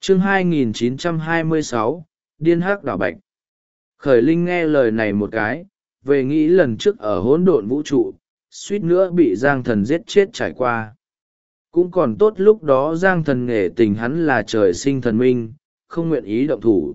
Chương 2926, Điên hắc đảo bạch. Khởi Linh nghe lời này một cái, về nghĩ lần trước ở hỗn độn vũ trụ, suýt nữa bị Giang Thần giết chết trải qua. Cũng còn tốt lúc đó Giang Thần nghệ tình hắn là trời sinh thần minh, không nguyện ý động thủ.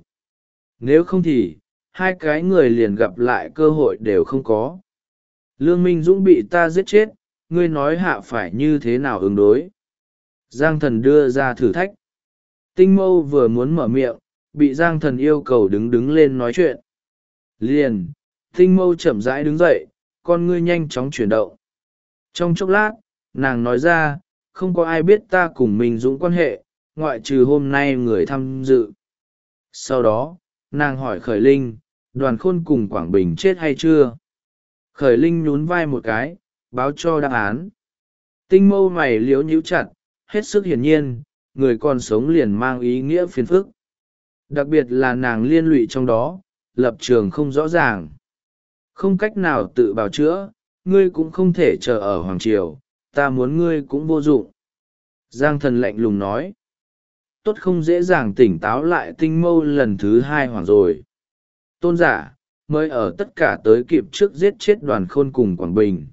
Nếu không thì, hai cái người liền gặp lại cơ hội đều không có. Lương Minh Dũng bị ta giết chết, ngươi nói hạ phải như thế nào ứng đối? Giang Thần đưa ra thử thách. Tinh Mâu vừa muốn mở miệng, bị Giang Thần yêu cầu đứng lên nói chuyện. Liền, Tinh Mâu chậm rãi đứng dậy, con ngươi nhanh chóng chuyển động. Trong chốc lát, nàng nói ra, không có ai biết ta cùng Minh Dũng quan hệ, ngoại trừ hôm nay người tham dự. Sau đó, nàng hỏi Khởi Linh, Đoàn Khôn cùng Quảng Bình chết hay chưa? Khởi Linh nhún vai một cái, báo cho đáp án. Tinh Mâu mày liếu nhíu chặt, hết sức hiển nhiên, người còn sống liền mang ý nghĩa phiền phức. Đặc biệt là nàng liên lụy trong đó, lập trường không rõ ràng. Không cách nào tự bào chữa, ngươi cũng không thể chờ ở Hoàng Triều, ta muốn ngươi cũng vô dụng. Giang Thần lạnh lùng nói. Tốt không dễ dàng tỉnh táo lại Tinh Mâu lần thứ hai hoảng rồi. Tôn giả, mới ở tất cả tới kịp trước giết chết Đoàn Khôn cùng Quảng Bình.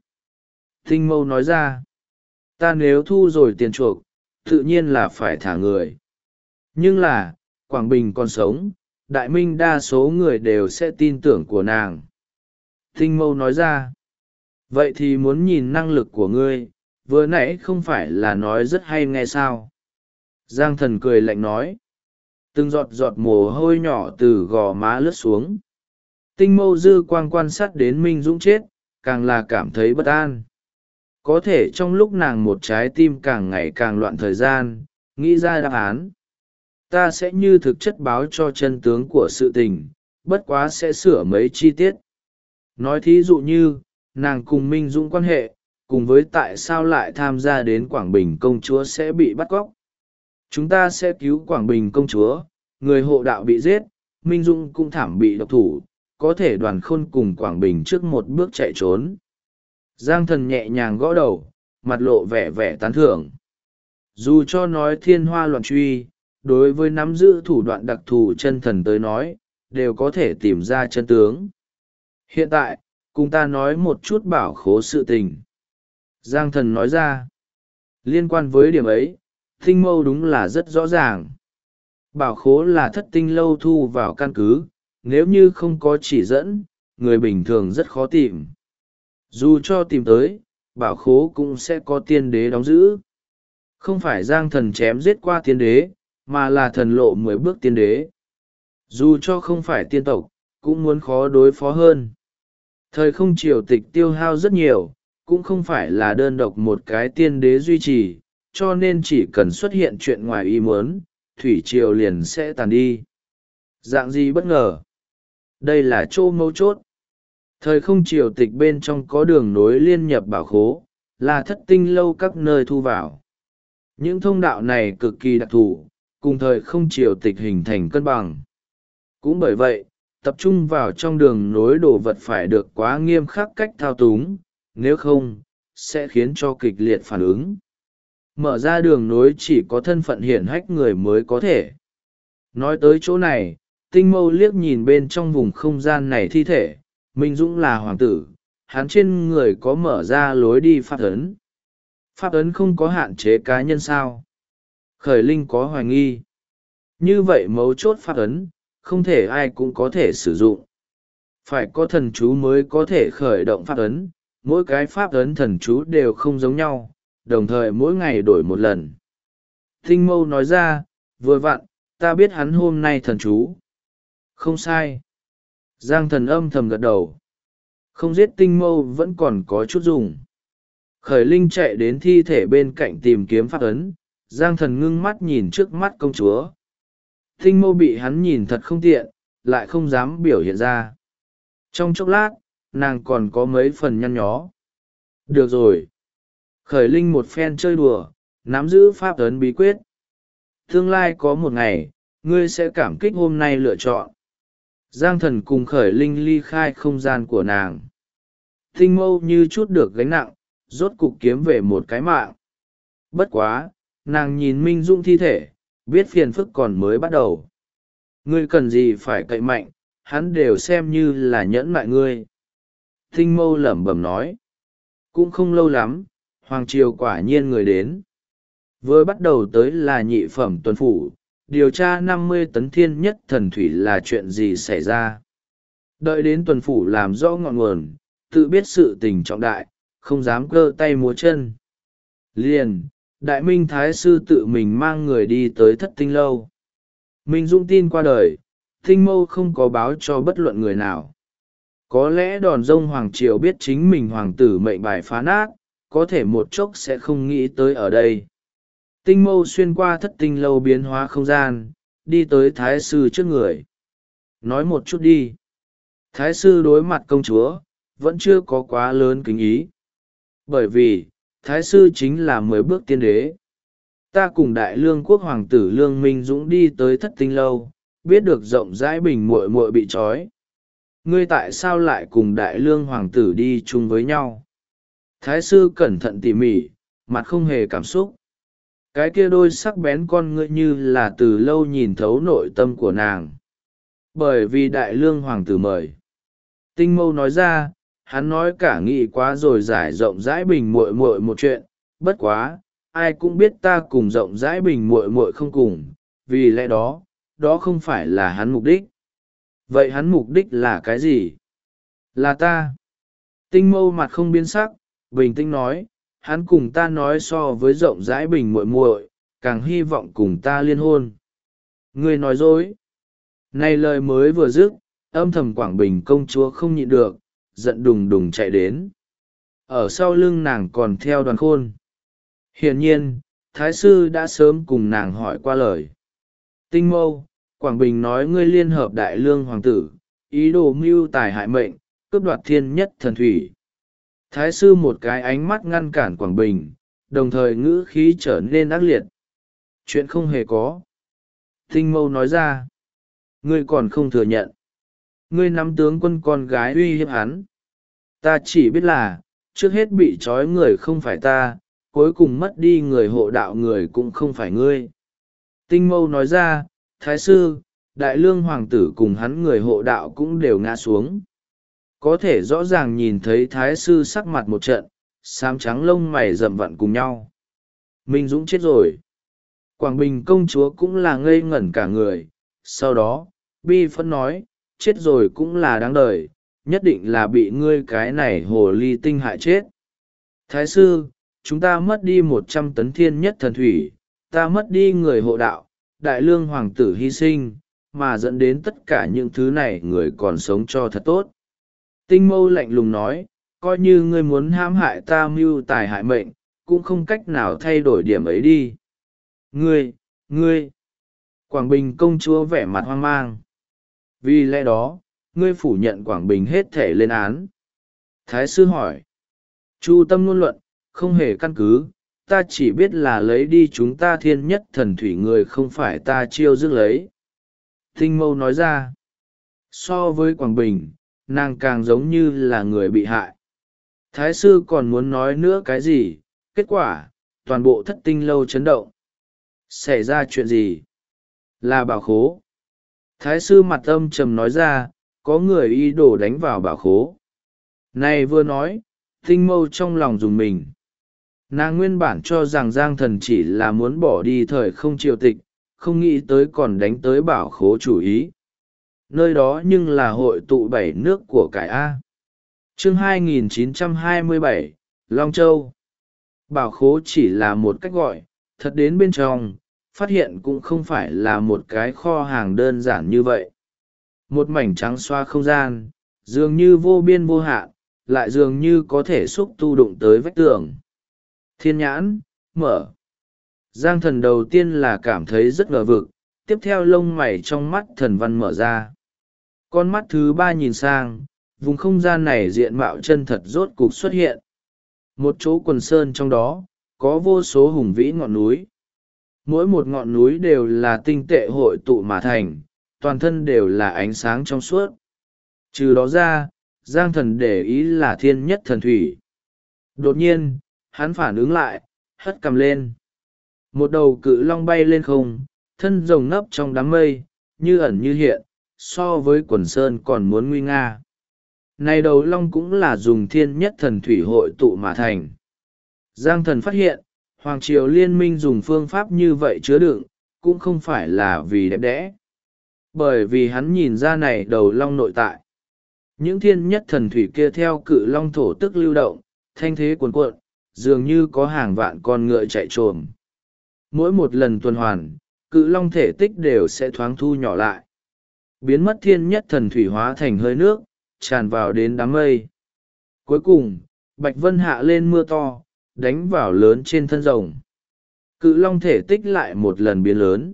Tinh Mâu nói ra, ta nếu thu rồi tiền chuộc, tự nhiên là phải thả người. Nhưng là, Quảng Bình còn sống, Đại Minh đa số người đều sẽ tin tưởng của nàng. Tinh Mâu nói ra, vậy thì muốn nhìn năng lực của ngươi, vừa nãy không phải là nói rất hay nghe sao? Giang Thần cười lạnh nói, từng giọt giọt mồ hôi nhỏ từ gò má lướt xuống. Tinh Mâu dư quang quan sát đến Minh Dũng chết, càng là cảm thấy bất an. Có thể trong lúc nàng một trái tim càng ngày càng loạn thời gian, nghĩ ra đáp án. Ta sẽ như thực chất báo cho chân tướng của sự tình, bất quá sẽ sửa mấy chi tiết. Nói thí dụ như, nàng cùng Minh Dũng quan hệ, cùng với tại sao lại tham gia đến Quảng Bình công chúa sẽ bị bắt cóc. Chúng ta sẽ cứu Quảng Bình công chúa, người hộ đạo bị giết, Minh Dũng cũng thảm bị độc thủ, có thể Đoàn Khôn cùng Quảng Bình trước một bước chạy trốn. Giang Thần nhẹ nhàng gõ đầu, mặt lộ vẻ vẻ tán thưởng. Dù cho nói thiên hoa loạn truy, đối với nắm giữ thủ đoạn đặc thù chân thần tới nói, đều có thể tìm ra chân tướng. Hiện tại, cùng ta nói một chút bảo khố sự tình. Giang Thần nói ra, liên quan với điểm ấy, Tinh Mâu đúng là rất rõ ràng. Bảo khố là Thất Tinh lâu thu vào căn cứ, nếu như không có chỉ dẫn, người bình thường rất khó tìm. Dù cho tìm tới, bảo khố cũng sẽ có tiên đế đóng giữ. Không phải Giang Thần chém giết qua tiên đế, mà là thần lộ 10 bước tiên đế. Dù cho không phải tiên tộc, cũng muốn khó đối phó hơn. Thời không triều tịch tiêu hao rất nhiều, cũng không phải là đơn độc một cái tiên đế duy trì, cho nên chỉ cần xuất hiện chuyện ngoài ý muốn, thủy triều liền sẽ tàn đi. Dạng gì bất ngờ? Đây là chỗ mấu chốt. Thời không triều tịch bên trong có đường nối liên nhập bảo khố, là Thất Tinh lâu các nơi thu vào. Những thông đạo này cực kỳ đặc thù, cùng thời không triều tịch hình thành cân bằng. Cũng bởi vậy, tập trung vào trong đường nối đồ vật phải được quá nghiêm khắc cách thao túng, nếu không, sẽ khiến cho kịch liệt phản ứng. Mở ra đường nối chỉ có thân phận hiển hách người mới có thể. Nói tới chỗ này, Tinh Mâu liếc nhìn bên trong vùng không gian này thi thể, Minh Dũng là hoàng tử, hắn trên người có mở ra lối đi pháp ấn. Pháp ấn không có hạn chế cá nhân sao? Khởi Linh có hoài nghi. Như vậy mấu chốt pháp ấn, không thể ai cũng có thể sử dụng. Phải có thần chú mới có thể khởi động pháp ấn, mỗi cái pháp ấn thần chú đều không giống nhau, đồng thời mỗi ngày đổi một lần. Tinh Mâu nói ra, vừa vặn, ta biết hắn hôm nay thần chú. Không sai. Giang Thần âm thầm gật đầu. Không giết Tinh Mâu vẫn còn có chút dùng. Khởi Linh chạy đến thi thể bên cạnh tìm kiếm pháp ấn, Giang Thần ngưng mắt nhìn trước mắt công chúa. Tinh Mâu bị hắn nhìn thật không tiện, lại không dám biểu hiện ra. Trong chốc lát, nàng còn có mấy phần nhăn nhó. Được rồi. Khởi Linh một phen chơi đùa, nắm giữ pháp ấn bí quyết. Tương lai có một ngày, ngươi sẽ cảm kích hôm nay lựa chọn. Giang Thần cùng Khởi Linh ly khai không gian của nàng. Tinh Mâu như chút được gánh nặng, rốt cục kiếm về một cái mạng. Bất quá, nàng nhìn Minh Dũng thi thể, biết phiền phức còn mới bắt đầu. Ngươi cần gì phải cậy mạnh, hắn đều xem như là nhẫn mại ngươi. Tinh Mâu lẩm bẩm nói. Cũng không lâu lắm, hoàng triều quả nhiên người đến. Vừa bắt đầu tới là nhị phẩm tuần phủ, điều tra 50 tấn thiên nhất thần thủy là chuyện gì xảy ra. Đợi đến tuần phủ làm rõ ngọn nguồn, tự biết sự tình trọng đại, không dám cơ tay múa chân. Liền, Đại Minh Thái Sư tự mình mang người đi tới Thất Tinh Lâu. Minh Dũng tin qua đời, Tinh Mâu không có báo cho bất luận người nào. Có lẽ đòn rông hoàng triều biết chính mình hoàng tử mệnh bài phá nát, có thể một chốc sẽ không nghĩ tới ở đây. Tinh Mâu xuyên qua Thất Tinh Lâu biến hóa không gian, đi tới Thái Sư trước người. Nói một chút đi. Thái Sư đối mặt công chúa, vẫn chưa có quá lớn kính ý. Bởi vì, Thái Sư chính là 10 bước tiên đế. Ta cùng Đại Lương quốc hoàng tử Lương Minh Dũng đi tới Thất Tinh Lâu, biết được rộng rãi bình muội muội bị trói. Ngươi tại sao lại cùng Đại Lương hoàng tử đi chung với nhau? Thái Sư cẩn thận tỉ mỉ, mặt không hề cảm xúc. Cái kia đôi sắc bén con ngươi như là từ lâu nhìn thấu nội tâm của nàng. Bởi vì Đại Lương hoàng tử mời. Tinh Mâu nói ra, hắn nói cả nghị quá rồi giải rộng rãi bình muội muội một chuyện, bất quá, ai cũng biết ta cùng rộng rãi bình muội muội không cùng, vì lẽ đó, đó không phải là hắn mục đích. Vậy hắn mục đích là cái gì? Là ta. Tinh Mâu mặt không biến sắc, bình tĩnh nói, hắn cùng ta nói so với rộng rãi bình muội muội, càng hy vọng cùng ta liên hôn. Ngươi nói dối. Này lời mới vừa dứt, âm thầm Quảng Bình công chúa không nhịn được, giận đùng đùng chạy đến. Ở sau lưng nàng còn theo Đoàn Khôn. Hiển nhiên, Thái Sư đã sớm cùng nàng hỏi qua lời. Tinh Mâu, Quảng Bình nói ngươi liên hợp Đại Lương hoàng tử, ý đồ mưu tài hại mệnh, cướp đoạt thiên nhất thần thủy. Thái Sư một cái ánh mắt ngăn cản Quảng Bình, đồng thời ngữ khí trở nên ác liệt. Chuyện không hề có. Tinh Mâu nói ra. Ngươi còn không thừa nhận. Ngươi nắm tướng quân con gái uy hiếp hắn. Ta chỉ biết là, trước hết bị trói người không phải ta, cuối cùng mất đi người hộ đạo người cũng không phải ngươi. Tinh Mâu nói ra, Thái Sư, Đại Lương hoàng tử cùng hắn người hộ đạo cũng đều ngã xuống. Có thể rõ ràng nhìn thấy Thái Sư sắc mặt một trận, xám trắng lông mày rậm vặn cùng nhau. Minh Dũng chết rồi. Quảng Bình công chúa cũng là ngây ngẩn cả người, sau đó, bi phẫn nói, chết rồi cũng là đáng đời, nhất định là bị ngươi cái này hồ ly tinh hại chết. Thái Sư, chúng ta mất đi 100 tấn thiên nhất thần thủy, ta mất đi người hộ đạo, Đại Lương hoàng tử hy sinh, mà dẫn đến tất cả những thứ này người còn sống cho thật tốt. Tinh Mâu lạnh lùng nói, coi như ngươi muốn hãm hại ta mưu tài hại mệnh, cũng không cách nào thay đổi điểm ấy đi. Ngươi! Quảng Bình công chúa vẻ mặt hoang mang. Vì lẽ đó, ngươi phủ nhận Quảng Bình hết thể lên án. Thái Sư hỏi. Chu tâm ngôn luận, không hề căn cứ, ta chỉ biết là lấy đi chúng ta thiên nhất thần thủy người không phải ta chiêu dứt lấy. Tinh Mâu nói ra. So với Quảng Bình, nàng càng giống như là người bị hại. Thái Sư còn muốn nói nữa cái gì, kết quả, toàn bộ Thất Tinh Lâu chấn động. Xảy ra chuyện gì? Là bảo khố. Thái Sư mặt âm trầm nói ra, có người ý đồ đánh vào bảo khố. Này vừa nói, Tinh Mâu trong lòng dùng mình. Nàng nguyên bản cho rằng Giang Thần chỉ là muốn bỏ đi thời không triều tịch, không nghĩ tới còn đánh tới bảo khố chủ ý. Nơi đó nhưng là hội tụ 7 nước của cải A. Chương 2927, Long Châu. Bảo khố chỉ là một cách gọi, thật đến bên trong, phát hiện cũng không phải là một cái kho hàng đơn giản như vậy. Một mảnh trắng xoa không gian, dường như vô biên vô hạn, lại dường như có thể xúc tu đụng tới vách tường. Thiên nhãn, mở. Giang Thần đầu tiên là cảm thấy rất ngờ vực, tiếp theo lông mày trong mắt thần văn mở ra. Con mắt thứ ba nhìn sang, vùng không gian này diện mạo chân thật rốt cục xuất hiện. Một chỗ quần sơn trong đó, có vô số hùng vĩ ngọn núi. Mỗi một ngọn núi đều là tinh tệ hội tụ mà thành, toàn thân đều là ánh sáng trong suốt. Trừ đó ra, Giang Thần để ý là thiên nhất thần thủy. Đột nhiên, hắn phản ứng lại, hất cầm lên. Một đầu cự long bay lên không, thân rồng nấp trong đám mây, như ẩn như hiện, so với quần sơn còn muốn nguy nga. Này đầu long cũng là dùng thiên nhất thần thủy hội tụ mà thành. Giang thần phát hiện, Hoàng Triều Liên minh dùng phương pháp như vậy chứa đựng, cũng không phải là vì đẹp đẽ. Bởi vì hắn nhìn ra này đầu long nội tại. Những thiên nhất thần thủy kia theo cự long thổ tức lưu động, thanh thế cuồn cuộn, dường như có hàng vạn con ngựa chạy trồm. Mỗi một lần tuần hoàn, cự long thể tích đều sẽ thoáng thu nhỏ lại. Biến mất thiên nhất thần thủy hóa thành hơi nước, tràn vào đến đám mây. Cuối cùng, Bạch Vân hạ lên mưa to, đánh vào lớn trên thân rồng. Cự long thể tích lại một lần biến lớn.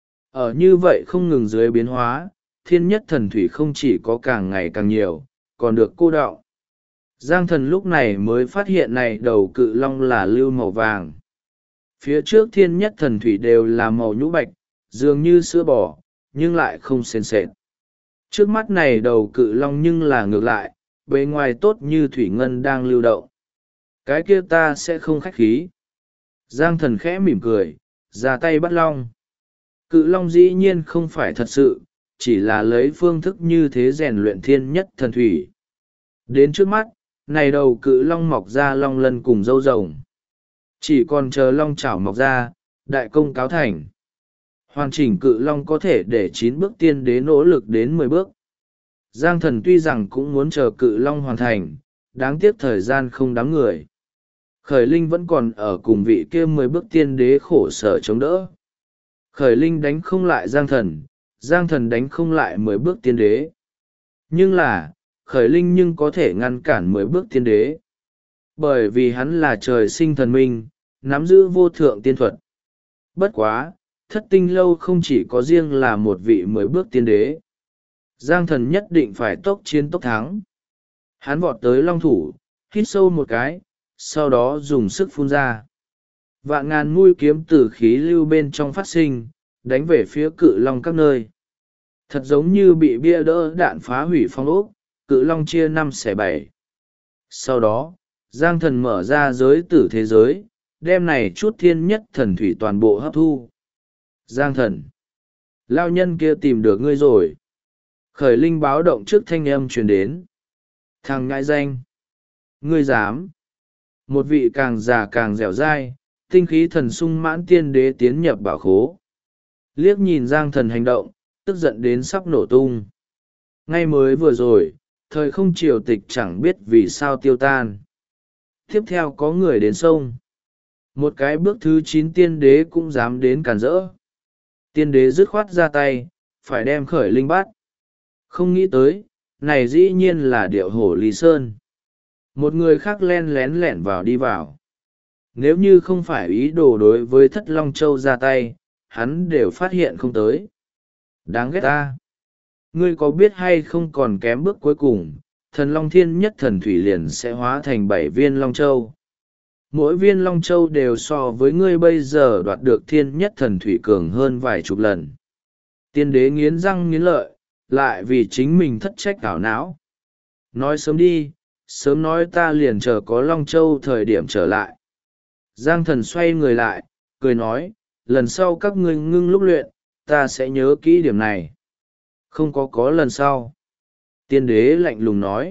Ở như vậy không ngừng dưới biến hóa, thiên nhất thần thủy không chỉ có càng ngày càng nhiều, còn được cô đọng. Giang thần lúc này mới phát hiện này đầu cự long là lưu màu vàng. Phía trước thiên nhất thần thủy đều là màu nhũ bạch, dường như sữa bò, nhưng lại không sền sệt. Trước mắt này đầu cự long nhưng là ngược lại, bề ngoài tốt như thủy ngân đang lưu động. Cái kia ta sẽ không khách khí. Giang thần khẽ mỉm cười, ra tay bắt long. Cự long dĩ nhiên không phải thật sự, chỉ là lấy phương thức như thế rèn luyện thiên nhất thần thủy. Đến trước mắt, này đầu cự long mọc ra long lân cùng râu rồng. Chỉ còn chờ long chảo mọc ra, đại công cáo thành. Hoàn chỉnh cự long có thể để 9 bước tiên đế nỗ lực đến 10 bước. Giang thần tuy rằng cũng muốn chờ cự long hoàn thành, đáng tiếc thời gian không đáng người. Khởi Linh vẫn còn ở cùng vị kia 10 bước tiên đế khổ sở chống đỡ. Khởi Linh đánh không lại Giang thần đánh không lại 10 bước tiên đế. Nhưng là, Khởi Linh nhưng có thể ngăn cản 10 bước tiên đế. Bởi vì hắn là trời sinh thần minh, nắm giữ vô thượng tiên thuật. Bất quá, Thất Tinh Lâu không chỉ có riêng là một vị 10 bước tiên đế. Giang thần nhất định phải tốc chiến tốc thắng. Hắn vọt tới long thủ, hít sâu một cái, sau đó dùng sức phun ra. Vạn ngàn mũi kiếm từ khí lưu bên trong phát sinh, đánh về phía cự long các nơi. Thật giống như bị bia đỡ đạn phá hủy phong ốc, cự long chia 5/7. Sau đó, Giang thần mở ra giới tử thế giới, đem này chút thiên nhất thần thủy toàn bộ hấp thu. Giang thần, lao nhân kia tìm được ngươi rồi. Khởi Linh báo động trước thanh âm truyền đến. Thằng ngại danh, ngươi dám. Một vị càng già càng dẻo dai, tinh khí thần sung mãn tiên đế tiến nhập bảo khố. Liếc nhìn Giang thần hành động, tức giận đến sắp nổ tung. Ngay mới vừa rồi, thời không triều tịch chẳng biết vì sao tiêu tan. Tiếp theo có người đến sông. Một cái bước thứ 9 tiên đế cũng dám đến cản rỡ. Tiên đế dứt khoát ra tay, phải đem Khởi Linh bắt. Không nghĩ tới, này dĩ nhiên là điệu hổ Lý Sơn. Một người khác len lén lẻn vào đi vào. Nếu như không phải ý đồ đối với Thất Long Châu ra tay, hắn đều phát hiện không tới. Đáng ghét ta. Ngươi có biết hay không, còn kém bước cuối cùng, thần Long Thiên nhất thần thủy liền sẽ hóa thành 7 viên Long Châu. Mỗi viên Long Châu đều so với ngươi bây giờ đoạt được thiên nhất thần thủy cường hơn vài chục lần. Tiên đế nghiến răng nghiến lợi, lại vì chính mình thất trách ảo não. Nói sớm đi, sớm nói ta liền chờ có Long Châu thời điểm trở lại. Giang thần xoay người lại, cười nói, lần sau các ngươi ngưng lúc luyện, ta sẽ nhớ kỹ điểm này. Không có lần sau. Tiên đế lạnh lùng nói,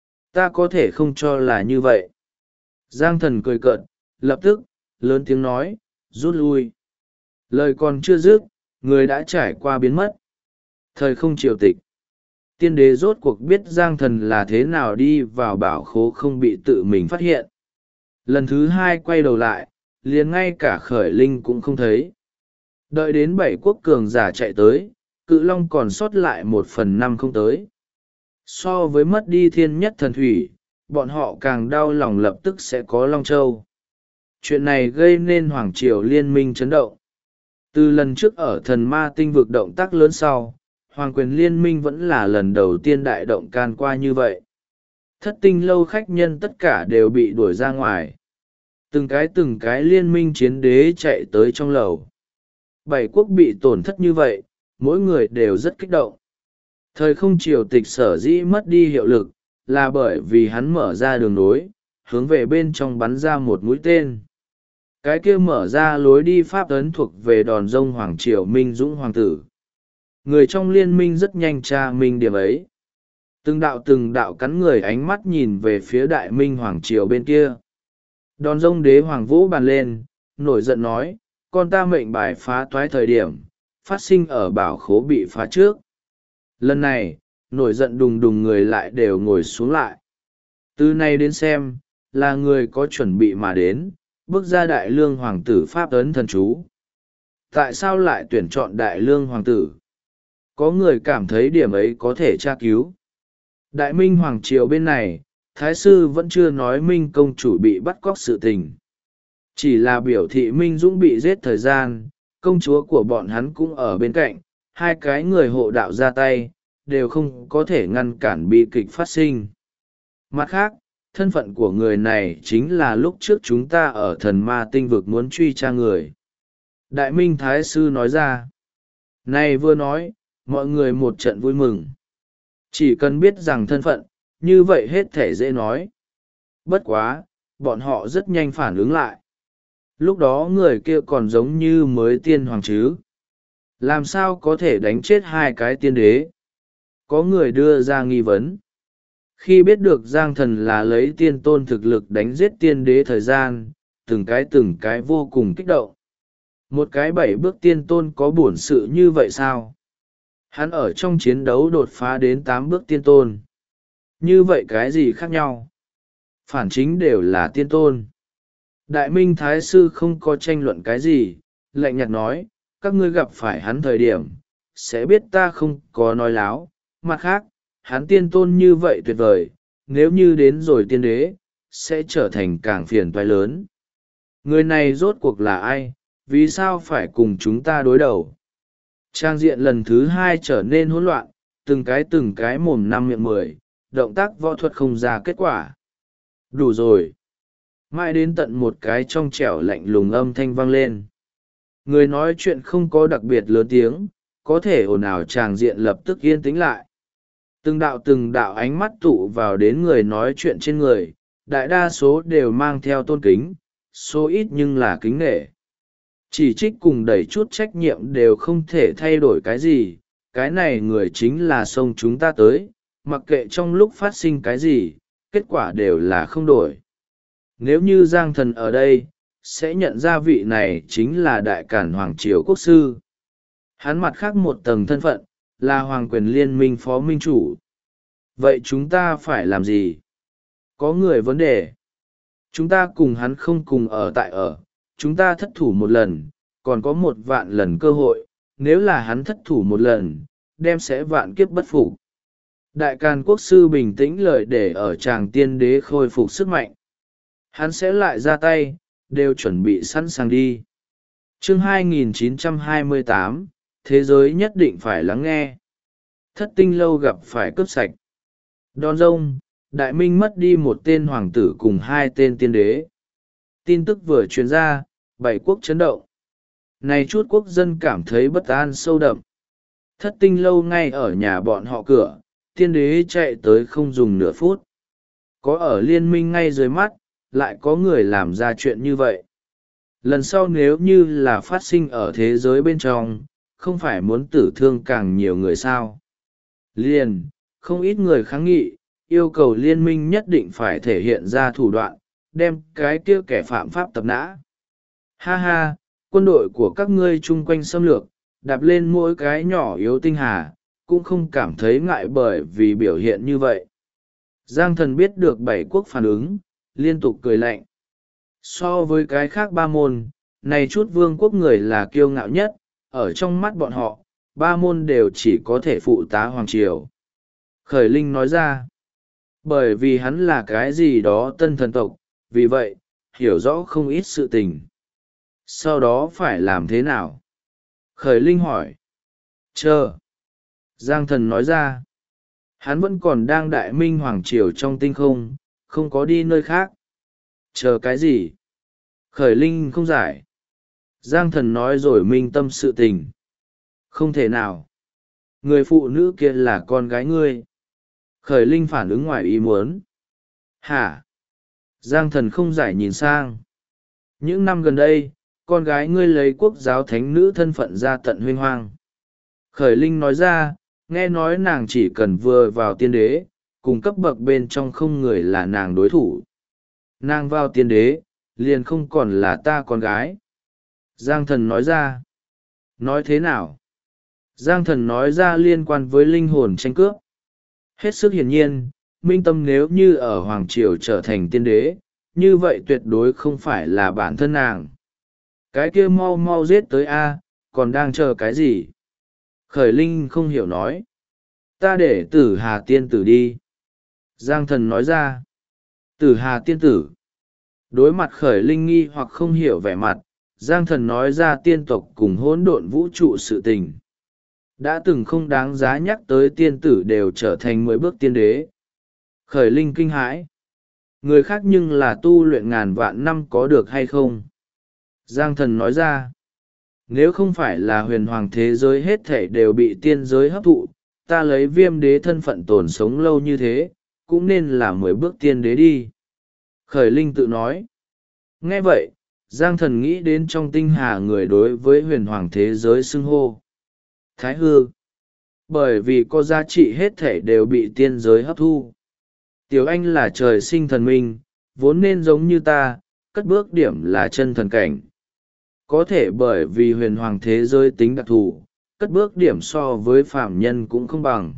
ta có thể không cho là như vậy. Giang thần cười cợt, lập tức, lớn tiếng nói, rút lui. Lời còn chưa dứt, người đã trải qua biến mất. Thời không triều tịch. Tiên đế rốt cuộc biết Giang thần là thế nào đi vào bảo khố không bị tự mình phát hiện. Lần thứ 2 quay đầu lại, liền ngay cả Khởi Linh cũng không thấy. Đợi đến 7 quốc cường giả chạy tới, cự long còn sót lại 1/5 không tới. So với mất đi thiên nhất thần thủy, bọn họ càng đau lòng lập tức sẽ có Long Châu. Chuyện này gây nên Hoàng Triều Liên minh chấn động. Từ lần trước ở thần ma tinh vực động tác lớn sau, Hoàng quyền Liên minh vẫn là lần đầu tiên đại động can qua như vậy. Thất Tinh Lâu khách nhân tất cả đều bị đuổi ra ngoài. Từng cái liên minh chiến đế chạy tới trong lầu. 7 quốc bị tổn thất như vậy, mỗi người đều rất kích động. Thời không triều tịch sở dĩ mất đi hiệu lực, là bởi vì hắn mở ra đường nối, hướng về bên trong bắn ra một mũi tên. cái kia mở ra lối đi pháp ấn thuộc về đòn rông hoàng triều Minh Dũng hoàng tử. Người trong liên minh rất nhanh tra minh điểm ấy. Từng đạo cắn người ánh mắt nhìn về phía đại minh hoàng triều bên kia. Đòn rông đế hoàng vũ bàn lên, nổi giận nói, con ta mệnh bài phá toái thời điểm, phát sinh ở bảo khố bị phá trước. Lần này, nổi giận đùng đùng người lại đều ngồi xuống lại. Từ nay đến xem, là người có chuẩn bị mà đến, bước ra đại lương hoàng tử pháp ấn thần chú. Tại sao lại tuyển chọn đại lương hoàng tử? Có người cảm thấy điểm ấy có thể tra cứu. Đại minh hoàng triều bên này, thái sư vẫn chưa nói minh công chủ bị bắt cóc sự tình. Chỉ là biểu thị Minh Dũng bị giết thời gian, công chúa của bọn hắn cũng ở bên cạnh, hai cái người hộ đạo ra tay, đều không có thể ngăn cản bi kịch phát sinh. Mặt khác, thân phận của người này chính là lúc trước chúng ta ở thần ma tinh vực muốn truy tra người. Đại minh thái sư nói ra. Này vừa nói, mọi người một trận vui mừng. Chỉ cần biết rằng thân phận, như vậy hết thể dễ nói. Bất quá, bọn họ rất nhanh phản ứng lại. Lúc đó người kia còn giống như mới tiên hoàng chứ. Làm sao có thể đánh chết hai cái tiên đế? Có người đưa ra nghi vấn. Khi biết được Giang Thần là lấy tiên tôn thực lực đánh giết tiên đế thời gian, từng cái vô cùng kích động. Một cái 7 bước tiên tôn có bổn sự như vậy sao? Hắn ở trong chiến đấu đột phá đến 8 bước tiên tôn. Như vậy cái gì khác nhau? Phản chính đều là tiên tôn. Đại minh thái sư không có tranh luận cái gì, lạnh nhạt nói, các ngươi gặp phải hắn thời điểm, sẽ biết ta không có nói láo. Mặt khác, hắn tiên tôn như vậy tuyệt vời, nếu như đến rồi tiên đế, sẽ trở thành càng phiền toái lớn. Người này rốt cuộc là ai, vì sao phải cùng chúng ta đối đầu? Trang diện lần thứ 2 trở nên hỗn loạn, từng cái mồm năm miệng 10, động tác võ thuật không ra kết quả. Đủ rồi. Mãi đến tận một cái trong trẻo lạnh lùng âm thanh vang lên. Người nói chuyện không có đặc biệt lớn tiếng, có thể ồn ào tràng diện lập tức yên tĩnh lại. Từng đạo ánh mắt tụ vào đến người nói chuyện trên người, đại đa số đều mang theo tôn kính, số ít nhưng là kính nể. Chỉ trích cùng đẩy chút trách nhiệm đều không thể thay đổi cái gì, cái này người chính là xông chúng ta tới, mặc kệ trong lúc phát sinh cái gì, kết quả đều là không đổi. Nếu như Giang Thần ở đây, sẽ nhận ra vị này chính là đại cản Hoàng Triều Quốc sư. Hắn mặt khác một tầng thân phận, là Hoàng quyền liên minh phó minh chủ. Vậy chúng ta phải làm gì? Có người vấn đề. Chúng ta cùng hắn không cùng ở tại ở, chúng ta thất thủ một lần, còn có 1.000 lần cơ hội, nếu là hắn thất thủ một lần, đem sẽ vạn kiếp bất phục. Đại Càn Quốc sư bình tĩnh lời để ở tràng tiên đế khôi phục sức mạnh. Hắn sẽ lại ra tay, đều chuẩn bị sẵn sàng đi. Chương 2928, thế giới nhất định phải lắng nghe. Thất tinh lâu gặp phải cướp sạch. Đòn rông, đại minh mất đi một tên hoàng tử cùng 2 tên tiên đế. Tin tức vừa truyền ra, 7 quốc chấn động. Này chút quốc dân cảm thấy bất an sâu đậm. Thất tinh lâu ngay ở nhà bọn họ cửa, tiên đế chạy tới không dùng nửa phút. Có ở liên minh ngay dưới mắt, lại có người làm ra chuyện như vậy. Lần sau nếu như là phát sinh ở thế giới bên trong, không phải muốn tử thương càng nhiều người sao? Không ít người kháng nghị, yêu cầu liên minh nhất định phải thể hiện ra thủ đoạn, đem cái kia kẻ phạm pháp tập nã. Ha ha, quân đội của các ngươi chung quanh xâm lược, đạp lên mỗi cái nhỏ yếu tinh hà, cũng không cảm thấy ngại bởi vì biểu hiện như vậy. Giang Thần biết được 7 quốc phản ứng, liên tục cười lạnh. So với cái khác 3 môn, này chút vương quốc người là kiêu ngạo nhất, ở trong mắt bọn họ, 3 môn đều chỉ có thể phụ tá hoàng triều. Khởi Linh nói ra, bởi vì hắn là cái gì đó tân thần tộc, vì vậy, hiểu rõ không ít sự tình. Sau đó phải làm thế nào? Khởi Linh hỏi. Chờ. Giang Thần nói ra, hắn vẫn còn đang đại minh hoàng triều trong tinh không, không có đi nơi khác. Chờ cái gì? Khởi Linh không giải. Giang Thần nói rồi minh tâm sự tình. Không thể nào. Người phụ nữ kia là con gái ngươi. Khởi Linh phản ứng ngoài ý muốn. Hả? Giang Thần không giải nhìn sang. Những năm gần đây, con gái ngươi lấy quốc giáo thánh nữ thân phận ra tận huynh hoang. Khởi Linh nói ra, nghe nói nàng chỉ cần vừa vào tiên đế, cùng cấp bậc bên trong không người là nàng đối thủ. Nàng vào tiên đế, liền không còn là ta con gái. Giang Thần nói ra. Nói thế nào? Giang Thần nói ra liên quan với linh hồn tranh cướp. Hết sức hiển nhiên, Minh Tâm nếu như ở Hoàng Triều trở thành tiên đế, như vậy tuyệt đối không phải là bản thân nàng. Cái kia mau mau giết tới A, còn đang chờ cái gì? Khởi Linh không hiểu nói. Ta để Tử Hà tiên tử đi. Giang Thần nói ra. Tử Hà tiên tử. Đối mặt Khởi Linh nghi hoặc không hiểu vẻ mặt, Giang Thần nói ra tiên tộc cùng hỗn độn vũ trụ sự tình. Đã từng không đáng giá nhắc tới tiên tử đều trở thành 10 bước tiên đế. Khởi Linh kinh hãi. Người khác nhưng là tu luyện ngàn vạn năm có được hay không? Giang Thần nói ra. Nếu không phải là huyền hoàng thế giới hết thể đều bị tiên giới hấp thụ, ta lấy Viêm đế thân phận tồn sống lâu như thế, cũng nên là 10 bước tiên đế đi. Khởi Linh tự nói. Nghe vậy, Giang Thần nghĩ đến trong tinh hà người đối với huyền hoàng thế giới xưng hô. Thái hư. Bởi vì có giá trị hết thể đều bị tiên giới hấp thu. Tiểu Anh là trời sinh thần minh, vốn nên giống như ta, cất bước điểm là chân thần cảnh. Có thể bởi vì huyền hoàng thế giới tính đặc thù, cất bước điểm so với phạm nhân cũng không bằng.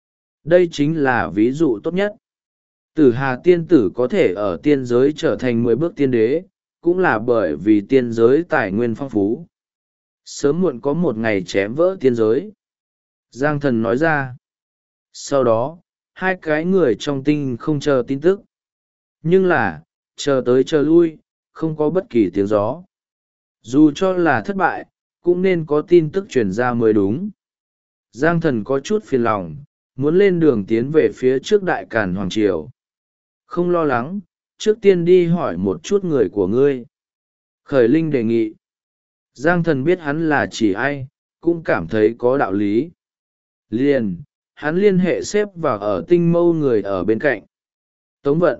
Đây chính là ví dụ tốt nhất. Tử Hà tiên tử có thể ở tiên giới trở thành 10 bước tiên đế, cũng là bởi vì tiên giới tài nguyên phong phú. Sớm muộn có một ngày chém vỡ tiên giới. Giang Thần nói ra. Sau đó, hai cái người trong tinh không chờ tin tức. Nhưng là, chờ tới chờ lui, không có bất kỳ tiếng gió. Dù cho là thất bại, cũng nên có tin tức truyền ra mới đúng. Giang Thần có chút phiền lòng, muốn lên đường tiến về phía trước Đại Càn Hoàng Triều. Không lo lắng, trước tiên đi hỏi một chút người của ngươi. Khởi Linh đề nghị. Giang Thần biết hắn là chỉ ai, cũng cảm thấy có đạo lý. Liền, hắn liên hệ xếp vào ở Tinh Mâu người ở bên cạnh. Tống Vận.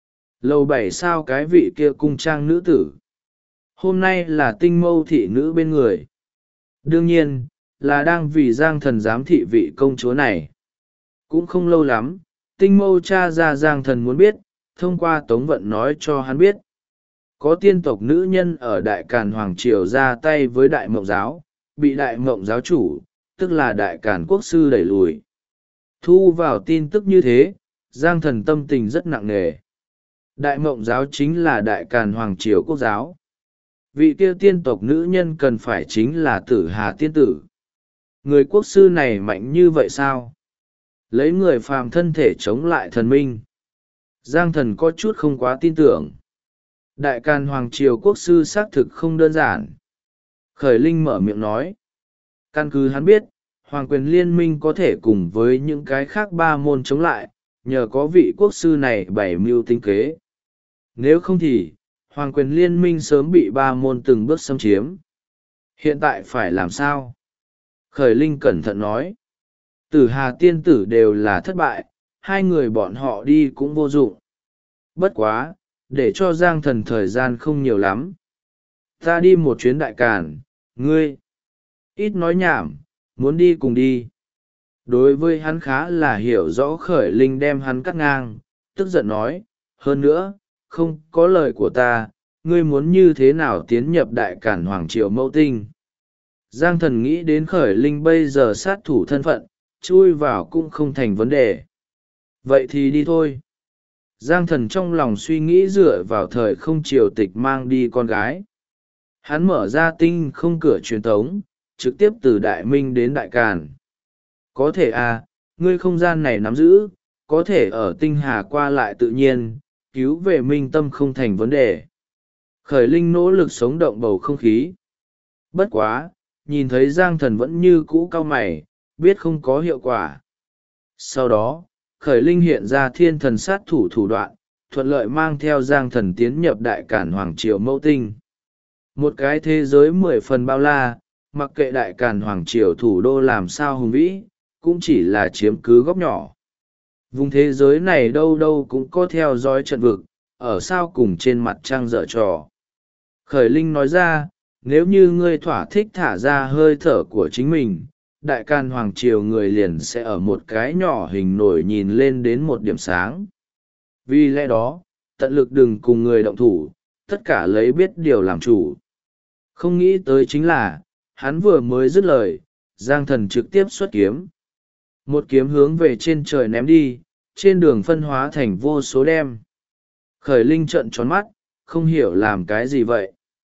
Lầu 7 sao cái vị kia cung trang nữ tử. Hôm nay là Tinh Mâu thị nữ bên người. Đương nhiên, là đang vì Giang Thần giám thị vị công chúa này. Cũng không lâu lắm, Tinh Mâu cha ra Giang Thần muốn biết, thông qua Tống Vận nói cho hắn biết. Có tiên tộc nữ nhân ở Đại Càn Hoàng Triều ra tay với Đại Mộng Giáo, bị Đại Mộng Giáo chủ, tức là Đại Càn Quốc sư đẩy lùi. Thu vào tin tức như thế, Giang Thần tâm tình rất nặng nề. Đại Mộng Giáo chính là Đại Càn Hoàng Triều Quốc giáo. Vị kia tiên tộc nữ nhân cần phải chính là Tử Hà tiên tử. Người quốc sư này mạnh như vậy sao? Lấy người phàm thân thể chống lại thần minh. Giang Thần có chút không quá tin tưởng. Đại Càn Hoàng Triều Quốc sư xác thực không đơn giản. Khởi Linh mở miệng nói. Căn cứ hắn biết, Hoàng quyền liên minh có thể cùng với những cái khác ba môn chống lại, nhờ có vị quốc sư này bày mưu tinh kế. Nếu không thì, Hoàng quyền liên minh sớm bị ba môn từng bước xâm chiếm. Hiện tại phải làm sao? Khởi Linh cẩn thận nói. Tử Hà tiên tử đều là thất bại, hai người bọn họ đi cũng vô dụng. Bất quá, để cho Giang Thần thời gian không nhiều lắm. Ta đi một chuyến Đại Càn, ngươi. Ít nói nhảm, muốn đi cùng đi. Đối với hắn khá là hiểu rõ Khởi Linh đem hắn cắt ngang, tức giận nói, hơn nữa, không có lời của ta, ngươi muốn như thế nào tiến nhập Đại Càn Hoàng Triều Mẫu Tinh. Giang Thần nghĩ đến Khởi Linh bây giờ sát thủ thân phận, chui vào cũng không thành vấn đề. Vậy thì đi thôi. Giang Thần trong lòng suy nghĩ dựa vào thời không triều tịch mang đi con gái. Hắn mở ra tinh không cửa truyền tống, trực tiếp từ Đại Minh đến Đại Càn. Có thể ngươi không gian này nắm giữ, có thể ở tinh hà qua lại tự nhiên, cứu về Minh Tâm không thành vấn đề. Khởi Linh nỗ lực sống động bầu không khí. Bất quá, nhìn thấy Giang Thần vẫn như cũ cau mày, biết không có hiệu quả. Sau đó, Khởi Linh hiện ra thiên thần sát thủ thủ đoạn, thuận lợi mang theo Giang Thần tiến nhập Đại Càn Hoàng Triều Mẫu Tinh. Một cái thế giới 10 phần bao la, mặc kệ Đại Càn Hoàng Triều thủ đô làm sao hùng vĩ, cũng chỉ là chiếm cứ góc nhỏ. Vùng thế giới này đâu đâu cũng có theo dõi trận vực, ở sao cùng trên mặt trăng dở trò. Khởi Linh nói ra, nếu như ngươi thỏa thích thả ra hơi thở của chính mình, đại can hoàng triều người liền sẽ ở một cái nhỏ hình nổi nhìn lên đến một điểm sáng. Vì lẽ đó, tận lực đừng cùng người động thủ, tất cả lấy biết điều làm chủ. Không nghĩ tới chính là, hắn vừa mới dứt lời, Giang Thần trực tiếp xuất kiếm. Một kiếm hướng về trên trời ném đi, trên đường phân hóa thành vô số đem. Khởi Linh trợn tròn mắt, không hiểu làm cái gì vậy.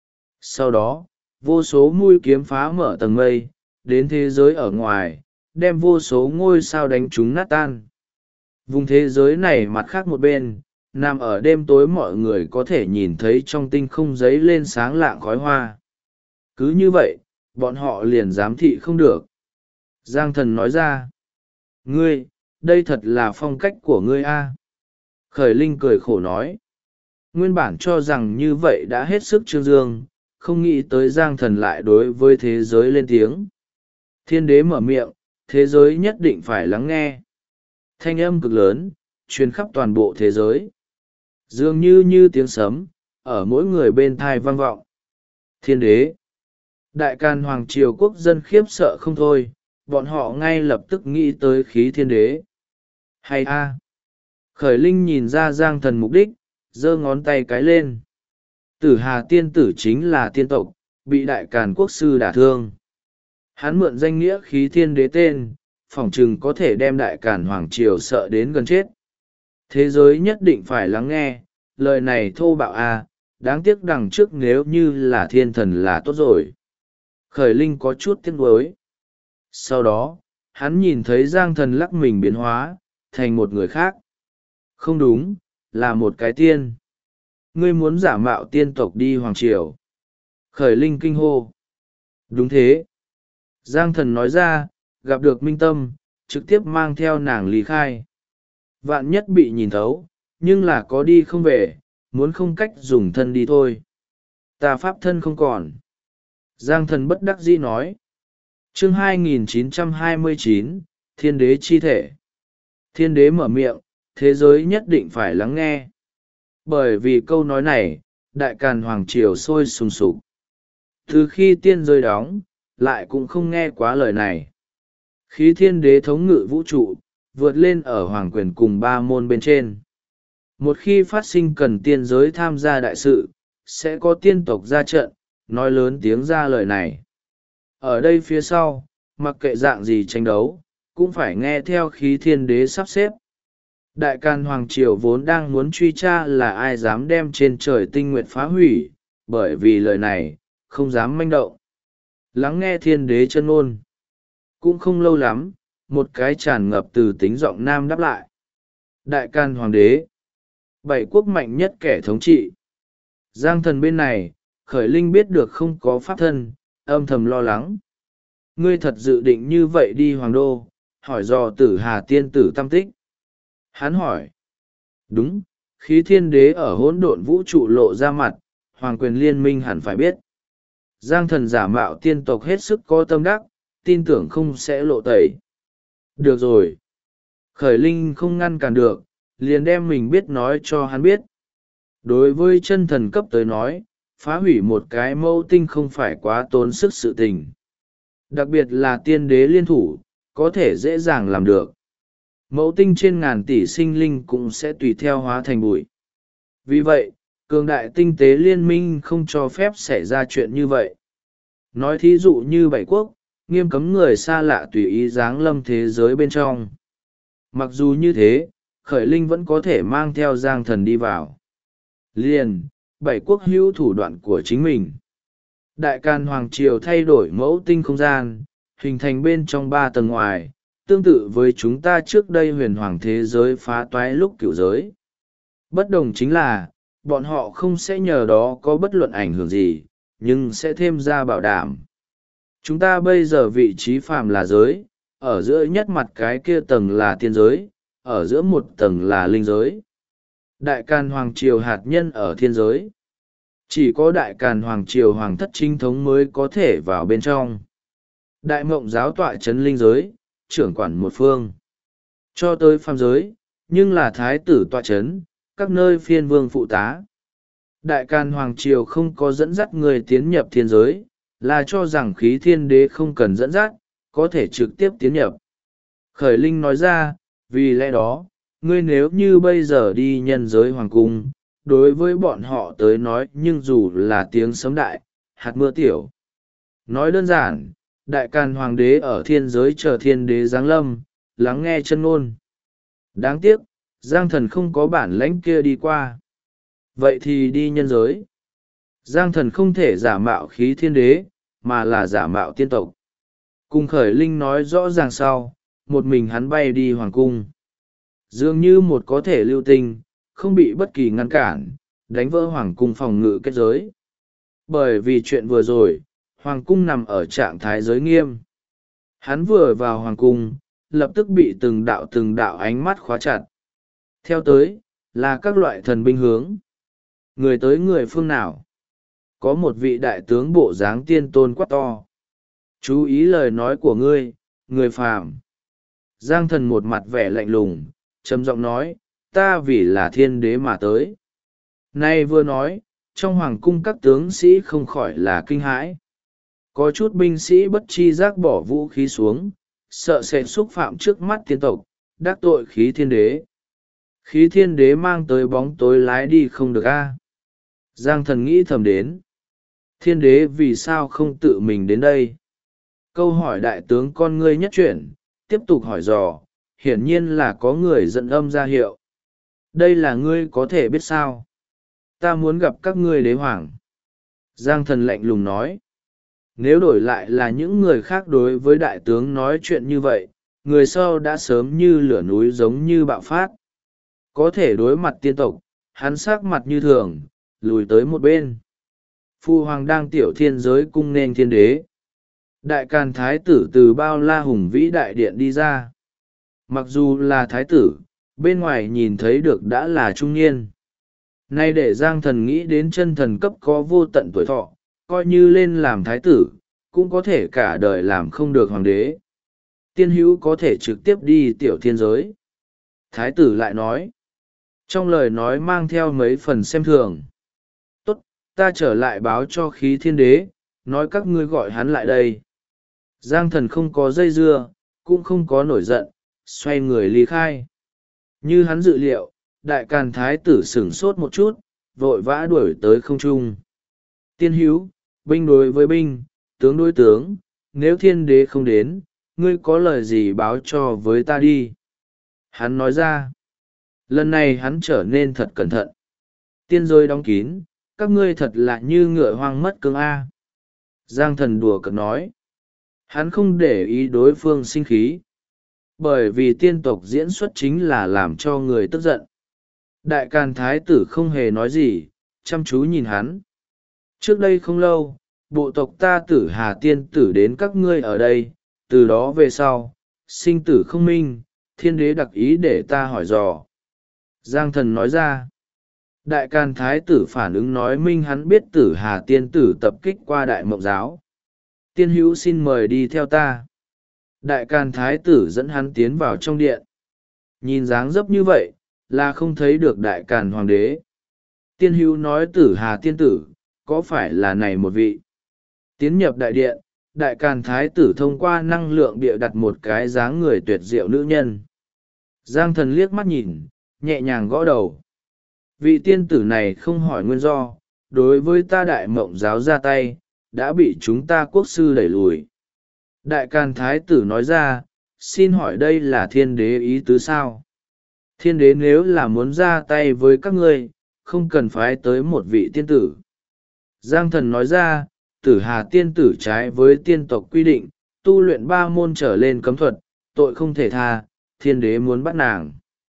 Sau đó, vô số mũi kiếm phá mở tầng mây, đến thế giới ở ngoài, đem vô số ngôi sao đánh chúng nát tan. Vùng thế giới này mặt khác một bên, nằm ở đêm tối mọi người có thể nhìn thấy trong tinh không giấy lên sáng lạng khói hoa. Cứ như vậy, bọn họ liền giám thị không được. Giang Thần nói ra, ngươi, đây thật là phong cách của ngươi a. Khởi Linh cười khổ nói, nguyên bản cho rằng như vậy đã hết sức trương dương, không nghĩ tới Giang Thần lại đối với thế giới lên tiếng. Thiên đế mở miệng, thế giới nhất định phải lắng nghe. Thanh âm cực lớn, truyền khắp toàn bộ thế giới. Dường như tiếng sấm, ở mỗi người bên thai vang vọng. Thiên đế. Đại can hoàng triều quốc dân khiếp sợ không thôi, bọn họ ngay lập tức nghĩ tới khí thiên đế. Hay a. Khởi Linh nhìn ra Giang Thần mục đích, giơ ngón tay cái lên. Tử Hà tiên tử chính là tiên tộc, bị đại càn quốc sư đả thương. Hắn mượn danh nghĩa khí thiên đế tên, phỏng chừng có thể đem đại càn hoàng triều sợ đến gần chết. Thế giới nhất định phải lắng nghe, lời này thô bạo a, đáng tiếc đằng trước nếu như là thiên thần là tốt rồi. Khởi Linh có chút tiếc nuối. Sau đó, hắn nhìn thấy Giang Thần lắc mình biến hóa, thành một người khác. Không đúng, là một cái tiên. Ngươi muốn giả mạo tiên tộc đi hoàng triều. Khởi Linh kinh hô. Đúng thế. Giang Thần nói ra, gặp được Minh Tâm, trực tiếp mang theo nàng lý khai. Vạn nhất bị nhìn thấu, nhưng là có đi không về, muốn không cách dùng thân đi thôi. Ta pháp thân không còn. Giang Thần bất đắc dĩ nói. Chương 2929, Thiên đế chi thể. Thiên đế mở miệng, thế giới nhất định phải lắng nghe. Bởi vì câu nói này, đại càn hoàng triều sôi sùng sục. Từ khi tiên rơi đóng, lại cũng không nghe quá lời này. Khí thiên đế thống ngự vũ trụ, vượt lên ở hoàng quyền cùng ba môn bên trên. Một khi phát sinh cần tiên giới tham gia đại sự, sẽ có tiên tộc ra trận, nói lớn tiếng ra lời này. Ở đây phía sau, mặc kệ dạng gì tranh đấu, cũng phải nghe theo khí thiên đế sắp xếp. Đại Càn Hoàng Triều vốn đang muốn truy tra là ai dám đem trên trời tinh nguyệt phá hủy, bởi vì lời này, không dám manh động. Lắng nghe thiên đế chân ngôn. Cũng không lâu lắm, một cái tràn ngập từ tính giọng nam đáp lại. Đại Càn Hoàng đế. Bảy quốc mạnh nhất kẻ thống trị. Giang Thần bên này, Khởi Linh biết được không có pháp thân, âm thầm lo lắng. Ngươi thật dự định như vậy đi Hoàng Đô, hỏi dò Tử Hà tiên tử tâm tích. Hắn hỏi. Đúng, khí thiên đế ở hỗn độn vũ trụ lộ ra mặt, hoàng quyền liên minh hẳn phải biết. Giang Thần giả mạo tiên tộc hết sức có tâm đắc, tin tưởng không sẽ lộ tẩy. Được rồi. Khởi Linh không ngăn cản được, liền đem mình biết nói cho hắn biết. Đối với chân thần cấp tới nói, phá hủy một cái mẫu tinh không phải quá tốn sức sự tình. Đặc biệt là tiên đế liên thủ, có thể dễ dàng làm được. Mẫu tinh trên ngàn tỷ sinh linh cũng sẽ tùy theo hóa thành bụi. Vì vậy, cường đại tinh tế liên minh không cho phép xảy ra chuyện như vậy. Nói thí dụ như bảy quốc, nghiêm cấm người xa lạ tùy ý giáng lâm thế giới bên trong. Mặc dù như thế, Khởi Linh vẫn có thể mang theo Giang Thần đi vào. Liền, bảy quốc hữu thủ đoạn của chính mình. Đại Càn Hoàng Triều thay đổi mẫu tinh không gian, hình thành bên trong 3 tầng ngoài, tương tự với chúng ta trước đây huyền hoàng thế giới phá toái lúc cựu giới. Bất đồng chính là, bọn họ không sẽ nhờ đó có bất luận ảnh hưởng gì, nhưng sẽ thêm ra bảo đảm. Chúng ta bây giờ vị trí phàm là giới, ở giữa nhất mặt cái kia tầng là tiên giới, ở giữa một tầng là linh giới. Đại Càn Hoàng Triều hạt nhân ở thiên giới. Chỉ có Đại Càn Hoàng Triều Hoàng thất chính thống mới có thể vào bên trong. Đại Mộng giáo tọa trấn linh giới, trưởng quản một phương. Cho tới phàm giới, nhưng là thái tử tọa trấn, các nơi phiên vương phụ tá. Đại Càn Hoàng Triều không có dẫn dắt người tiến nhập thiên giới, là cho rằng khí thiên đế không cần dẫn dắt, có thể trực tiếp tiến nhập. Khởi Linh nói ra, vì lẽ đó, ngươi nếu như bây giờ đi nhân giới hoàng cung, đối với bọn họ tới nói nhưng dù là tiếng sấm đại, hạt mưa tiểu. Nói đơn giản, Đại Càn Hoàng đế ở thiên giới chờ thiên đế giáng lâm, lắng nghe chân ngôn. Đáng tiếc, Giang Thần không có bản lãnh kia đi qua. Vậy thì đi nhân giới. Giang Thần không thể giả mạo khí thiên đế, mà là giả mạo tiên tộc. Cùng Khởi Linh nói rõ ràng sau, một mình hắn bay đi hoàng cung. Dường như một có thể lưu tình, không bị bất kỳ ngăn cản, đánh vỡ hoàng cung phòng ngự kết giới. Bởi vì chuyện vừa rồi, hoàng cung nằm ở trạng thái giới nghiêm. Hắn vừa vào hoàng cung, lập tức bị từng đạo ánh mắt khóa chặt. Theo tới, là các loại thần binh hướng. Người tới người phương nào? Có một vị đại tướng bộ dáng tiên tôn quát to. Chú ý lời nói của ngươi, người phàm. Giang Thần một mặt vẻ lạnh lùng, trầm giọng nói, ta vì là thiên đế mà tới. Nay vừa nói, trong hoàng cung các tướng sĩ không khỏi là kinh hãi. Có chút binh sĩ bất chi giác bỏ vũ khí xuống, sợ sẽ xúc phạm trước mắt tiên tộc, đắc tội khí thiên đế. Khí thiên đế mang tới bóng tối lái đi không được a. Giang Thần nghĩ thầm đến. Thiên đế vì sao không tự mình đến đây? Câu hỏi đại tướng con ngươi nhất chuyển, tiếp tục hỏi dò, hiển nhiên là có người dẫn âm ra hiệu. Đây là ngươi có thể biết sao? Ta muốn gặp các ngươi đế hoàng. Giang Thần lạnh lùng nói. Nếu đổi lại là những người khác đối với đại tướng nói chuyện như vậy, người sau đã sớm như lửa núi giống như bạo phát. Có thể đối mặt tiên tộc, hắn sắc mặt như thường, lùi tới một bên. Phu hoàng đang tiểu thiên giới cung nên thiên đế. Đại Càn thái tử từ bao la hùng vĩ đại điện đi ra. Mặc dù là thái tử, bên ngoài nhìn thấy được đã là trung niên. Nay để Giang Thần nghĩ đến chân thần cấp có vô tận tuổi thọ, coi như lên làm thái tử, cũng có thể cả đời làm không được hoàng đế. Tiên hữu có thể trực tiếp đi tiểu thiên giới. Thái tử lại nói. Trong lời nói mang theo mấy phần xem thường. Tốt, ta trở lại báo cho khí thiên đế, nói các ngươi gọi hắn lại đây. Giang Thần không có dây dưa, cũng không có nổi giận, xoay người ly khai. Như hắn dự liệu, Đại Càn thái tử sửng sốt một chút, vội vã đuổi tới không trung. Tiên hữu, binh đối với binh, tướng đối tướng, nếu thiên đế không đến, ngươi có lời gì báo cho với ta đi. Hắn nói ra. Lần này hắn trở nên thật cẩn thận. Tiên giới đóng kín, các ngươi thật là như ngựa hoang mất cương A. Giang Thần đùa cợt nói. Hắn không để ý đối phương sinh khí. Bởi vì tiên tộc diễn xuất chính là làm cho người tức giận. Đại Càn thái tử không hề nói gì, chăm chú nhìn hắn. Trước đây không lâu, bộ tộc ta Tử Hà tiên tử đến các ngươi ở đây, từ đó về sau, sinh tử không minh, thiên đế đặc ý để ta hỏi dò. Giang Thần nói ra. Đại Càn thái tử phản ứng nói minh hắn biết Tử Hà tiên tử tập kích qua Đại Mộng giáo. Tiên hữu xin mời đi theo ta. Đại Càn thái tử dẫn hắn tiến vào trong điện. Nhìn dáng dấp như vậy, là không thấy được Đại Càn hoàng đế. Tiên hữu nói Tử Hà tiên tử, có phải là này một vị? Tiến nhập đại điện, Đại Càn thái tử thông qua năng lượng bịa đặt một cái dáng người tuyệt diệu nữ nhân. Giang Thần liếc mắt nhìn, nhẹ nhàng gõ đầu. Vị tiên tử này không hỏi nguyên do, đối với ta Đại Mộng giáo ra tay, đã bị chúng ta quốc sư đẩy lùi. Đại Càn thái tử nói ra, xin hỏi đây là thiên đế ý tứ sao? Thiên đế nếu là muốn ra tay với các ngươi, không cần phái tới một vị tiên tử. Giang Thần nói ra, Tử Hà tiên tử trái với tiên tộc quy định, tu luyện 3 môn trở lên cấm thuật, tội không thể tha, thiên đế muốn bắt nàng.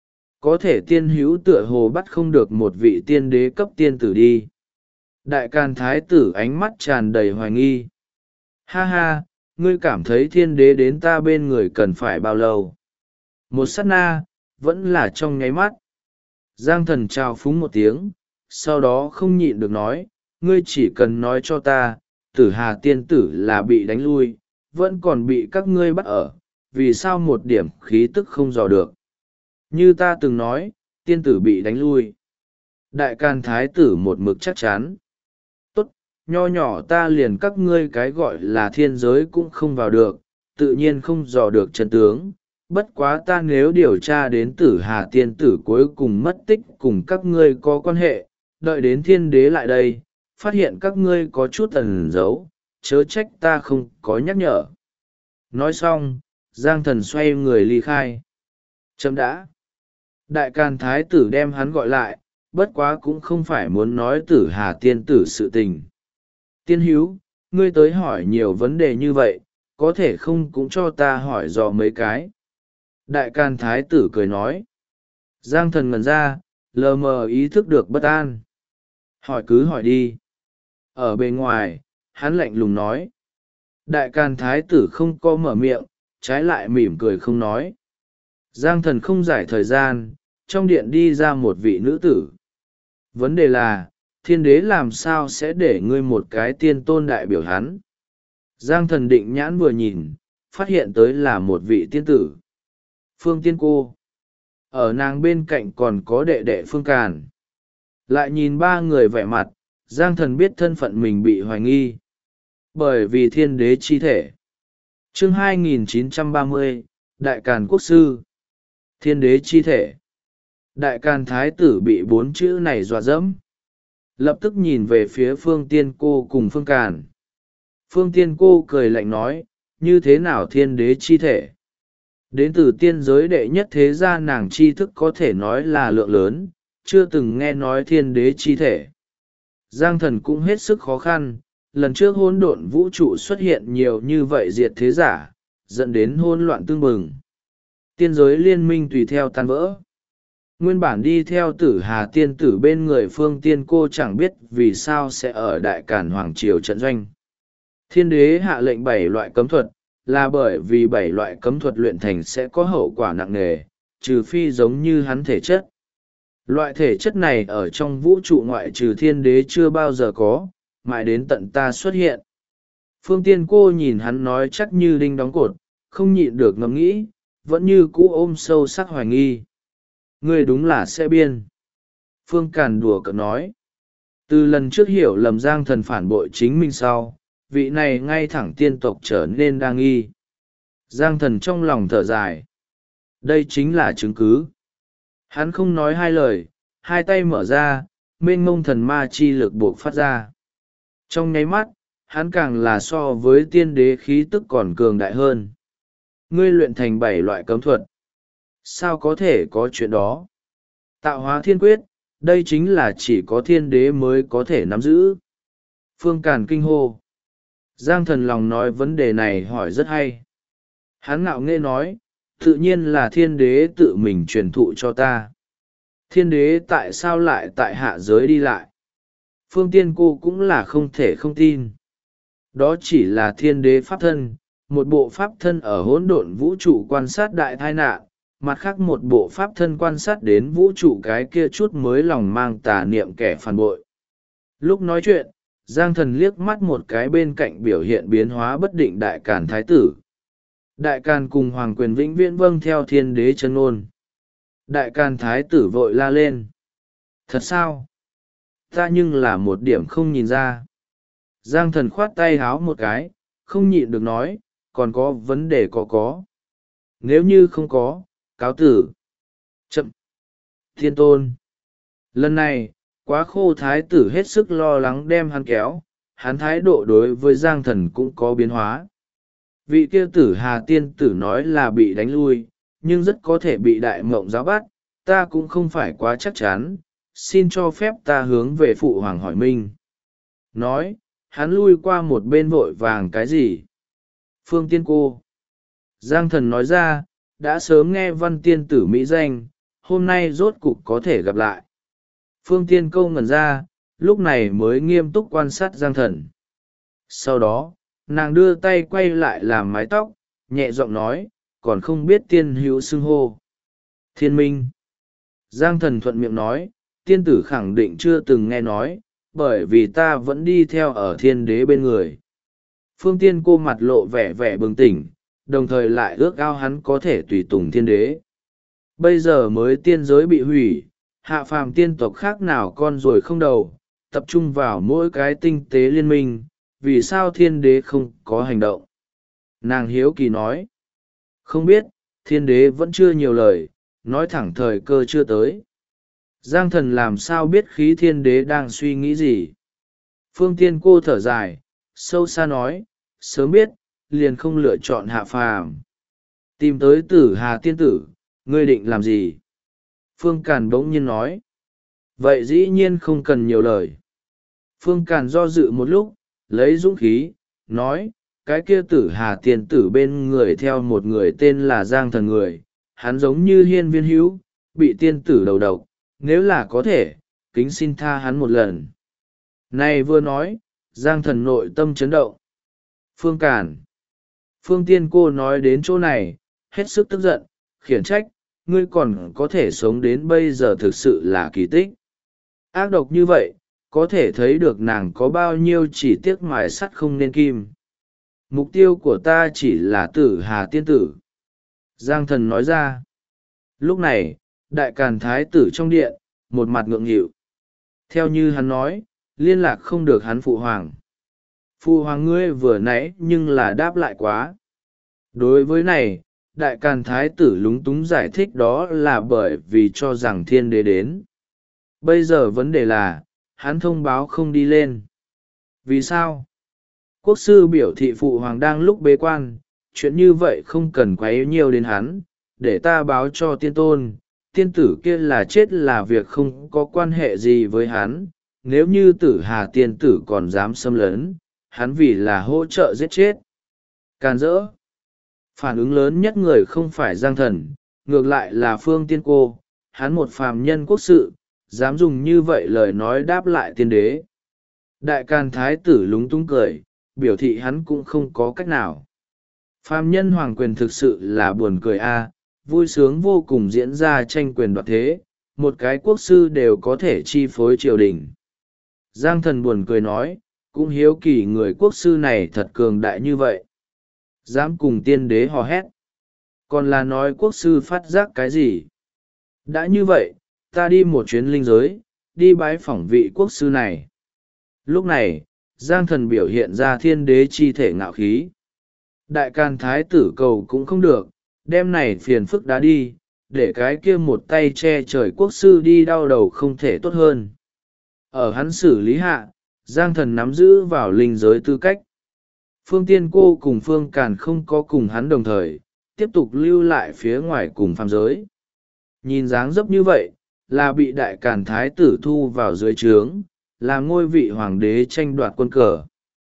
Có thể tiên hữu tựa hồ bắt không được một vị tiên đế cấp tiên tử đi. Đại Càn thái tử ánh mắt tràn đầy hoài nghi. Ha ha, ngươi cảm thấy thiên đế đến ta bên người cần phải bao lâu? Một sát na, vẫn là trong nháy mắt. Giang Thần chào phúng một tiếng, sau đó không nhịn được nói, ngươi chỉ cần nói cho ta, Tử Hà tiên tử là bị đánh lui, vẫn còn bị các ngươi bắt ở, vì sao một điểm khí tức không dò được. Như ta từng nói, tiên tử bị đánh lui. Đại Càn thái tử một mực chắc chắn. Tốt, nho nhỏ ta liền các ngươi cái gọi là thiên giới cũng không vào được, tự nhiên không dò được chân tướng. Bất quá ta nếu điều tra đến Tử Hà tiên tử cuối cùng mất tích cùng các ngươi có quan hệ, đợi đến thiên đế lại đây, phát hiện các ngươi có chút ẩn giấu, chớ trách ta không có nhắc nhở. Nói xong, Giang Thần xoay người ly khai. Chấm đã. Đại Càn thái tử đem hắn gọi lại, bất quá cũng không phải muốn nói Tử Hà tiên tử sự tình. Tiên hữu, ngươi tới hỏi nhiều vấn đề như vậy, có thể không cũng cho ta hỏi dò mấy cái. Đại Càn thái tử cười nói. Giang Thần ngẩn ra, lờ mờ ý thức được bất an. Hỏi cứ hỏi đi. Ở bên ngoài, hắn lạnh lùng nói. Đại Càn thái tử không có mở miệng, trái lại mỉm cười không nói. Giang Thần không giải thời gian, trong điện đi ra một vị nữ tử. Vấn đề là, thiên đế làm sao sẽ để ngươi một cái tiên tôn đại biểu hắn? Giang Thần định nhãn vừa nhìn, phát hiện tới là một vị tiên tử. Phương Tiên Cô. Ở nàng bên cạnh còn có đệ đệ Phương Càn. Lại nhìn ba người vẻ mặt, Giang Thần biết thân phận mình bị hoài nghi. Bởi vì thiên đế chi thể. Chương 2930, Đại Càn Quốc Sư. Thiên đế chi thể. Đại Càn thái tử bị bốn chữ này dọa dẫm. Lập tức nhìn về phía Phương Tiên Cô cùng Phương Càn. Phương Tiên Cô cười lạnh nói, như thế nào thiên đế chi thể? Đến từ tiên giới đệ nhất thế gia nàng tri thức có thể nói là lượng lớn, chưa từng nghe nói thiên đế chi thể. Giang Thần cũng hết sức khó khăn, lần trước hỗn độn vũ trụ xuất hiện nhiều như vậy diệt thế giả, dẫn đến hỗn loạn tương bừng. Tiên giới liên minh tùy theo tan vỡ. Nguyên bản đi theo Tử Hà tiên tử bên người Phương Tiên Cô chẳng biết vì sao sẽ ở Đại Càn Hoàng Triều trận doanh. Thiên đế hạ lệnh 7 loại cấm thuật, là bởi vì 7 loại cấm thuật luyện thành sẽ có hậu quả nặng nề, trừ phi giống như hắn thể chất. Loại thể chất này ở trong vũ trụ ngoại trừ thiên đế chưa bao giờ có, mãi đến tận ta xuất hiện. Phương Tiên Cô nhìn hắn nói chắc như đinh đóng cột, không nhịn được ngẫm nghĩ, vẫn như cũ ôm sâu sắc hoài nghi. Ngươi đúng là sẽ biên. Phương Càn đùa cợt nói. Từ lần trước hiểu lầm Giang Thần phản bội chính mình sau, vị này ngay thẳng tiên tộc trở nên đa nghi. Giang Thần trong lòng thở dài. Đây chính là chứng cứ. Hắn không nói hai lời, hai tay mở ra, mênh mông thần ma chi lực buộc phát ra. Trong nháy mắt, hắn càng là so với tiên đế khí tức còn cường đại hơn. Ngươi luyện thành 7 loại cấm thuật. Sao có thể có chuyện đó? Tạo hóa thiên quyết, đây chính là chỉ có thiên đế mới có thể nắm giữ. Phương Càn kinh hô. Giang Thần lòng nói vấn đề này hỏi rất hay. Hắn ngạo nghễ nói, tự nhiên là thiên đế tự mình truyền thụ cho ta. Thiên đế tại sao lại tại hạ giới đi lại? Phương Tiên Cô cũng là không thể không tin. Đó chỉ là thiên đế pháp thân, một bộ pháp thân ở hỗn độn vũ trụ quan sát đại tai nạn, mặt khác một bộ pháp thân quan sát đến vũ trụ cái kia chút mới lòng mang tà niệm kẻ phản bội. Lúc nói chuyện, Giang Thần liếc mắt một cái bên cạnh biểu hiện biến hóa bất định Đại Càn thái tử. Đại Càn cùng Hoàng Quyền vĩnh viễn vâng theo thiên đế chân ngôn. Đại Càn thái tử vội la lên. Thật sao? Ta nhưng là một điểm không nhìn ra. Giang Thần khoát tay háo một cái, không nhịn được nói, còn có vấn đề có. Nếu như không có, cáo tử. Chậm. Thiên tôn. Lần này, quá khô thái tử hết sức lo lắng đem hắn kéo, hắn thái độ đối với Giang Thần cũng có biến hóa. Vị kia Tử Hà tiên tử nói là bị đánh lui, nhưng rất có thể bị đại mộng giáo bắt, ta cũng không phải quá chắc chắn, xin cho phép ta hướng về phụ hoàng hỏi minh. Nói, hắn lui qua một bên vội vàng cái gì? Phương Tiên Cô. Giang Thần nói ra, đã sớm nghe văn tiên tử mỹ danh, hôm nay rốt cục có thể gặp lại. Phương Tiên Câu ngẩn ra, lúc này mới nghiêm túc quan sát Giang Thần. Sau đó, nàng đưa tay quay lại làm mái tóc, nhẹ giọng nói, còn không biết tiên hữu xưng hô. Thiên Minh. Giang Thần thuận miệng nói, tiên tử khẳng định chưa từng nghe nói, bởi vì ta vẫn đi theo ở thiên đế bên người. Phương Tiên Cô mặt lộ vẻ vẻ bừng tỉnh, đồng thời lại ước ao hắn có thể tùy tùng thiên đế. Bây giờ mới tiên giới bị hủy, Hạ phàm tiên tộc khác nào con ruồi không đầu, tập trung vào mỗi cái tinh tế liên minh, vì sao thiên đế không có hành động? Nàng hiếu kỳ nói. Không biết, thiên đế vẫn chưa nhiều lời, nói thẳng thời cơ chưa tới. Giang thần làm sao biết khí thiên đế đang suy nghĩ gì? Phương Tiên cô thở dài, sâu xa nói, sớm biết, liền không lựa chọn hạ phàm. Tìm tới Tử Hà tiên tử, ngươi định làm gì? Phương Càn bỗng nhiên nói. Vậy dĩ nhiên không cần nhiều lời. Phương Càn do dự một lúc, lấy dũng khí, nói, cái kia Tử Hà tiên tử bên người theo một người tên là Giang thần người, hắn giống như hiên viên hữu, bị tiên tử đầu độc, nếu là có thể, kính xin tha hắn một lần. Này vừa nói, Giang thần nội tâm chấn động. Phương Càn. Phương Tiên cô nói đến chỗ này, hết sức tức giận, khiển trách, ngươi còn có thể sống đến bây giờ thực sự là kỳ tích. Ác độc như vậy, có thể thấy được nàng có bao nhiêu chỉ tiếc mài sắt không nên kim. Mục tiêu của ta chỉ là Tử Hà tiên tử. Giang thần nói ra. Lúc này, đại càn thái tử trong điện, một mặt ngượng nghịu. Theo như hắn nói, liên lạc không được hắn phụ hoàng. Phụ hoàng ngươi vừa nãy nhưng là đáp lại quá. Đối với này, đại càn thái tử lúng túng giải thích đó là bởi vì cho rằng thiên đế đến. Bây giờ vấn đề là, hắn thông báo không đi lên. Vì sao? Quốc sư biểu thị phụ hoàng đang lúc bế quan, chuyện như vậy không cần quấy nhiều đến hắn, để ta báo cho tiên tôn, tiên tử kia là chết là việc không có quan hệ gì với hắn, nếu như Tử Hà tiên tử còn dám xâm lấn, hắn vì là hỗ trợ giết chết. Càn rỡ. Phản ứng lớn nhất người không phải Giang thần, ngược lại là Phương Tiên cô, hắn một phàm nhân quốc sự, dám dùng như vậy lời nói đáp lại tiên đế. Đại Càn thái tử lúng túng cười, biểu thị hắn cũng không có cách nào. Phàm nhân hoàng quyền thực sự là buồn cười a, vui sướng vô cùng diễn ra tranh quyền đoạt thế, một cái quốc sư đều có thể chi phối triều đình. Giang thần buồn cười nói, cũng hiếu kỳ người quốc sư này thật cường đại như vậy. Dám cùng tiên đế hò hét. Còn là nói quốc sư phát giác cái gì? Đã như vậy, ta đi một chuyến linh giới, đi bái phỏng vị quốc sư này. Lúc này, Giang thần biểu hiện ra thiên đế chi thể ngạo khí. Đại Càn thái tử cầu cũng không được, đem này phiền phức đã đi, để cái kia một tay che trời quốc sư đi đau đầu không thể tốt hơn. Ở hắn xử lý hạ, Giang thần nắm giữ vào linh giới tư cách. Phương Tiên cô cùng Phương Càn không có cùng hắn đồng thời, tiếp tục lưu lại phía ngoài cùng phàm giới. Nhìn dáng dấp như vậy, là bị đại Càn thái tử thu vào dưới trướng, làm ngôi vị hoàng đế tranh đoạt quân cờ.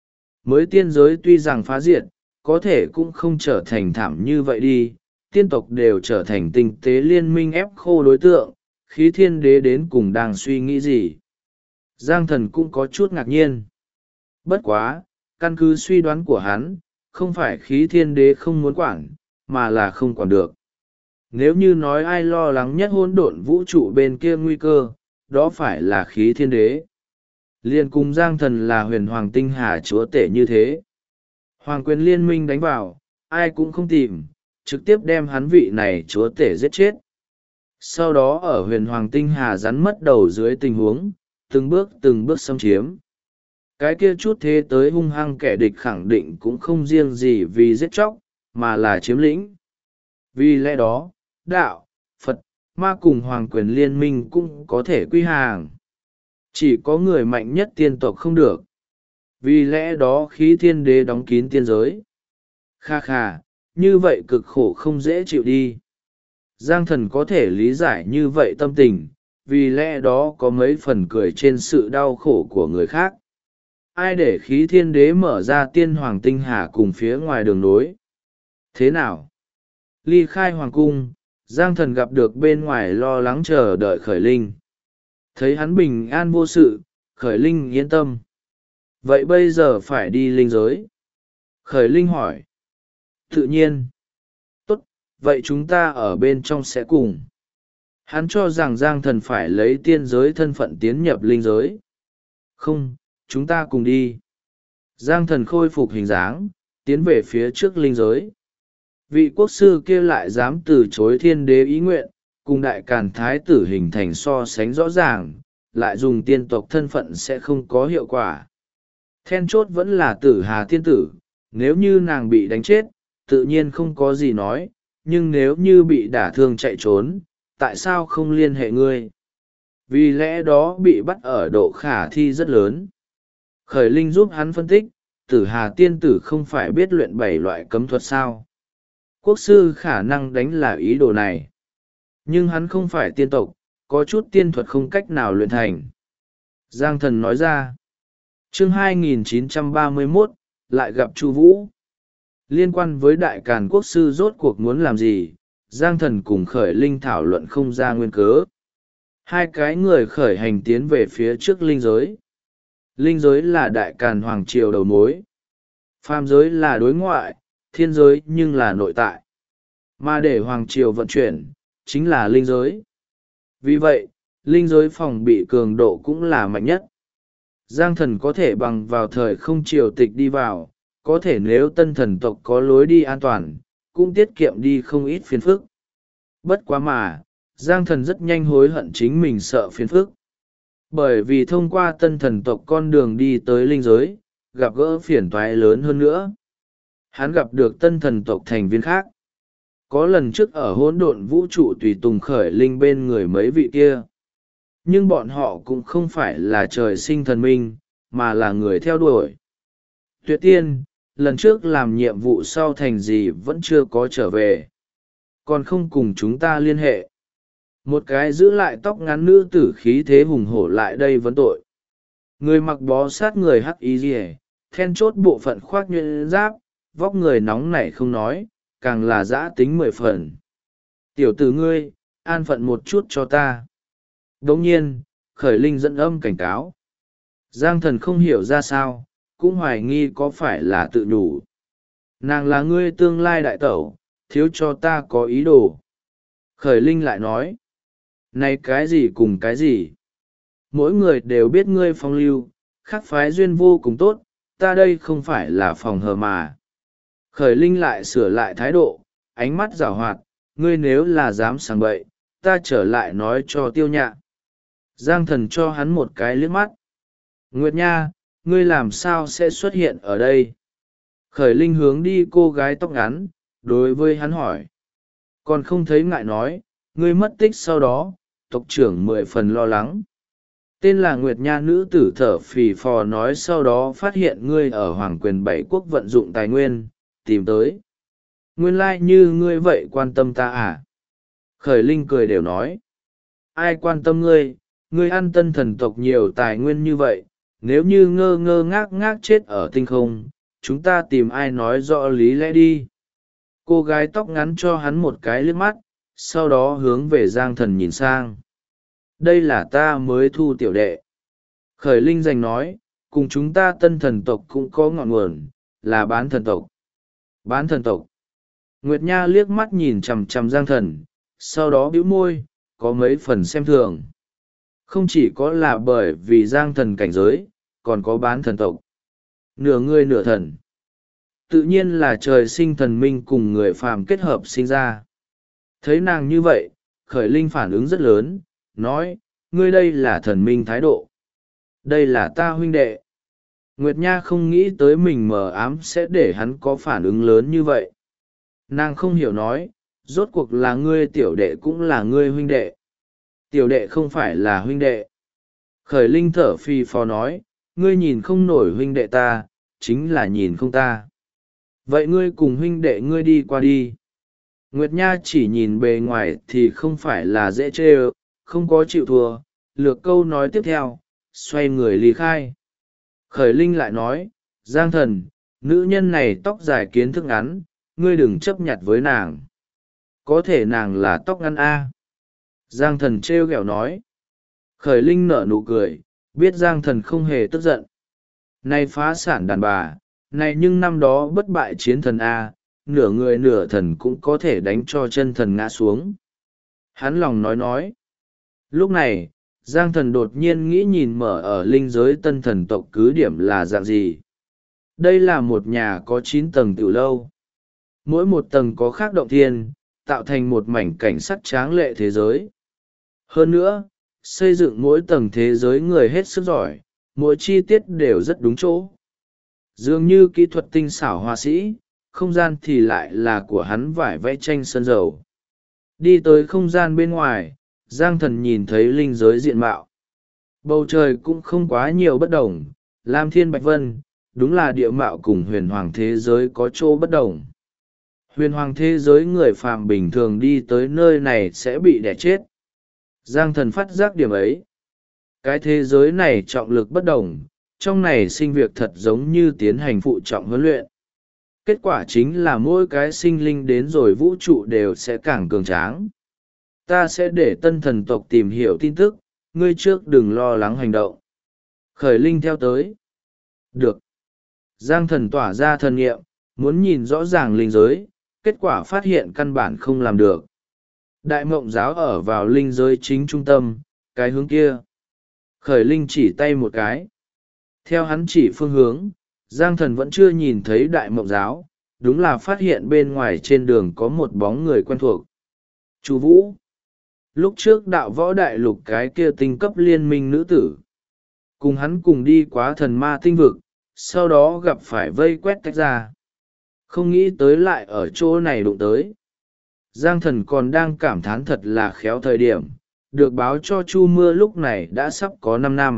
Mới tiên giới tuy rằng phá diệt, có thể cũng không trở thành thảm như vậy đi, tiên tộc đều trở thành tinh tế liên minh ép khô đối tượng, khí thiên đế đến cùng đang suy nghĩ gì. Giang thần cũng có chút ngạc nhiên. Bất quá, căn cứ suy đoán của hắn, không phải khí thiên đế không muốn quản, mà là không quản được. Nếu như nói ai lo lắng nhất hỗn độn vũ trụ bên kia nguy cơ, đó phải là khí thiên đế. Liên cùng Giang thần là huyền hoàng tinh hà chúa tể như thế. Hoàng quyền liên minh đánh vào, ai cũng không tìm, trực tiếp đem hắn vị này chúa tể giết chết. Sau đó ở huyền hoàng tinh hà rắn mất đầu dưới tình huống, từng bước xâm chiếm. Cái kia chút thế tới hung hăng kẻ địch khẳng định cũng không riêng gì vì giết chóc, mà là chiếm lĩnh. Vì lẽ đó, đạo, Phật, ma cùng hoàng quyền liên minh cũng có thể quy hàng. Chỉ có người mạnh nhất tiên tộc không được. Vì lẽ đó khí thiên đế đóng kín tiên giới. Kha kha, như vậy cực khổ không dễ chịu đi. Giang thần có thể lý giải như vậy tâm tình, vì lẽ đó có mấy phần cười trên sự đau khổ của người khác. Ai để khí thiên đế mở ra tiên hoàng tinh hà cùng phía ngoài đường nối? Thế nào? Ly khai hoàng cung, Giang thần gặp được bên ngoài lo lắng chờ đợi Khởi Linh. Thấy hắn bình an vô sự, Khởi Linh yên tâm. Vậy bây giờ phải đi linh giới? Khởi Linh hỏi. Tự nhiên. Tốt, vậy chúng ta ở bên trong sẽ cùng. Hắn cho rằng Giang thần phải lấy tiên giới thân phận tiến nhập linh giới. Không, chúng ta cùng đi. Giang thần khôi phục hình dáng, tiến về phía trước linh giới. Vị quốc sư kia lại dám từ chối thiên đế ý nguyện, cùng đại càn thái tử hình thành so sánh rõ ràng, lại dùng tiên tộc thân phận sẽ không có hiệu quả. Then chốt vẫn là Tử Hà tiên tử, nếu như nàng bị đánh chết, tự nhiên không có gì nói, nhưng nếu như bị đả thương chạy trốn, tại sao không liên hệ ngươi? Vì lẽ đó bị bắt ở độ khả thi rất lớn. Khởi Linh giúp hắn phân tích, Tử Hà tiên tử không phải biết luyện 7 loại cấm thuật sao? Quốc sư khả năng đánh là ý đồ này. Nhưng hắn không phải tiên tộc, có chút tiên thuật không cách nào luyện thành. Giang Thần nói ra. Chương 2931, lại gặp Chu Vũ. Liên quan với đại càn quốc sư rốt cuộc muốn làm gì, Giang Thần cùng Khởi Linh thảo luận không ra nguyên cớ. Hai cái người khởi hành tiến về phía trước linh giới. Linh giới là đại càn hoàng triều đầu mối. Phàm giới là đối ngoại, thiên giới nhưng là nội tại. Mà để hoàng triều vận chuyển, chính là linh giới. Vì vậy, linh giới phòng bị cường độ cũng là mạnh nhất. Giang Thần có thể bằng vào thời không triều tịch đi vào, có thể nếu tân thần tộc có lối đi an toàn, cũng tiết kiệm đi không ít phiền phức. Bất quá mà, Giang Thần rất nhanh hối hận chính mình sợ phiền phức. Bởi vì thông qua tân thần tộc con đường đi tới linh giới, gặp gỡ phiền toái lớn hơn nữa. Hắn gặp được tân thần tộc thành viên khác. Có lần trước ở hỗn độn vũ trụ tùy tùng Khởi Linh bên người mấy vị kia. Nhưng bọn họ cũng không phải là trời sinh thần minh, mà là người theo đuổi. Tuyệt tiên, lần trước làm nhiệm vụ sau thành gì vẫn chưa có trở về. Còn không cùng chúng ta liên hệ. Một cái giữ lại tóc ngắn nữ tử khí thế hùng hổ lại đây vấn tội. Người mặc bó sát người hắc y rìa, then chốt bộ phận khoác nhuyễn giáp, vóc người nóng nảy không nói, càng là dã tính 10 phần. Tiểu tử ngươi, an phận một chút cho ta. Đồng nhiên, Khởi Linh dẫn âm cảnh cáo. Giang Thần không hiểu ra sao, cũng hoài nghi có phải là tự nhủ. Nàng là ngươi tương lai đại tẩu, thiếu cho ta có ý đồ. Khởi Linh lại nói. Này cái gì cùng cái gì? Mỗi người đều biết ngươi phong lưu, khác phái duyên vô cùng tốt, ta đây không phải là phòng hờ mà. Khởi Linh lại sửa lại thái độ, ánh mắt giảo hoạt, ngươi nếu là dám sảng bậy, ta trở lại nói cho Tiêu Nhạ. Giang Thần cho hắn một cái liếc mắt. Nguyệt Nha, ngươi làm sao sẽ xuất hiện ở đây? Khởi Linh hướng đi cô gái tóc ngắn, đối với hắn hỏi. Còn không thấy ngại nói, ngươi mất tích sau đó, tộc trưởng 10 phần lo lắng. Tên là Nguyệt Nha nữ tử thở phì phò nói sau đó phát hiện ngươi ở Hoàng quyền 7 quốc vận dụng tài nguyên, tìm tới. Nguyên lai như ngươi vậy quan tâm ta à? Khởi Linh cười đều nói. Ai quan tâm ngươi, ngươi ăn tân thần tộc nhiều tài nguyên như vậy, nếu như ngơ ngơ ngác ngác chết ở tinh không, chúng ta tìm ai nói rõ lý lẽ đi. Cô gái tóc ngắn cho hắn một cái liếc mắt, sau đó hướng về Giang Thần nhìn sang. Đây là ta mới thu tiểu đệ. Khởi Linh giành nói, cùng chúng ta tân thần tộc cũng có ngọn nguồn, là bán thần tộc. Bán thần tộc. Nguyệt Nha liếc mắt nhìn chằm chằm Giang Thần, sau đó bĩu môi, có mấy phần xem thường. Không chỉ có là bởi vì Giang Thần cảnh giới, còn có bán thần tộc. Nửa người nửa thần. Tự nhiên là trời sinh thần minh cùng người phàm kết hợp sinh ra. Thấy nàng như vậy, Khởi Linh phản ứng rất lớn, nói, ngươi đây là thần minh thái độ. Đây là ta huynh đệ. Nguyệt Nha không nghĩ tới mình mờ ám sẽ để hắn có phản ứng lớn như vậy. Nàng không hiểu nói, rốt cuộc là ngươi tiểu đệ cũng là ngươi huynh đệ. Tiểu đệ không phải là huynh đệ. Khởi Linh thở phì phò nói, ngươi nhìn không nổi huynh đệ ta, chính là nhìn không ta. Vậy ngươi cùng huynh đệ ngươi đi qua đi. Nguyệt Nha chỉ nhìn bề ngoài thì không phải là dễ chê ơ, không có chịu thua, lược câu nói tiếp theo, xoay người ly khai. Khởi Linh lại nói, Giang Thần, nữ nhân này tóc dài kiến thức ngắn, ngươi đừng chấp nhặt với nàng. Có thể nàng là tóc ngắn A. Giang Thần trêu ghẹo nói. Khởi Linh nở nụ cười, biết Giang Thần không hề tức giận. Này phá sản đàn bà, này nhưng năm đó bất bại chiến thần A, nửa người nửa thần cũng có thể đánh cho chân thần ngã xuống. Hắn lòng nói. Lúc này, Giang Thần đột nhiên nghĩ nhìn mở ở linh giới tân thần tộc cứ điểm là dạng gì. Đây là một nhà có 9 tầng tiểu lâu. Mỗi một tầng có khác động thiên, tạo thành một mảnh cảnh sắc tráng lệ thế giới. Hơn nữa, xây dựng mỗi tầng thế giới người hết sức giỏi, mỗi chi tiết đều rất đúng chỗ. Dường như kỹ thuật tinh xảo họa sĩ, không gian thì lại là của hắn vải vẽ tranh sơn dầu. Đi tới không gian bên ngoài, Giang Thần nhìn thấy linh giới diện mạo. Bầu trời cũng không quá nhiều bất đồng, lam thiên bạch vân, đúng là địa mạo cùng huyền hoàng thế giới có chỗ bất đồng. Huyền hoàng thế giới người phàm bình thường đi tới nơi này sẽ bị đẻ chết. Giang Thần phát giác điểm ấy. Cái thế giới này trọng lực bất đồng, trong này sinh việc thật giống như tiến hành phụ trọng huấn luyện. Kết quả chính là mỗi cái sinh linh đến rồi vũ trụ đều sẽ càng cường tráng. Ta sẽ để tân thần tộc tìm hiểu tin tức, ngươi trước đừng lo lắng hành động. Khởi linh theo tới. Được. Giang Thần tỏa ra thần nghiệm, muốn nhìn rõ ràng linh giới, kết quả phát hiện căn bản không làm được. Đại mộng giáo ở vào linh giới chính trung tâm, cái hướng kia. Khởi linh chỉ tay một cái. Theo hắn chỉ phương hướng, Giang Thần vẫn chưa nhìn thấy đại mộng giáo, đúng là phát hiện bên ngoài trên đường có một bóng người quen thuộc. Chu Vũ. Lúc trước đạo võ đại lục cái kia tinh cấp liên minh nữ tử. Cùng hắn cùng đi quá thần ma tinh vực, sau đó gặp phải vây quét tách ra. Không nghĩ tới lại ở chỗ này đụng tới. Giang Thần còn đang cảm thán thật là khéo thời điểm, được báo cho Chu Mưa lúc này đã sắp có 5 năm.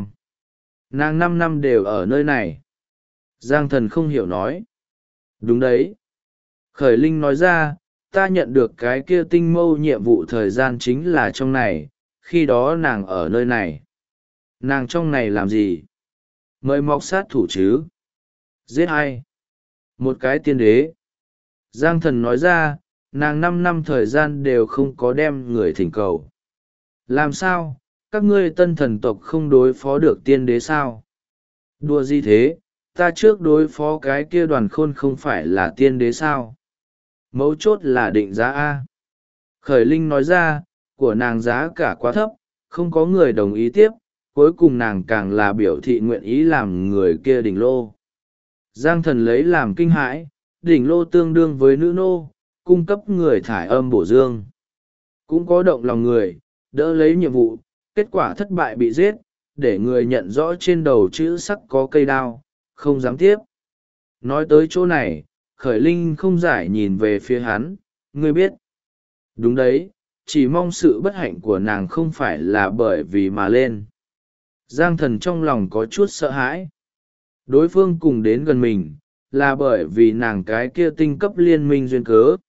Nàng 5 năm đều ở nơi này. Giang Thần không hiểu nói. Đúng đấy. Khởi linh nói ra, ta nhận được cái kia tinh mâu nhiệm vụ thời gian chính là trong này, khi đó nàng ở nơi này. Nàng trong này làm gì? Mời mọc sát thủ chứ? Giết ai? Một cái tiên đế. Giang Thần nói ra, nàng 5 năm thời gian đều không có đem người thỉnh cầu. Làm sao? Các ngươi tân thần tộc không đối phó được tiên đế sao? Đùa gì thế? Ta trước đối phó cái kia đoàn khôn không phải là tiên đế sao? Mấu chốt là định giá A. Khởi linh nói ra, của nàng giá cả quá thấp, không có người đồng ý tiếp, cuối cùng nàng càng là biểu thị nguyện ý làm người kia đỉnh lô. Giang Thần lấy làm kinh hãi, đỉnh lô tương đương với nữ nô, cung cấp người thải âm bổ dương. Cũng có động lòng người, đỡ lấy nhiệm vụ, kết quả thất bại bị giết, để người nhận rõ trên đầu chữ sắc có cây đao, không dám tiếp. Nói tới chỗ này, Khởi linh không giải nhìn về phía hắn, ngươi biết. Đúng đấy, chỉ mong sự bất hạnh của nàng không phải là bởi vì mà lên. Giang Thần trong lòng có chút sợ hãi. Đối phương cùng đến gần mình, là bởi vì nàng cái kia tinh cấp liên minh duyên cớ.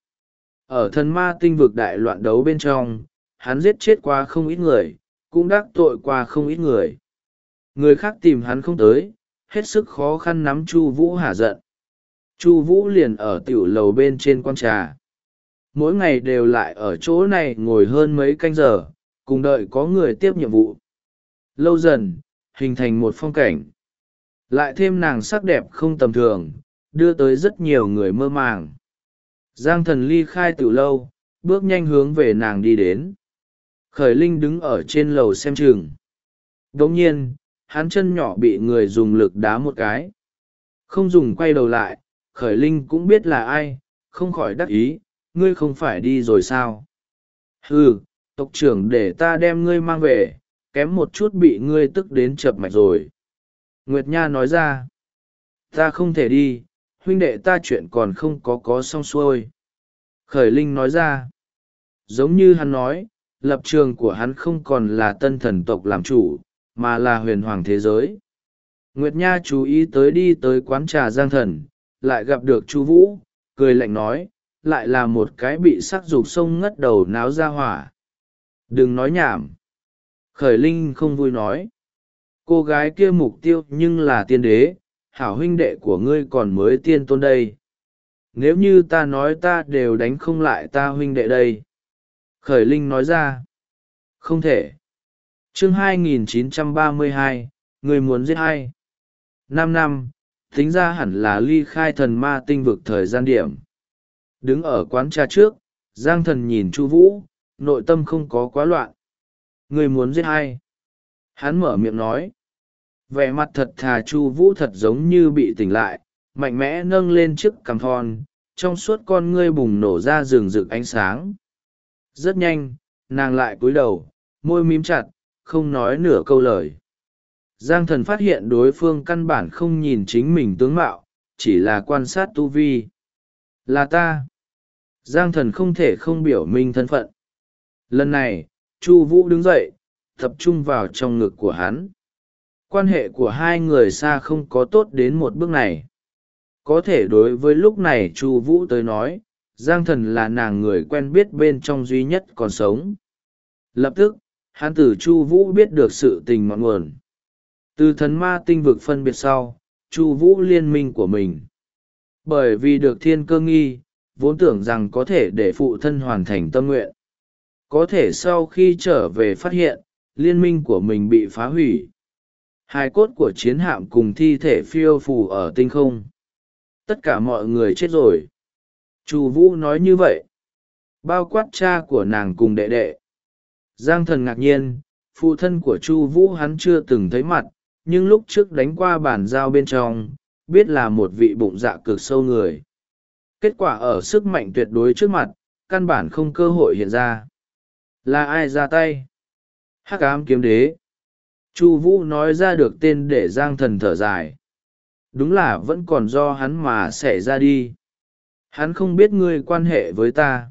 Ở thần ma tinh vực đại loạn đấu bên trong, hắn giết chết qua không ít người, cũng đắc tội qua không ít người. Người khác tìm hắn không tới, hết sức khó khăn nắm Chu Vũ hả giận. Chu Vũ liền ở tiểu lầu bên trên quán trà. Mỗi ngày đều lại ở chỗ này ngồi hơn mấy canh giờ, cùng đợi có người tiếp nhiệm vụ. Lâu dần, hình thành một phong cảnh. Lại thêm nàng sắc đẹp không tầm thường, đưa tới rất nhiều người mơ màng. Giang Thần ly khai tiểu lâu, bước nhanh hướng về nàng đi đến. Khởi linh đứng ở trên lầu xem chừng. Đồng nhiên, hắn chân nhỏ bị người dùng lực đá một cái. Không dùng quay đầu lại, Khởi linh cũng biết là ai, không khỏi đắc ý, ngươi không phải đi rồi sao? Hừ, tộc trưởng để ta đem ngươi mang về, kém một chút bị ngươi tức đến chập mạch rồi. Nguyệt Nha nói ra, ta không thể đi, huynh đệ ta chuyện còn không có xong xuôi. Khởi linh nói ra, giống như hắn nói, lập trường của hắn không còn là tân thần tộc làm chủ, mà là huyền hoàng thế giới. Nguyệt Nha chú ý tới đi tới quán trà Giang Thần, lại gặp được Chu Vũ, cười lạnh nói, lại là một cái bị sắc dục sông ngất đầu náo ra hỏa. Đừng nói nhảm. Khởi linh không vui nói, cô gái kia mục tiêu nhưng là tiên đế, hảo huynh đệ của ngươi còn mới tiên tôn đây. Nếu như ta nói ta đều đánh không lại ta huynh đệ đây. Khởi linh nói ra, không thể. Chương 2932, người muốn giết ai? 5 năm, tính ra hẳn là ly khai thần ma tinh vực thời gian điểm. Đứng ở quán trà trước, Giang Thần nhìn Chu Vũ, nội tâm không có quá loạn. Người muốn giết ai? Hắn mở miệng nói. Vẻ mặt thật thà Chu Vũ thật giống như bị tỉnh lại, mạnh mẽ nâng lên chiếc cằm thon, trong suốt con ngươi bùng nổ ra rừng rực ánh sáng, Rất nhanh nàng lại cúi đầu, môi mím chặt, không nói nửa câu lời. Giang thần phát hiện đối phương căn bản không nhìn chính mình tướng mạo, chỉ là quan sát tu vi. Là ta. Giang thần không thể không biểu minh thân phận. Lần này Chu Vũ đứng dậy, tập trung vào trong ngực của hắn. Quan hệ của hai người xa không có tốt đến một bước này. Có thể đối với lúc này Chu Vũ tới nói, Giang thần là nàng người quen biết bên trong duy nhất còn sống. Lập tức hắn từ Chu Vũ biết được sự tình ngọn nguồn. Từ thần ma tinh vực phân biệt sau, Chu Vũ liên minh của mình. Bởi vì được thiên cơ nghi, vốn tưởng rằng có thể để phụ thân hoàn thành tâm nguyện. Có thể sau khi trở về phát hiện, liên minh của mình bị phá hủy. Hài cốt của chiến hạm cùng thi thể phiêu phù ở tinh không. Tất cả mọi người chết rồi. Chu Vũ nói như vậy. Bao quát cha của nàng cùng đệ đệ. Giang thần ngạc nhiên, phụ thân của Chu Vũ hắn chưa từng thấy mặt, nhưng lúc trước đánh qua bàn giao bên trong, biết là một vị bụng dạ cực sâu người. Kết quả ở sức mạnh tuyệt đối trước mặt, căn bản không cơ hội hiện ra. Là ai ra tay? Hắc ám kiếm đế. Chu Vũ nói ra được tên để Giang thần thở dài. Đúng là vẫn còn do hắn mà xảy ra đi. Hắn không biết ngươi quan hệ với ta.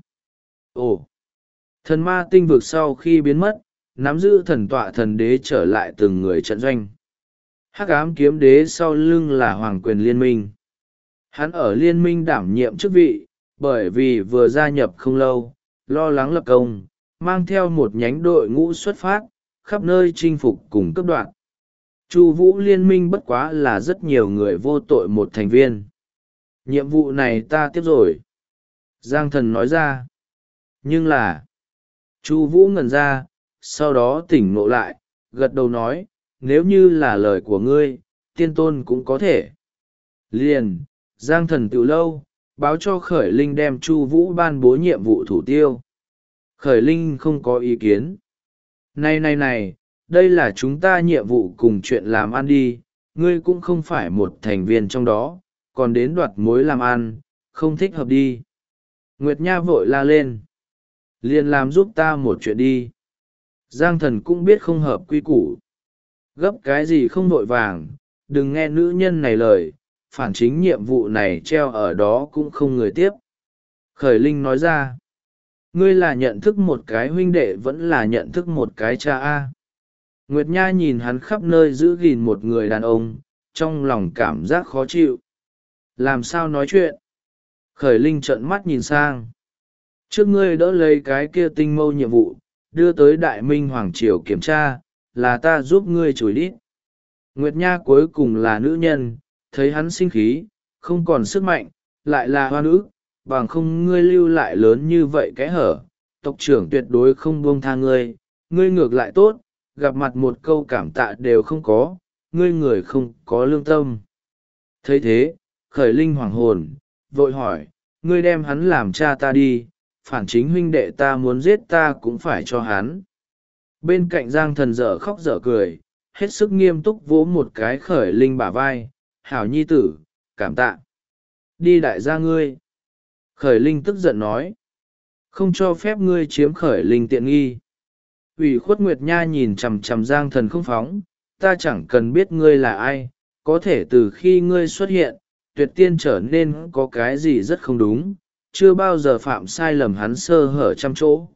Ồ! Thần ma tinh vực sau khi biến mất, nắm giữ thần tọa thần đế trở lại từng người trận doanh. Hắc ám kiếm đế sau lưng là hoàng quyền liên minh. Hắn ở liên minh đảm nhiệm chức vị, bởi vì vừa gia nhập không lâu, lo lắng lập công, mang theo một nhánh đội ngũ xuất phát, khắp nơi chinh phục cùng cấp đoạn. Chu Vũ liên minh bất quá là rất nhiều người vô tội một thành viên. Nhiệm vụ này ta tiếp rồi. Giang thần nói ra. Nhưng là... Chu Vũ ngẩn ra, sau đó tỉnh ngộ lại, gật đầu nói, nếu như là lời của ngươi, tiên tôn cũng có thể. Liền, Giang thần từ lâu, báo cho Khởi Linh đem Chu Vũ ban bố nhiệm vụ thủ tiêu. Khởi Linh không có ý kiến. Này, đây là chúng ta nhiệm vụ cùng chuyện làm ăn đi, ngươi cũng không phải một thành viên trong đó, còn đến đoạt mối làm ăn, không thích hợp đi. Nguyệt Nha vội la lên. Liền làm giúp ta một chuyện đi. Giang thần cũng biết không hợp quy củ. Gấp cái gì không vội vàng, đừng nghe nữ nhân này lời, phản chính nhiệm vụ này treo ở đó cũng không người tiếp. Khởi Linh nói ra. Ngươi là nhận thức một cái huynh đệ vẫn là nhận thức một cái cha a. Nguyệt Nha nhìn hắn khắp nơi giữ gìn một người đàn ông, trong lòng cảm giác khó chịu. Làm sao nói chuyện? Khởi Linh trợn mắt nhìn sang. Trước ngươi đỡ lấy cái kia tinh mâu nhiệm vụ, đưa tới Đại Minh Hoàng Triều kiểm tra, là ta giúp ngươi chủi đít. Nguyệt Nha cuối cùng là nữ nhân, thấy hắn sinh khí, không còn sức mạnh, lại là hoa nữ, bằng không ngươi lưu lại lớn như vậy cái hở, tộc trưởng tuyệt đối không buông tha ngươi, ngươi ngược lại tốt, gặp mặt một câu cảm tạ đều không có, ngươi người không có lương tâm. Thấy thế, Khởi Linh hoảng hồn, vội hỏi, ngươi đem hắn làm cha ta đi, phản chính huynh đệ ta muốn giết ta cũng phải cho hắn. Bên cạnh Giang thần dở khóc dở cười, hết sức nghiêm túc vỗ một cái Khởi Linh bả vai, hảo nhi tử, cảm tạ. Đi đại gia ngươi. Khởi Linh tức giận nói, không cho phép ngươi chiếm Khởi Linh tiện nghi. Ủy khuất Nguyệt Nha nhìn chằm chằm Giang thần không phóng, ta chẳng cần biết ngươi là ai, có thể từ khi ngươi xuất hiện, tuyệt tiên trở nên có cái gì rất không đúng, chưa bao giờ phạm sai lầm hắn sơ hở trăm chỗ.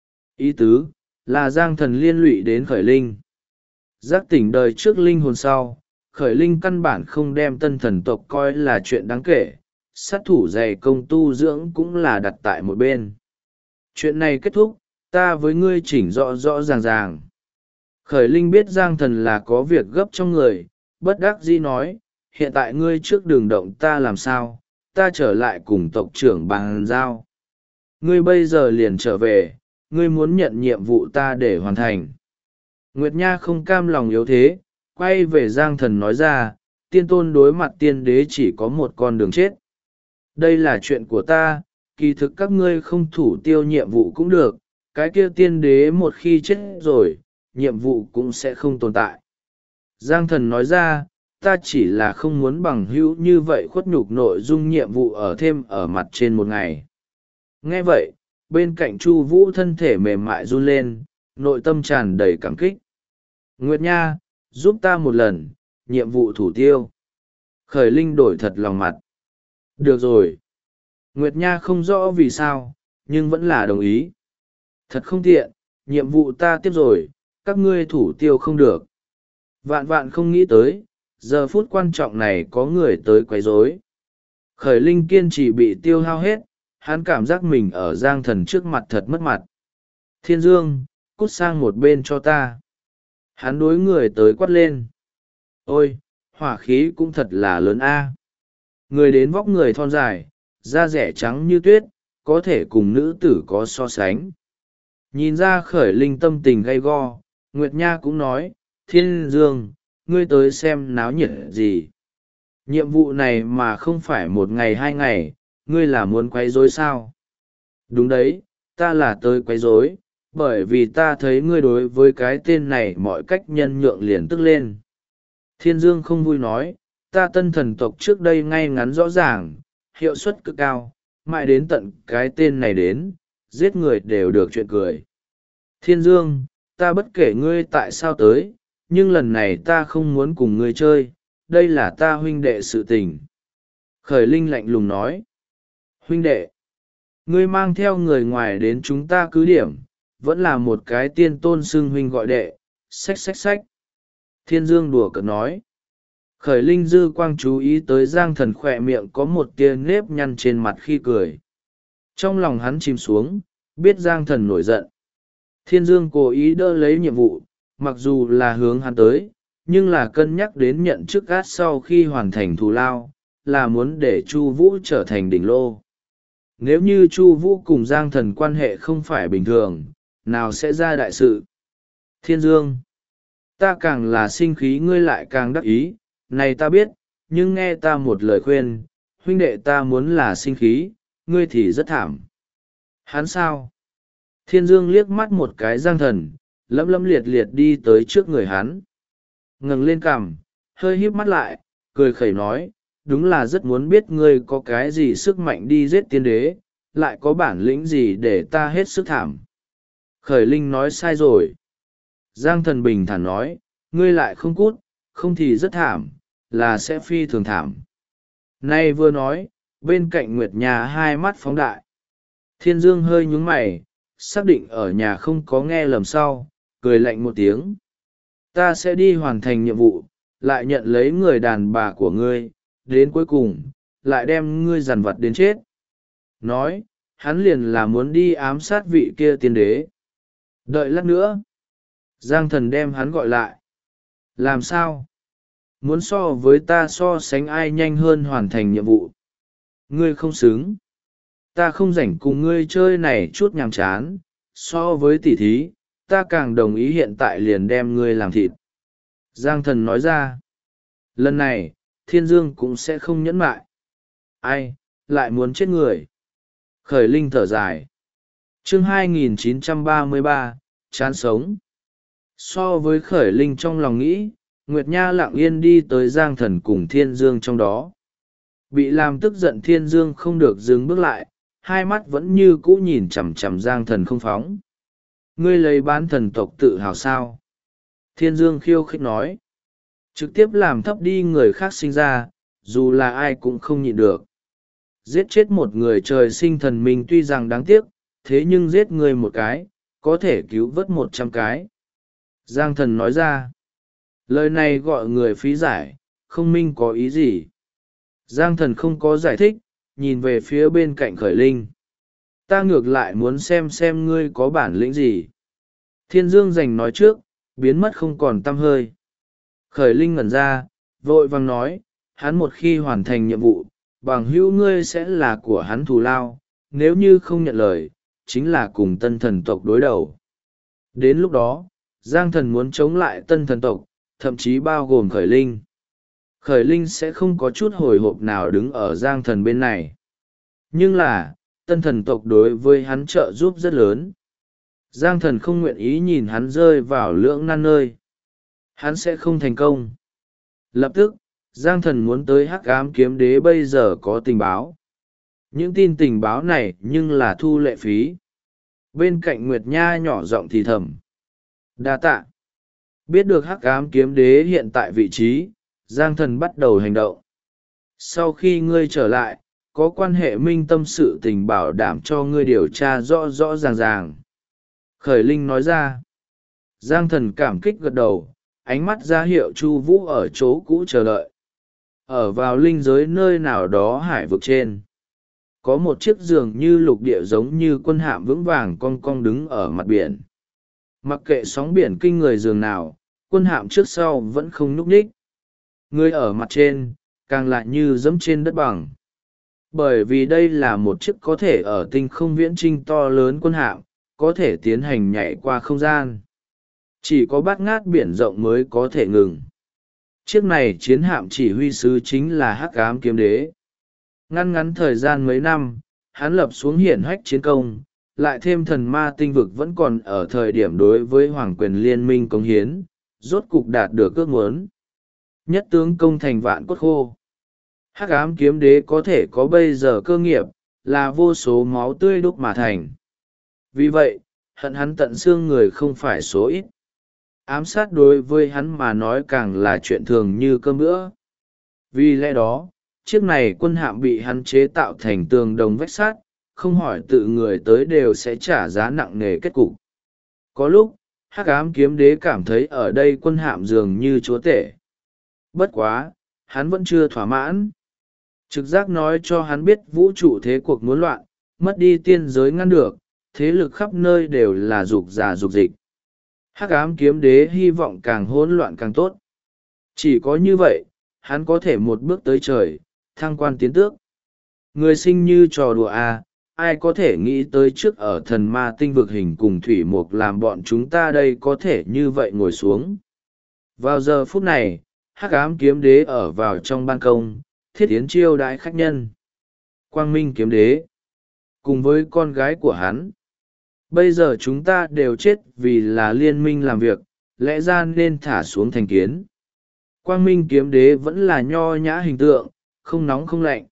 Ý tứ, là Giang thần liên lụy đến Khởi Linh. Giác tỉnh đời trước linh hồn sau, Khởi Linh căn bản không đem tân thần tộc coi là chuyện đáng kể, sát thủ dày công tu dưỡng cũng là đặt tại một bên. Chuyện này kết thúc, ta với ngươi chỉnh rõ rõ ràng ràng. Khởi Linh biết Giang thần là có việc gấp trong người, bất đắc dĩ nói, hiện tại ngươi trước đường động ta làm sao, ta trở lại cùng tộc trưởng bàn giao. Ngươi bây giờ liền trở về, ngươi muốn nhận nhiệm vụ ta để hoàn thành. Nguyệt Nha không cam lòng yếu thế, quay về Giang thần nói ra, tiên tôn đối mặt tiên đế chỉ có một con đường chết. Đây là chuyện của ta, kỳ thực các ngươi không thủ tiêu nhiệm vụ cũng được, cái kia tiên đế một khi chết rồi, nhiệm vụ cũng sẽ không tồn tại. Giang thần nói ra, ta chỉ là không muốn bằng hữu như vậy khuất nhục nội dung nhiệm vụ ở thêm ở mặt trên một ngày. Nghe vậy, bên cạnh Chu Vũ thân thể mềm mại run lên, nội tâm tràn đầy cảm kích. Nguyệt Nha, giúp ta một lần, nhiệm vụ thủ tiêu. Khởi Linh đổi thật lòng mặt. Được rồi. Nguyệt Nha không rõ vì sao, nhưng vẫn là đồng ý. Thật không tiện, nhiệm vụ ta tiếp rồi, các ngươi thủ tiêu không được. Vạn vạn không nghĩ tới, giờ phút quan trọng này có người tới quấy rối. Khởi Linh kiên trì bị tiêu hao hết, hắn cảm giác mình ở Giang Thần trước mặt thật mất mặt. Thiên Dương, cút sang một bên cho ta. Hắn đối người tới quát lên. Ôi, hỏa khí cũng thật là lớn a. Người đến vóc người thon dài, da rẻ trắng như tuyết, có thể cùng nữ tử có so sánh. Nhìn ra Khởi Linh tâm tình gay go, Nguyệt Nha cũng nói, Thiên Dương, ngươi tới xem náo nhiệt gì. Nhiệm vụ này mà không phải một ngày hai ngày, ngươi là muốn quấy rối sao? Đúng đấy, ta là tới quấy rối, bởi vì ta thấy ngươi đối với cái tên này mọi cách nhân nhượng liền tức lên. Thiên Dương không vui nói, ta tân thần tộc trước đây ngay ngắn rõ ràng, hiệu suất cực cao, mãi đến tận cái tên này đến, giết người đều được chuyện cười. Thiên Dương, ta bất kể ngươi tại sao tới, nhưng lần này ta không muốn cùng ngươi chơi, đây là ta huynh đệ sự tình. Khởi Linh lạnh lùng nói. Huynh đệ, ngươi mang theo người ngoài đến chúng ta cứ điểm, vẫn là một cái tiên tôn xưng huynh gọi đệ, xách xách xách. Thiên Dương đùa cợt nói. Khởi Linh dư quang chú ý tới Giang Thần khỏe miệng có một tia nếp nhăn trên mặt khi cười. Trong lòng hắn chìm xuống, biết Giang Thần nổi giận. Thiên Dương cố ý đỡ lấy nhiệm vụ, mặc dù là hướng hắn tới, nhưng là cân nhắc đến nhận chức gát sau khi hoàn thành thù lao, là muốn để Chu Vũ trở thành đỉnh lô. Nếu như Chu Vũ cùng Giang Thần quan hệ không phải bình thường, nào sẽ ra đại sự. Thiên Dương, ta càng là sinh khí ngươi lại càng đắc ý, này ta biết, nhưng nghe ta một lời khuyên, huynh đệ ta muốn là sinh khí, ngươi thì rất thảm. Hắn sao? Thiên Dương liếc mắt một cái Giang Thần, lấm lấm liệt liệt đi tới trước người hắn. Ngẩng lên cằm, hơi híp mắt lại, cười khẩy nói, đúng là rất muốn biết ngươi có cái gì sức mạnh đi giết tiên đế, lại có bản lĩnh gì để ta hết sức thảm. Khởi Linh nói sai rồi. Giang Thần bình thản nói, ngươi lại không cút, không thì rất thảm, là sẽ phi thường thảm. Nay vừa nói, bên cạnh Nguyệt Nha hai mắt phóng đại. Thiên Dương hơi nhướng mày, xác định ở nhà không có nghe lầm sau, cười lạnh một tiếng. Ta sẽ đi hoàn thành nhiệm vụ, lại nhận lấy người đàn bà của ngươi, đến cuối cùng, lại đem ngươi dằn vặt đến chết. Nói, hắn liền là muốn đi ám sát vị kia tiên đế. Đợi lát nữa. Giang Thần đem hắn gọi lại. Làm sao? Muốn so với ta so sánh ai nhanh hơn hoàn thành nhiệm vụ? Ngươi không xứng. Ta không rảnh cùng ngươi chơi này chút nhàm chán, so với tỉ thí, ta càng đồng ý hiện tại liền đem ngươi làm thịt. Giang Thần nói ra. Lần này, Thiên Dương cũng sẽ không nhẫn mại. Ai, lại muốn chết người. Khởi Linh thở dài. Chương 2933, chán sống. So với Khởi Linh trong lòng nghĩ, Nguyệt Nha lặng yên đi tới Giang Thần cùng Thiên Dương trong đó. Bị làm tức giận Thiên Dương không được dừng bước lại, hai mắt vẫn như cũ nhìn chằm chằm Giang Thần không phóng. Ngươi lấy bán thần tộc tự hào sao? Thiên Dương khiêu khích nói. Trực tiếp làm thấp đi người khác sinh ra, dù là ai cũng không nhịn được. Giết chết một người trời sinh thần mình tuy rằng đáng tiếc, thế nhưng giết người một cái, có thể cứu vớt 100 cái. Giang Thần nói ra. Lời này gọi người phí giải, không minh có ý gì. Giang Thần không có giải thích, nhìn về phía bên cạnh Khởi Linh. Ta ngược lại muốn xem ngươi có bản lĩnh gì. Thiên Dương giành nói trước, biến mất không còn tăm hơi. Khởi Linh ngẩn ra, vội vàng nói, hắn một khi hoàn thành nhiệm vụ, bằng hữu ngươi sẽ là của hắn thù lao, nếu như không nhận lời, chính là cùng tân thần tộc đối đầu. Đến lúc đó, Giang Thần muốn chống lại tân thần tộc, thậm chí bao gồm Khởi Linh. Khởi Linh sẽ không có chút hồi hộp nào đứng ở Giang Thần bên này. Nhưng là, tân thần tộc đối với hắn trợ giúp rất lớn. Giang Thần không nguyện ý nhìn hắn rơi vào lưỡng nan nơi. Hắn sẽ không thành công. Lập tức, Giang Thần muốn tới Hắc Ám Kiếm Đế bây giờ có tình báo. Những tin tình báo này nhưng là thu lệ phí. Bên cạnh Nguyệt Nha nhỏ giọng thì thầm. Đa tạ. Biết được hắc ám kiếm đế hiện tại vị trí, Giang Thần bắt đầu hành động. Sau khi ngươi trở lại, có quan hệ minh tâm sự tình bảo đảm cho ngươi điều tra rõ rõ ràng ràng. Khởi Linh nói ra. Giang Thần cảm kích gật đầu, ánh mắt ra hiệu Chu Vũ ở chỗ cũ chờ đợi. Ở vào linh giới nơi nào đó hải vực trên, có một chiếc giường như lục địa giống như quân hạm vững vàng cong cong đứng ở mặt biển. Mặc kệ sóng biển kinh người giường nào, quân hạm trước sau vẫn không nhúc nhích. Người ở mặt trên, càng lại như dẫm trên đất bằng. Bởi vì đây là một chiếc có thể ở tinh không viễn trinh to lớn quân hạm, có thể tiến hành nhảy qua không gian. Chỉ có bát ngát biển rộng mới có thể ngừng. Chiếc này chiến hạm chỉ huy sứ chính là hắc ám kiếm đế. Ngăn ngắn thời gian mấy năm, hắn lập xuống hiển hách chiến công, lại thêm thần ma tinh vực vẫn còn ở thời điểm đối với hoàng quyền liên minh cống hiến, rốt cục đạt được ước muốn. Nhất tướng công thành vạn cốt khô. Hắc ám kiếm đế có thể có bây giờ cơ nghiệp, là vô số máu tươi đúc mà thành. Vì vậy, hận hắn tận xương người không phải số ít. Ám sát đối với hắn mà nói càng là chuyện thường như cơm bữa. Vì lẽ đó, chiếc này quân hạm bị hắn chế tạo thành tường đồng vách sắt, không hỏi tự người tới đều sẽ trả giá nặng nề kết cục. Có lúc, hắc ám kiếm đế cảm thấy ở đây quân hạm dường như chúa tể. Bất quá, hắn vẫn chưa thỏa mãn. Trực giác nói cho hắn biết vũ trụ thế cuộc muốn loạn, mất đi tiên giới ngăn được, thế lực khắp nơi đều là dục giả dục dịch. Hắc ám kiếm đế hy vọng càng hỗn loạn càng tốt. Chỉ có như vậy, hắn có thể một bước tới trời, thăng quan tiến tước. Người sinh như trò đùa à, ai có thể nghĩ tới trước ở thần ma tinh vực hình cùng thủy mục làm bọn chúng ta đây có thể như vậy ngồi xuống. Vào giờ phút này, hắc ám kiếm đế ở vào trong ban công, thiết yến chiêu đãi khách nhân. Quang minh kiếm đế, cùng với con gái của hắn. Bây giờ chúng ta đều chết vì là liên minh làm việc, lẽ ra nên thả xuống thành kiến. Quang minh kiếm đế vẫn là nho nhã hình tượng, không nóng không lạnh.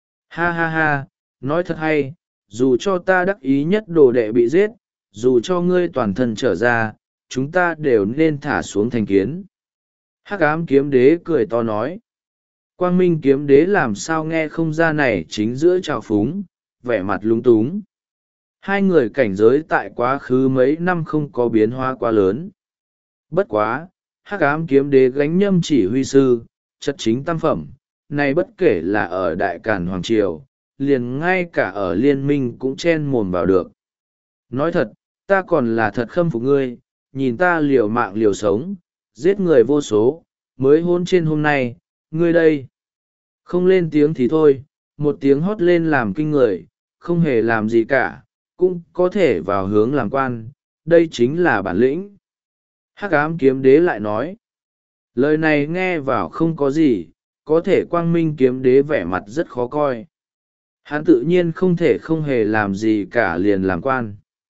Ha ha ha, nói thật hay, dù cho ta đắc ý nhất đồ đệ bị giết, dù cho ngươi toàn thân trở ra, chúng ta đều nên thả xuống thành kiến. Hắc ám kiếm đế cười to nói. Quang minh kiếm đế làm sao nghe không ra này chính giữa trào phúng, vẻ mặt lúng túng. Hai người cảnh giới tại quá khứ mấy năm không có biến hóa quá lớn. Bất quá, hắc ám kiếm đế gánh nhâm chỉ huy sư, chất chính tam phẩm, này bất kể là ở Đại Càn Hoàng Triều, liền ngay cả ở liên minh cũng chen mồm vào được. Nói thật, ta còn là thật khâm phục ngươi, nhìn ta liều mạng liều sống, giết người vô số, mới hôn trên hôm nay, ngươi đây. Không lên tiếng thì thôi, một tiếng hót lên làm kinh người, không hề làm gì cả, cũng có thể vào hướng làm quan, đây chính là bản lĩnh. Hắc ám kiếm đế lại nói, lời này nghe vào không có gì, có thể quang minh kiếm đế vẻ mặt rất khó coi. Hắn tự nhiên không thể không hề làm gì cả liền làm quan.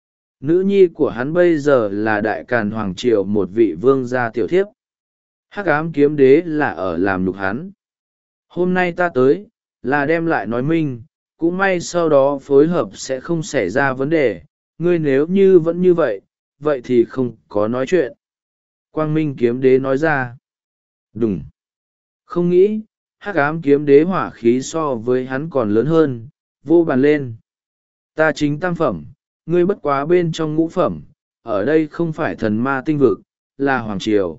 Nữ nhi của hắn bây giờ là Đại Càn Hoàng Triều một vị vương gia tiểu thiếp. Hắc ám kiếm đế là ở làm nhục hắn. Hôm nay ta tới, là đem lại nói minh, cũng may sau đó phối hợp sẽ không xảy ra vấn đề, ngươi nếu như vẫn như vậy, vậy thì không có nói chuyện. Quang minh kiếm đế nói ra. Đúng. Không nghĩ, hắc ám kiếm đế hỏa khí so với hắn còn lớn hơn, vô bàn lên. Ta chính tam phẩm, ngươi bất quá bên trong ngũ phẩm, ở đây không phải thần ma tinh vực, là hoàng triều.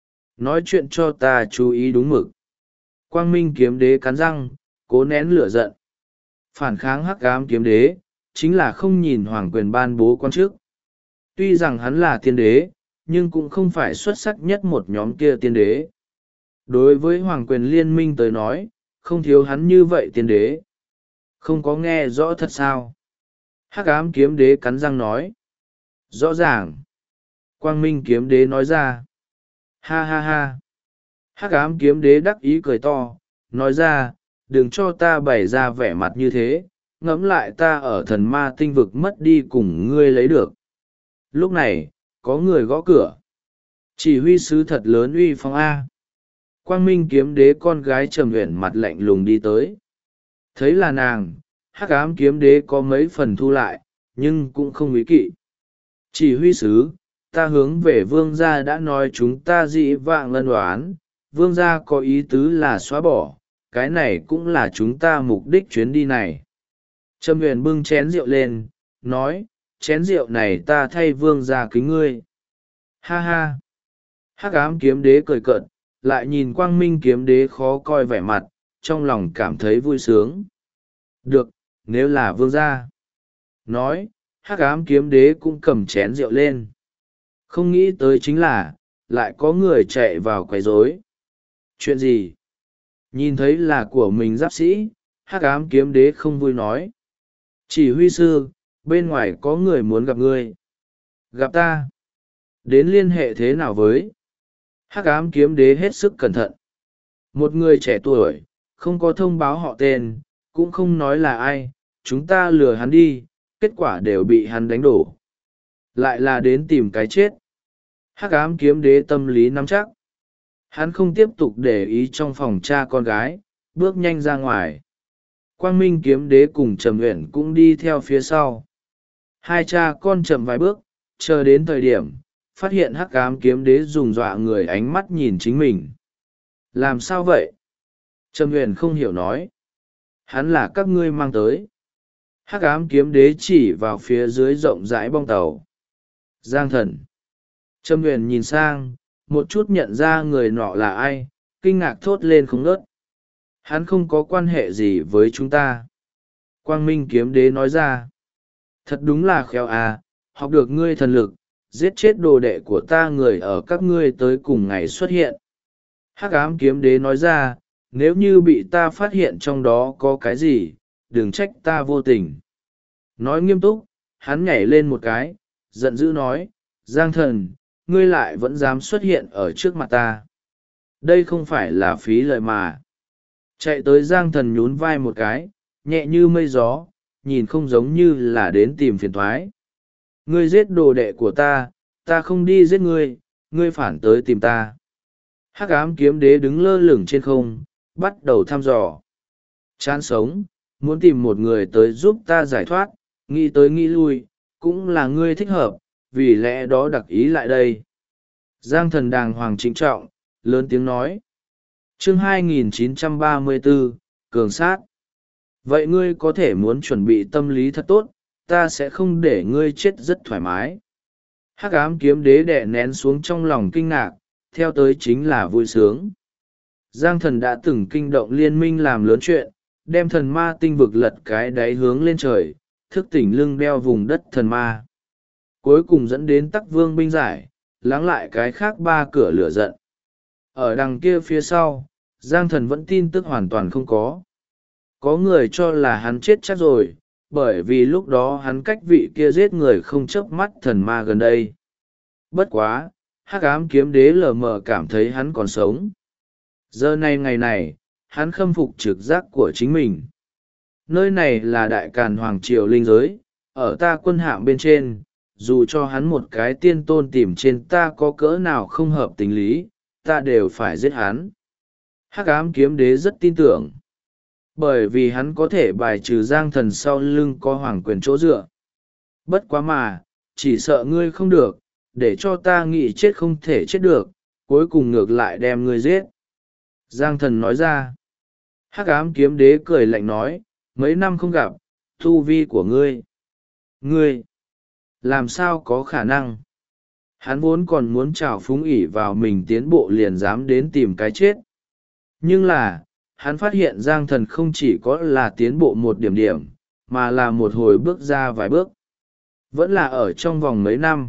Nói chuyện cho ta chú ý đúng mực. Quang minh kiếm đế cắn răng, cố nén lửa giận. Phản kháng hắc ám kiếm đế, chính là không nhìn hoàng quyền ban bố quan chức. Tuy rằng hắn là tiên đế, nhưng cũng không phải xuất sắc nhất một nhóm kia tiên đế. Đối với hoàng quyền liên minh tới nói, không thiếu hắn như vậy tiên đế. Không có nghe rõ thật sao? Hắc ám kiếm đế cắn răng nói. Rõ ràng. Quang minh kiếm đế nói ra. Ha ha ha. Hắc ám kiếm đế đắc ý cười to, nói ra, đừng cho ta bày ra vẻ mặt như thế, ngẫm lại ta ở thần ma tinh vực mất đi cùng ngươi lấy được. Lúc này, có người gõ cửa. Chỉ huy sứ thật lớn uy phong A. Quang minh kiếm đế con gái trầm uyển mặt lạnh lùng đi tới. Thấy là nàng, hắc ám kiếm đế có mấy phần thu lại, nhưng cũng không ý kỵ. Chỉ huy sứ, ta hướng về vương gia đã nói chúng ta dĩ vãng lân đoán, vương gia có ý tứ là xóa bỏ, cái này cũng là chúng ta mục đích chuyến đi này. Trâm Huyền bưng chén rượu lên, nói, chén rượu này ta thay vương gia kính ngươi. Ha ha! Hắc ám kiếm đế cười cợt, lại nhìn quang minh kiếm đế khó coi vẻ mặt, trong lòng cảm thấy vui sướng. Được, nếu là vương gia. Nói, hắc ám kiếm đế cũng cầm chén rượu lên. Không nghĩ tới chính là, lại có người chạy vào quấy rối. Chuyện gì? Nhìn thấy là của mình giáp sĩ, hắc ám kiếm đế không vui nói. Chỉ huy sư, bên ngoài có người muốn gặp ngươi. Gặp ta? Đến liên hệ thế nào với? Hắc ám kiếm đế hết sức cẩn thận. Một người trẻ tuổi, không có thông báo họ tên, cũng không nói là ai, chúng ta lừa hắn đi, kết quả đều bị hắn đánh đổ. Lại là đến tìm cái chết. Hắc ám kiếm đế tâm lý nắm chắc. Hắn không tiếp tục để ý trong phòng cha con gái, bước nhanh ra ngoài. Quang minh kiếm đế cùng Trầm Uyển cũng đi theo phía sau. Hai cha con chậm vài bước, chờ đến thời điểm, phát hiện hắc ám kiếm đế dùng dọa người ánh mắt nhìn chính mình. Làm sao vậy? Trầm Uyển không hiểu nói. Hắn là các ngươi mang tới. Hắc ám kiếm đế chỉ vào phía dưới rộng rãi bong tàu. Giang Thần. Trầm Uyển nhìn sang, một chút nhận ra người nọ là ai, kinh ngạc thốt lên không ngớt. Hắn không có quan hệ gì với chúng ta. Quang minh kiếm đế nói ra. Thật đúng là khéo à, học được ngươi thần lực, giết chết đồ đệ của ta người ở các ngươi tới cùng ngày xuất hiện. Hắc ám kiếm đế nói ra, nếu như bị ta phát hiện trong đó có cái gì, đừng trách ta vô tình. Nói nghiêm túc, hắn nhảy lên một cái, giận dữ nói, Giang Thần, ngươi lại vẫn dám xuất hiện ở trước mặt ta. Đây không phải là phí lời mà. Chạy tới Giang Thần nhún vai một cái, nhẹ như mây gió, nhìn không giống như là đến tìm phiền thoái. Ngươi giết đồ đệ của ta, ta không đi giết ngươi, ngươi phản tới tìm ta. Hắc ám kiếm đế đứng lơ lửng trên không, bắt đầu thăm dò. Chán sống, muốn tìm một người tới giúp ta giải thoát, nghĩ tới nghĩ lui, cũng là ngươi thích hợp, vì lẽ đó đặc ý lại đây. Giang Thần đàng hoàng trịnh trọng, lớn tiếng nói. Chương 2934, Cường sát. Vậy ngươi có thể muốn chuẩn bị tâm lý thật tốt, ta sẽ không để ngươi chết rất thoải mái. Hắc ám kiếm đế đè nén xuống trong lòng kinh ngạc, theo tới chính là vui sướng. Giang Thần đã từng kinh động liên minh làm lớn chuyện, đem thần ma tinh vực lật cái đáy hướng lên trời, thức tỉnh lưng đeo vùng đất thần ma. Cuối cùng dẫn đến Tắc Vương binh giải, lắng lại cái khác ba cửa lửa giận. Ở đằng kia phía sau, Giang Thần vẫn tin tức hoàn toàn không có. Có người cho là hắn chết chắc rồi, bởi vì lúc đó hắn cách vị kia giết người không chớp mắt thần ma gần đây. Bất quá, hắc ám kiếm đế lờ mờ cảm thấy hắn còn sống. Giờ này ngày này, hắn khâm phục trực giác của chính mình. Nơi này là đại càn hoàng triều linh giới, ở ta quân hạm bên trên, dù cho hắn một cái tiên tôn tìm trên ta có cỡ nào không hợp tình lý, ta đều phải giết hắn. Hắc ám kiếm đế rất tin tưởng. Bởi vì hắn có thể bài trừ Giang Thần sau lưng có hoàng quyền chỗ dựa. Bất quá mà, chỉ sợ ngươi không được, để cho ta nghĩ chết không thể chết được, cuối cùng ngược lại đem ngươi giết. Giang Thần nói ra. Hắc ám kiếm đế cười lạnh nói, mấy năm không gặp, tu vi của ngươi. Ngươi, làm sao có khả năng? Hắn vốn còn muốn trào phúng ỉ vào mình tiến bộ liền dám đến tìm cái chết. Nhưng là, hắn phát hiện Giang Thần không chỉ có là tiến bộ một điểm điểm, mà là một hồi bước ra vài bước. Vẫn là ở trong vòng mấy năm.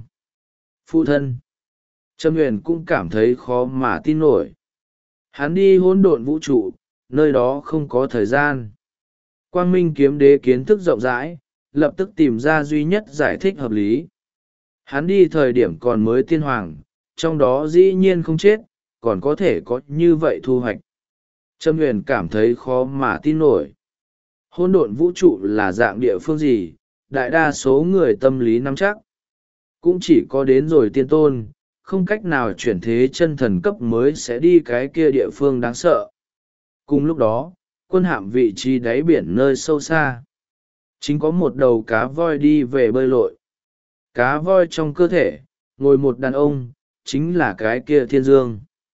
Phụ thân. Trâm Huyền cũng cảm thấy khó mà tin nổi. Hắn đi hỗn độn vũ trụ, nơi đó không có thời gian. Quang Minh kiếm đế kiến thức rộng rãi, lập tức tìm ra duy nhất giải thích hợp lý. Hắn đi thời điểm còn mới tiên hoàng, trong đó dĩ nhiên không chết, còn có thể có như vậy thu hoạch. Trâm Huyền cảm thấy khó mà tin nổi. Hỗn độn vũ trụ là dạng địa phương gì, đại đa số người tâm lý nắm chắc. Cũng chỉ có đến rồi tiên tôn, không cách nào chuyển thế chân thần cấp mới sẽ đi cái kia địa phương đáng sợ. Cùng lúc đó, quân hạm vị trí đáy biển nơi sâu xa. Chính có một đầu cá voi đi về bơi lội. Cá voi trong cơ thể ngồi một đàn ông, chính là cái kia Thiên Dương.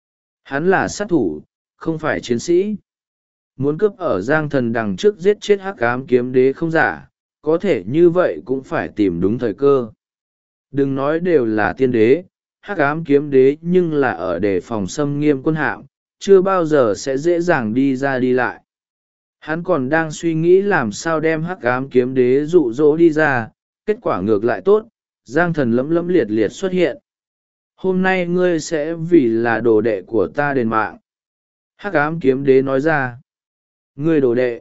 Hắn là sát thủ, không phải chiến sĩ. Muốn cướp ở Giang Thần đằng trước giết chết Hắc Ám Kiếm Đế không giả, có thể như vậy cũng phải tìm đúng thời cơ. Đừng nói đều là tiên đế, Hắc Ám Kiếm Đế nhưng là ở đề phòng xâm nghiêm quân hạm, chưa bao giờ sẽ dễ dàng đi ra đi lại. Hắn còn đang suy nghĩ làm sao đem Hắc Ám Kiếm Đế dụ dỗ đi ra, kết quả ngược lại tốt, Giang Thần lấm lấm liệt liệt xuất hiện. Hôm nay ngươi sẽ vì là đồ đệ của ta đền mạng. Hắc Ám Kiếm Đế nói ra. Ngươi đồ đệ.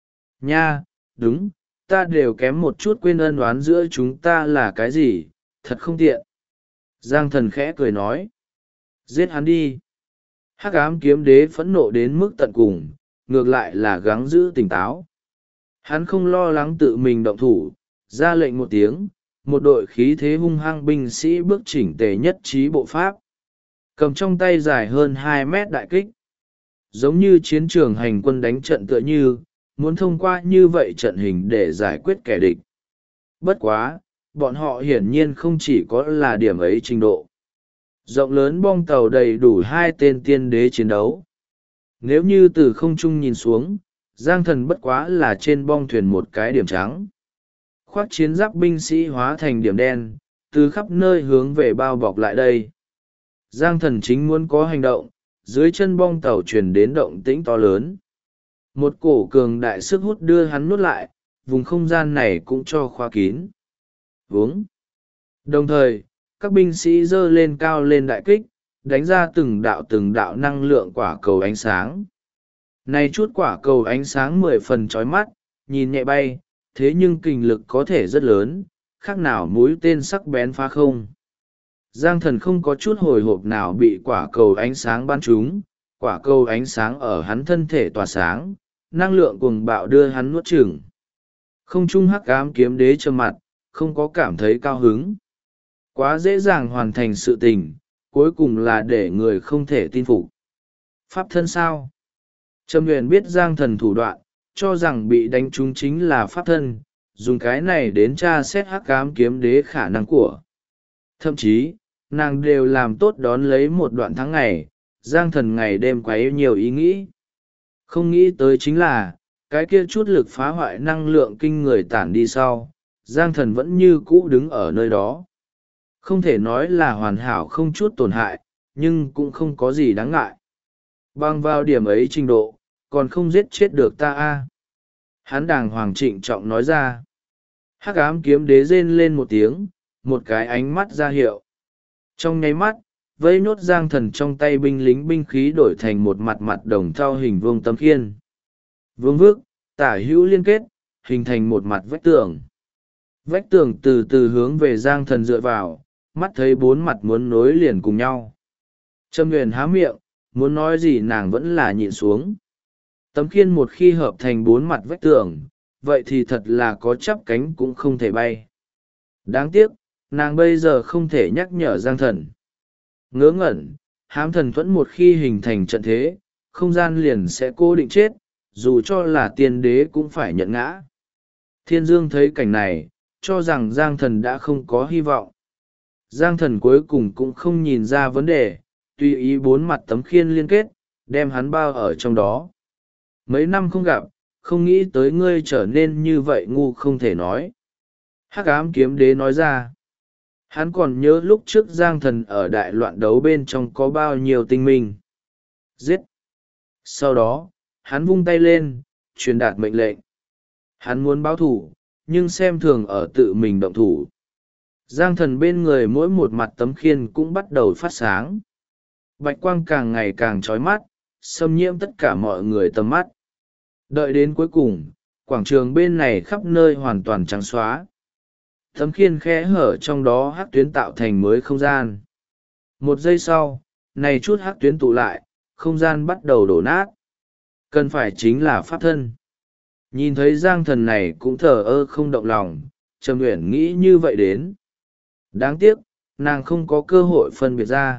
Nha, đúng, ta đều kém một chút quên ân oán giữa chúng ta là cái gì, thật không tiện. Giang Thần khẽ cười nói. Giết hắn đi. Hắc Ám Kiếm Đế phẫn nộ đến mức tận cùng, ngược lại là gắng giữ tỉnh táo. Hắn không lo lắng tự mình động thủ, ra lệnh một tiếng, một đội khí thế hung hăng binh sĩ bước chỉnh tề nhất trí bộ pháp. Cầm trong tay dài hơn 2 mét đại kích. Giống như chiến trường hành quân đánh trận tựa như, muốn thông qua như vậy trận hình để giải quyết kẻ địch. Bất quá, bọn họ hiển nhiên không chỉ có là điểm ấy trình độ. Rộng lớn bong tàu đầy đủ 2 tên tiên đế chiến đấu. Nếu như từ không trung nhìn xuống, Giang Thần bất quá là trên bong thuyền một cái điểm trắng. Khoác chiến giáp binh sĩ hóa thành điểm đen, từ khắp nơi hướng về bao bọc lại đây. Giang Thần chính muốn có hành động, dưới chân bong tàu truyền đến động tĩnh to lớn. Một cổ cường đại sức hút đưa hắn nuốt lại, vùng không gian này cũng cho khóa kín. Vướng. Đồng thời, các binh sĩ giơ lên cao lên đại kích, đánh ra từng đạo năng lượng quả cầu ánh sáng. Này chút quả cầu ánh sáng 10 phần chói mắt, nhìn nhẹ bay, thế nhưng kình lực có thể rất lớn, khác nào mũi tên sắc bén phá không. Giang Thần không có chút hồi hộp nào bị quả cầu ánh sáng bắn trúng, quả cầu ánh sáng ở hắn thân thể tỏa sáng, năng lượng cuồng bạo đưa hắn nuốt chửng. Không trung Hắc Ám Kiếm Đế trầm mặt, không có cảm thấy cao hứng. Quá dễ dàng hoàn thành sự tình, cuối cùng là để người không thể tin phục. Pháp thân sao? Trầm Huyền biết Giang Thần thủ đoạn, cho rằng bị đánh trúng chính là pháp thân, dùng cái này đến tra xét Hắc Ám Kiếm Đế khả năng của. Thậm chí, nàng đều làm tốt đón lấy một đoạn tháng ngày, Giang Thần ngày đêm quấy nhiều ý nghĩ. Không nghĩ tới chính là, cái kia chút lực phá hoại năng lượng kinh người tản đi sau, Giang Thần vẫn như cũ đứng ở nơi đó. Không thể nói là hoàn hảo không chút tổn hại, nhưng cũng không có gì đáng ngại. Bằng vào điểm ấy trình độ, còn không giết chết được ta a. Hắn đàng hoàng trịnh trọng nói ra. Hắc Ám Kiếm Đế rên lên một tiếng, một cái ánh mắt ra hiệu. Trong nháy mắt, vây nốt Giang Thần trong tay binh lính binh khí đổi thành một mặt mặt đồng thau hình vuông tấm khiên. Vương vước, tả hữu liên kết, hình thành một mặt vách tường. Vách tường từ từ hướng về Giang Thần dựa vào, mắt thấy 4 mặt muốn nối liền cùng nhau. Trâm Huyền há miệng, muốn nói gì nàng vẫn là nhịn xuống. Tấm khiên một khi hợp thành 4 mặt vách tường, vậy thì thật là có chắp cánh cũng không thể bay. Đáng tiếc, nàng bây giờ không thể nhắc nhở Giang Thần. Ngớ ngẩn, hám thần thuẫn một khi hình thành trận thế, không gian liền sẽ cố định chết, dù cho là tiên đế cũng phải nhận ngã. Thiên Dương thấy cảnh này, cho rằng Giang Thần đã không có hy vọng. Giang Thần cuối cùng cũng không nhìn ra vấn đề, tùy ý 4 mặt tấm khiên liên kết, đem hắn bao ở trong đó. Mấy năm không gặp, không nghĩ tới ngươi trở nên như vậy ngu không thể nói. Hắc Ám Kiếm Đế nói ra. Hắn còn nhớ lúc trước Giang Thần ở đại loạn đấu bên trong có bao nhiêu tinh minh. Giết! Sau đó, hắn vung tay lên, truyền đạt mệnh lệnh. Hắn muốn báo thủ, nhưng xem thường ở tự mình động thủ. Giang Thần bên người mỗi một mặt tấm khiên cũng bắt đầu phát sáng. Bạch quang càng ngày càng chói mắt, xâm nhiễm tất cả mọi người tầm mắt. Đợi đến cuối cùng, quảng trường bên này khắp nơi hoàn toàn trắng xóa. Tấm khiên khẽ hở trong đó hắc tuyến tạo thành mới không gian. Một giây sau, này chút hắc tuyến tụ lại, không gian bắt đầu đổ nát. Cần phải chính là pháp thân. Nhìn thấy Giang Thần này cũng thờ ơ không động lòng, Trầm Uyển nghĩ như vậy đến. Đáng tiếc, nàng không có cơ hội phân biệt ra.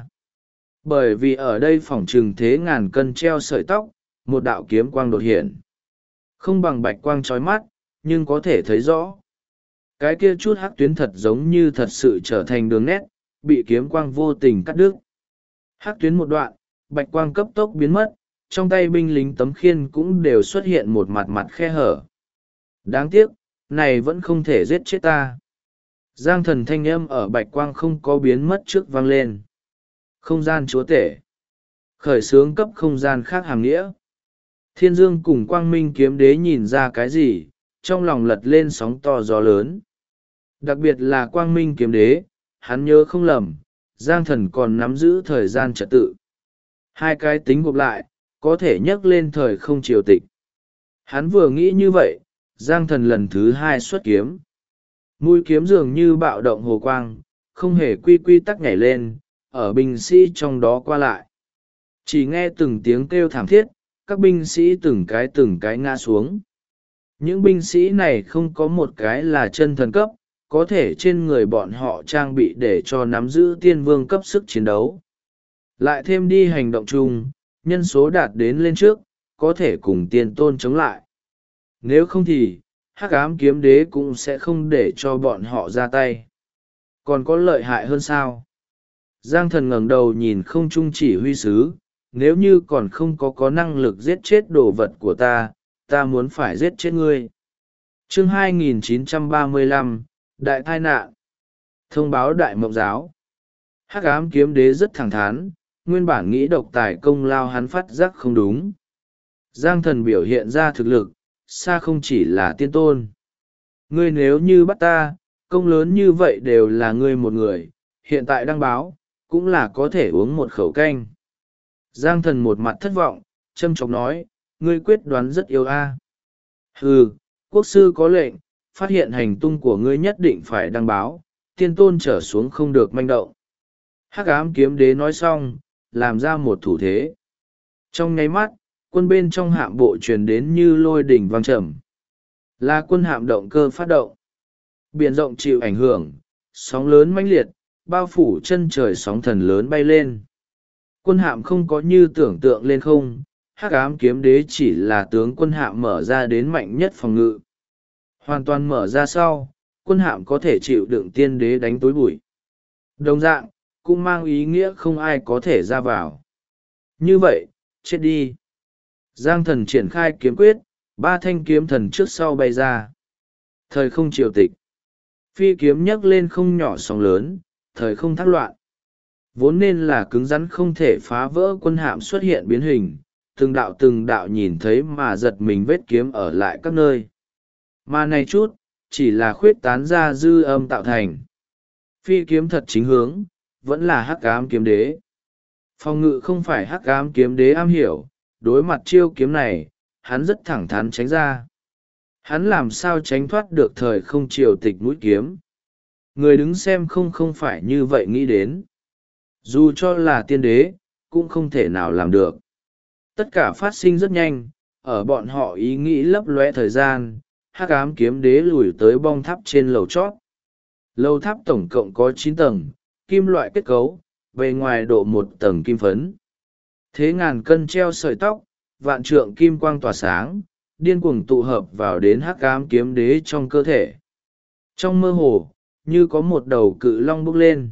Bởi vì ở đây phỏng trừng thế ngàn cân treo sợi tóc, một đạo kiếm quang đột hiện. Không bằng bạch quang chói mắt, nhưng có thể thấy rõ. Cái kia chút hắc tuyến thật giống như thật sự trở thành đường nét, bị kiếm quang vô tình cắt đứt. Hắc tuyến một đoạn, bạch quang cấp tốc biến mất, trong tay binh lính tấm khiên cũng đều xuất hiện một mặt mặt khe hở. Đáng tiếc, này vẫn không thể giết chết ta. Giang thần thanh âm ở bạch quang không có biến mất trước vang lên. Không gian chúa tể. Khởi xướng cấp không gian khác hàm nghĩa. Thiên Dương cùng Quang Minh kiếm đế nhìn ra cái gì, trong lòng lật lên sóng to gió lớn. Đặc biệt là Quang Minh kiếm đế, hắn nhớ không lầm, Giang thần còn nắm giữ thời gian trật tự. Hai cái tính gộp lại, có thể nhắc lên thời không triều tịch. Hắn vừa nghĩ như vậy, Giang thần lần thứ hai xuất kiếm. Mũi kiếm dường như bạo động hồ quang, không hề quy tắc nhảy lên, ở binh sĩ trong đó qua lại. Chỉ nghe từng tiếng kêu thảm thiết, các binh sĩ từng cái ngã xuống. Những binh sĩ này không có một cái là chân thần cấp, có thể trên người bọn họ trang bị để cho nắm giữ tiên vương cấp sức chiến đấu. Lại thêm đi hành động chung, nhân số đạt đến lên trước, có thể cùng tiên tôn chống lại. Nếu không thì, hắc ám kiếm đế cũng sẽ không để cho bọn họ ra tay. Còn có lợi hại hơn sao? Giang thần ngẩng đầu nhìn không trung chỉ huy sứ, nếu như còn không có năng lực giết chết đồ vật của ta muốn phải giết chết ngươi. Chương 2935, Đại tai nạn. Thông báo Đại Mộng Giáo. Hắc ám kiếm đế rất thẳng thắn, nguyên bản nghĩ độc tài công lao hắn phát giác không đúng. Giang thần biểu hiện ra thực lực, xa không chỉ là tiên tôn. Ngươi nếu như bắt ta, công lớn như vậy đều là ngươi một người, hiện tại đăng báo, cũng là có thể uống một khẩu canh. Giang thần một mặt thất vọng, châm chọc nói, ngươi quyết đoán rất yếu a. Hừ, quốc sư có lệnh, phát hiện hành tung của ngươi nhất định phải đăng báo, tiên tôn trở xuống không được manh động. Hắc ám kiếm đế nói xong, làm ra một thủ thế. Trong nháy mắt, quân bên trong hạm bộ truyền đến như lôi đỉnh vang trầm. Là quân hạm động cơ phát động. Biển rộng chịu ảnh hưởng, sóng lớn mãnh liệt, bao phủ chân trời sóng thần lớn bay lên. Quân hạm không có như tưởng tượng lên không, hắc ám kiếm đế chỉ là tướng quân hạm mở ra đến mạnh nhất phòng ngự. Hoàn toàn mở ra sau, quân hạm có thể chịu đựng tiên đế đánh tối bụi. Đồng dạng, cũng mang ý nghĩa không ai có thể ra vào. Như vậy, chết đi. Giang thần triển khai kiếm quyết, 3 thanh kiếm thần trước sau bay ra. Thời không triều tịch. Phi kiếm nhấc lên không nhỏ sóng lớn, thời không thác loạn. Vốn nên là cứng rắn không thể phá vỡ quân hạm xuất hiện biến hình, từng đạo nhìn thấy mà giật mình vết kiếm ở lại các nơi. Mà này chút, chỉ là khuyết tán ra dư âm tạo thành. Phi kiếm thật chính hướng, vẫn là hắc ám kiếm đế. Phòng ngự không phải hắc ám kiếm đế am hiểu, đối mặt chiêu kiếm này, hắn rất thẳng thắn tránh ra. Hắn làm sao tránh thoát được thời không triều tịch mũi kiếm. Người đứng xem không phải như vậy nghĩ đến. Dù cho là tiên đế, cũng không thể nào làm được. Tất cả phát sinh rất nhanh, ở bọn họ ý nghĩ lấp lóe thời gian, hắc ám kiếm đế lùi tới bong tháp trên lầu chót. Lầu tháp tổng cộng có 9 tầng, kim loại kết cấu, bề ngoài độ 1 tầng kim phấn. Thế ngàn cân treo sợi tóc, vạn trượng kim quang tỏa sáng, điên cuồng tụ hợp vào đến hắc ám kiếm đế trong cơ thể. Trong mơ hồ, như có một đầu cự long bốc lên.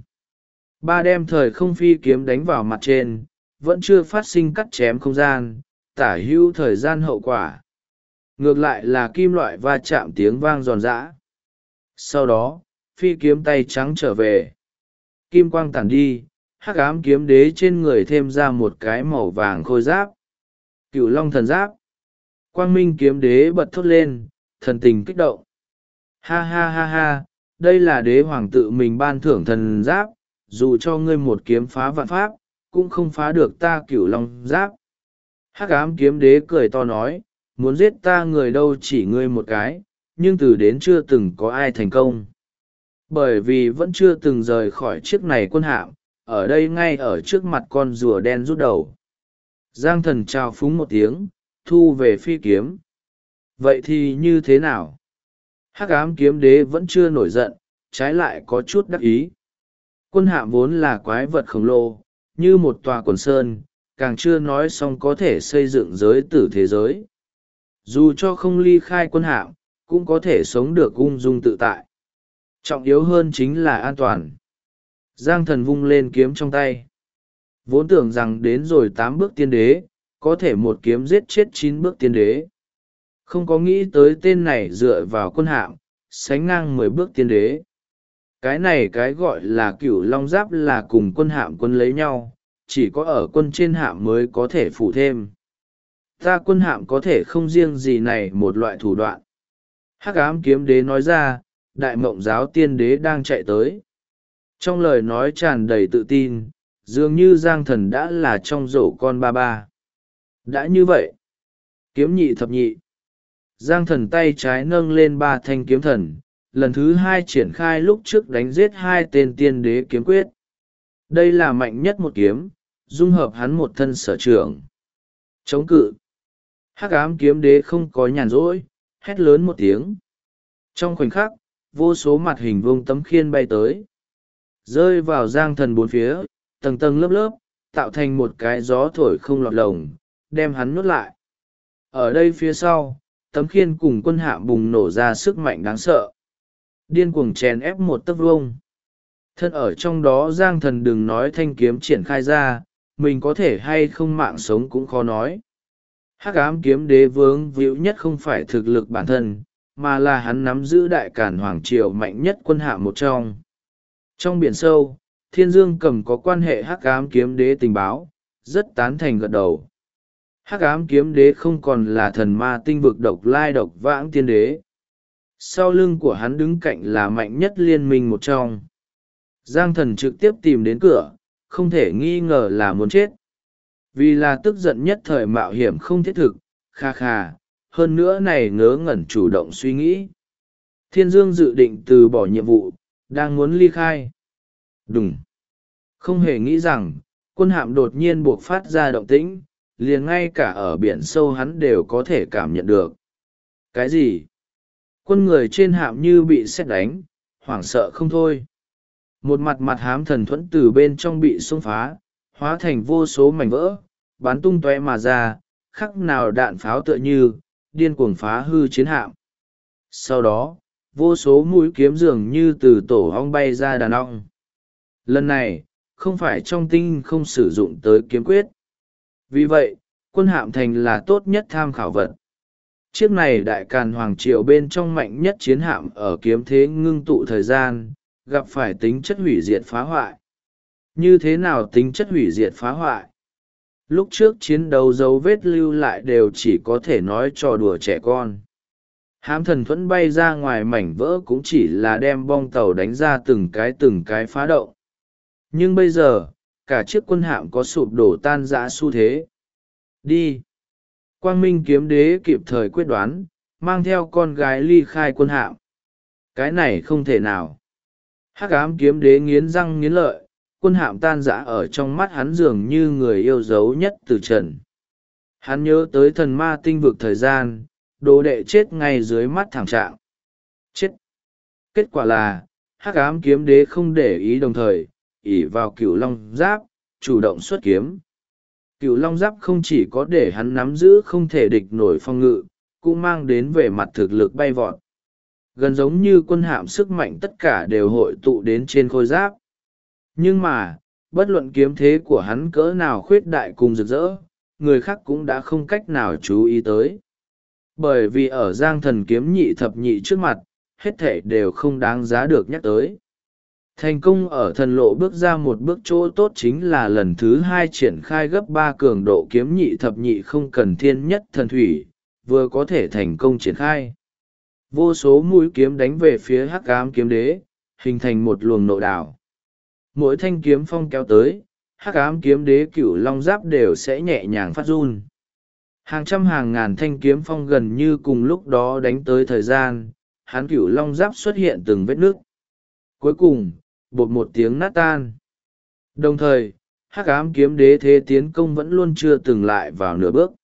3 đem thời không phi kiếm đánh vào mặt trên, vẫn chưa phát sinh cắt chém không gian, tả hữu thời gian hậu quả. Ngược lại là kim loại va chạm tiếng vang giòn giã. Sau đó, phi kiếm tay trắng trở về. Kim quang tản đi, hắc ám kiếm đế trên người thêm ra một cái màu vàng khôi giáp. Cửu long thần giáp. Quang minh kiếm đế bật thốt lên, thần tình kích động. Ha ha ha ha, đây là đế hoàng tự mình ban thưởng thần giáp, dù cho ngươi một kiếm phá vạn pháp, cũng không phá được ta cửu long giáp. Hắc ám kiếm đế cười to nói, muốn giết ta người đâu chỉ ngươi một cái, nhưng từ đến chưa từng có ai thành công. Bởi vì vẫn chưa từng rời khỏi chiếc này quân hạm, ở đây ngay ở trước mặt con rùa đen rút đầu. Giang thần trao phúng một tiếng, thu về phi kiếm. Vậy thì như thế nào? Hắc ám kiếm đế vẫn chưa nổi giận, trái lại có chút đắc ý. Quân hạm vốn là quái vật khổng lồ, như một tòa quần sơn, càng chưa nói xong có thể xây dựng giới tử thế giới. Dù cho không ly khai quân hạm, cũng có thể sống được ung dung tự tại. Trọng yếu hơn chính là an toàn. Giang thần vung lên kiếm trong tay. Vốn tưởng rằng đến rồi 8 bước tiên đế, có thể một kiếm giết chết 9 bước tiên đế. Không có nghĩ tới tên này dựa vào quân hạm, sánh ngang 10 bước tiên đế. Cái này cái gọi là Cửu Long Giáp là cùng quân hạm quân lấy nhau, chỉ có ở quân trên hạm mới có thể phụ thêm. Ta quân hạm có thể không riêng gì này một loại thủ đoạn. Hắc ám kiếm đế nói ra, đại mộng giáo tiên đế đang chạy tới. Trong lời nói tràn đầy tự tin, dường như Giang thần đã là trong rổ con ba ba. Đã như vậy, kiếm nhị thập nhị. Giang thần tay trái nâng lên 3 thanh kiếm thần, lần thứ 2 triển khai lúc trước đánh giết 2 tên tiên đế kiếm quyết. Đây là mạnh nhất một kiếm, dung hợp hắn một thân sở trường. Chống cự. Hắc ám kiếm đế không có nhàn rỗi, hét lớn một tiếng. Trong khoảnh khắc, vô số mặt hình vuông tấm khiên bay tới. Rơi vào Giang thần bốn phía, tầng tầng lớp lớp, tạo thành một cái gió thổi không lọt lồng, đem hắn nuốt lại. Ở đây phía sau, tấm khiên cùng quân hạm bùng nổ ra sức mạnh đáng sợ. Điên cuồng chèn ép một tấc vuông. Thân ở trong đó Giang thần đừng nói thanh kiếm triển khai ra, mình có thể hay không mạng sống cũng khó nói. Hắc ám kiếm đế vướng víu nhất không phải thực lực bản thân, mà là hắn nắm giữ đại cản hoàng triều mạnh nhất quân hạm một trong. Trong biển sâu, Thiên Dương Cầm có quan hệ hắc ám kiếm đế tình báo, rất tán thành gật đầu. Hắc ám kiếm đế không còn là thần ma tinh vực độc lai độc vãng tiên đế. Sau lưng của hắn đứng cạnh là mạnh nhất liên minh một trong. Giang thần trực tiếp tìm đến cửa, không thể nghi ngờ là muốn chết. Vì là tức giận nhất thời mạo hiểm không thiết thực, kha kha, hơn nữa này ngớ ngẩn chủ động suy nghĩ. Thiên Dương dự định từ bỏ nhiệm vụ, đang muốn ly khai. Đùng. Không hề nghĩ rằng, quân hạm đột nhiên buộc phát ra động tĩnh, liền ngay cả ở biển sâu hắn đều có thể cảm nhận được. Cái gì? Quân người trên hạm như bị sét đánh, hoảng sợ không thôi. Một mặt hám thần thuẫn từ bên trong bị xông phá, hóa thành vô số mảnh vỡ, bắn tung tóe mà ra, khắc nào đạn pháo tựa như, điên cuồng phá hư chiến hạm. Sau đó, vô số mũi kiếm dường như từ tổ ong bay ra đàn ong. Lần này, không phải trong tinh không sử dụng tới kiếm quyết. Vì vậy, quân hạm thành là tốt nhất tham khảo vật. Chiếc này đại càn hoàng triều bên trong mạnh nhất chiến hạm ở kiếm thế ngưng tụ thời gian, gặp phải tính chất hủy diệt phá hoại. Như thế nào tính chất hủy diệt phá hoại? Lúc trước chiến đấu dấu vết lưu lại đều chỉ có thể nói trò đùa trẻ con. Hám thần thuẫn bay ra ngoài mảnh vỡ cũng chỉ là đem bong tàu đánh ra từng cái phá động. Nhưng bây giờ, cả chiếc quân hạm có sụp đổ tan rã xu thế. Đi! Quang Minh kiếm đế kịp thời quyết đoán, mang theo con gái ly khai quân hạm. Cái này không thể nào. Hắc ám kiếm đế nghiến răng nghiến lợi, quân hạm tan rã ở trong mắt hắn dường như người yêu dấu nhất từ trần. Hắn nhớ tới thần ma tinh vực thời gian, đồ đệ chết ngay dưới mắt thảm trạng. Chết! Kết quả là, hắc ám kiếm đế không để ý đồng thời, ỷ vào Cửu Long Giáp, chủ động xuất kiếm. Cửu Long Giáp không chỉ có để hắn nắm giữ không thể địch nổi phong ngự, cũng mang đến về mặt thực lực bay vọt. Gần giống như quân hạm sức mạnh tất cả đều hội tụ đến trên khôi giáp. Nhưng mà, bất luận kiếm thế của hắn cỡ nào khuyết đại cùng rực rỡ, người khác cũng đã không cách nào chú ý tới. Bởi vì ở Giang thần kiếm nhị thập nhị trước mặt, hết thể đều không đáng giá được nhắc tới. Thành công ở thần lộ bước ra một bước chỗ tốt chính là lần thứ 2 triển khai gấp 3 cường độ kiếm nhị thập nhị không cần thiên nhất thần thủy, vừa có thể thành công triển khai. Vô số mũi kiếm đánh về phía hắc ám kiếm đế, hình thành một luồng nộ đảo. Mỗi thanh kiếm phong kéo tới, hắc ám kiếm đế Cửu Long Giáp đều sẽ nhẹ nhàng phát run. Hàng trăm hàng ngàn thanh kiếm phong gần như cùng lúc đó đánh tới thời gian, hắn Cửu Long Giáp xuất hiện từng vết nước. Cuối cùng, bột một tiếng nát tan. Đồng thời, hắc ám kiếm đế thế tiến công vẫn luôn chưa từng lại vào nửa bước.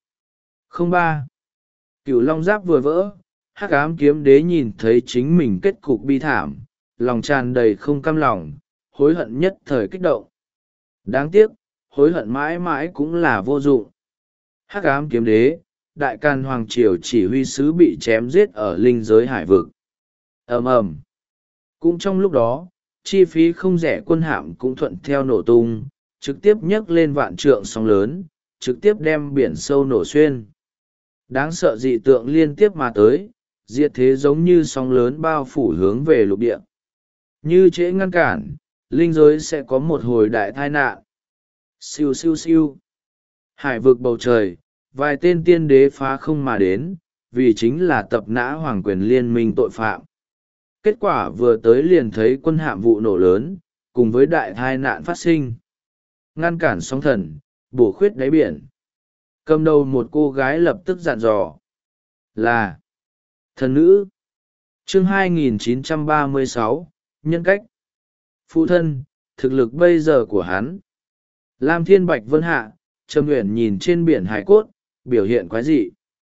03. Cửu Long Giáp vừa vỡ, hắc ám kiếm đế nhìn thấy chính mình kết cục bi thảm, lòng tràn đầy không cam lòng, hối hận nhất thời kích động. Đáng tiếc, hối hận mãi mãi cũng là vô dụng. Hắc ám kiếm đế, đại can hoàng triều chỉ huy sứ bị chém giết ở linh giới hải vực. Ầm ầm. Cũng trong lúc đó, chi phí không rẻ quân hạm cũng thuận theo nổ tung, trực tiếp nhấc lên vạn trượng sóng lớn, trực tiếp đem biển sâu nổ xuyên. Đáng sợ dị tượng liên tiếp mà tới, diệt thế giống như sóng lớn bao phủ hướng về lục địa. Như trễ ngăn cản, linh giới sẽ có một hồi đại tai nạn. Siêu siêu siêu. Hải vực bầu trời, vài tên tiên đế phá không mà đến, vì chính là tập nã hoàng quyền liên minh tội phạm. Kết quả vừa tới liền thấy quân hạm vụ nổ lớn, cùng với đại tai nạn phát sinh. Ngăn cản sóng thần, bổ khuyết đáy biển. Cầm đầu một cô gái lập tức dặn dò. Là thần nữ. Chương 2936, nhân cách. Phụ thân, thực lực bây giờ của hắn. Lam Thiên Bạch Vân hạ, Trầm Uyển nhìn trên biển hải cốt, biểu hiện quái dị.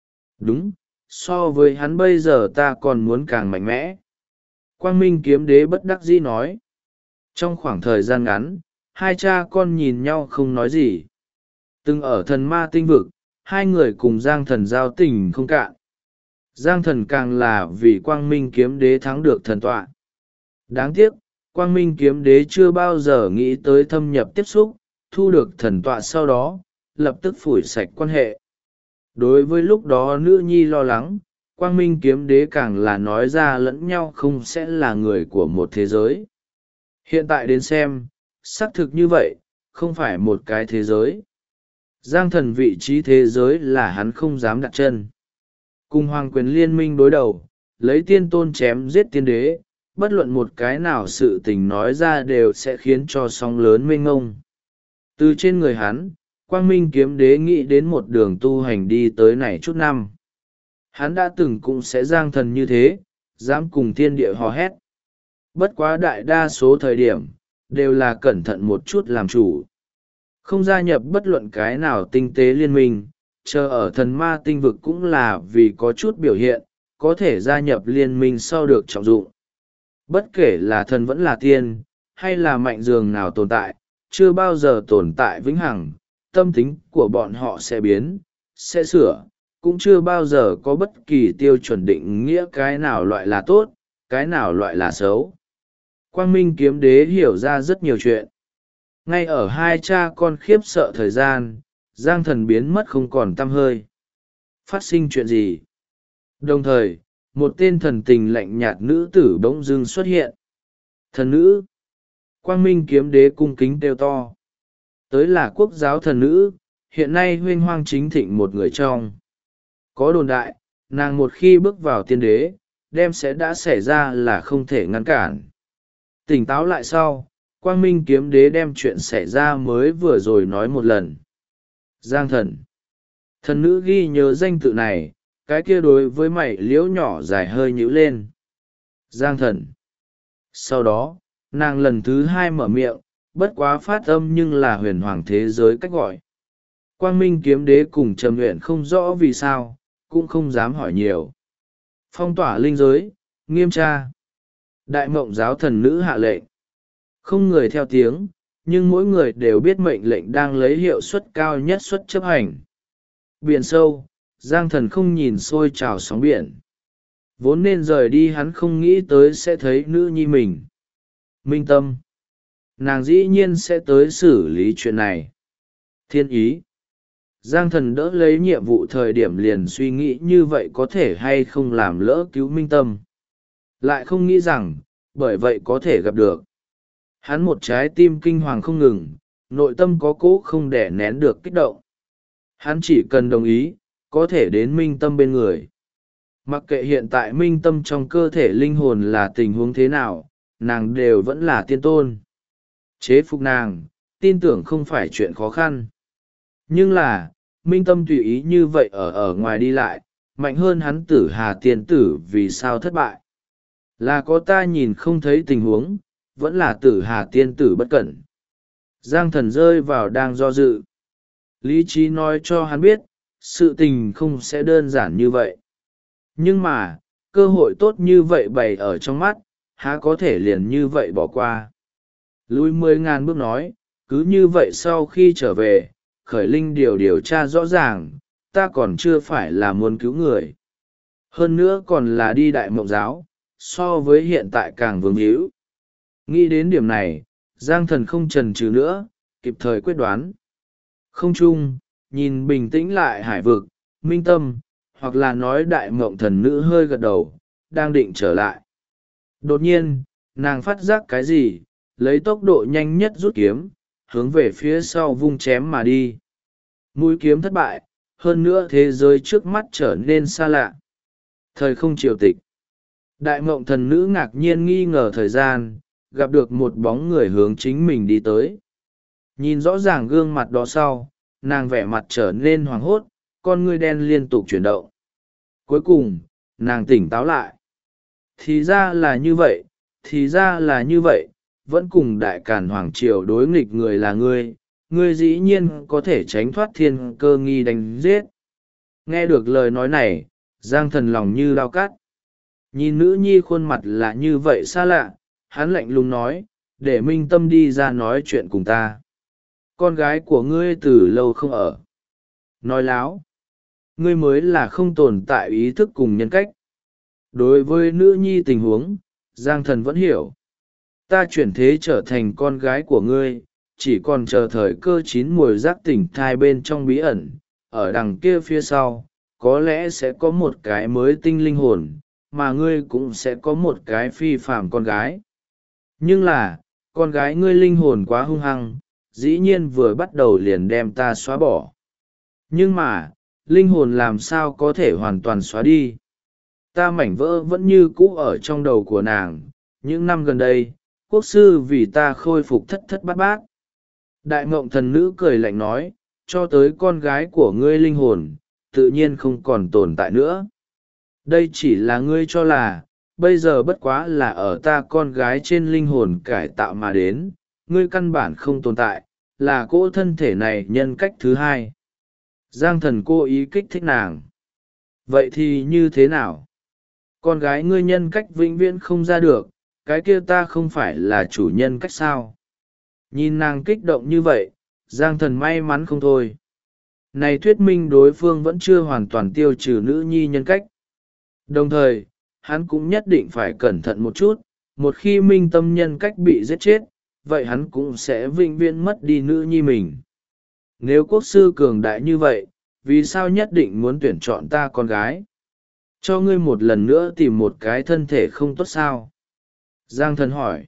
Đúng, so với hắn bây giờ ta còn muốn càng mạnh mẽ. Quang Minh Kiếm Đế bất đắc dĩ nói. Trong khoảng thời gian ngắn, hai cha con nhìn nhau không nói gì. Từng ở thần ma tinh vực, hai người cùng Giang Thần giao tình không cạn. Giang Thần càng là vì Quang Minh Kiếm Đế thắng được thần tọa. Đáng tiếc, Quang Minh Kiếm Đế chưa bao giờ nghĩ tới thâm nhập tiếp xúc, thu được thần tọa sau đó, lập tức phủi sạch quan hệ. Đối với lúc đó nữ nhi lo lắng, Quang Minh Kiếm Đế càng là nói ra lẫn nhau không sẽ là người của một thế giới. Hiện tại đến xem, xác thực như vậy, không phải một cái thế giới. Giang Thần vị trí thế giới là hắn không dám đặt chân. Cùng hoàng quyền liên minh đối đầu, lấy tiên tôn chém giết tiên đế, bất luận một cái nào sự tình nói ra đều sẽ khiến cho sóng lớn mênh ngông. Từ trên người hắn, Quang Minh Kiếm Đế nghĩ đến một đường tu hành đi tới này chút năm. Hắn đã từng cũng sẽ Giang Thần như thế, dám cùng thiên địa hò hét. Bất quá đại đa số thời điểm, đều là cẩn thận một chút làm chủ. Không gia nhập bất luận cái nào tinh tế liên minh, chờ ở thần ma tinh vực cũng là vì có chút biểu hiện, có thể gia nhập liên minh sau được trọng dụng. Bất kể là thần vẫn là tiên, hay là mạnh dường nào tồn tại, chưa bao giờ tồn tại vĩnh hằng, tâm tính của bọn họ sẽ biến, sẽ sửa, cũng chưa bao giờ có bất kỳ tiêu chuẩn định nghĩa cái nào loại là tốt, cái nào loại là xấu. Quang Minh Kiếm Đế hiểu ra rất nhiều chuyện. Ngay ở hai cha con khiếp sợ thời gian, Giang Thần biến mất không còn tăm hơi. Phát sinh chuyện gì? Đồng thời, một tên thần tình lạnh nhạt nữ tử bỗng dưng xuất hiện. Thần nữ. Quang Minh Kiếm Đế cung kính kêu to. Tới là quốc giáo thần nữ, hiện nay huynh hoang chính thịnh một người trong. Có đồn đại, nàng một khi bước vào tiên đế, đem sẽ đã xảy ra là không thể ngăn cản. Tỉnh táo lại sau, Quang Minh Kiếm Đế đem chuyện xảy ra mới vừa rồi nói một lần. Giang Thần. Thần nữ ghi nhớ danh tự này, cái kia đối với mày liễu nhỏ dài hơi nhíu lên. Giang Thần. Sau đó, nàng lần thứ hai mở miệng, bất quá phát âm nhưng là huyền hoàng thế giới cách gọi. Quang Minh Kiếm Đế cùng Trầm Uyển không rõ vì sao, cũng không dám hỏi nhiều. Phong tỏa linh giới, nghiêm tra. Đại Mộng giáo thần nữ hạ lệnh. Không người theo tiếng, nhưng mỗi người đều biết mệnh lệnh đang lấy hiệu suất cao nhất suất chấp hành. Biển sâu, Giang Thần không nhìn sôi trào sóng biển. Vốn nên rời đi hắn không nghĩ tới sẽ thấy nữ nhi mình. Minh Tâm. Nàng dĩ nhiên sẽ tới xử lý chuyện này. Thiên ý. Giang Thần đỡ lấy nhiệm vụ thời điểm liền suy nghĩ như vậy có thể hay không làm lỡ cứu Minh Tâm. Lại không nghĩ rằng, bởi vậy có thể gặp được. Hắn một trái tim kinh hoàng không ngừng, nội tâm có cố không đẻ nén được kích động. Hắn chỉ cần đồng ý, có thể đến Minh Tâm bên người. Mặc kệ hiện tại Minh Tâm trong cơ thể linh hồn là tình huống thế nào, nàng đều vẫn là tiên tôn. Chế phục nàng, tin tưởng không phải chuyện khó khăn. Nhưng là, Minh Tâm tùy ý như vậy ở ngoài đi lại, mạnh hơn hắn Tử Hà tiên tử vì sao thất bại. Là có ta nhìn không thấy tình huống, vẫn là Tử Hà tiên tử bất cẩn. Giang Thần rơi vào đang do dự. Lý trí nói cho hắn biết, sự tình không sẽ đơn giản như vậy. Nhưng mà, cơ hội tốt như vậy bày ở trong mắt, há có thể liền như vậy bỏ qua. Lùi 10.000 bước nói, cứ như vậy sau khi trở về, Khởi Linh điều tra rõ ràng, ta còn chưa phải là muốn cứu người. Hơn nữa còn là đi đại mộng giáo, so với hiện tại càng vướng hữu. Nghĩ đến điểm này, Giang Thần không chần chừ nữa, kịp thời quyết đoán. Không chung, nhìn bình tĩnh lại hải vực, minh tâm, hoặc là nói đại mộng thần nữ hơi gật đầu, đang định trở lại. Đột nhiên, nàng phát giác cái gì, lấy tốc độ nhanh nhất rút kiếm, hướng về phía sau vung chém mà đi. Mũi kiếm thất bại, hơn nữa thế giới trước mắt trở nên xa lạ. Thời không triều tịch. Đại mộng thần nữ ngạc nhiên nghi ngờ thời gian, gặp được một bóng người hướng chính mình đi tới. Nhìn rõ ràng gương mặt đó sau, nàng vẻ mặt trở nên hoảng hốt, con ngươi đen liên tục chuyển động. Cuối cùng, nàng tỉnh táo lại. Thì ra là như vậy, thì ra là như vậy, vẫn cùng đại càn hoàng triều đối nghịch người là ngươi dĩ nhiên có thể tránh thoát thiên cơ nghi đánh giết. Nghe được lời nói này, Giang Thần lòng như đao cắt. Nhìn nữ nhi khuôn mặt là như vậy xa lạ, hắn lạnh lùng nói, để minh tâm đi ra nói chuyện cùng ta. Con gái của ngươi từ lâu không ở. Nói láo. Ngươi mới là không tồn tại ý thức cùng nhân cách. Đối với nữ nhi tình huống, Giang Thần vẫn hiểu. Ta chuyển thế trở thành con gái của ngươi, chỉ còn chờ thời cơ chín mùi giác tỉnh thai bên trong bí ẩn, ở đằng kia phía sau, có lẽ sẽ có một cái mới tinh linh hồn, mà ngươi cũng sẽ có một cái phi phàm con gái. Nhưng là, con gái ngươi linh hồn quá hung hăng, dĩ nhiên vừa bắt đầu liền đem ta xóa bỏ. Nhưng mà, linh hồn làm sao có thể hoàn toàn xóa đi? Ta mảnh vỡ vẫn như cũ ở trong đầu của nàng. Những năm gần đây, quốc sư vì ta khôi phục thất thất bát bát. Đại mộng thần nữ cười lạnh nói, cho tới con gái của ngươi linh hồn, tự nhiên không còn tồn tại nữa. Đây chỉ là ngươi cho là, bây giờ bất quá là ở ta con gái trên linh hồn cải tạo mà đến, ngươi căn bản không tồn tại, là cỗ thân thể này nhân cách thứ hai. Giang Thần cố ý kích thích nàng. Vậy thì như thế nào? Con gái ngươi nhân cách vĩnh viễn không ra được, cái kia ta không phải là chủ nhân cách sao? Nhìn nàng kích động như vậy, Giang Thần may mắn không thôi. Này thuyết minh đối phương vẫn chưa hoàn toàn tiêu trừ nữ nhi nhân cách. Đồng thời, hắn cũng nhất định phải cẩn thận một chút, một khi minh tâm nhân cách bị giết chết, vậy hắn cũng sẽ vĩnh viễn mất đi nữ nhi mình. Nếu quốc sư cường đại như vậy, vì sao nhất định muốn tuyển chọn ta con gái? Cho ngươi một lần nữa tìm một cái thân thể không tốt sao? Giang Thần hỏi.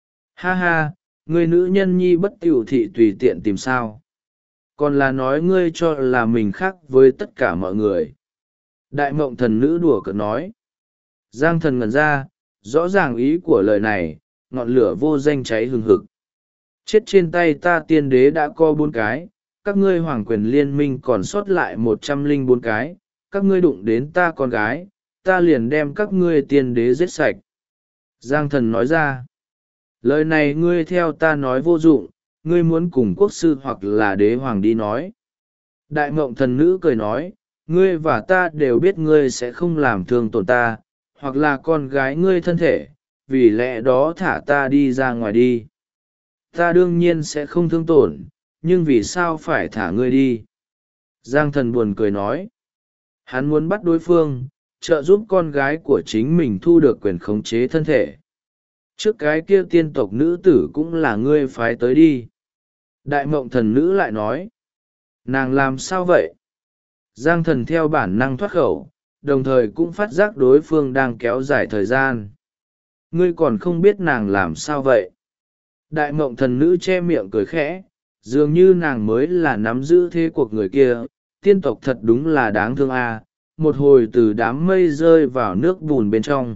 Ha ha, ngươi nữ nhân nhi bất tiểu thị tùy tiện tìm sao? Còn là nói ngươi cho là mình khác với tất cả mọi người. Đại mộng thần nữ đùa cợt nói. Giang Thần ngẩn ra, rõ ràng ý của lời này, ngọn lửa vô danh cháy hừng hực. Chết trên tay ta tiên đế đã có 4 cái, các ngươi hoàng quyền liên minh còn sót lại 104 cái, các ngươi đụng đến ta con gái, ta liền đem các ngươi tiên đế giết sạch. Giang Thần nói ra, lời này ngươi theo ta nói vô dụng, ngươi muốn cùng quốc sư hoặc là đế hoàng đi nói. Đại mộng thần nữ cười nói, ngươi và ta đều biết ngươi sẽ không làm thương tổn ta, hoặc là con gái ngươi thân thể, vì lẽ đó thả ta đi ra ngoài đi. Ta đương nhiên sẽ không thương tổn, nhưng vì sao phải thả ngươi đi? Giang Thần buồn cười nói, hắn muốn bắt đối phương, trợ giúp con gái của chính mình thu được quyền khống chế thân thể. Trước cái kia tiên tộc nữ tử cũng là ngươi phái tới đi. Đại mộng thần nữ lại nói, nàng làm sao vậy? Giang Thần theo bản năng thoát khẩu, đồng thời cũng phát giác đối phương đang kéo dài thời gian. Ngươi còn không biết nàng làm sao vậy? Đại mộng thần nữ che miệng cười khẽ, dường như nàng mới là nắm giữ thế cuộc người kia. Tiên tộc thật đúng là đáng thương a, một hồi từ đám mây rơi vào nước bùn bên trong.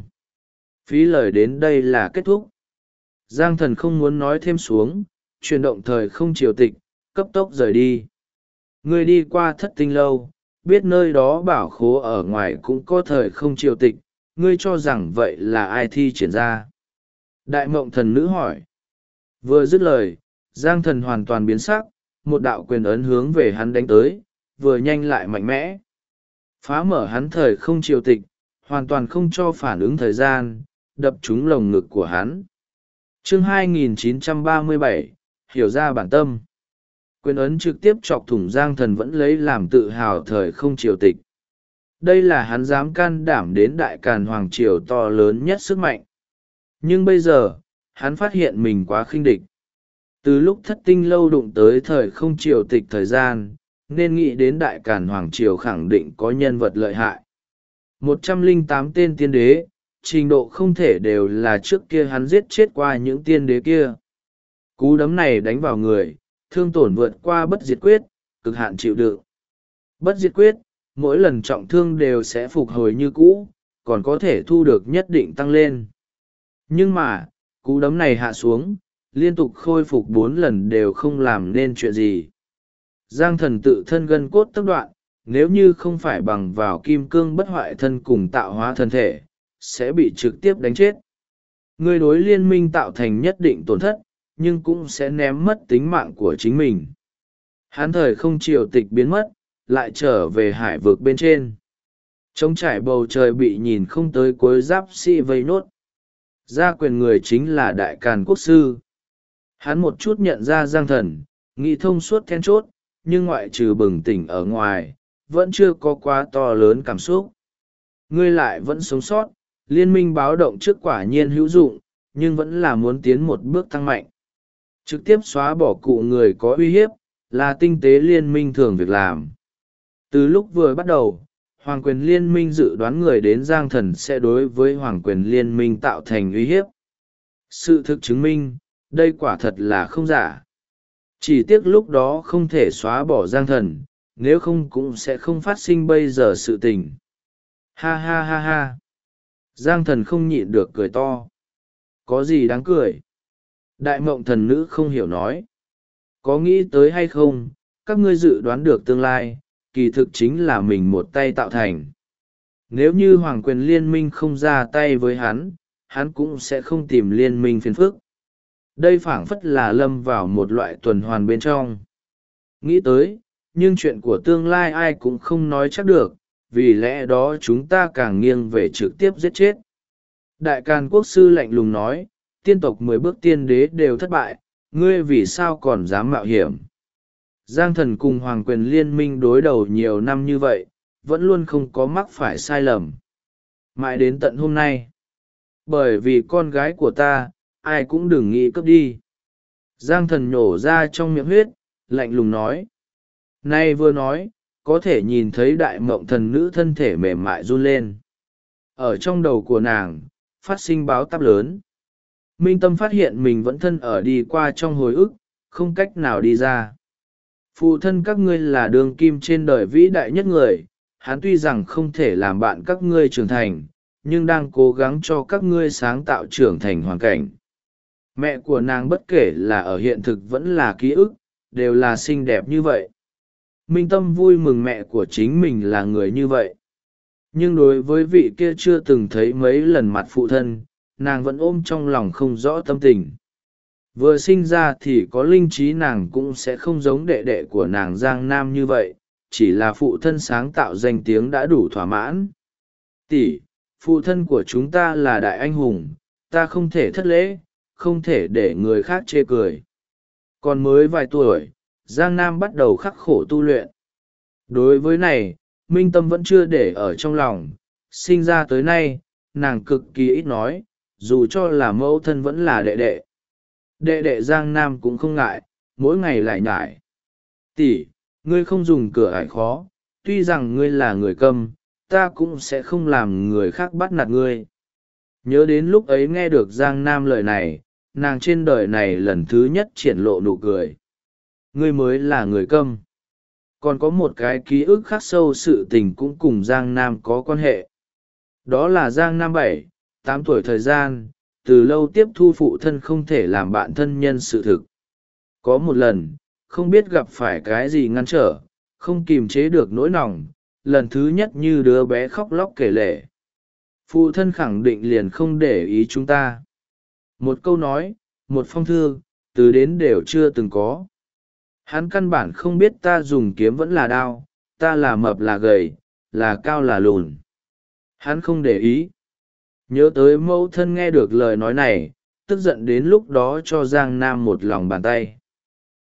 Phí lời đến đây là kết thúc. Giang Thần không muốn nói thêm xuống, chuyển động thời không triều tịch, cấp tốc rời đi. Ngươi đi qua Thất Tinh Lâu, biết nơi đó bảo khố ở ngoài cũng có thời không triều tịch, ngươi cho rằng vậy là ai thi triển ra? Đại mộng thần nữ hỏi. Vừa dứt lời, Giang Thần hoàn toàn biến sắc, một đạo quyền ấn hướng về hắn đánh tới, vừa nhanh lại mạnh mẽ. Phá mở hắn thời không triều tịch, hoàn toàn không cho phản ứng thời gian, đập trúng lồng ngực của hắn. Chương 2937, hiểu ra bản tâm. Quyền ấn trực tiếp chọc thủng Giang Thần vẫn lấy làm tự hào thời không triều tịch. Đây là hắn dám can đảm đến đại càn hoàng triều to lớn nhất sức mạnh. Nhưng bây giờ, hắn phát hiện mình quá khinh địch. Từ lúc thất tinh lâu đụng tới thời không triều tịch thời gian, nên nghĩ đến đại càn hoàng triều khẳng định có nhân vật lợi hại. 108 tên tiên đế, trình độ không thể đều là trước kia hắn giết chết qua những tiên đế kia. Cú đấm này đánh vào người, thương tổn vượt qua bất diệt quyết, cực hạn chịu đựng. Bất diệt quyết, mỗi lần trọng thương đều sẽ phục hồi như cũ, còn có thể thu được nhất định tăng lên. Nhưng mà, cú đấm này hạ xuống, liên tục khôi phục 4 lần đều không làm nên chuyện gì. Giang Thần tự thân gân cốt tốc đoạn, nếu như không phải bằng vào kim cương bất hoại thân cùng tạo hóa thân thể, sẽ bị trực tiếp đánh chết. Người đối liên minh tạo thành nhất định tổn thất, nhưng cũng sẽ ném mất tính mạng của chính mình. Hắn thời không triều tịch biến mất, lại trở về hải vực bên trên. Trống trải bầu trời bị nhìn không tới cuối giáp sĩ vây nốt. Gia quyền người chính là đại càn quốc sư. Hắn một chút nhận ra Giang Thần, nghĩ thông suốt then chốt, nhưng ngoại trừ bừng tỉnh ở ngoài, vẫn chưa có quá to lớn cảm xúc. Ngươi lại vẫn sống sót, liên minh báo động trước quả nhiên hữu dụng, nhưng vẫn là muốn tiến một bước tăng mạnh. Trực tiếp xóa bỏ cụ người có uy hiếp, là tinh tế liên minh thường việc làm. Từ lúc vừa bắt đầu, Hoàng quyền liên minh dự đoán người đến Giang Thần sẽ đối với Hoàng quyền liên minh tạo thành uy hiếp. Sự thực chứng minh, đây quả thật là không giả. Chỉ tiếc lúc đó không thể xóa bỏ Giang Thần, nếu không cũng sẽ không phát sinh bây giờ sự tình. Ha ha ha ha. Giang Thần không nhịn được cười to. Có gì đáng cười? Đại mộng thần nữ không hiểu nói. Có nghĩ tới hay không, các ngươi dự đoán được tương lai, kỳ thực chính là mình một tay tạo thành. Nếu như Hoàng quyền liên minh không ra tay với hắn, hắn cũng sẽ không tìm liên minh phiền phức. Đây phảng phất là lâm vào một loại tuần hoàn bên trong. Nghĩ tới, nhưng chuyện của tương lai ai cũng không nói chắc được, vì lẽ đó chúng ta càng nghiêng về trực tiếp giết chết. Đại Càn quốc sư lạnh lùng nói, tiên tộc 10 bước tiên đế đều thất bại, ngươi vì sao còn dám mạo hiểm? Giang Thần cùng Hoàng quyền liên minh đối đầu nhiều năm như vậy, vẫn luôn không có mắc phải sai lầm. Mãi đến tận hôm nay. Bởi vì con gái của ta, ai cũng đừng nghĩ cướp đi. Giang Thần nhổ ra trong miệng huyết, lạnh lùng nói. Nay vừa nói, có thể nhìn thấy đại mộng thần nữ thân thể mềm mại run lên. Ở trong đầu của nàng, phát sinh báo táp lớn. Minh Tâm phát hiện mình vẫn thân ở đi qua trong hồi ức, không cách nào đi ra. Phụ thân các ngươi là đường kim trên đời vĩ đại nhất người, hắn tuy rằng không thể làm bạn các ngươi trưởng thành, nhưng đang cố gắng cho các ngươi sáng tạo trưởng thành hoàn cảnh. Mẹ của nàng bất kể là ở hiện thực vẫn là ký ức, đều là xinh đẹp như vậy. Minh Tâm vui mừng mẹ của chính mình là người như vậy. Nhưng đối với vị kia chưa từng thấy mấy lần mặt phụ thân, nàng vẫn ôm trong lòng không rõ tâm tình. Vừa sinh ra thì có linh trí nàng cũng sẽ không giống đệ đệ của nàng Giang Nam như vậy, chỉ là phụ thân sáng tạo danh tiếng đã đủ thỏa mãn. Tỷ, phụ thân của chúng ta là đại anh hùng, ta không thể thất lễ, không thể để người khác chê cười. Còn mới vài tuổi, Giang Nam bắt đầu khắc khổ tu luyện. Đối với này, Minh Tâm vẫn chưa để ở trong lòng, sinh ra tới nay, nàng cực kỳ ít nói, dù cho là mẫu thân vẫn là đệ đệ. Đệ đệ Giang Nam cũng không ngại, mỗi ngày lại nhải. Tỷ, ngươi không dùng cửa ải khó, tuy rằng ngươi là người câm, ta cũng sẽ không làm người khác bắt nạt ngươi. Nhớ đến lúc ấy nghe được Giang Nam lời này, nàng trên đời này lần thứ nhất triển lộ nụ cười. Ngươi mới là người câm. Còn có một cái ký ức khắc sâu sự tình cũng cùng Giang Nam có quan hệ. Đó là Giang Nam 7, 8 tuổi thời gian, từ lâu tiếp thu phụ thân không thể làm bạn thân nhân sự thực. Có một lần, không biết gặp phải cái gì ngăn trở, không kìm chế được nỗi lòng, lần thứ nhất như đứa bé khóc lóc kể lể. Phụ thân khẳng định liền không để ý chúng ta. Một câu nói, một phong thư, từ đến đều chưa từng có. Hắn căn bản không biết ta dùng kiếm vẫn là đao, ta là mập là gầy, là cao là lùn. Hắn không để ý. Nhớ tới mẫu thân nghe được lời nói này, tức giận đến lúc đó cho Giang Nam một lòng bàn tay.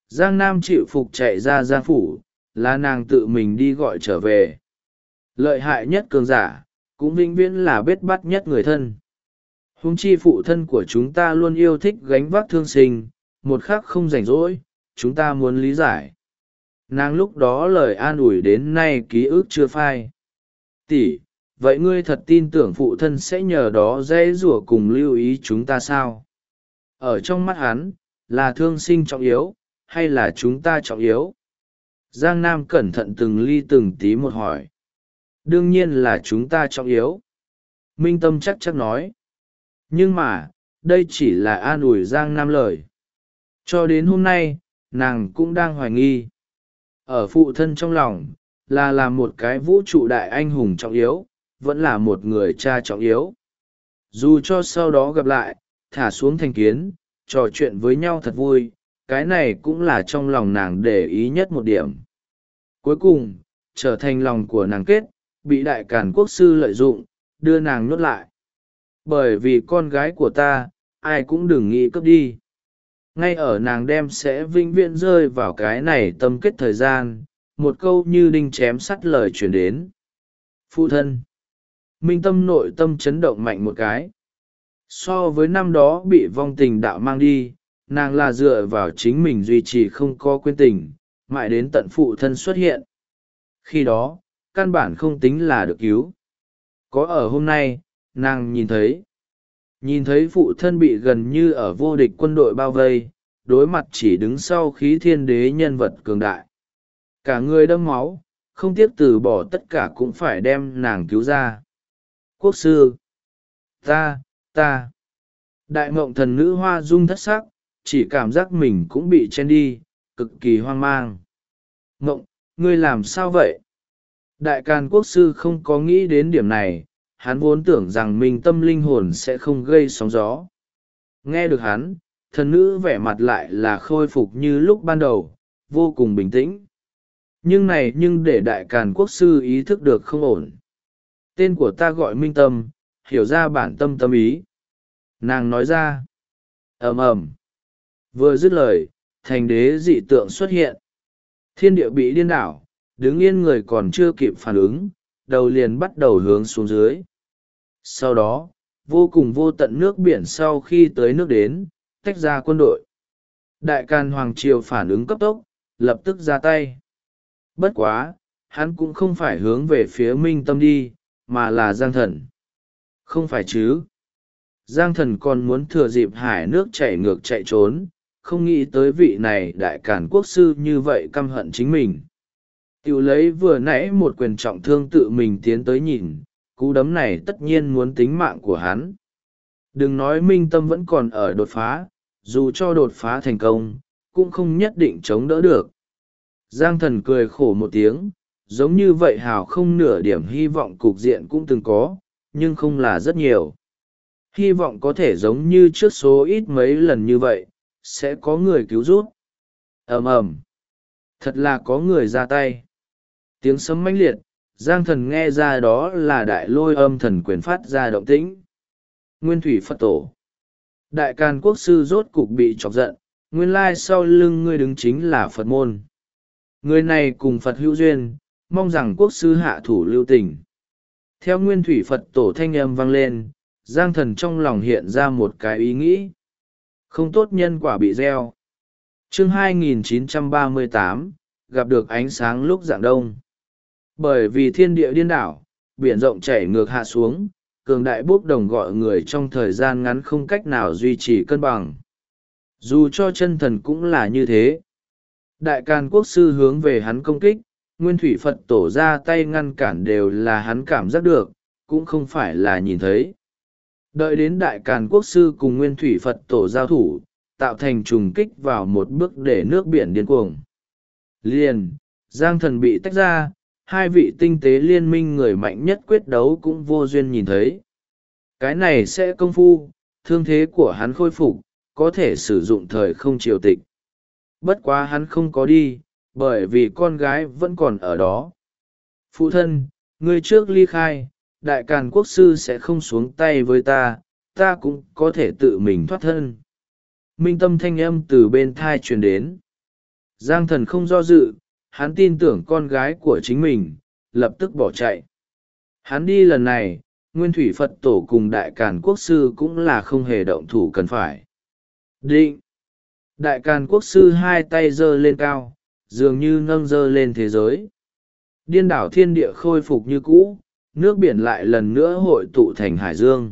Giang Nam chịu phục chạy ra Giang phủ, là nàng tự mình đi gọi trở về. Lợi hại nhất cường giả, cũng vĩnh viễn là bết bát nhất người thân. Huống chi phụ thân của chúng ta luôn yêu thích gánh vác thương sinh, một khắc không rảnh rỗi, chúng ta muốn lý giải. Nàng lúc đó lời an ủi đến nay ký ức chưa phai. Tỷ, vậy ngươi thật tin tưởng phụ thân sẽ nhờ đó dễ rủa cùng lưu ý chúng ta sao? Ở trong mắt hắn, là thương sinh trọng yếu, hay là chúng ta trọng yếu? Giang Nam cẩn thận từng ly từng tí một hỏi. Đương nhiên là chúng ta trọng yếu. Minh Tâm chắc chắc nói. Nhưng mà, đây chỉ là an ủi Giang Nam lời. Cho đến hôm nay, nàng cũng đang hoài nghi. Ở phụ thân trong lòng, là một cái vũ trụ đại anh hùng trọng yếu, vẫn là một người cha trọng yếu. Dù cho sau đó gặp lại, thả xuống thành kiến, trò chuyện với nhau thật vui, cái này cũng là trong lòng nàng để ý nhất một điểm. Cuối cùng, trở thành lòng của nàng kết, bị đại càn quốc sư lợi dụng, đưa nàng nhốt lại. Bởi vì con gái của ta, ai cũng đừng nghĩ cướp đi. Ngay ở nàng đem sẽ vĩnh viễn rơi vào cái này tâm kết thời gian, một câu như đinh chém sắt lời chuyển đến. Phụ thân. Minh Tâm nội tâm chấn động mạnh một cái. So với năm đó bị vong tình đạo mang đi, nàng là dựa vào chính mình duy trì không có quên tình, mãi đến tận phụ thân xuất hiện. Khi đó, căn bản không tính là được cứu. Có ở hôm nay, nàng nhìn thấy phụ thân bị gần như ở vô địch quân đội bao vây, đối mặt chỉ đứng sau khí thiên đế nhân vật cường đại. Cả người đẫm máu, không tiếc từ bỏ tất cả cũng phải đem nàng cứu ra. Quốc sư! Ta! Đại mộng thần nữ hoa dung thất sắc, chỉ cảm giác mình cũng bị chen đi, cực kỳ hoang mang. Mộng, ngươi làm sao vậy? Đại Càn quốc sư không có nghĩ đến điểm này, hắn vốn tưởng rằng mình tâm linh hồn sẽ không gây sóng gió. Nghe được hắn, thần nữ vẻ mặt lại là khôi phục như lúc ban đầu, vô cùng bình tĩnh. Nhưng để Đại Càn quốc sư ý thức được không ổn. Tên của ta gọi Minh Tâm, hiểu ra bản tâm tâm ý. Nàng nói ra. Ầm ầm. Vừa dứt lời, thành đế dị tượng xuất hiện. Thiên địa bị điên đảo, đứng yên người còn chưa kịp phản ứng, đầu liền bắt đầu hướng xuống dưới. Sau đó, vô cùng vô tận nước biển sau khi tới nước đến, tách ra quân đội. Đại Càn Hoàng Triều phản ứng cấp tốc, lập tức ra tay. Bất quá, hắn cũng không phải hướng về phía Minh Tâm đi, mà là Giang Thần. Không phải chứ. Giang Thần còn muốn thừa dịp hải nước chảy ngược chạy trốn, không nghĩ tới vị này đại càn quốc sư như vậy căm hận chính mình. Tiểu lấy vừa nãy một quyền trọng thương tự mình tiến tới nhìn, cú đấm này tất nhiên muốn tính mạng của hắn. Đừng nói Minh Tâm vẫn còn ở đột phá, dù cho đột phá thành công, cũng không nhất định chống đỡ được. Giang Thần cười khổ một tiếng, giống như vậy hào không nửa điểm hy vọng cục diện cũng từng có, nhưng không là rất nhiều. Hy vọng có thể giống như trước số ít mấy lần như vậy, sẽ có người cứu rút. Ầm ầm, thật là có người ra tay. Tiếng sấm mãnh liệt, Giang Thần nghe ra đó là đại lôi âm thần quyền phát ra động tĩnh. Nguyên thủy Phật tổ. Đại Càn quốc sư rốt cục bị chọc giận, nguyên lai sau lưng ngươi đứng chính là Phật môn. Người này cùng Phật hữu duyên, mong rằng quốc sư hạ thủ lưu tình. Theo Nguyên thủy Phật tổ thanh âm vang lên, Giang Thần trong lòng hiện ra một cái ý nghĩ. Không tốt nhân quả bị gieo. Chương 2938, gặp được ánh sáng lúc rạng đông. Bởi vì thiên địa điên đảo, biển rộng chảy ngược hạ xuống, cường đại bốc đồng gọi người trong thời gian ngắn không cách nào duy trì cân bằng. Dù cho chân thần cũng là như thế. Đại Càn quốc sư hướng về hắn công kích, Nguyên thủy Phật tổ ra tay ngăn cản đều là hắn cảm giác được, cũng không phải là nhìn thấy. Đợi đến Đại Càn quốc sư cùng Nguyên thủy Phật tổ giao thủ, tạo thành trùng kích vào một bước để nước biển điên cuồng. Liền, Giang Thần bị tách ra, hai vị tinh tế liên minh người mạnh nhất quyết đấu cũng vô duyên nhìn thấy. Cái này sẽ công phu, thương thế của hắn khôi phục, có thể sử dụng thời không triều tịch. Bất quá hắn không có đi, bởi vì con gái vẫn còn ở đó. Phụ thân, ngươi trước ly khai, Đại Càn quốc sư sẽ không xuống tay với ta, ta cũng có thể tự mình thoát thân. Minh Tâm thanh âm từ bên thai truyền đến. Giang Thần không do dự, hắn tin tưởng con gái của chính mình, lập tức bỏ chạy. Hắn đi lần này, Nguyên Thủy Phật Tổ cùng Đại Càn Quốc Sư cũng là không hề động thủ cần phải. Định! Đại Càn Quốc Sư hai tay giơ lên cao, dường như nâng giơ lên thế giới. Điên đảo thiên địa khôi phục như cũ, nước biển lại lần nữa hội tụ thành hải dương.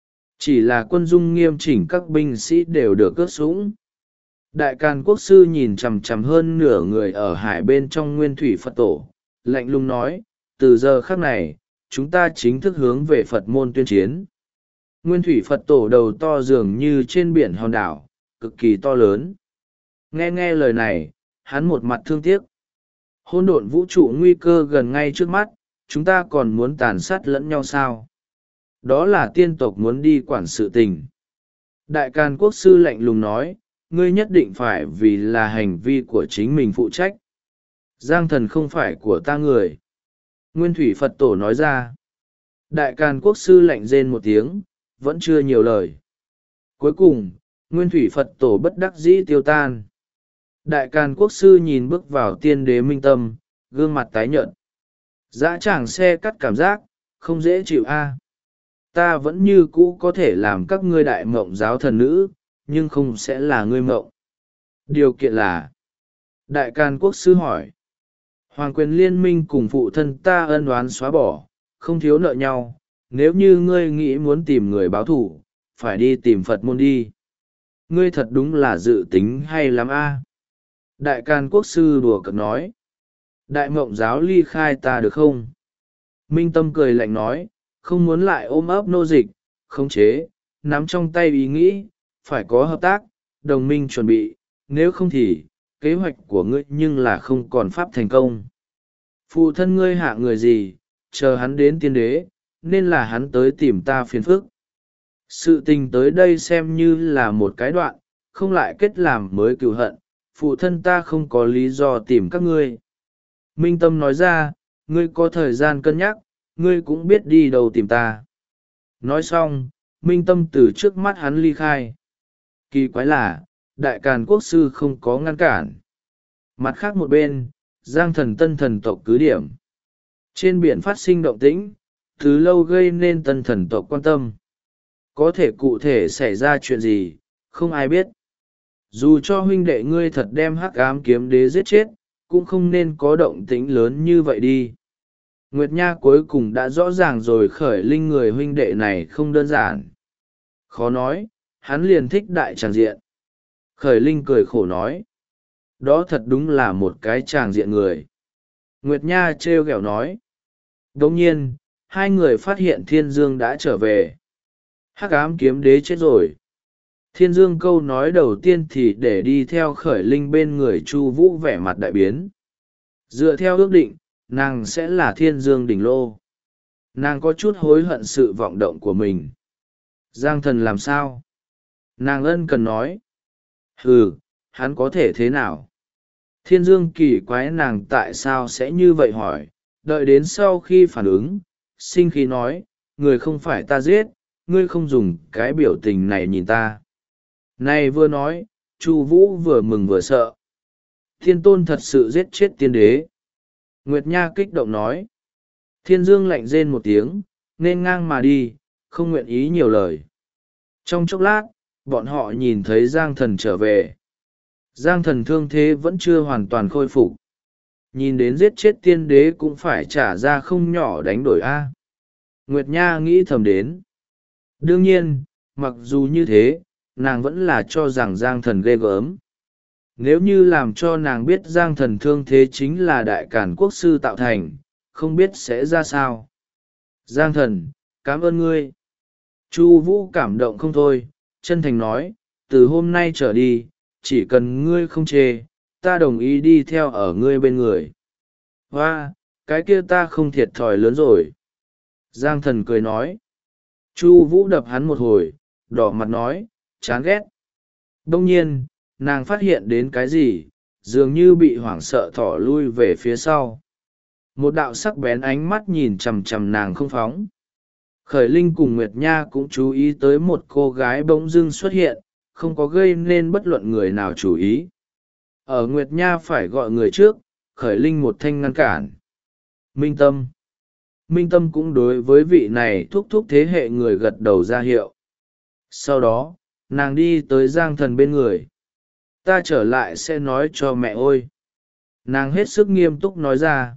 Chỉ là quân dung nghiêm chỉnh các binh sĩ đều được cướp sũng. Đại Càn Quốc Sư nhìn chằm chằm hơn nửa người ở hải bên trong Nguyên Thủy Phật Tổ, lạnh lùng nói, từ giờ khắc này, chúng ta chính thức hướng về Phật môn tuyên chiến. Nguyên Thủy Phật Tổ đầu to dường như trên biển hòn đảo, cực kỳ to lớn. Nghe lời này, hắn một mặt thương tiếc. Hỗn độn vũ trụ nguy cơ gần ngay trước mắt, chúng ta còn muốn tàn sát lẫn nhau sao? Đó là tiên tộc muốn đi quản sự tình. Đại Càn Quốc Sư lạnh lùng nói, ngươi nhất định phải vì là hành vi của chính mình phụ trách. Giang Thần không phải của ta người. Nguyên Thủy Phật Tổ nói ra. Đại Càn Quốc Sư lạnh rên một tiếng, vẫn chưa nhiều lời. Cuối cùng, Nguyên Thủy Phật Tổ bất đắc dĩ tiêu tan. Đại Càn Quốc Sư nhìn bước vào tiên đế minh tâm, gương mặt tái nhợt. Dã tràng xe cắt cảm giác, không dễ chịu a. Ta vẫn như cũ có thể làm các ngươi đại mộng giáo thần nữ, nhưng không sẽ là ngươi mộng. Điều kiện là, Đại Càn Quốc Sư hỏi, Hoàng quyền liên minh cùng phụ thân ta ân oán xóa bỏ, không thiếu nợ nhau, nếu như ngươi nghĩ muốn tìm người báo thù, phải đi tìm Phật môn đi. Ngươi thật đúng là dự tính hay lắm a. Đại Càn Quốc Sư đùa cợt nói, Đại mộng giáo ly khai ta được không? Minh Tâm cười lạnh nói, không muốn lại ôm ấp nô dịch, khống chế, nắm trong tay ý nghĩ, phải có hợp tác, đồng minh chuẩn bị, nếu không thì, kế hoạch của ngươi nhưng là không còn pháp thành công. Phụ thân ngươi hạ người gì, chờ hắn đến tiên đế, nên là hắn tới tìm ta phiền phức. Sự tình tới đây xem như là một cái đoạn, không lại kết làm mới cựu hận, phụ thân ta không có lý do tìm các ngươi. Minh Tâm nói ra, ngươi có thời gian cân nhắc, ngươi cũng biết đi đâu tìm ta. Nói xong, Minh Tâm từ trước mắt hắn ly khai. Kỳ quái là, Đại Càn Quốc Sư không có ngăn cản. Mặt khác một bên, Giang Thần Tân thần tộc cứ điểm. Trên biển phát sinh động tĩnh, từ lâu gây nên tân thần tộc quan tâm. Có thể cụ thể xảy ra chuyện gì, không ai biết. Dù cho huynh đệ ngươi thật đem Hắc Ám Kiếm Đế giết chết, cũng không nên có động tĩnh lớn như vậy đi. Nguyệt Nha cuối cùng đã rõ ràng rồi, Khởi Linh người huynh đệ này không đơn giản. Khó nói, hắn liền thích đại tràng diện. Khởi Linh cười khổ nói, đó thật đúng là một cái tràng diện người. Nguyệt Nha trêu ghẹo nói. Đồng nhiên, hai người phát hiện Thiên Dương đã trở về. Hắc Ám Kiếm Đế chết rồi. Thiên Dương câu nói đầu tiên thì để đi theo Khởi Linh bên người Chu Vũ vẻ mặt đại biến. Dựa theo ước định, nàng sẽ là Thiên Dương đỉnh lô. Nàng có chút hối hận sự vọng động của mình. Giang Thần làm sao? Nàng ân cần nói. Hừ, hắn có thể thế nào? Thiên Dương kỳ quái nàng tại sao sẽ như vậy hỏi, đợi đến sau khi phản ứng, sinh khí nói, người không phải ta giết, ngươi không dùng cái biểu tình này nhìn ta. Này vừa nói, Chu Vũ vừa mừng vừa sợ. Thiên Tôn thật sự giết chết tiên đế. Nguyệt Nha kích động nói. Thiên Dương lạnh rên một tiếng, nên ngang mà đi, không nguyện ý nhiều lời. Trong chốc lát, bọn họ nhìn thấy Giang Thần trở về. Giang Thần thương thế vẫn chưa hoàn toàn khôi phục. Nhìn đến giết chết tiên đế cũng phải trả ra không nhỏ đánh đổi a. Nguyệt Nha nghĩ thầm đến. Đương nhiên, mặc dù như thế, nàng vẫn là cho rằng Giang Thần ghê gớm. Nếu như làm cho nàng biết Giang Thần thương thế chính là Đại Càn Quốc Sư tạo thành, không biết sẽ ra sao. Giang Thần, cảm ơn ngươi. Chu Vũ cảm động không thôi, chân thành nói, từ hôm nay trở đi, chỉ cần ngươi không chê, ta đồng ý đi theo ở ngươi bên người. Hoa, cái kia ta không thiệt thòi lớn rồi. Giang Thần cười nói. Chu Vũ đập hắn một hồi, đỏ mặt nói, chán ghét. Đông nhiên, nàng phát hiện đến cái gì, dường như bị hoảng sợ thỏ lui về phía sau. Một đạo sắc bén ánh mắt nhìn chằm chằm nàng không phóng. Khởi Linh cùng Nguyệt Nha cũng chú ý tới một cô gái bỗng dưng xuất hiện, không có gây nên bất luận người nào chú ý. Ở Nguyệt Nha phải gọi người trước, Khởi Linh một thanh ngăn cản. Minh Tâm cũng đối với vị này thúc thúc thế hệ người gật đầu ra hiệu. Sau đó, nàng đi tới Giang Thần bên người. Ta trở lại sẽ nói cho mẹ ôi. Nàng hết sức nghiêm túc nói ra.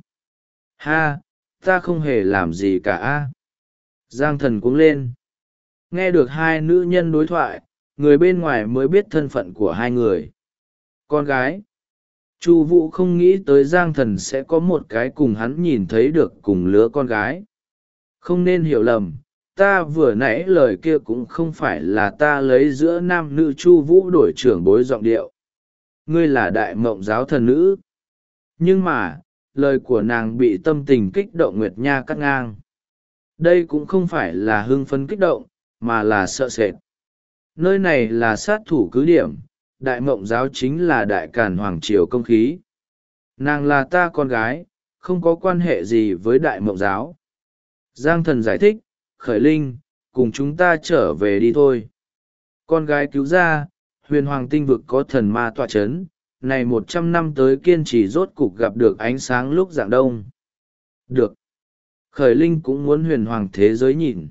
Ha, ta không hề làm gì cả. Giang Thần cuống lên. Nghe được hai nữ nhân đối thoại, người bên ngoài mới biết thân phận của hai người. Con gái. Chu Vũ không nghĩ tới Giang Thần sẽ có một cái cùng hắn nhìn thấy được cùng lứa con gái. Không nên hiểu lầm, ta vừa nãy lời kia cũng không phải là ta lấy giữa nam nữ. Chu Vũ đổi trưởng bối giọng điệu. Ngươi là đại mộng giáo thần nữ. Nhưng mà, lời của nàng bị tâm tình kích động Nguyệt Nha cắt ngang. Đây cũng không phải là hưng phấn kích động, mà là sợ sệt. Nơi này là sát thủ cứ điểm, đại mộng giáo chính là đại càn hoàng triều công khí. Nàng là ta con gái, không có quan hệ gì với đại mộng giáo. Giang Thần giải thích. Khởi Linh, cùng chúng ta trở về đi thôi. Con gái cứu ra, huyền hoàng tinh vực có thần ma tọa chấn, này 100 năm tới kiên trì rốt cục gặp được ánh sáng lúc rạng đông. Được. Khởi Linh cũng muốn huyền hoàng thế giới nhìn.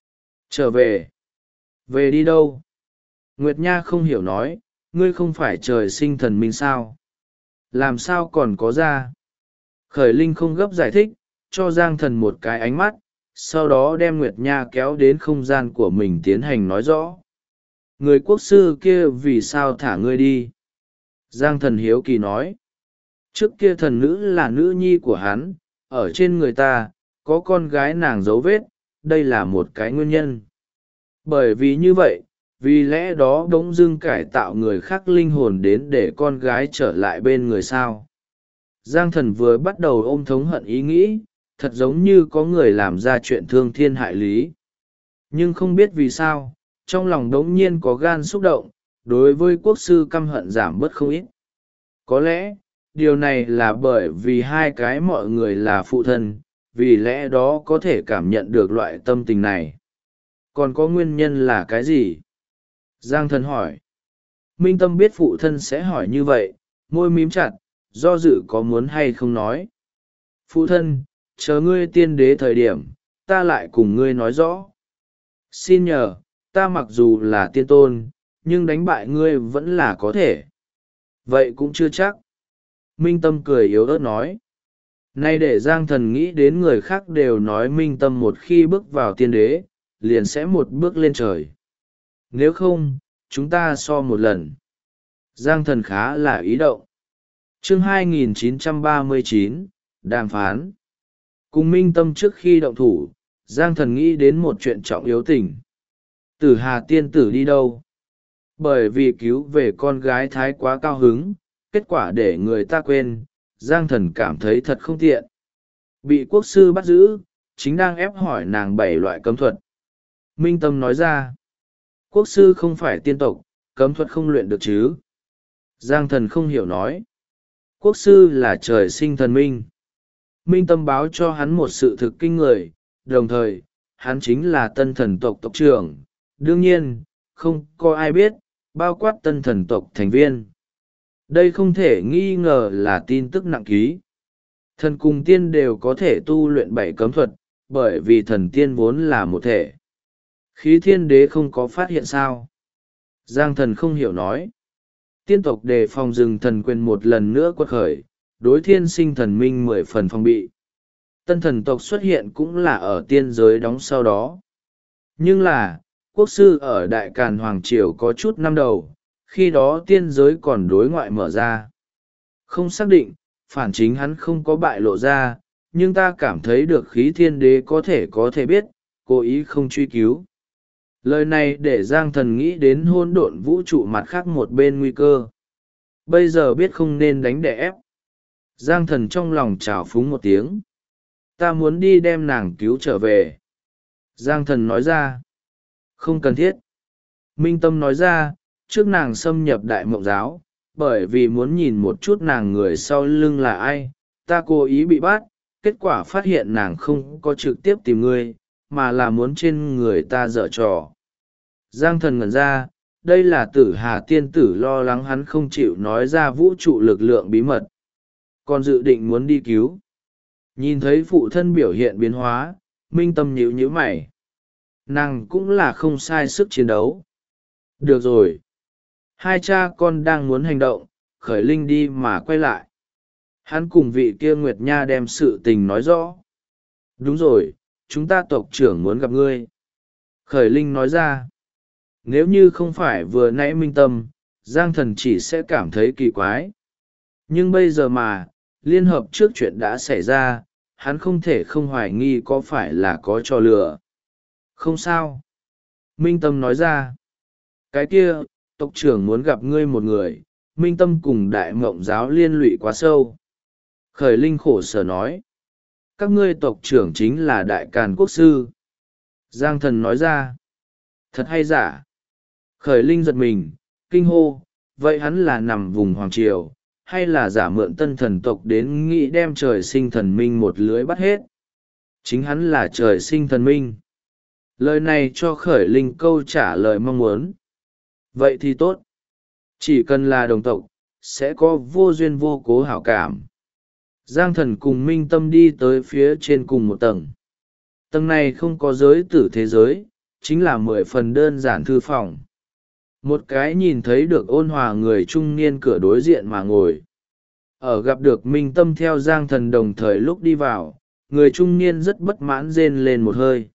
Trở về. Về đi đâu? Nguyệt Nha không hiểu nói, ngươi không phải trời sinh thần minh sao? Làm sao còn có ra? Khởi Linh không gấp giải thích, cho Giang Thần một cái ánh mắt, sau đó đem Nguyệt Nha kéo đến không gian của mình tiến hành nói rõ. Người quốc sư kia vì sao thả ngươi đi? Giang Thần hiếu kỳ nói. Trước kia thần nữ là nữ nhi của hắn, ở trên người ta, có con gái nàng dấu vết, đây là một cái nguyên nhân. Bởi vì như vậy, vì lẽ đó bỗng dưng cải tạo người khác linh hồn đến để con gái trở lại bên người sao. Giang Thần vừa bắt đầu ôm thống hận ý nghĩ, thật giống như có người làm ra chuyện thương thiên hại lý. Nhưng không biết vì sao, trong lòng đống nhiên có gan xúc động, đối với quốc sư căm hận giảm bớt không ít. Có lẽ, điều này là bởi vì hai cái mọi người là phụ thân, vì lẽ đó có thể cảm nhận được loại tâm tình này. Còn có nguyên nhân là cái gì? Giang Thần hỏi. Minh Tâm biết phụ thân sẽ hỏi như vậy, môi mím chặt, do dự có muốn hay không nói. Phụ thân, chờ ngươi tiên đế thời điểm, ta lại cùng ngươi nói rõ. Xin nhờ, ta mặc dù là tiên tôn, nhưng đánh bại ngươi vẫn là có thể. Vậy cũng chưa chắc. Minh Tâm cười yếu ớt nói. Nay để Giang Thần nghĩ đến người khác đều nói Minh Tâm một khi bước vào tiên đế, liền sẽ một bước lên trời. Nếu không, chúng ta so một lần. Giang Thần khá là ý động. Chương 2939, đàm phán. Cùng Minh Tâm trước khi động thủ, Giang Thần nghĩ đến một chuyện trọng yếu tình. Tử Hà tiên tử đi đâu? Bởi vì cứu về con gái thái quá cao hứng, kết quả để người ta quên, Giang Thần cảm thấy thật không tiện. Bị quốc sư bắt giữ, chính đang ép hỏi nàng 7 loại cấm thuật. Minh Tâm nói ra, quốc sư không phải tiên tộc, cấm thuật không luyện được chứ? Giang Thần không hiểu nói, quốc sư là trời sinh thần minh. Minh Tâm báo cho hắn một sự thực kinh người, đồng thời, hắn chính là tân thần tộc tộc trưởng. Đương nhiên, không có ai biết, bao quát tân thần tộc thành viên. Đây không thể nghi ngờ là tin tức nặng ký. Thần cùng tiên đều có thể tu luyện 7 cấm thuật, bởi vì thần tiên vốn là một thể. Khí thiên đế không có phát hiện sao? Giang Thần không hiểu nói. Tiên tộc đề phòng rừng thần quyền một lần nữa quật khởi, đối thiên sinh thần minh 10 phần phòng bị. Tân thần tộc xuất hiện cũng là ở tiên giới đóng sau đó. Nhưng là, quốc sư ở Đại Càn Hoàng Triều có chút năm đầu, khi đó tiên giới còn đối ngoại mở ra. Không xác định, phản chính hắn không có bại lộ ra, nhưng ta cảm thấy được khí thiên đế có thể biết, cố ý không truy cứu. Lời này để Giang Thần nghĩ đến hôn độn vũ trụ mặt khác một bên nguy cơ. Bây giờ biết không nên đánh đè ép. Giang Thần trong lòng trào phúng một tiếng. Ta muốn đi đem nàng cứu trở về. Giang Thần nói ra. Không cần thiết. Minh Tâm nói ra, trước nàng xâm nhập đại mộng giáo, bởi vì muốn nhìn một chút nàng người sau lưng là ai, ta cố ý bị bắt, kết quả phát hiện nàng không có trực tiếp tìm ngươi, mà là muốn trên người ta dở trò. Giang Thần ngẩn ra, đây là Tử Hà tiên tử lo lắng hắn không chịu nói ra vũ trụ lực lượng bí mật, còn dự định muốn đi cứu. Nhìn thấy phụ thân biểu hiện biến hóa, Minh Tâm nhíu nhíu mày. Nàng cũng là không sai sức chiến đấu. Được rồi. Hai cha con đang muốn hành động, Khởi Linh đi mà quay lại. Hắn cùng vị kia Nguyệt Nha đem sự tình nói rõ. Đúng rồi, chúng ta tộc trưởng muốn gặp ngươi. Khởi Linh nói ra. Nếu như không phải vừa nãy Minh Tâm, Giang Thần chỉ sẽ cảm thấy kỳ quái. Nhưng bây giờ mà, liên hợp trước chuyện đã xảy ra, hắn không thể không hoài nghi có phải là có trò lừa. Không sao. Minh Tâm nói ra. Cái kia, tộc trưởng muốn gặp ngươi một người, Minh Tâm cùng Đại Mộng giáo liên lụy quá sâu. Khởi Linh khổ sở nói. Các ngươi tộc trưởng chính là Đại Càn Quốc Sư. Giang Thần nói ra. Thật hay giả? Khởi Linh giật mình, kinh hô, vậy hắn là nằm vùng Hoàng Triều, hay là giả mượn tân thần tộc đến nghĩ đem trời sinh thần minh một lưới bắt hết? Chính hắn là trời sinh thần minh. Lời này cho Khởi Linh câu trả lời mong muốn. Vậy thì tốt. Chỉ cần là đồng tộc, sẽ có vô duyên vô cố hảo cảm. Giang Thần cùng Minh Tâm đi tới phía trên cùng một tầng. Tầng này không có giới tử thế giới, chính là 10 phần đơn giản thư phòng. Một cái nhìn thấy được ôn hòa người trung niên cửa đối diện mà ngồi. Ở gặp được Minh Tâm theo Giang Thần đồng thời lúc đi vào, người trung niên rất bất mãn rên lên một hơi.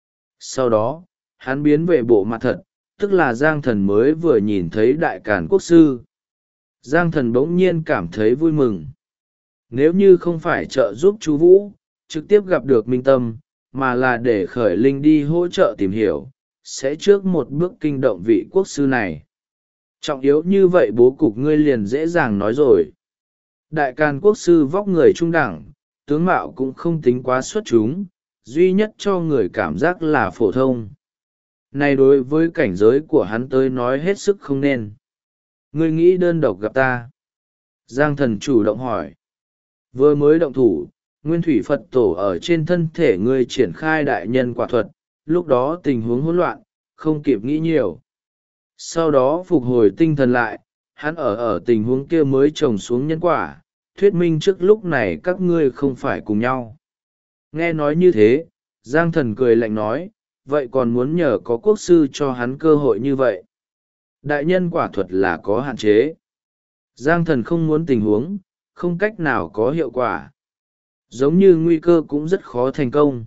Sau đó, hắn biến về bộ mặt thật, tức là Giang Thần mới vừa nhìn thấy Đại Càn Quốc Sư. Giang Thần bỗng nhiên cảm thấy vui mừng. Nếu như không phải trợ giúp chú Vũ, trực tiếp gặp được Minh Tâm, mà là để Khởi Linh đi hỗ trợ tìm hiểu, sẽ trước một bước kinh động vị quốc sư này. Trọng yếu như vậy bố cục ngươi liền dễ dàng nói rồi. Đại Càn Quốc Sư vóc người trung đẳng, tướng mạo cũng không tính quá xuất chúng, duy nhất cho người cảm giác là phổ thông. Này đối với cảnh giới của hắn tới nói hết sức không nên. Ngươi nghĩ đơn độc gặp ta? Giang Thần chủ động hỏi. Vừa mới động thủ, Nguyên Thủy Phật Tổ ở trên thân thể ngươi triển khai đại nhân quả thuật, lúc đó tình huống hỗn loạn, không kịp nghĩ nhiều. Sau đó phục hồi tinh thần lại, hắn ở tình huống kia mới trồng xuống nhân quả, thuyết minh trước lúc này các ngươi không phải cùng nhau. Nghe nói như thế, Giang Thần cười lạnh nói, vậy còn muốn nhờ có quốc sư cho hắn cơ hội như vậy. Đại nhân quả thuật là có hạn chế. Giang Thần không muốn tình huống, không cách nào có hiệu quả. Giống như nguy cơ cũng rất khó thành công.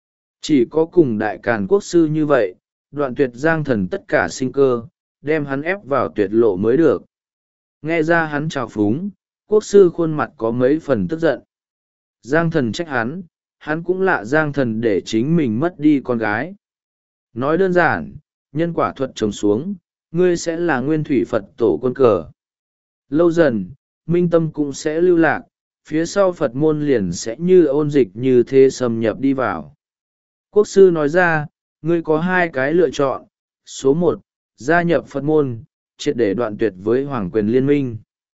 Chỉ có cùng Đại Càn Quốc Sư như vậy, đoạn tuyệt Giang Thần tất cả sinh cơ, đem hắn ép vào tuyệt lộ mới được. Nghe ra hắn trào phúng, quốc sư khuôn mặt có mấy phần tức giận. Giang Thần trách hắn cũng lạ Giang Thần để chính mình mất đi con gái. Nói đơn giản, nhân quả thuật trồng xuống, ngươi sẽ là Nguyên Thủy Phật Tổ quân cờ. Lâu dần, Minh Tâm cũng sẽ lưu lạc, phía sau Phật môn liền sẽ như ôn dịch như thế xâm nhập đi vào. Quốc sư nói ra, ngươi có hai cái lựa chọn. Số 1, gia nhập Phật môn, triệt để đoạn tuyệt với Hoàng quyền liên minh.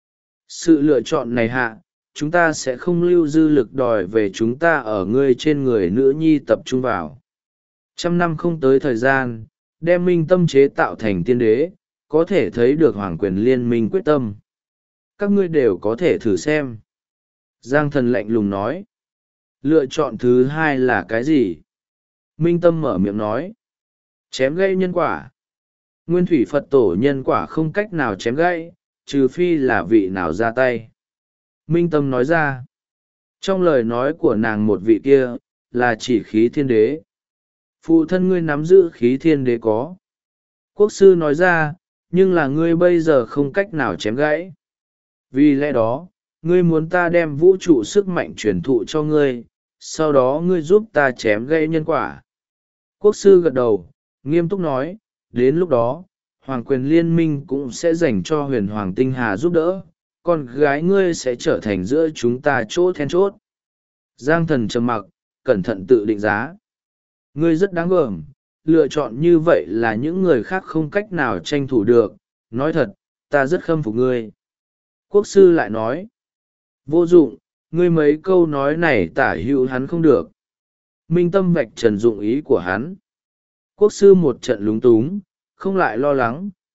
Sự lựa chọn này hạ, chúng ta sẽ không lưu dư lực đòi về chúng ta ở ngươi trên người nữ nhi tập trung vào. 100 năm không tới thời gian, đem Minh Tâm chế tạo thành tiên đế, có thể thấy được Hoàng quyền liên minh quyết tâm. Các ngươi đều có thể thử xem. Giang Thần lạnh lùng nói. Lựa chọn thứ hai là cái gì? Minh Tâm mở miệng nói. Chém gãy nhân quả. Nguyên Thủy Phật Tổ nhân quả không cách nào chém gãy, trừ phi là vị nào ra tay. Minh Tâm nói ra. Trong lời nói của nàng một vị kia, là chỉ khí thiên đế. Phụ thân ngươi nắm giữ khí thiên đế có. Quốc sư nói ra, nhưng là ngươi bây giờ không cách nào chém gãy. Vì lẽ đó, ngươi muốn ta đem vũ trụ sức mạnh truyền thụ cho ngươi, sau đó ngươi giúp ta chém gãy nhân quả. Quốc sư gật đầu, nghiêm túc nói, đến lúc đó, Hoàng quyền liên minh cũng sẽ dành cho Huyền Hoàng Tinh Hà giúp đỡ, con gái ngươi sẽ trở thành giữa chúng ta chỗ then chốt. Giang Thần trầm mặc, cẩn thận tự định giá. Ngươi rất đáng gờm, lựa chọn như vậy là những người khác không cách nào tranh thủ được, nói thật, ta rất khâm phục ngươi. Quốc sư lại nói, vô dụng, ngươi mấy câu nói này tả hữu hắn không được. Minh Tâm vạch trần dụng ý của hắn. Quốc sư một trận lúng túng, không lại lo lắng,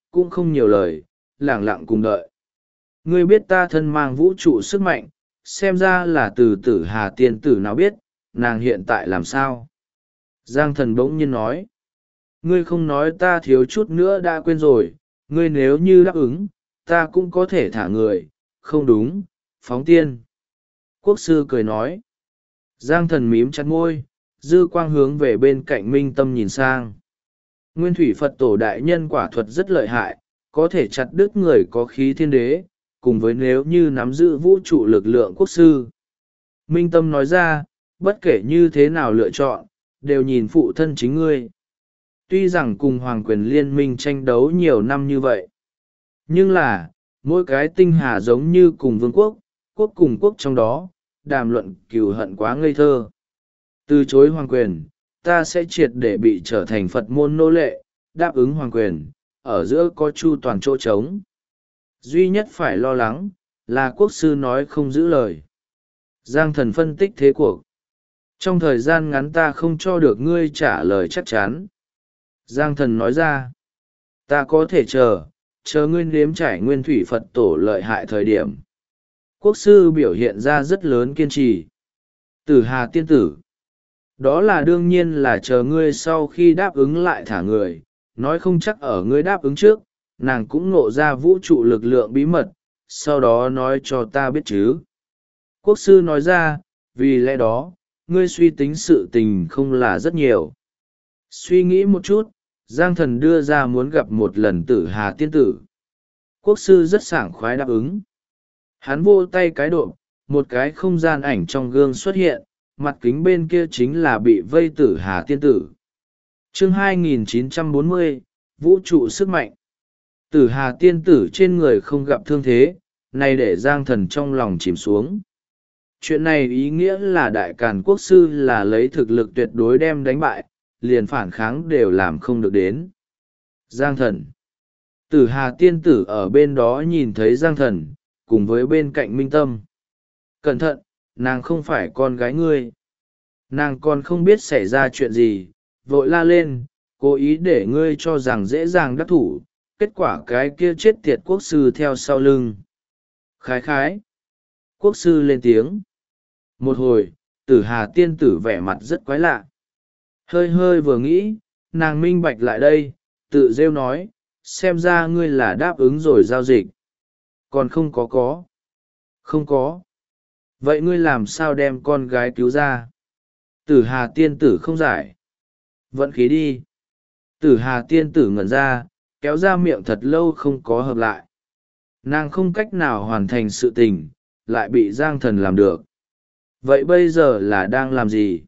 cũng không nhiều lời, lẳng lặng cùng đợi. Ngươi biết ta thân mang vũ trụ sức mạnh, xem ra là từ Tử Hà tiên tử nào biết, nàng hiện tại làm sao? Giang thần bỗng nhiên nói. Ngươi không nói ta thiếu chút nữa đã quên rồi, ngươi nếu như đáp ứng, ta cũng có thể thả người, không đúng, phóng tiên. Quốc sư cười nói. Giang thần mím chặt môi, dư quang hướng về bên cạnh Minh Tâm nhìn sang. Nguyên thủy Phật tổ đại nhân quả thuật rất lợi hại, có thể chặt đứt người có khí thiên đế, cùng với nếu như nắm giữ vũ trụ lực lượng quốc sư. Minh Tâm nói ra, bất kể như thế nào lựa chọn, đều nhìn phụ thân chính ngươi. Tuy rằng cùng Hoàng quyền liên minh tranh đấu nhiều năm như vậy, nhưng là, mỗi cái tinh hà giống như cùng vương quốc, quốc cùng quốc trong đó, đàm luận cừu hận quá ngây thơ. Từ chối hoàng quyền, ta sẽ triệt để bị trở thành Phật môn nô lệ, đáp ứng hoàng quyền, ở giữa có chu toàn chỗ trống. Duy nhất phải lo lắng, là quốc sư nói không giữ lời. Giang thần phân tích thế cuộc. Trong thời gian ngắn ta không cho được ngươi trả lời chắc chắn. Giang thần nói ra, ta có thể chờ ngươi nếm trải nguyên thủy Phật tổ lợi hại thời điểm. Quốc sư biểu hiện ra rất lớn kiên trì. Tử Hà tiên tử. Đó là đương nhiên là chờ ngươi sau khi đáp ứng lại thả người, nói không chắc ở ngươi đáp ứng trước, nàng cũng ngộ ra vũ trụ lực lượng bí mật, sau đó nói cho ta biết chứ. Quốc sư nói ra, vì lẽ đó, ngươi suy tính sự tình không là rất nhiều. Suy nghĩ một chút, Giang thần đưa ra muốn gặp một lần Tử Hà tiên tử. Quốc sư rất sảng khoái đáp ứng. Hắn vô tay cái độ, một cái không gian ảnh trong gương xuất hiện, mặt kính bên kia chính là bị vây Tử Hà tiên tử. Chương 2940, Vũ trụ sức mạnh. Tử Hà tiên tử trên người không gặp thương thế, này để Giang thần trong lòng chìm xuống. Chuyện này ý nghĩa là đại càn quốc sư là lấy thực lực tuyệt đối đem đánh bại, liền phản kháng đều làm không được đến. Giang thần. Tử Hà tiên tử ở bên đó nhìn thấy Giang thần, cùng với bên cạnh Minh Tâm. Cẩn thận, nàng không phải con gái ngươi. Nàng còn không biết xảy ra chuyện gì, vội la lên, cố ý để ngươi cho rằng dễ dàng đắc thủ, kết quả cái kia chết tiệt quốc sư theo sau lưng. Khái khái. Quốc sư lên tiếng. Một hồi, Tử Hà tiên tử vẻ mặt rất quái lạ. Hơi hơi vừa nghĩ, nàng minh bạch lại đây, tự rêu nói, xem ra ngươi là đáp ứng rồi giao dịch. Còn không có. Không có. Vậy ngươi làm sao đem con gái cứu ra? Tử Hà tiên tử không giải. Vận khí đi. Tử Hà tiên tử ngẩn ra, kéo ra miệng thật lâu không có hợp lại. Nàng không cách nào hoàn thành sự tình, lại bị Giang thần làm được. Vậy bây giờ là đang làm gì?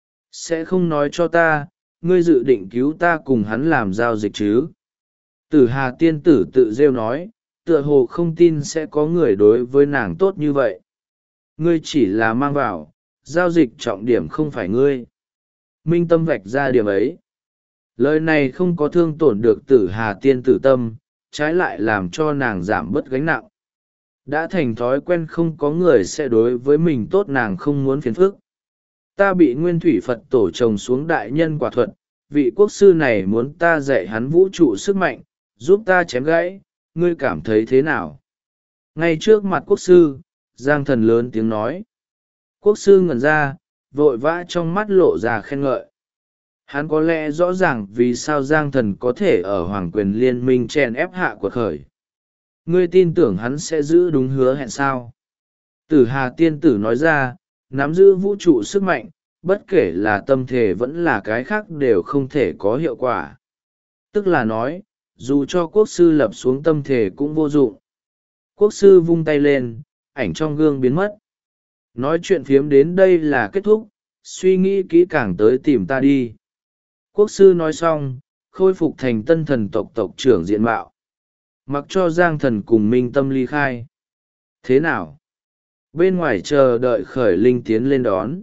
Sẽ không nói cho ta, ngươi dự định cứu ta cùng hắn làm giao dịch chứ? Tử Hà tiên tử tự rêu nói, tựa hồ không tin sẽ có người đối với nàng tốt như vậy. Ngươi chỉ là mang vào, giao dịch trọng điểm không phải ngươi. Minh Tâm vạch ra điểm ấy. Lời này không có thương tổn được Tử Hà tiên tử tâm, trái lại làm cho nàng giảm bớt gánh nặng. Đã thành thói quen không có người sẽ đối với mình tốt, nàng không muốn phiền phức. Ta bị nguyên thủy Phật tổ trồng xuống đại nhân quả thuật, vị quốc sư này muốn ta dạy hắn vũ trụ sức mạnh, giúp ta chém gãy, ngươi cảm thấy thế nào? Ngay trước mặt quốc sư, Giang thần lớn tiếng nói. Quốc sư ngẩn ra, vội vã trong mắt lộ ra khen ngợi. Hắn có lẽ rõ ràng vì sao Giang thần có thể ở hoàng quyền liên minh chèn ép hạ quật khởi. Ngươi tin tưởng hắn sẽ giữ đúng hứa hẹn sao? Tử Hà tiên tử nói ra, nắm giữ vũ trụ sức mạnh, bất kể là tâm thể vẫn là cái khác đều không thể có hiệu quả. Tức là nói, dù cho quốc sư lập xuống tâm thể cũng vô dụng. Quốc sư vung tay lên, ảnh trong gương biến mất. Nói chuyện phiếm đến đây là kết thúc, suy nghĩ kỹ càng tới tìm ta đi. Quốc sư nói xong, khôi phục thành tân thần tộc tộc trưởng diện mạo. Mặc cho Giang thần cùng Minh Tâm ly khai. Thế nào? Bên ngoài chờ đợi Khởi Linh tiến lên đón.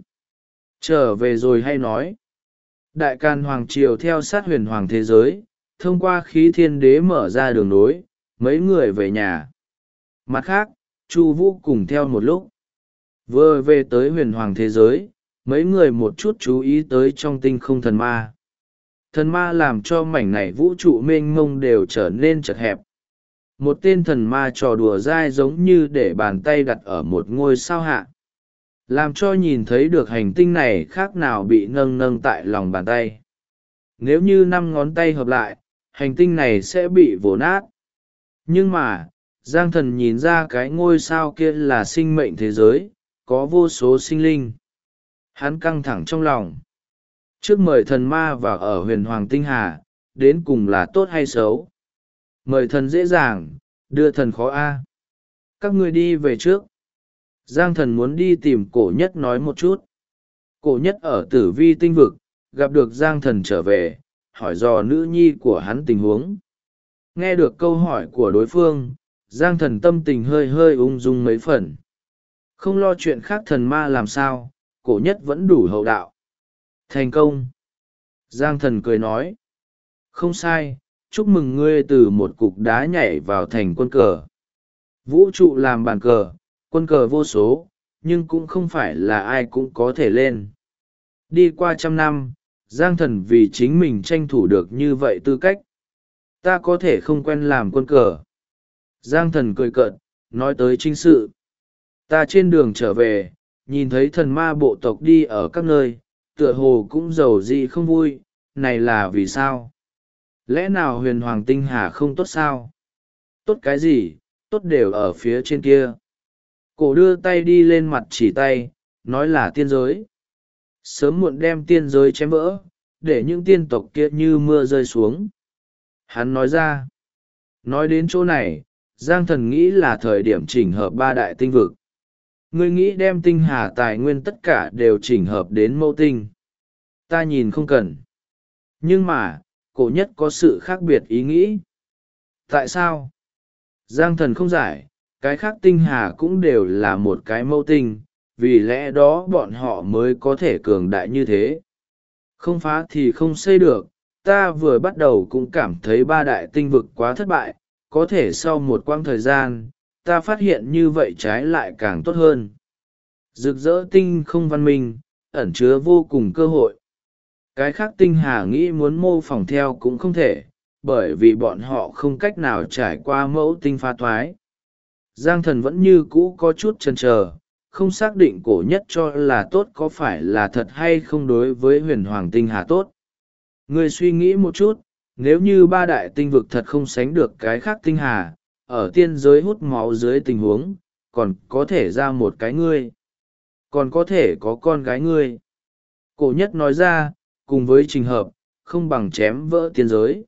Trở về rồi hay nói. Đại Càn Hoàng Triều theo sát huyền hoàng thế giới, thông qua khí thiên đế mở ra đường nối, mấy người về nhà. Mặt khác, Chu Vũ cùng theo một lúc. Vừa về tới huyền hoàng thế giới, mấy người một chút chú ý tới trong tinh không thần ma. Thần ma làm cho mảnh này vũ trụ mênh mông đều trở nên chật hẹp. Một tên thần ma trò đùa dai giống như để bàn tay đặt ở một ngôi sao hạ, làm cho nhìn thấy được hành tinh này khác nào bị nâng nâng tại lòng bàn tay. Nếu như 5 ngón tay hợp lại, hành tinh này sẽ bị vồ nát. Nhưng mà, Giang Thần nhìn ra cái ngôi sao kia là sinh mệnh thế giới, có vô số sinh linh. Hắn căng thẳng trong lòng. Trước mời thần ma vào ở huyền hoàng tinh hà, đến cùng là tốt hay xấu? Mời thần dễ dàng, đưa thần khó a. Các ngươi đi về trước. Giang Thần muốn đi tìm cổ nhất nói một chút. Cổ nhất ở tử vi tinh vực, gặp được Giang Thần trở về, hỏi dò nữ nhi của hắn tình huống. Nghe được câu hỏi của đối phương, Giang Thần tâm tình hơi hơi ung dung mấy phần. Không lo chuyện khác thần ma làm sao, cổ nhất vẫn đủ hậu đạo. Thành công. Giang Thần cười nói. Không sai, chúc mừng ngươi từ một cục đá nhảy vào thành quân cờ. Vũ trụ làm bàn cờ, quân cờ vô số, nhưng cũng không phải là ai cũng có thể lên. Đi qua 100 năm, Giang Thần vì chính mình tranh thủ được như vậy tư cách. Ta có thể không quen làm quân cờ. Giang Thần cười cợt, nói tới chính sự. Ta trên đường trở về, nhìn thấy thần ma bộ tộc đi ở các nơi, tựa hồ cũng giàu dị không vui, này là vì sao? Lẽ nào huyền hoàng tinh hà không tốt sao? Tốt cái gì, tốt đều ở phía trên kia. Cổ đưa tay đi lên mặt chỉ tay, nói là tiên giới. Sớm muộn đem tiên giới chém vỡ, để những tiên tộc kia như mưa rơi xuống. Hắn nói ra. Nói đến chỗ này, Giang Thần nghĩ là thời điểm chỉnh hợp 3 đại tinh vực. Ngươi nghĩ đem tinh hà tài nguyên tất cả đều chỉnh hợp đến mẫu tinh. Ta nhìn không cần. Nhưng mà, cổ nhất có sự khác biệt ý nghĩ. Tại sao? Giang Thần không giải, cái khác tinh hà cũng đều là một cái mẫu tinh, vì lẽ đó bọn họ mới có thể cường đại như thế. Không phá thì không xây được, ta vừa bắt đầu cũng cảm thấy 3 đại tinh vực quá thất bại, có thể sau một quãng thời gian, ta phát hiện như vậy trái lại càng tốt hơn. Rực rỡ tinh không văn minh, ẩn chứa vô cùng cơ hội. Cái khác tinh hà nghĩ muốn mô phỏng theo cũng không thể, bởi vì bọn họ không cách nào trải qua mẫu tinh pha thoái. Giang Thần vẫn như cũ có chút chần chờ, không xác định cổ nhất cho là tốt có phải là thật hay không đối với huyền hoàng tinh hà tốt. Ngươi suy nghĩ một chút, nếu như 3 đại tinh vực thật không sánh được cái khác tinh hà, ở tiên giới hút máu dưới tình huống, còn có thể ra một cái ngươi. Còn có thể có con gái ngươi. Cổ nhất nói ra, cùng với trình hợp, không bằng chém vỡ tiên giới.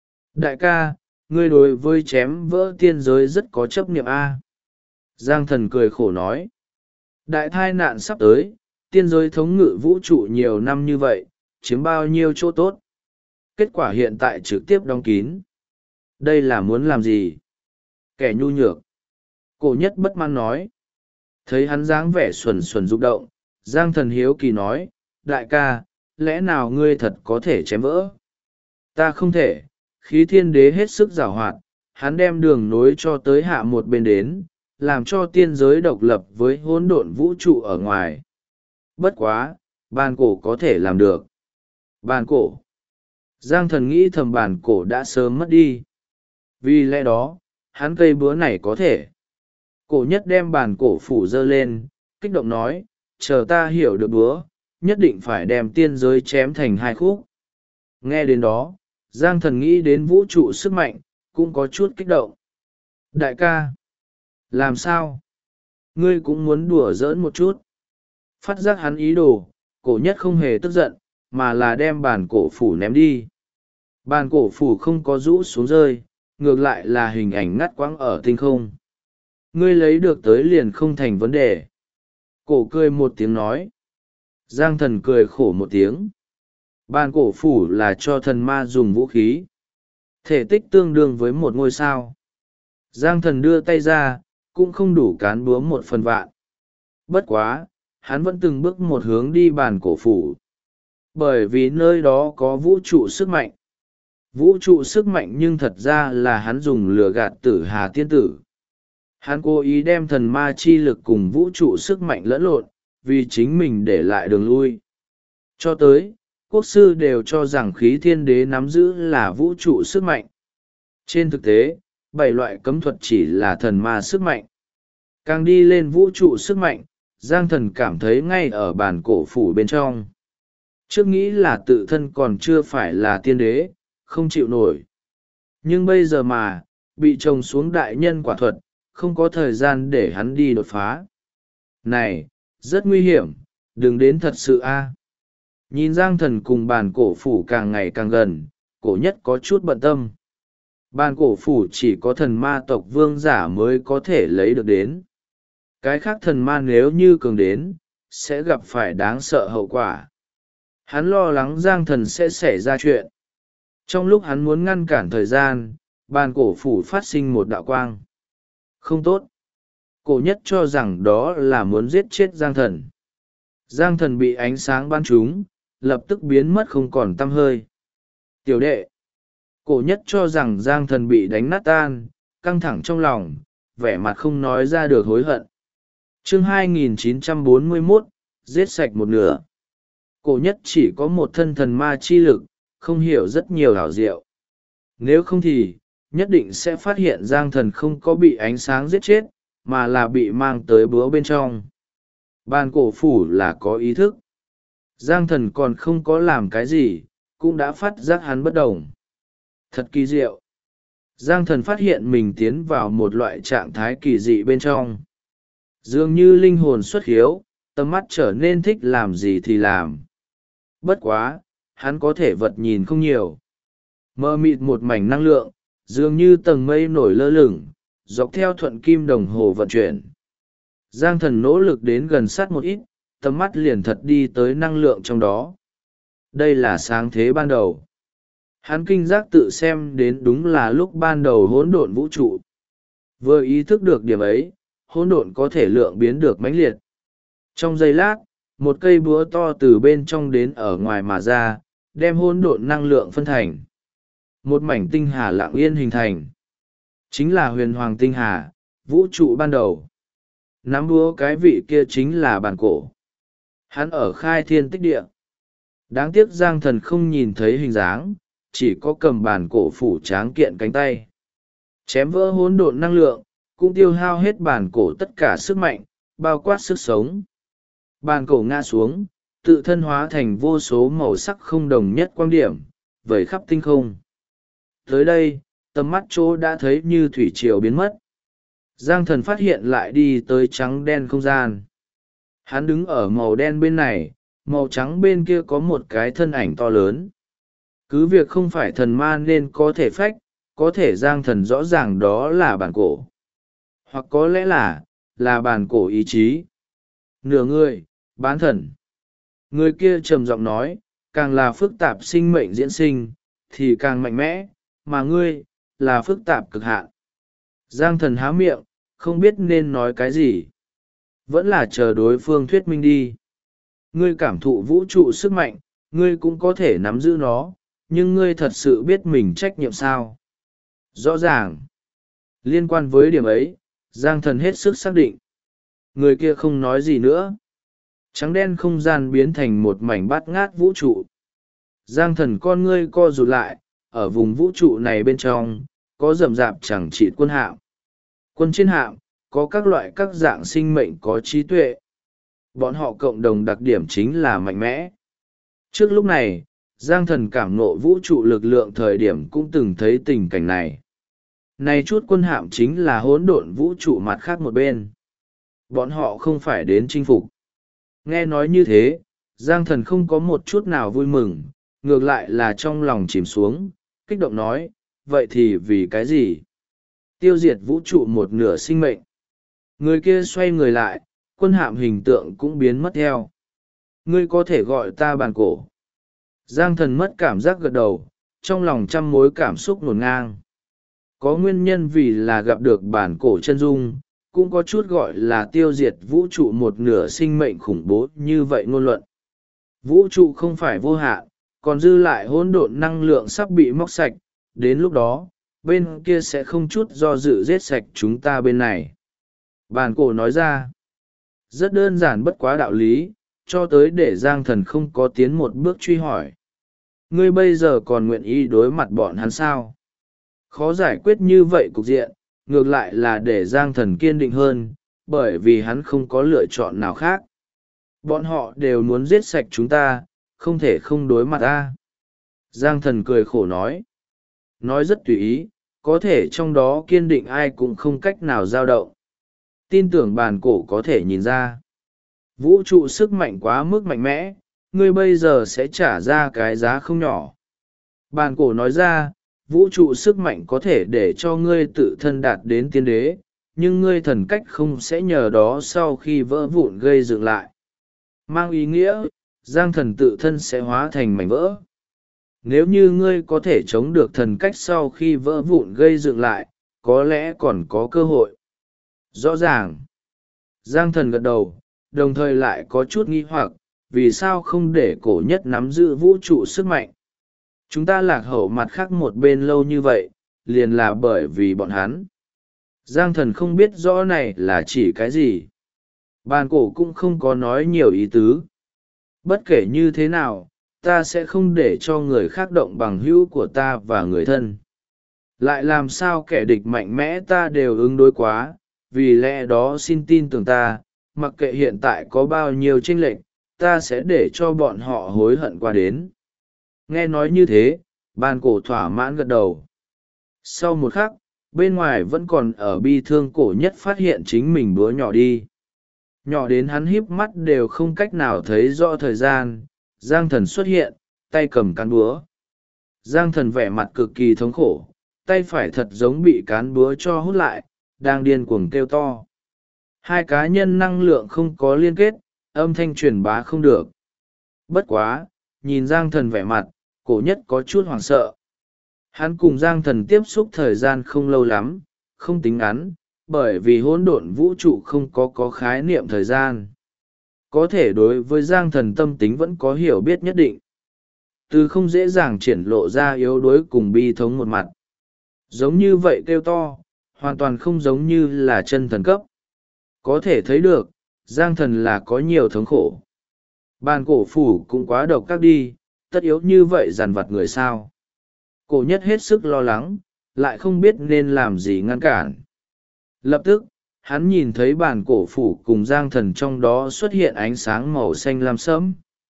Đại ca, ngươi đối với chém vỡ tiên giới rất có chấp niệm a. Giang Thần cười khổ nói. Đại tai nạn sắp tới, tiên giới thống ngự vũ trụ nhiều năm như vậy, chiếm bao nhiêu chỗ tốt. Kết quả hiện tại trực tiếp đóng kín. Đây là muốn làm gì? Kẻ nhu nhược. Cổ nhất bất mãn nói. Thấy hắn dáng vẻ xuẩn xuẩn rụng động, Giang Thần hiếu kỳ nói, đại ca, lẽ nào ngươi thật có thể chém vỡ? Ta không thể, khí thiên đế hết sức giảo hoạt, hắn đem đường nối cho tới hạ một bên đến, làm cho tiên giới độc lập với hỗn độn vũ trụ ở ngoài. Bất quá, bàn cổ có thể làm được. Bàn cổ. Giang Thần nghĩ thầm bàn cổ đã sớm mất đi. Vì lẽ đó, hắn cây búa này có thể. Cổ nhất đem bàn cổ phủ dơ lên, kích động nói, chờ ta hiểu được búa, nhất định phải đem tiên giới chém thành 2 khúc. Nghe đến đó, Giang Thần nghĩ đến vũ trụ sức mạnh, cũng có chút kích động. Đại ca, làm sao? Ngươi cũng muốn đùa giỡn một chút. Phát giác hắn ý đồ, cổ nhất không hề tức giận, mà là đem bàn cổ phủ ném đi. Bàn cổ phủ không có rũ xuống rơi, ngược lại là hình ảnh ngắt quãng ở tinh không. Ngươi lấy được tới liền không thành vấn đề. Cổ cười một tiếng nói. Giang Thần cười khổ một tiếng. Bàn cổ phủ là cho thần ma dùng vũ khí. Thể tích tương đương với một ngôi sao. Giang Thần đưa tay ra, cũng không đủ cán búa 1/1000. Bất quá, hắn vẫn từng bước một hướng đi bàn cổ phủ. Bởi vì nơi đó có vũ trụ sức mạnh. Vũ trụ sức mạnh nhưng thật ra là hắn dùng lừa gạt Tử Hà tiên tử. Hắn cố ý đem thần ma chi lực cùng vũ trụ sức mạnh lẫn lộn, vì chính mình để lại đường lui. Cho tới, quốc sư đều cho rằng khí thiên đế nắm giữ là vũ trụ sức mạnh. Trên thực tế, 7 loại cấm thuật chỉ là thần ma sức mạnh. Càng đi lên vũ trụ sức mạnh, Giang Thần cảm thấy ngay ở bản cổ phủ bên trong. Trước nghĩ là tự thân còn chưa phải là tiên đế, không chịu nổi. Nhưng bây giờ mà, bị trồng xuống đại nhân quả thuật, không có thời gian để hắn đi đột phá. Này, rất nguy hiểm, đừng đến thật sự a. Nhìn Giang Thần cùng bàn cổ phủ càng ngày càng gần, cổ nhất có chút bận tâm. Bàn cổ phủ chỉ có thần ma tộc vương giả mới có thể lấy được đến. Cái khác thần ma nếu như cường đến, sẽ gặp phải đáng sợ hậu quả. Hắn lo lắng Giang Thần sẽ xảy ra chuyện. Trong lúc hắn muốn ngăn cản thời gian, bàn cổ phủ phát sinh một đạo quang. Không tốt. Cổ nhất cho rằng đó là muốn giết chết Giang Thần. Giang Thần bị ánh sáng ban trúng, lập tức biến mất không còn tăm hơi. Tiểu đệ. Cổ nhất cho rằng Giang Thần bị đánh nát tan, căng thẳng trong lòng, vẻ mặt không nói ra được hối hận. Chương 2941, giết sạch một nửa. Cổ nhất chỉ có một thân thần ma chi lực, không hiểu rất nhiều hảo diệu. Nếu không thì, nhất định sẽ phát hiện Giang Thần không có bị ánh sáng giết chết, mà là bị mang tới búa bên trong. Bàn cổ phủ là có ý thức. Giang Thần còn không có làm cái gì, cũng đã phát giác hắn bất đồng. Thật kỳ diệu. Giang Thần phát hiện mình tiến vào một loại trạng thái kỳ dị bên trong. Dường như linh hồn xuất hiếu, tầm mắt trở nên thích làm gì thì làm. Bất quá, hắn có thể vật nhìn không nhiều. Mờ mịt một mảnh năng lượng, dường như tầng mây nổi lơ lửng, dọc theo thuận kim đồng hồ vận chuyển. Giang Thần nỗ lực đến gần sát một ít, tầm mắt liền thật đi tới năng lượng trong đó. Đây là sáng thế ban đầu. Hắn kinh giác tự xem đến đúng là lúc ban đầu hỗn độn vũ trụ. Vừa ý thức được điểm ấy, hỗn độn có thể lượng biến được mãnh liệt. Trong giây lát, một cây búa to từ bên trong đến ở ngoài mà ra, đem hỗn độn năng lượng phân thành. Một mảnh tinh hà lặng yên hình thành. Chính là huyền hoàng tinh hà, vũ trụ ban đầu. Nắm búa cái vị kia chính là bàn cổ. Hắn ở khai thiên tích địa. Đáng tiếc Giang Thần không nhìn thấy hình dáng, chỉ có cầm bàn cổ phủ tráng kiện cánh tay. Chém vỡ hỗn độn năng lượng, cũng tiêu hao hết bàn cổ tất cả sức mạnh, bao quát sức sống. Bàn cổ ngã xuống, tự thân hóa thành vô số màu sắc không đồng nhất quang điểm, vẩy khắp tinh không. Tới đây, tầm mắt chỗ đã thấy như thủy triều biến mất. Giang Thần phát hiện lại đi tới trắng đen không gian. Hắn đứng ở màu đen bên này, màu trắng bên kia có một cái thân ảnh to lớn. Cứ việc không phải thần ma nên có thể phách, có thể Giang Thần rõ ràng đó là bản cổ. Hoặc có lẽ là bản cổ ý chí. Nửa người, bán thần. Người kia trầm giọng nói, càng là phức tạp sinh mệnh diễn sinh, thì càng mạnh mẽ, mà ngươi, là phức tạp cực hạn. Giang Thần há miệng, không biết nên nói cái gì. Vẫn là chờ đối phương thuyết minh đi. Ngươi cảm thụ vũ trụ sức mạnh, ngươi cũng có thể nắm giữ nó, nhưng ngươi thật sự biết mình trách nhiệm sao? Rõ ràng. Liên quan với điểm ấy, Giang Thần hết sức xác định. Người kia không nói gì nữa. Trắng đen không gian biến thành một mảnh bát ngát vũ trụ. Giang Thần con ngươi co rụt lại, ở vùng vũ trụ này bên trong, có rậm rạp chẳng trị quân hạm. Quân trên hạm, có các loại các dạng sinh mệnh có trí tuệ. Bọn họ cộng đồng đặc điểm chính là mạnh mẽ. Trước lúc này, Giang Thần cảm ngộ vũ trụ lực lượng thời điểm cũng từng thấy tình cảnh này. Này chút quân hạm chính là hỗn độn vũ trụ mặt khác một bên. Bọn họ không phải đến chinh phục. Nghe nói như thế, Giang Thần không có một chút nào vui mừng, ngược lại là trong lòng chìm xuống, kích động nói, vậy thì vì cái gì? Tiêu diệt vũ trụ một nửa sinh mệnh. Người kia xoay người lại, quân hạm hình tượng cũng biến mất theo. Ngươi có thể gọi ta bàn cổ. Giang Thần mất cảm giác gật đầu, trong lòng trăm mối cảm xúc ngổn ngang. Có nguyên nhân vì là gặp được bản cổ chân dung, cũng có chút gọi là tiêu diệt vũ trụ một nửa sinh mệnh khủng bố như vậy ngôn luận. Vũ trụ không phải vô hạn, còn dư lại hỗn độn năng lượng sắp bị móc sạch, đến lúc đó, bên kia sẽ không chút do dự giết sạch chúng ta bên này. Bản cổ nói ra, rất đơn giản bất quá đạo lý, cho tới để Giang Thần không có tiến một bước truy hỏi. Ngươi bây giờ còn nguyện ý đối mặt bọn hắn sao? Khó giải quyết như vậy cục diện, ngược lại là để Giang Thần kiên định hơn, bởi vì hắn không có lựa chọn nào khác. Bọn họ đều muốn giết sạch chúng ta, không thể không đối mặt ta. Giang Thần cười khổ nói rất tùy ý, có thể trong đó kiên định ai cũng không cách nào dao động. Tin tưởng bàn cổ có thể nhìn ra. Vũ trụ sức mạnh quá mức mạnh mẽ, ngươi bây giờ sẽ trả ra cái giá không nhỏ. Bàn cổ nói ra, vũ trụ sức mạnh có thể để cho ngươi tự thân đạt đến tiên đế, nhưng ngươi thần cách không sẽ nhờ đó sau khi vỡ vụn gây dựng lại. Mang ý nghĩa, Giang Thần tự thân sẽ hóa thành mảnh vỡ. Nếu như ngươi có thể chống được thần cách sau khi vỡ vụn gây dựng lại, có lẽ còn có cơ hội. Rõ ràng. Giang Thần gật đầu, đồng thời lại có chút nghi hoặc, vì sao không để cổ nhất nắm giữ vũ trụ sức mạnh. Chúng ta lạc hậu mặt khác một bên lâu như vậy, liền là bởi vì bọn hắn. Giang Thần không biết rõ này là chỉ cái gì. Bàn cổ cũng không có nói nhiều ý tứ. Bất kể như thế nào, ta sẽ không để cho người khác động bằng hữu của ta và người thân. Lại làm sao kẻ địch mạnh mẽ ta đều ứng đối quá, vì lẽ đó xin tin tưởng ta, mặc kệ hiện tại có bao nhiêu chênh lệch, ta sẽ để cho bọn họ hối hận qua đến. Nghe nói như thế, bàn cổ thỏa mãn gật đầu. Sau một khắc, bên ngoài vẫn còn ở bi thương cổ nhất phát hiện chính mình búa nhỏ đi. Nhỏ đến hắn híp mắt đều không cách nào thấy rõ thời gian, Giang Thần xuất hiện, tay cầm cán búa. Giang Thần vẻ mặt cực kỳ thống khổ, tay phải thật giống bị cán búa cho hút lại, đang điên cuồng kêu to. Hai cá nhân năng lượng không có liên kết, âm thanh truyền bá không được. Bất quá, nhìn Giang Thần vẻ mặt, cổ nhất có chút hoảng sợ. Hắn cùng Giang Thần tiếp xúc thời gian không lâu lắm, không tính ngắn, bởi vì hỗn độn vũ trụ không có khái niệm thời gian. Có thể đối với Giang Thần tâm tính vẫn có hiểu biết nhất định. Từ không dễ dàng triển lộ ra yếu đuối cùng bi thống một mặt. Giống như vậy kêu to, hoàn toàn không giống như là chân thần cấp. Có thể thấy được, Giang Thần là có nhiều thống khổ. Bàn cổ phủ cũng quá độc các đi, tất yếu như vậy dằn vặt người sao. Cổ nhất hết sức lo lắng, lại không biết nên làm gì ngăn cản. Lập tức, hắn nhìn thấy bàn cổ phủ cùng Giang Thần trong đó xuất hiện ánh sáng màu xanh lam sẫm.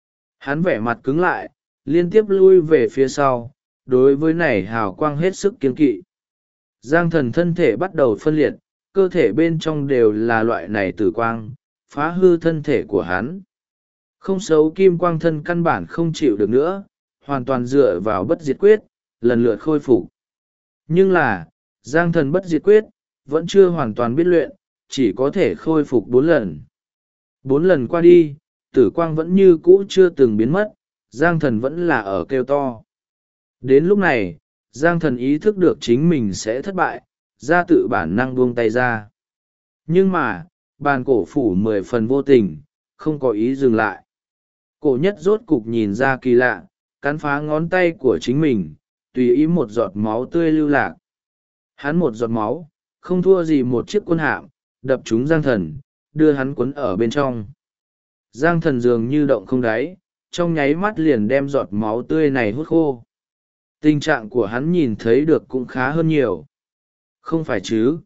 Hắn vẻ mặt cứng lại, liên tiếp lui về phía sau, đối với này hào quang hết sức kiêng kỵ. Giang Thần thân thể bắt đầu phân liệt, cơ thể bên trong đều là loại này tử quang, phá hư thân thể của hắn. Không xấu kim quang thân căn bản không chịu được nữa, hoàn toàn dựa vào bất diệt quyết, lần lượt khôi phục. Nhưng là, Giang Thần bất diệt quyết, vẫn chưa hoàn toàn biết luyện, chỉ có thể khôi phục 4 lần. 4 lần qua đi, tử quang vẫn như cũ chưa từng biến mất, Giang Thần vẫn là ở kêu to. Đến lúc này, Giang Thần ý thức được chính mình sẽ thất bại, ra tự bản năng buông tay ra. Nhưng mà, bàn cổ phủ 10 phần vô tình, không có ý dừng lại. Cổ nhất rốt cục nhìn ra kỳ lạ, cắn phá ngón tay của chính mình, tùy ý một giọt máu tươi lưu lạc. Hắn một giọt máu, không thua gì một chiếc quân hạm, đập trúng Giang Thần, đưa hắn cuốn ở bên trong. Giang Thần dường như động không đáy, trong nháy mắt liền đem giọt máu tươi này hút khô. Tình trạng của hắn nhìn thấy được cũng khá hơn nhiều. Không phải chứ.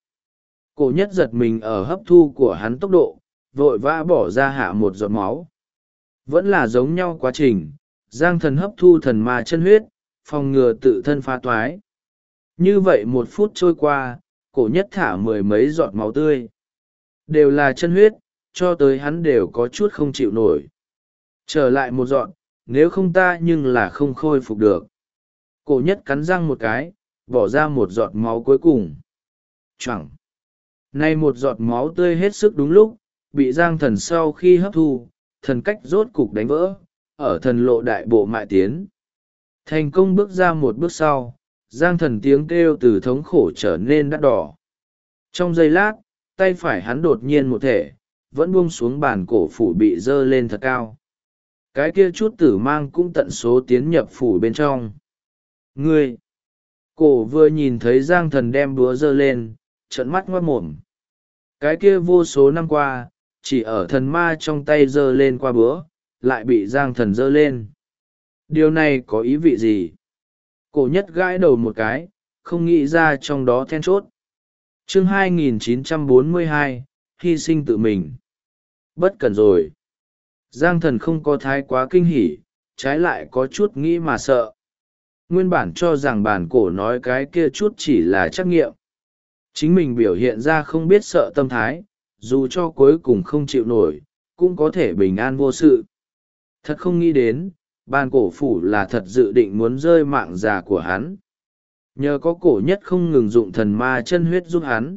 Cổ nhất giật mình ở hấp thu của hắn tốc độ, vội vã bỏ ra hạ một giọt máu. Vẫn là giống nhau quá trình, Giang Thần hấp thu thần ma chân huyết, phòng ngừa tự thân phá toái. Như vậy 1 phút trôi qua, cổ nhất thả 10 mấy giọt máu tươi. Đều là chân huyết, cho tới hắn đều có chút không chịu nổi. Trở lại một giọt, nếu không ta nhưng là không khôi phục được. Cổ nhất cắn răng một cái, bỏ ra một giọt máu cuối cùng. Chẳng. Nay một giọt máu tươi hết sức đúng lúc, bị Giang Thần sau khi hấp thu, thần cách rốt cục đánh vỡ, ở thần lộ đại bộ mại tiến. Thành công bước ra một bước sau, Giang Thần tiếng kêu từ thống khổ trở nên đắt đỏ. Trong giây lát, tay phải hắn đột nhiên một thể, vẫn buông xuống bàn cổ phủ bị dơ lên thật cao. Cái kia chút tử mang cũng tận số tiến nhập phủ bên trong. Ngươi! Cổ vừa nhìn thấy Giang Thần đem búa dơ lên, trợn mắt ngoát mồm. Cái kia vô số năm qua, chỉ ở thần ma trong tay dơ lên qua búa, lại bị Giang Thần giơ lên. Điều này có ý vị gì? Cổ nhất gãi đầu một cái, không nghĩ ra trong đó then chốt. Chương 2942, hy sinh tự mình. Bất cẩn rồi. Giang Thần không có thái quá kinh hỉ, trái lại có chút nghĩ mà sợ. Nguyên bản cho rằng bản cổ nói cái kia chút chỉ là trắc nghiệm. Chính mình biểu hiện ra không biết sợ tâm thái, dù cho cuối cùng không chịu nổi, cũng có thể bình an vô sự. Thật không nghĩ đến, bản cổ phủ là thật dự định muốn rơi mạng già của hắn. Nhờ có cổ nhất không ngừng dụng thần ma chân huyết giúp hắn.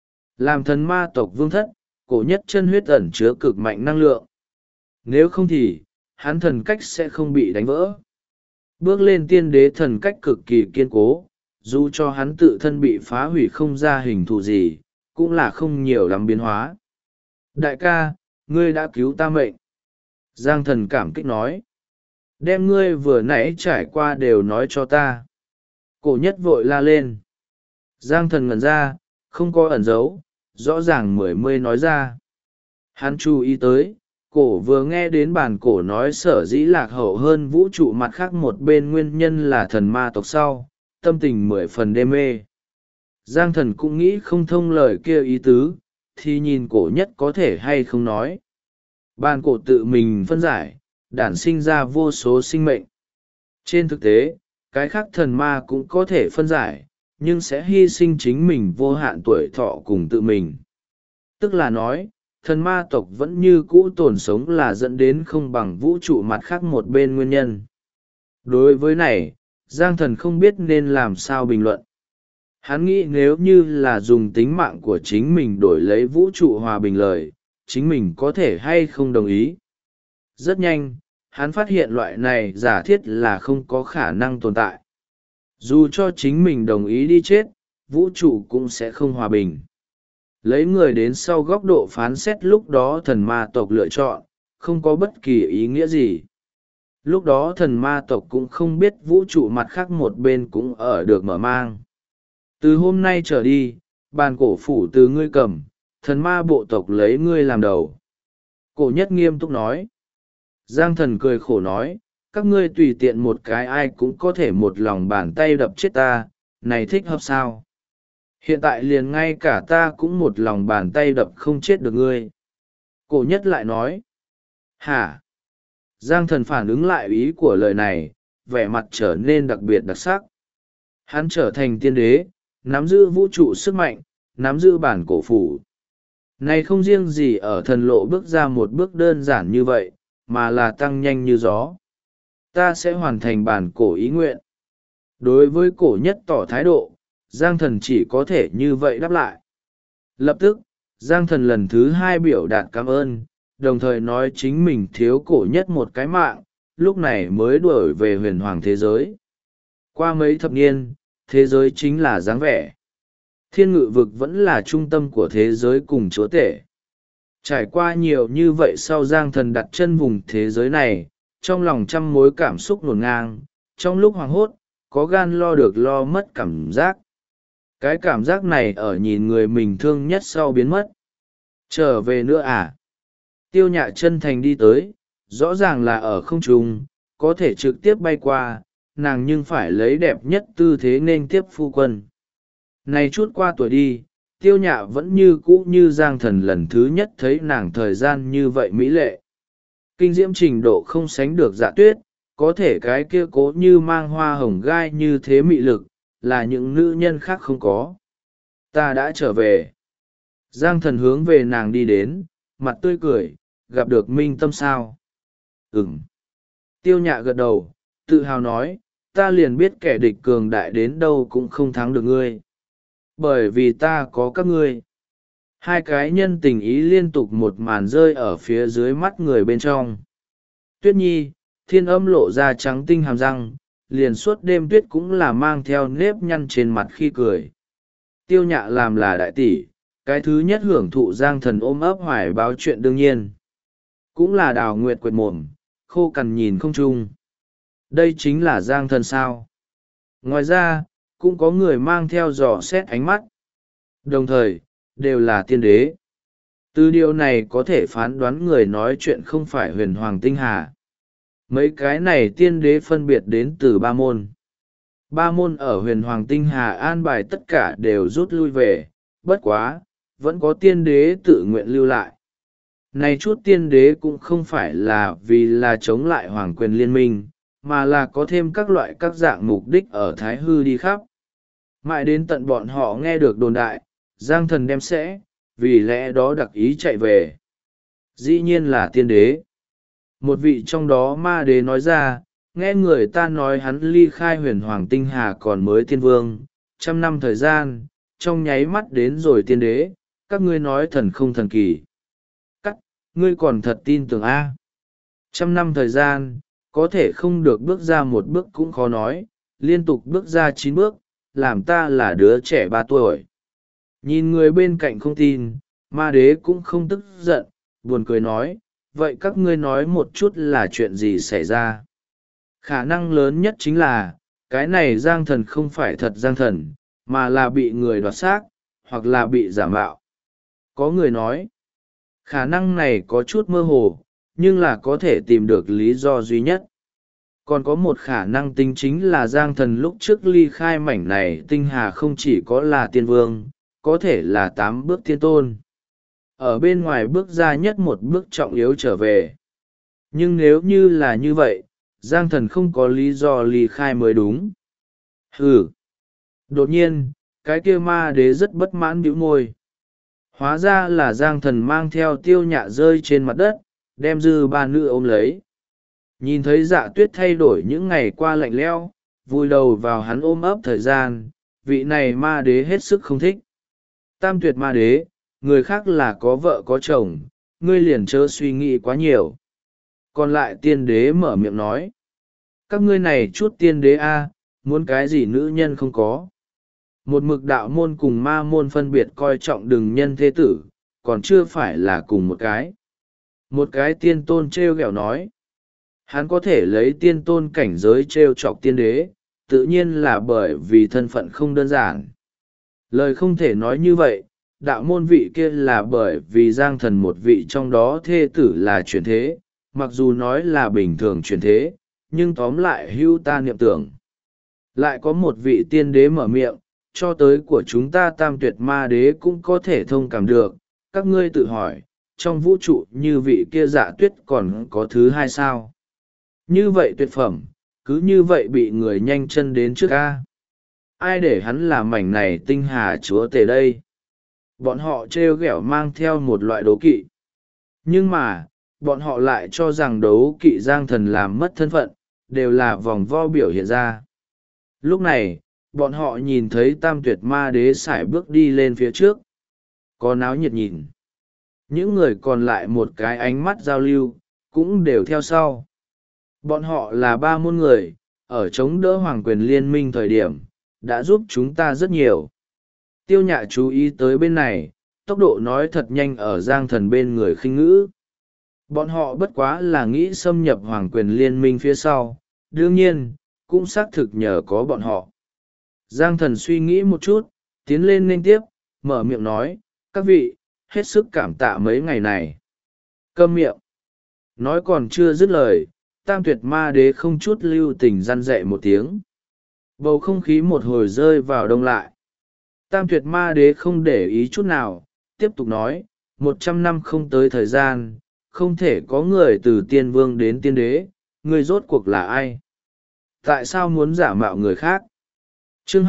Làm thần ma tộc vương thất, cổ nhất chân huyết ẩn chứa cực mạnh năng lượng. Nếu không thì, hắn thần cách sẽ không bị đánh vỡ. Bước lên tiên đế thần cách cực kỳ kiên cố, dù cho hắn tự thân bị phá hủy không ra hình thù gì, cũng là không nhiều lắm biến hóa. Đại ca, ngươi đã cứu ta mệnh. Giang Thần cảm kích nói. Đem ngươi vừa nãy trải qua đều nói cho ta. Cổ nhất vội la lên. Giang Thần ngẩn ra, không có ẩn giấu, rõ ràng mươi nói ra. Hắn chú ý tới, cổ vừa nghe đến bản cổ nói sở dĩ lạc hậu hơn vũ trụ mặt khác một bên nguyên nhân là thần ma tộc sau, tâm tình 10 phần đê mê. Giang Thần cũng nghĩ không thông lời kia ý tứ, thì nhìn cổ nhất có thể hay không nói. Bản cổ tự mình phân giải, đản sinh ra vô số sinh mệnh. Trên thực tế, cái khác thần ma cũng có thể phân giải, nhưng sẽ hy sinh chính mình vô hạn tuổi thọ cùng tự mình. Tức là nói, thần ma tộc vẫn như cũ tồn sống là dẫn đến không bằng vũ trụ mặt khác một bên nguyên nhân. Đối với này, Giang Thần không biết nên làm sao bình luận. Hắn nghĩ nếu như là dùng tính mạng của chính mình đổi lấy vũ trụ hòa bình lời, chính mình có thể hay không đồng ý. Rất nhanh, hắn phát hiện loại này giả thiết là không có khả năng tồn tại. Dù cho chính mình đồng ý đi chết, vũ trụ cũng sẽ không hòa bình. Lấy người đến sau góc độ phán xét lúc đó thần ma tộc lựa chọn, không có bất kỳ ý nghĩa gì. Lúc đó thần ma tộc cũng không biết vũ trụ mặt khác một bên cũng ở được mở mang. Từ hôm nay trở đi, bàn cổ phủ từ ngươi cầm, thần ma bộ tộc lấy ngươi làm đầu. Cổ nhất nghiêm túc nói. Giang Thần cười khổ nói, các ngươi tùy tiện một cái ai cũng có thể một lòng bàn tay đập chết ta, này thích hợp sao? Hiện tại liền ngay cả ta cũng một lòng bàn tay đập không chết được ngươi. Cổ nhất lại nói. Hả? Giang Thần phản ứng lại ý của lời này, vẻ mặt trở nên đặc biệt đặc sắc. Hắn trở thành tiên đế, nắm giữ vũ trụ sức mạnh, nắm giữ bản cổ phủ. Này không riêng gì ở thần lộ bước ra một bước đơn giản như vậy, mà là tăng nhanh như gió. Ta sẽ hoàn thành bản cổ ý nguyện. Đối với cổ nhất tỏ thái độ, Giang Thần chỉ có thể như vậy đáp lại. Lập tức, Giang Thần lần thứ 2 biểu đạt cảm ơn, đồng thời nói chính mình thiếu cổ nhất một cái mạng, lúc này mới đuổi về huyền hoàng thế giới. Qua mấy thập niên, thế giới chính là dáng vẻ. Thiên ngự vực vẫn là trung tâm của thế giới cùng chúa tể. Trải qua nhiều như vậy sau Giang Thần đặt chân vùng thế giới này, trong lòng trăm mối cảm xúc ngổn ngang, trong lúc hoảng hốt, có gan lo được lo mất cảm giác. Cái cảm giác này ở nhìn người mình thương nhất sau biến mất. Trở về nữa à? Tiêu Nhạ chân thành đi tới, rõ ràng là ở không trung, có thể trực tiếp bay qua, nàng nhưng phải lấy đẹp nhất tư thế nên tiếp phu quân. Này chút qua tuổi đi, Tiêu Nhạ vẫn như cũ như Giang Thần lần thứ nhất thấy nàng thời gian như vậy mỹ lệ. Kinh diễm trình độ không sánh được Dạ Tuyết, có thể cái kia cố như mang hoa hồng gai như thế mị lực, là những nữ nhân khác không có. Ta đã trở về. Giang Thần hướng về nàng đi đến, mặt tươi cười, gặp được Minh Tâm sao? Ừm. Tiêu Nhạ gật đầu, tự hào nói, ta liền biết kẻ địch cường đại đến đâu cũng không thắng được ngươi. Bởi vì ta có các ngươi. Hai cái nhân tình ý liên tục một màn rơi ở phía dưới mắt người bên trong. Tuyết Nhi, Thiên Âm lộ ra trắng tinh hàm răng, liền suốt đêm tuyết cũng là mang theo nếp nhăn trên mặt khi cười. Tiêu Nhạ làm là đại tỷ, cái thứ nhất hưởng thụ Giang Thần ôm ấp hoài báo chuyện đương nhiên. Cũng là Đào Nguyệt quệt mồm, khô cằn nhìn không chung. Đây chính là Giang Thần sao. Ngoài ra, cũng có người mang theo dò xét ánh mắt. Đồng thời, đều là tiên đế. Từ điều này có thể phán đoán người nói chuyện không phải huyền hoàng tinh hà. Mấy cái này tiên đế phân biệt đến từ ba môn. Ba môn ở huyền hoàng tinh hà an bài tất cả đều rút lui về, bất quá, vẫn có tiên đế tự nguyện lưu lại. Này chút tiên đế cũng không phải là vì là chống lại hoàng quyền liên minh, mà là có thêm các loại các dạng mục đích ở Thái Hư đi khắp. Mãi đến tận bọn họ nghe được đồn đại, Giang Thần đem sẽ, vì lẽ đó đặc ý chạy về. Dĩ nhiên là tiên đế. Một vị trong đó ma đế nói ra, nghe người ta nói hắn ly khai huyền hoàng tinh hà còn mới tiên vương, 100 năm thời gian, trong nháy mắt đến rồi tiên đế, các ngươi nói thần không thần kỳ. Cắt, ngươi còn thật tin tưởng A. 100 năm thời gian, có thể không được bước ra một bước cũng khó nói, liên tục bước ra 9 bước, làm ta là đứa trẻ 3 tuổi. Nhìn người bên cạnh không tin, ma đế cũng không tức giận, buồn cười nói, vậy các ngươi nói một chút là chuyện gì xảy ra. Khả năng lớn nhất chính là, cái này Giang Thần không phải thật Giang Thần, mà là bị người đoạt xác, hoặc là bị giả mạo. Có người nói, khả năng này có chút mơ hồ, nhưng là có thể tìm được lý do duy nhất. Còn có một khả năng tính chính là Giang Thần lúc trước ly khai mảnh này tinh hà không chỉ có là tiên vương, có thể là 8 bước tiên tôn. Ở bên ngoài bước ra nhất một bước trọng yếu trở về. Nhưng nếu như là như vậy, Giang Thần không có lý do ly khai mới đúng. Hừ. Đột nhiên, cái kia ma đế rất bất mãn bĩu môi. Hóa ra là Giang Thần mang theo Tiêu Nhạ rơi trên mặt đất, đem dư ba nữ ôm lấy. Nhìn thấy Dạ Tuyết thay đổi những ngày qua lạnh lẽo, vùi đầu vào hắn ôm ấp thời gian, vị này ma đế hết sức không thích. Tam tuyệt ma đế, người khác là có vợ có chồng, ngươi liền chớ suy nghĩ quá nhiều. Còn lại tiên đế mở miệng nói, các ngươi này chút tiên đế a, muốn cái gì nữ nhân không có. Một mực đạo môn cùng ma môn phân biệt coi trọng đừng nhân thế tử, còn chưa phải là cùng một cái. Một cái tiên tôn treo ghẹo nói, hắn có thể lấy tiên tôn cảnh giới treo chọc tiên đế, tự nhiên là bởi vì thân phận không đơn giản. Lời không thể nói như vậy, đạo môn vị kia là bởi vì Giang Thần một vị trong đó thê tử là chuyển thế, mặc dù nói là bình thường chuyển thế, nhưng tóm lại hưu ta niệm tưởng. Lại có một vị tiên đế mở miệng, cho tới của chúng ta tam tuyệt ma đế cũng có thể thông cảm được, các ngươi tự hỏi, trong vũ trụ như vị kia Dạ Tuyết còn có thứ hai sao? Như vậy tuyệt phẩm, cứ như vậy bị người nhanh chân đến trước ca. Ai để hắn làm mảnh này tinh hà chúa tể đây? Bọn họ trêu ghẹo mang theo một loại đố kỵ. Nhưng mà, bọn họ lại cho rằng đấu kỵ Giang Thần làm mất thân phận, đều là vòng vo biểu hiện ra. Lúc này, bọn họ nhìn thấy tam tuyệt ma đế sải bước đi lên phía trước. Có náo nhiệt nhìn. Những người còn lại một cái ánh mắt giao lưu, cũng đều theo sau. Bọn họ là ba môn người, ở chống đỡ hoàng quyền liên minh thời điểm, đã giúp chúng ta rất nhiều. Tiêu Nhạ chú ý tới bên này, tốc độ nói thật nhanh ở Giang Thần bên người khinh ngữ. Bọn họ bất quá là nghĩ xâm nhập hoàng quyền liên minh phía sau, đương nhiên, cũng xác thực nhờ có bọn họ. Giang Thần suy nghĩ một chút, tiến lên nên tiếp, mở miệng nói, các vị, hết sức cảm tạ mấy ngày này. Câm miệng. Nói còn chưa dứt lời, tam tuyệt ma đế không chút lưu tình răn dạy một tiếng. Bầu không khí một hồi rơi vào đông lại. Tam tuyệt ma đế không để ý chút nào, tiếp tục nói, 100 năm không tới thời gian, không thể có người từ tiên vương đến tiên đế, người rốt cuộc là ai? Tại sao muốn giả mạo người khác? Chương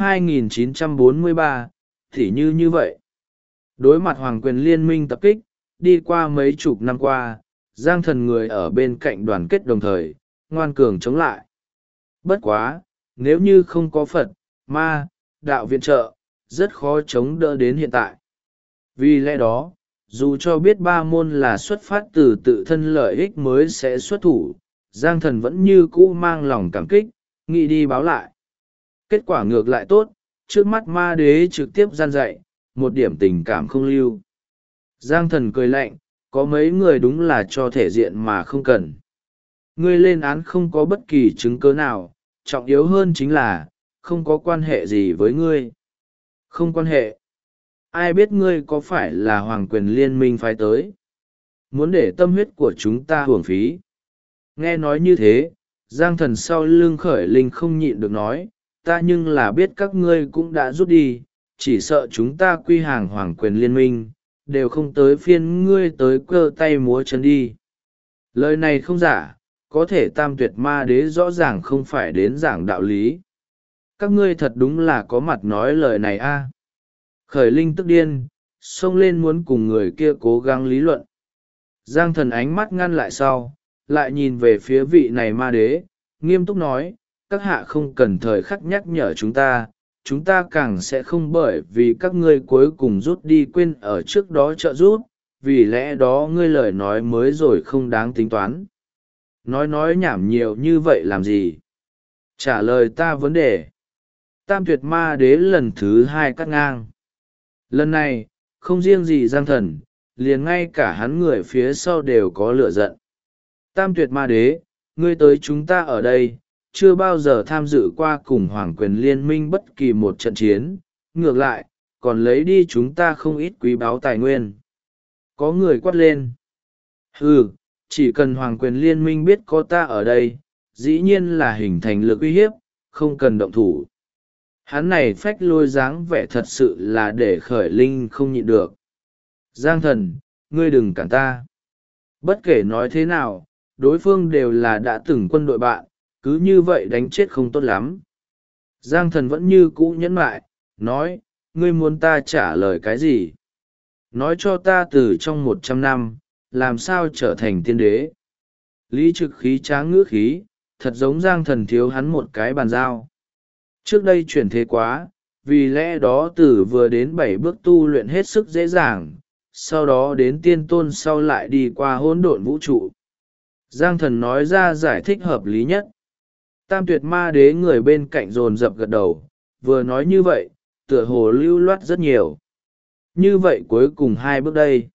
2943, thì như vậy. Đối mặt hoàng quyền liên minh tập kích, đi qua mấy chục năm qua, Giang Thần người ở bên cạnh đoàn kết đồng thời, ngoan cường chống lại. Bất quá, nếu như không có Phật, ma, đạo viện trợ, rất khó chống đỡ đến hiện tại. Vì lẽ đó, dù cho biết ba môn là xuất phát từ tự thân lợi ích mới sẽ xuất thủ, Giang Thần vẫn như cũ mang lòng cảm kích, nghĩ đi báo lại. Kết quả ngược lại tốt, trước mắt ma đế trực tiếp gian dạy, một điểm tình cảm không lưu. Giang Thần cười lạnh, có mấy người đúng là cho thể diện mà không cần. Ngươi lên án không có bất kỳ chứng cứ nào, trọng yếu hơn chính là, không có quan hệ gì với ngươi. Không quan hệ. ai biết ngươi có phải là hoàng quyền liên minh phái tới, muốn để tâm huyết của chúng ta hưởng phí. Nghe nói như thế, Giang Thần sau lưng Khởi Linh không nhịn được nói, ta nhưng là biết các ngươi cũng đã rút đi, chỉ sợ chúng ta quy hàng hoàng quyền liên minh, đều không tới phiên ngươi tới cơ tay múa chân đi. Lời này không giả, có thể Tam Tuyệt Ma Đế rõ ràng không phải đến giảng đạo lý. Các ngươi thật đúng là có mặt nói lời này a. Khởi Linh tức điên, xông lên muốn cùng người kia cố gắng lý luận. Giang Thần ánh mắt ngăn lại sau, lại nhìn về phía vị này ma đế, nghiêm túc nói, các hạ không cần thời khắc nhắc nhở chúng ta càng sẽ không bởi vì các ngươi cuối cùng rút đi quên ở trước đó trợ rút, vì lẽ đó ngươi lời nói mới rồi không đáng tính toán. Nói nhảm nhiều như vậy làm gì? Trả lời ta vấn đề. Tam Tuyệt Ma Đế lần thứ hai cắt ngang. Lần này, không riêng gì Giang Thần, liền ngay cả hắn người phía sau đều có lửa giận. Tam Tuyệt Ma Đế, ngươi tới chúng ta ở đây, chưa bao giờ tham dự qua cùng Hoàng quyền liên minh bất kỳ một trận chiến, ngược lại, còn lấy đi chúng ta không ít quý báu tài nguyên. Có người quát lên. Ừ, chỉ cần Hoàng quyền liên minh biết có ta ở đây, dĩ nhiên là hình thành lực uy hiếp, không cần động thủ. Hắn này phách lôi dáng vẻ thật sự là để Khởi Linh không nhịn được. Giang Thần, ngươi đừng cản ta. Bất kể nói thế nào, đối phương đều là đã từng quân đội bạn, cứ như vậy đánh chết không tốt lắm. Giang Thần vẫn như cũ nhẫn mại, nói, ngươi muốn ta trả lời cái gì? Nói cho ta từ trong 100 năm, làm sao trở thành tiên đế? Lý Trực khí tráng ngữ khí, thật giống Giang Thần thiếu hắn một cái bàn giao. Trước đây chuyển thế quá, vì lẽ đó từ vừa đến 7 bước tu luyện hết sức dễ dàng, sau đó đến tiên tôn sau lại đi qua hỗn độn vũ trụ. Giang Thần nói ra giải thích hợp lý nhất. Tam Tuyệt Ma Đế người bên cạnh dồn dập gật đầu, vừa nói như vậy, tựa hồ lưu loát rất nhiều. Như vậy cuối cùng 2 bước đây.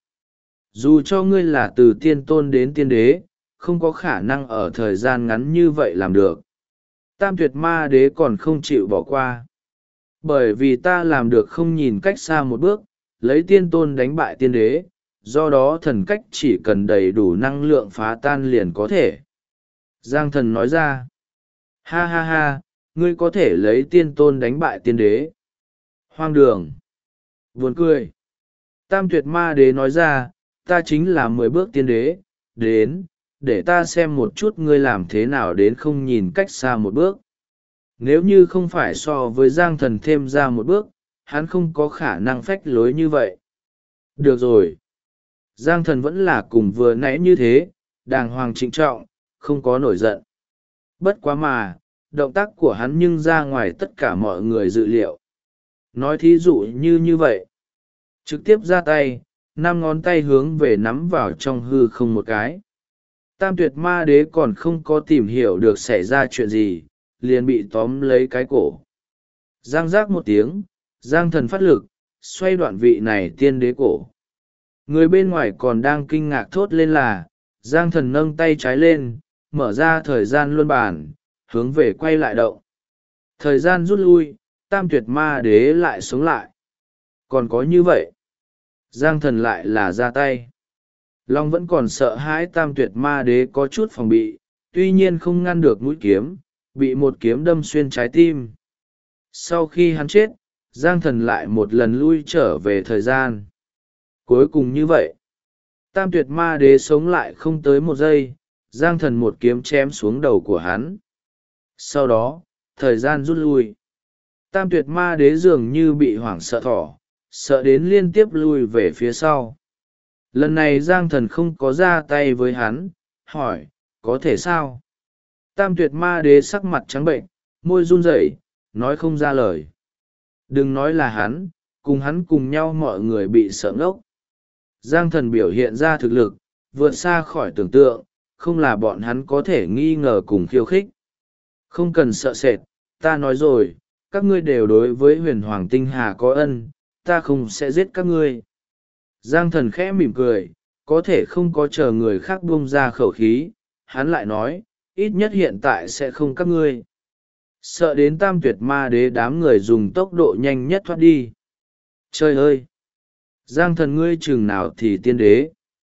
Dù cho ngươi là từ tiên tôn đến tiên đế, không có khả năng ở thời gian ngắn như vậy làm được. Tam Tuyệt Ma Đế còn không chịu bỏ qua. Bởi vì ta làm được không nhìn cách xa một bước, lấy tiên tôn đánh bại tiên đế, do đó thần cách chỉ cần đầy đủ năng lượng phá tan liền có thể. Giang Thần nói ra. Ha ha ha, ngươi có thể lấy tiên tôn đánh bại tiên đế. Hoang đường. Buồn cười. Tam Tuyệt Ma Đế nói ra, ta chính là 10 bước tiên đế, đến, để ta xem một chút ngươi làm thế nào đến không nhìn cách xa một bước. Nếu như không phải so với Giang Thần thêm ra một bước, hắn không có khả năng phách lối như vậy. Được rồi. Giang Thần vẫn là cùng vừa nãy như thế, đàng hoàng trịnh trọng, không có nổi giận. Bất quá mà, động tác của hắn nhưng ra ngoài tất cả mọi người dự liệu. Nói thí dụ như vậy. Trực tiếp ra tay, 5 ngón tay hướng về nắm vào trong hư không một cái. Tam Tuyệt Ma Đế còn không có tìm hiểu được xảy ra chuyện gì, liền bị tóm lấy cái cổ. Giang giác một tiếng, Giang Thần phát lực, xoay đoạn vị này tiên đế cổ. Người bên ngoài còn đang kinh ngạc thốt lên là, Giang Thần nâng tay trái lên, mở ra thời gian luân bản, hướng về quay lại động. Thời gian rút lui, Tam Tuyệt Ma Đế lại sống lại. Còn có như vậy, Giang Thần lại là ra tay. Long vẫn còn sợ hãi Tam Tuyệt Ma Đế có chút phòng bị, tuy nhiên không ngăn được mũi kiếm, bị một kiếm đâm xuyên trái tim. Sau khi hắn chết, Giang Thần lại một lần lui trở về thời gian. Cuối cùng như vậy, Tam Tuyệt Ma Đế sống lại không tới 1 giây, Giang Thần một kiếm chém xuống đầu của hắn. Sau đó, thời gian rút lui. Tam Tuyệt Ma Đế dường như bị hoảng sợ thỏ, sợ đến liên tiếp lui về phía sau. Lần này Giang Thần không có ra tay với hắn, hỏi, có thể sao? Tam Tuyệt Ma Đế sắc mặt trắng bệnh, môi run rẩy, nói không ra lời. Đừng nói là hắn, cùng nhau mọi người bị sợ ngốc. Giang Thần biểu hiện ra thực lực, vượt xa khỏi tưởng tượng, không là bọn hắn có thể nghi ngờ cùng khiêu khích. Không cần sợ sệt, ta nói rồi, các ngươi đều đối với huyền hoàng tinh hà có ân, ta không sẽ giết các ngươi. Giang Thần khẽ mỉm cười, có thể không có chờ người khác buông ra khẩu khí, hắn lại nói, ít nhất hiện tại sẽ không các ngươi. Sợ đến Tam Tuyệt Ma Đế đám người dùng tốc độ nhanh nhất thoát đi. Trời ơi! Giang thần ngươi chừng nào thì tiên đế?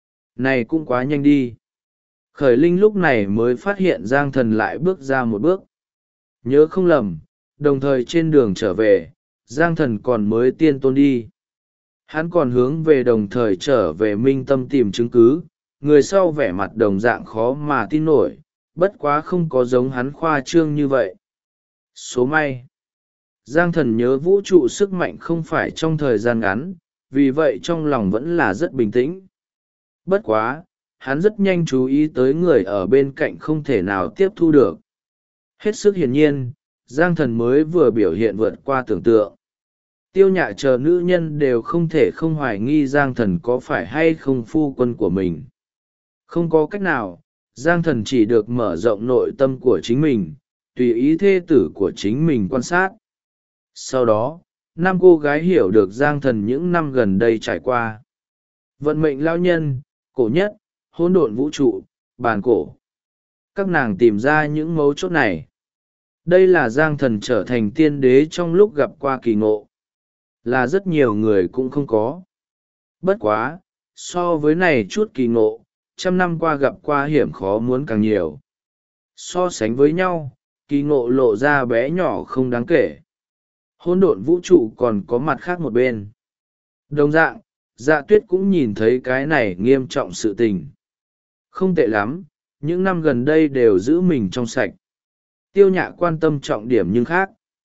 Này cũng quá nhanh đi. Khởi linh lúc này mới phát hiện Giang thần lại bước ra một bước. Nhớ không lầm, đồng thời trên đường trở về, Giang thần còn mới tiên tôn đi. Hắn còn hướng về đồng thời trở về minh tâm tìm chứng cứ, người sau vẻ mặt đồng dạng khó mà tin nổi, bất quá không có giống hắn khoa trương như vậy. Số may. Giang thần nhớ vũ trụ sức mạnh không phải trong thời gian ngắn, vì vậy trong lòng vẫn là rất bình tĩnh. Bất quá, hắn rất nhanh chú ý tới người ở bên cạnh không thể nào tiếp thu được. Hết sức hiển nhiên, Giang thần mới vừa biểu hiện vượt qua tưởng tượng. Tiêu Nhạ chờ nữ nhân đều không thể không hoài nghi Giang thần có phải hay không phu quân của mình. Không có cách nào, Giang thần chỉ được mở rộng nội tâm của chính mình, tùy ý thê tử của chính mình quan sát. Sau đó, năm cô gái hiểu được Giang thần những năm gần đây trải qua. Vận mệnh lao nhân, cổ nhất, hỗn độn vũ trụ, bàn cổ. Các nàng tìm ra những mấu chốt này. Đây là Giang thần trở thành tiên đế trong lúc gặp qua kỳ ngộ. Là rất nhiều người cũng không có. Bất quá, so với này chút kỳ ngộ, trăm năm qua gặp qua hiểm khó muốn càng nhiều. So sánh với nhau, kỳ ngộ lộ ra bé nhỏ không đáng kể. Hỗn độn vũ trụ còn có mặt khác một bên. Đồng dạng, Dạ Tuyết cũng nhìn thấy cái này nghiêm trọng sự tình. Không tệ lắm, những năm gần đây đều giữ mình trong sạch. Tiêu Nhạ quan tâm trọng điểm nhưng khác.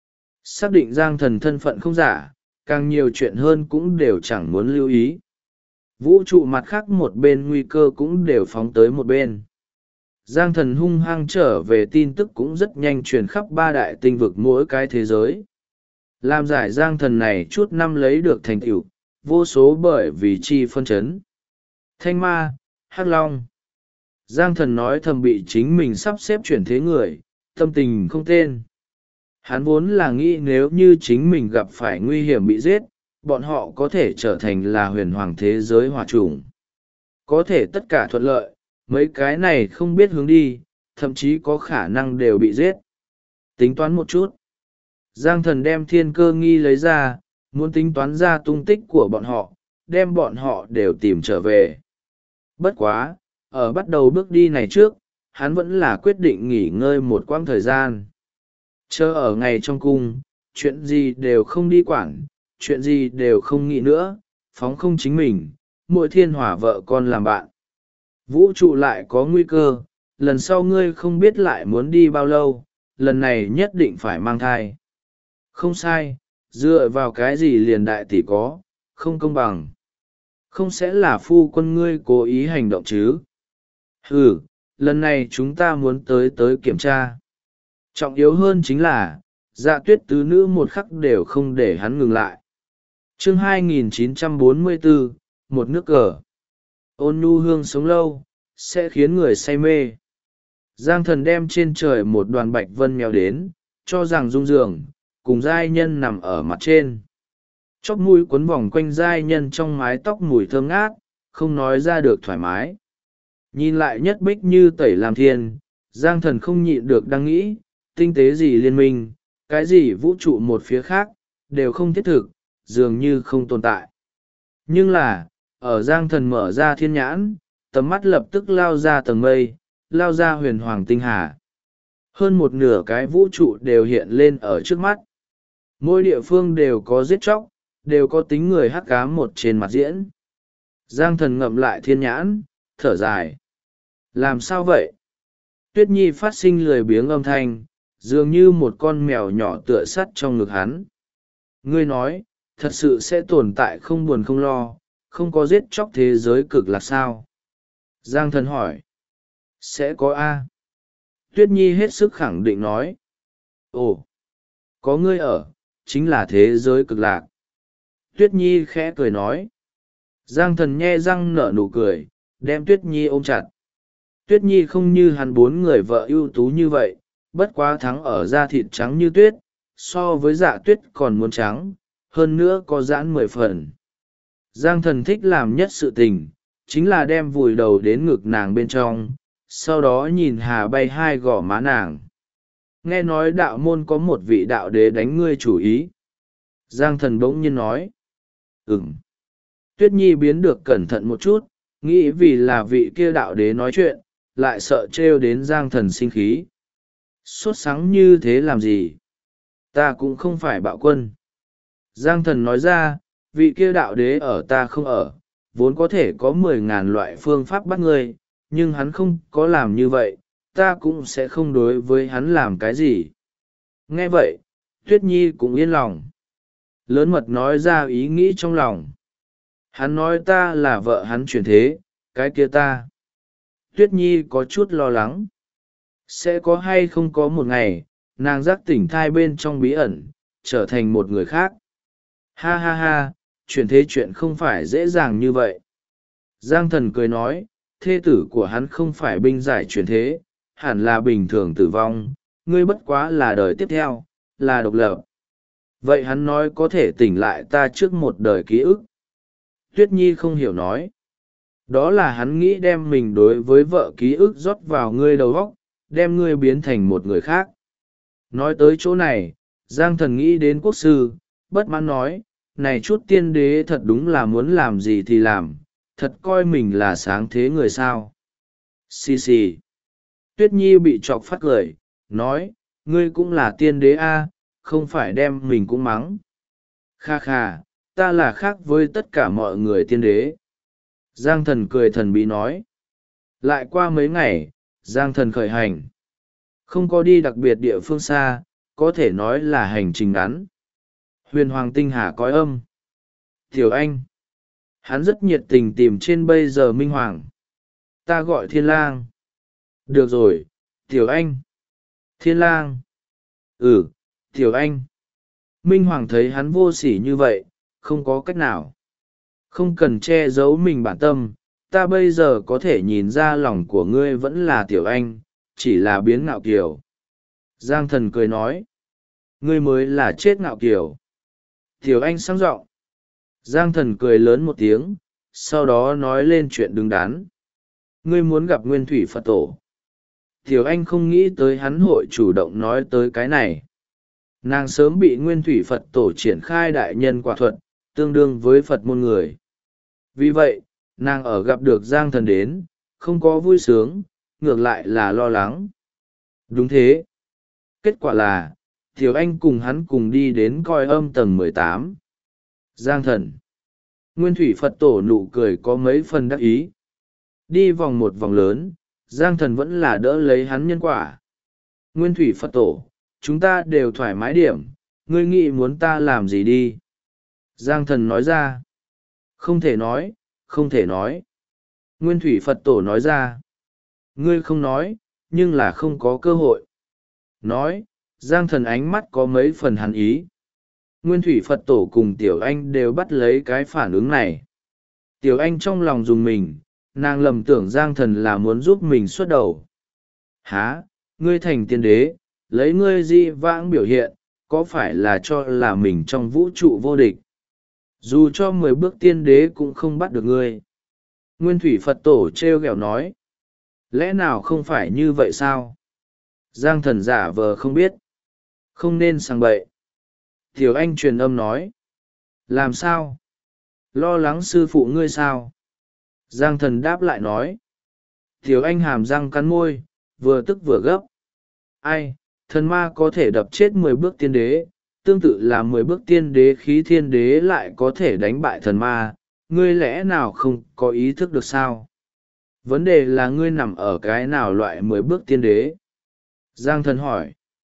Xác định Giang thần thân phận không giả, càng nhiều chuyện hơn cũng đều chẳng muốn lưu ý. Vũ trụ mặt khác một bên nguy cơ cũng đều phóng tới một bên. Giang thần hung hăng trở về tin tức cũng rất nhanh truyền khắp ba đại tinh vực mỗi cái thế giới. Làm giải Giang thần này chút năm lấy được thành tựu, vô số bởi vì chi phân chấn. Thanh ma, hắc long. Giang thần nói thầm bị chính mình sắp xếp chuyển thế người, tâm tình không tên. Hắn vốn là nghĩ nếu như chính mình gặp phải nguy hiểm bị giết, bọn họ có thể trở thành là huyền hoàng thế giới hỏa chủng. Có thể tất cả thuận lợi, mấy cái này không biết hướng đi, thậm chí có khả năng đều bị giết. Tính toán một chút. Giang thần đem thiên cơ nghi lấy ra, muốn tính toán ra tung tích của bọn họ, đem bọn họ đều tìm trở về. Bất quá, ở bắt đầu bước đi này trước, hắn vẫn là quyết định nghỉ ngơi một quãng thời gian. Chờ ở ngày trong cung, chuyện gì đều không đi quản, chuyện gì đều không nghĩ nữa, phóng không chính mình, mỗi thiên hỏa vợ con làm bạn. Vũ trụ lại có nguy cơ, lần sau ngươi không biết lại muốn đi bao lâu, lần này nhất định phải mang thai. Không sai, dựa vào cái gì liền đại tỷ có, không công bằng. Không sẽ là phu quân ngươi cố ý hành động chứ? Ừ, lần này chúng ta muốn tới kiểm tra. Trọng yếu hơn chính là, Dạ Tuyết tứ nữ một khắc đều không để hắn ngừng lại. Chương 2944, một nước cờ. Ôn nhu hương sống lâu, sẽ khiến người say mê. Giang thần đem trên trời một đoàn bạch vân mèo đến, cho rằng rung giường, cùng giai nhân nằm ở mặt trên. Chóp mũi quấn vòng quanh giai nhân trong mái tóc mùi thơm ngát, không nói ra được thoải mái. Nhìn lại nhất bích như tẩy làm thiên, Giang thần không nhịn được đang nghĩ, tinh tế gì liên minh, cái gì vũ trụ một phía khác, đều không thiết thực, dường như không tồn tại. Nhưng là, ở Giang thần mở ra thiên nhãn, tầm mắt lập tức lao ra tầng mây, lao ra huyền hoàng tinh hà. Hơn một nửa cái vũ trụ đều hiện lên ở trước mắt. Mỗi địa phương đều có giết chóc, đều có tính người hắc ám một trên mặt diễn. Giang thần ngậm lại thiên nhãn, thở dài. Làm sao vậy? Tuyết Nhi phát sinh lười biếng âm thanh, dường như một con mèo nhỏ tựa sắt trong ngực hắn. Ngươi nói, thật sự sẽ tồn tại không buồn không lo, không có giết chóc thế giới cực lạc sao? Giang thần hỏi. Sẽ có A. Tuyết Nhi hết sức khẳng định nói. Ồ, có ngươi ở, chính là thế giới cực lạc. Tuyết Nhi khẽ cười nói. Giang thần nhe răng nở nụ cười, đem Tuyết Nhi ôm chặt. Tuyết Nhi không như hắn bốn người vợ ưu tú như vậy, bất quá thắng ở da thịt trắng như tuyết, so với Dạ Tuyết còn muốn trắng, hơn nữa có giãn 10 phần. Giang thần thích làm nhất sự tình, chính là đem vùi đầu đến ngực nàng bên trong, sau đó nhìn hà bay hai gò má nàng. Nghe nói đạo môn có một vị đạo đế đánh ngươi chủ ý. Giang thần bỗng nhiên nói. Ừm. Tuyết Nhi biến được cẩn thận một chút, nghĩ vì là vị kia đạo đế nói chuyện, lại sợ trêu đến Giang Thần sinh khí. Sốt sắng như thế làm gì? Ta cũng không phải bạo quân. Giang Thần nói ra, vị kia đạo đế ở ta không ở, vốn có thể có 10.000 loại phương pháp bắt ngươi, nhưng hắn không có làm như vậy, ta cũng sẽ không đối với hắn làm cái gì. Nghe vậy, Tuyết Nhi cũng yên lòng. Lớn mật nói ra ý nghĩ trong lòng. Hắn nói ta là vợ hắn chuyển thế, cái kia ta. Tuyết Nhi có chút lo lắng. Sẽ có hay không có một ngày, nàng giác tỉnh thai bên trong bí ẩn, trở thành một người khác. Ha ha ha, chuyển thế chuyện không phải dễ dàng như vậy. Giang Thần cười nói, thê tử của hắn không phải binh giải chuyển thế, hẳn là bình thường tử vong, ngươi bất quá là đời tiếp theo, là độc lập. Vậy hắn nói có thể tỉnh lại ta trước một đời ký ức. Tuyết Nhi không hiểu nói. Đó là hắn nghĩ đem mình đối với vợ ký ức rót vào ngươi đầu óc, đem ngươi biến thành một người khác. Nói tới chỗ này, Giang Thần nghĩ đến quốc sư, bất mãn nói, này chút tiên đế thật đúng là muốn làm gì thì làm, thật coi mình là sáng thế người sao. Xì xì. Tuyết Nhi bị chọc phát cười, nói, ngươi cũng là tiên đế a, không phải đem mình cũng mắng. Kha kha, ta là khác với tất cả mọi người tiên đế. Giang Thần cười thần bí nói. Lại qua mấy ngày, Giang Thần khởi hành. Không có đi đặc biệt địa phương xa, có thể nói là hành trình ngắn. Huyền Hoàng Tinh Hà cõi âm. Tiểu Anh. Hắn rất nhiệt tình tìm trên bây giờ Minh Hoàng. Ta gọi Thiên Lang. Được rồi, Tiểu Anh. Thiên Lang. Ừ, Tiểu Anh. Minh Hoàng thấy hắn vô sỉ như vậy, không có cách nào. Không cần che giấu mình bản tâm, ta bây giờ có thể nhìn ra lòng của ngươi vẫn là Tiểu Anh, chỉ là biến ngạo kiều. Giang Thần cười nói. Ngươi mới là chết ngạo kiều. Tiểu Anh sang giọng. Giang Thần cười lớn một tiếng, sau đó nói lên chuyện đứng đắn. Ngươi muốn gặp Nguyên Thủy Phật Tổ. Tiểu Anh không nghĩ tới hắn hội chủ động nói tới cái này. Nàng sớm bị Nguyên Thủy Phật Tổ triển khai đại nhân quả thuật, tương đương với Phật môn người. Vì vậy, nàng ở gặp được Giang Thần đến, không có vui sướng, ngược lại là lo lắng. Đúng thế. Kết quả là, Tiểu Anh cùng hắn cùng đi đến coi âm tầng 18. Giang Thần. Nguyên Thủy Phật Tổ nụ cười có mấy phần đắc ý. Đi vòng một vòng lớn, Giang Thần vẫn là đỡ lấy hắn nhân quả. Nguyên Thủy Phật Tổ, chúng ta đều thoải mái điểm, ngươi nghĩ muốn ta làm gì đi. Giang Thần nói ra. Không thể nói, không thể nói. Nguyên Thủy Phật Tổ nói ra. Ngươi không nói, nhưng là không có cơ hội. Nói, Giang Thần ánh mắt có mấy phần hắn ý. Nguyên Thủy Phật Tổ cùng Tiểu Anh đều bắt lấy cái phản ứng này. Tiểu Anh trong lòng dùng mình, nàng lầm tưởng Giang Thần là muốn giúp mình xuất đầu. Hả, ngươi thành tiên đế, lấy ngươi di vãng biểu hiện, có phải là cho là mình trong vũ trụ vô địch? Dù cho 10 bước tiên đế cũng không bắt được ngươi. Nguyên Thủy Phật Tổ trêu ghẹo nói. Lẽ nào không phải như vậy sao? Giang Thần giả vờ không biết. Không nên sang bậy. Tiểu Anh truyền âm nói. Làm sao? Lo lắng sư phụ ngươi sao? Giang Thần đáp lại nói. Tiểu Anh hàm răng cắn môi, vừa tức vừa gấp. Ai, thần ma có thể đập chết 10 bước tiên đế, tương tự là 10 bước tiên đế khí thiên đế lại có thể đánh bại thần ma, ngươi lẽ nào không có ý thức được sao? Vấn đề là ngươi nằm ở cái nào loại 10 bước tiên đế? Giang Thần hỏi.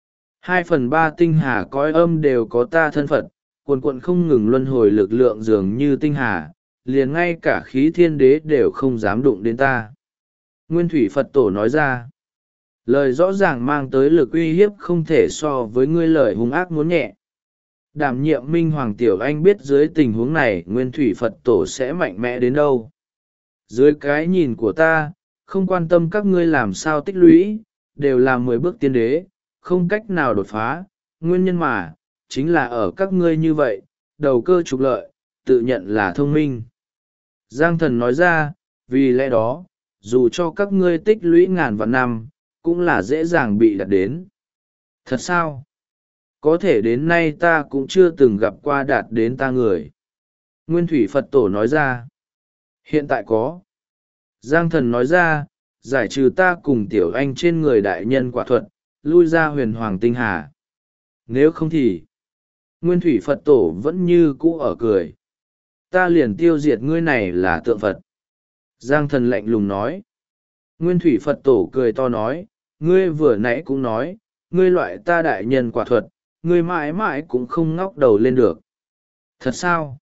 2/3 tinh hà cõi âm đều có ta thân Phật, quần quận không ngừng luân hồi lực lượng dường như tinh hà, liền ngay cả khí thiên đế đều không dám đụng đến ta. Nguyên Thủy Phật Tổ nói ra. Lời rõ ràng mang tới lực uy hiếp không thể so với ngươi lời hung ác muốn nhẹ. Đảm nhiệm Minh Hoàng Tiểu Anh biết dưới tình huống này Nguyên Thủy Phật Tổ sẽ mạnh mẽ đến đâu. Dưới cái nhìn của ta, không quan tâm các ngươi làm sao tích lũy, đều là 10 bước tiên đế, không cách nào đột phá, nguyên nhân mà, chính là ở các ngươi như vậy, đầu cơ trục lợi, tự nhận là thông minh. Giang Thần nói ra, vì lẽ đó, dù cho các ngươi tích lũy ngàn vạn năm, cũng là dễ dàng bị đạt đến. Thật sao? Có thể đến nay ta cũng chưa từng gặp qua đạt đến ta người. Nguyên thủy Phật tổ nói ra. Hiện tại có. Giang thần nói ra, giải trừ ta cùng tiểu anh trên người đại nhân quả thuật, lui ra huyền hoàng tinh hà. Nếu không thì, Nguyên thủy Phật tổ vẫn như cũ ở cười. Ta liền tiêu diệt ngươi này là tượng Phật. Giang thần lạnh lùng nói. Nguyên thủy Phật tổ cười to nói, ngươi vừa nãy cũng nói, ngươi loại ta đại nhân quả thuật, ngươi mãi mãi cũng không ngóc đầu lên được. Thật sao?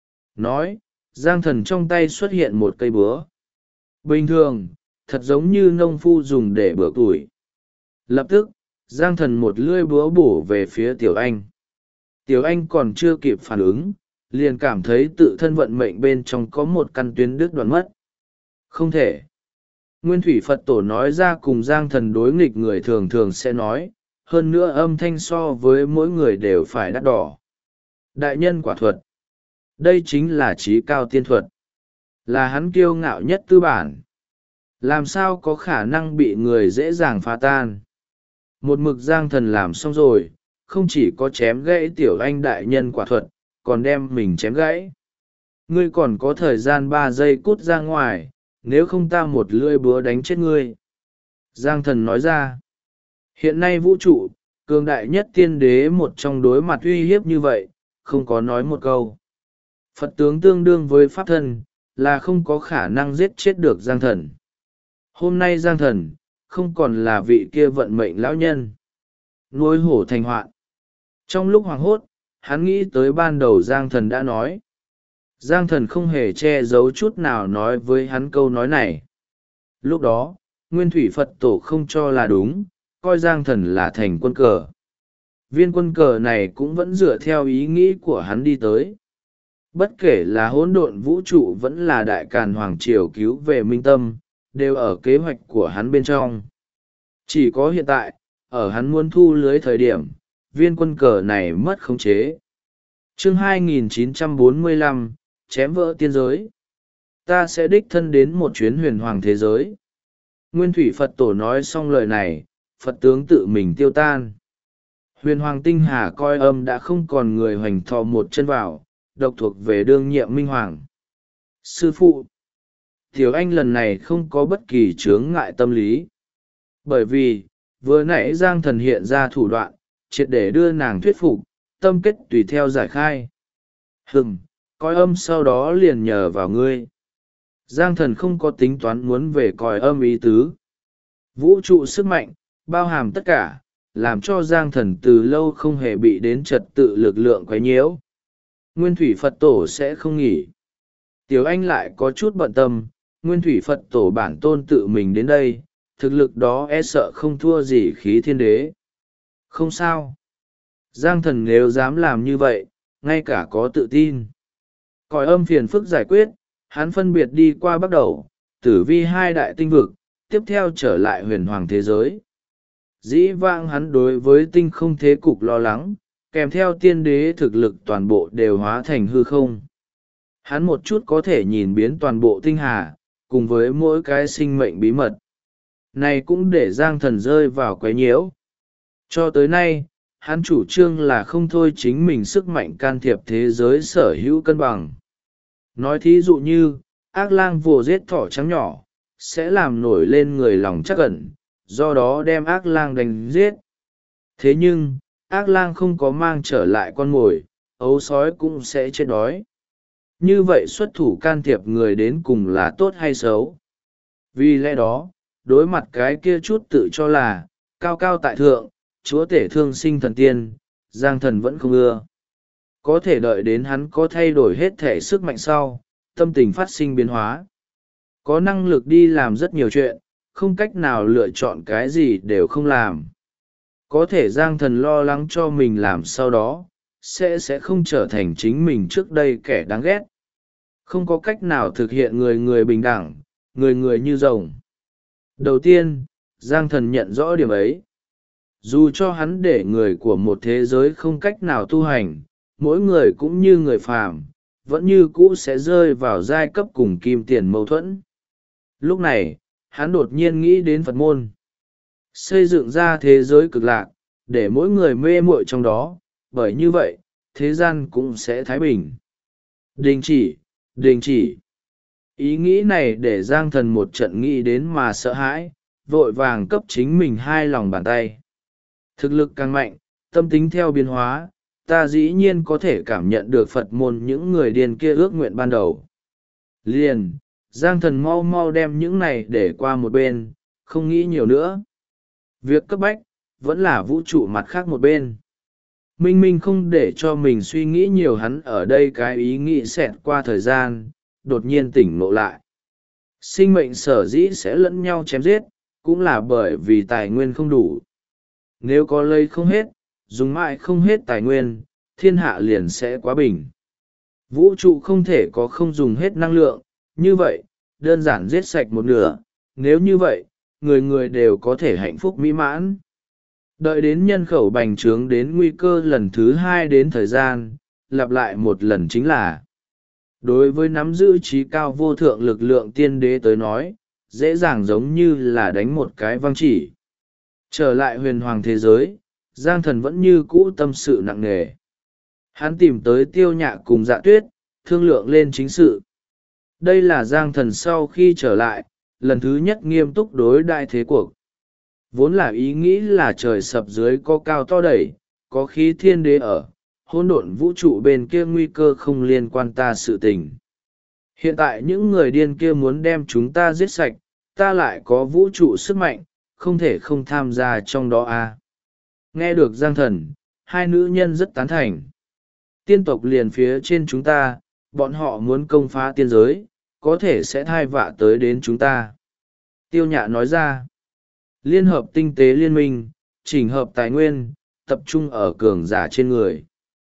Nói, Giang thần trong tay xuất hiện một cây búa. Bình thường, thật giống như nông phu dùng để bừa củi. Lập tức, Giang thần một lưỡi búa bổ về phía Tiểu Anh. Tiểu Anh còn chưa kịp phản ứng, liền cảm thấy tự thân vận mệnh bên trong có một căn tuyến đứt đoạn mất. Không thể. Nguyên thủy Phật tổ nói ra cùng Giang thần đối nghịch người thường thường sẽ nói, hơn nữa âm thanh so với mỗi người đều phải đắt đỏ. Đại nhân quả thuật. Đây chính là trí cao tiên thuật. Là hắn kiêu ngạo nhất tư bản. Làm sao có khả năng bị người dễ dàng phá tan. Một mực Giang thần làm xong rồi, không chỉ có chém gãy Tiểu Anh đại nhân quả thuật, còn đem mình chém gãy. Ngươi còn có thời gian 3 giây cút ra ngoài, nếu không ta một lưỡi búa đánh chết ngươi. Giang thần nói ra. Hiện nay vũ trụ, cường đại nhất tiên đế một trong đối mặt uy hiếp như vậy, không có nói một câu. Phật tướng tương đương với pháp thân, là không có khả năng giết chết được Giang thần. Hôm nay Giang thần, không còn là vị kia vận mệnh lão nhân. Nuôi hổ thành hoạn. Trong lúc hoảng hốt, hắn nghĩ tới ban đầu Giang thần đã nói. Giang thần không hề che giấu chút nào nói với hắn câu nói này. Lúc đó, Nguyên thủy Phật tổ không cho là đúng, coi Giang thần là thành quân cờ. Viên quân cờ này cũng vẫn dựa theo ý nghĩ của hắn đi tới. Bất kể là hỗn độn vũ trụ vẫn là đại càn hoàng triều cứu về minh tâm, đều ở kế hoạch của hắn bên trong. Chỉ có hiện tại, ở hắn muốn thu lưới thời điểm, viên quân cờ này mất khống chế. Chương 2945, chém vỡ tiên giới. Ta sẽ đích thân đến một chuyến huyền hoàng thế giới. Nguyên thủy Phật tổ nói xong lời này, Phật tướng tự mình tiêu tan. Huyền hoàng tinh hà coi âm đã không còn người hoành thò một chân vào, độc thuộc về đương nhiệm minh hoàng. Sư phụ, Tiểu Anh lần này không có bất kỳ chướng ngại tâm lý. Bởi vì, vừa nãy Giang thần hiện ra thủ đoạn, triệt để đưa nàng thuyết phục, tâm kết tùy theo giải khai. Coi âm sau đó liền nhờ vào ngươi. Giang thần không có tính toán muốn về coi âm ý tứ. Vũ trụ sức mạnh, bao hàm tất cả, làm cho Giang thần từ lâu không hề bị đến trật tự lực lượng quấy nhiễu. Nguyên thủy Phật tổ sẽ không nghỉ. Tiểu Anh lại có chút bận tâm, Nguyên thủy Phật tổ bản tôn tự mình đến đây, thực lực đó e sợ không thua gì khí thiên đế. Không sao. Giang thần nếu dám làm như vậy, ngay cả có tự tin. Còi âm phiền phức giải quyết, hắn phân biệt đi qua bắt đầu, tử vi 2 đại tinh vực, tiếp theo trở lại huyền hoàng thế giới. Dĩ vãng hắn đối với tinh không thế cục lo lắng, kèm theo tiên đế thực lực toàn bộ đều hóa thành hư không. Hắn một chút có thể nhìn biến toàn bộ tinh hà, cùng với mỗi cái sinh mệnh bí mật. Này cũng để Giang thần rơi vào quấy nhiễu. Cho tới nay, hắn chủ trương là không thôi chính mình sức mạnh can thiệp thế giới sở hữu cân bằng. Nói thí dụ như, ác lang vồ giết thỏ trắng nhỏ, sẽ làm nổi lên người lòng chắc ẩn, do đó đem ác lang đánh giết. Thế nhưng, ác lang không có mang trở lại con mồi, ấu sói cũng sẽ chết đói. Như vậy xuất thủ can thiệp người đến cùng là tốt hay xấu? Vì lẽ đó, đối mặt cái kia chút tự cho là, cao cao tại thượng, chúa tể thương sinh thần tiên, Giang thần vẫn không ưa. Có thể đợi đến hắn có thay đổi hết thể sức mạnh sau, tâm tình phát sinh biến hóa. Có năng lực đi làm rất nhiều chuyện, không cách nào lựa chọn cái gì đều không làm. Có thể Giang thần lo lắng cho mình làm sau đó, sẽ không trở thành chính mình trước đây kẻ đáng ghét. Không có cách nào thực hiện người người bình đẳng, người người như rồng. Đầu tiên, Giang thần nhận rõ điểm ấy. Dù cho hắn để người của một thế giới không cách nào tu hành, mỗi người cũng như người phàm, vẫn như cũ sẽ rơi vào giai cấp cùng kim tiền mâu thuẫn. Lúc này, hắn đột nhiên nghĩ đến Phật môn. Xây dựng ra thế giới cực lạc, để mỗi người mê muội trong đó, bởi như vậy, thế gian cũng sẽ thái bình. Đình chỉ, đình chỉ. Ý nghĩ này để Giang Thần một trận nghĩ đến mà sợ hãi, vội vàng cấp chính mình hai lòng bàn tay. Thực lực càng mạnh, tâm tính theo biến hóa, ta dĩ nhiên có thể cảm nhận được Phật môn những người điên kia ước nguyện ban đầu. Liền, Giang Thần mau mau đem những này để qua một bên, không nghĩ nhiều nữa. Việc cấp bách, vẫn là vũ trụ mặt khác một bên. Minh Minh không để cho mình suy nghĩ nhiều, hắn ở đây cái ý nghĩ xẹt qua thời gian, đột nhiên tỉnh ngộ lại. Sinh mệnh sở dĩ sẽ lẫn nhau chém giết, cũng là bởi vì tài nguyên không đủ. Nếu có lấy không hết, dùng mãi không hết tài nguyên, thiên hạ liền sẽ quá bình. Vũ trụ không thể có không dùng hết năng lượng, như vậy, đơn giản giết sạch một nửa, nếu như vậy, người người đều có thể hạnh phúc mỹ mãn. Đợi đến nhân khẩu bành trướng đến nguy cơ lần thứ hai đến thời gian, lặp lại một lần chính là đối với nắm giữ trí cao vô thượng lực lượng tiên đế tới nói, dễ dàng giống như là đánh một cái văng chỉ. Trở lại huyền hoàng thế giới, Giang Thần vẫn như cũ tâm sự nặng nề. Hắn tìm tới Tiêu Nhạ cùng Dạ Tuyết, thương lượng lên chính sự. Đây là Giang Thần sau khi trở lại, lần thứ nhất nghiêm túc đối đại thế cuộc. Vốn là ý nghĩ là trời sập dưới có cao to đẩy, có khí thiên đế ở, hỗn độn vũ trụ bên kia nguy cơ không liên quan ta sự tình. Hiện tại những người điên kia muốn đem chúng ta giết sạch, ta lại có vũ trụ sức mạnh, không thể không tham gia trong đó à. Nghe được Giang Thần, hai nữ nhân rất tán thành. Tiên tộc liền phía trên chúng ta, bọn họ muốn công phá tiên giới, có thể sẽ thai vạ tới đến chúng ta. Tiêu Nhạ nói ra, liên hợp tinh tế liên minh, chỉnh hợp tài nguyên, tập trung ở cường giả trên người.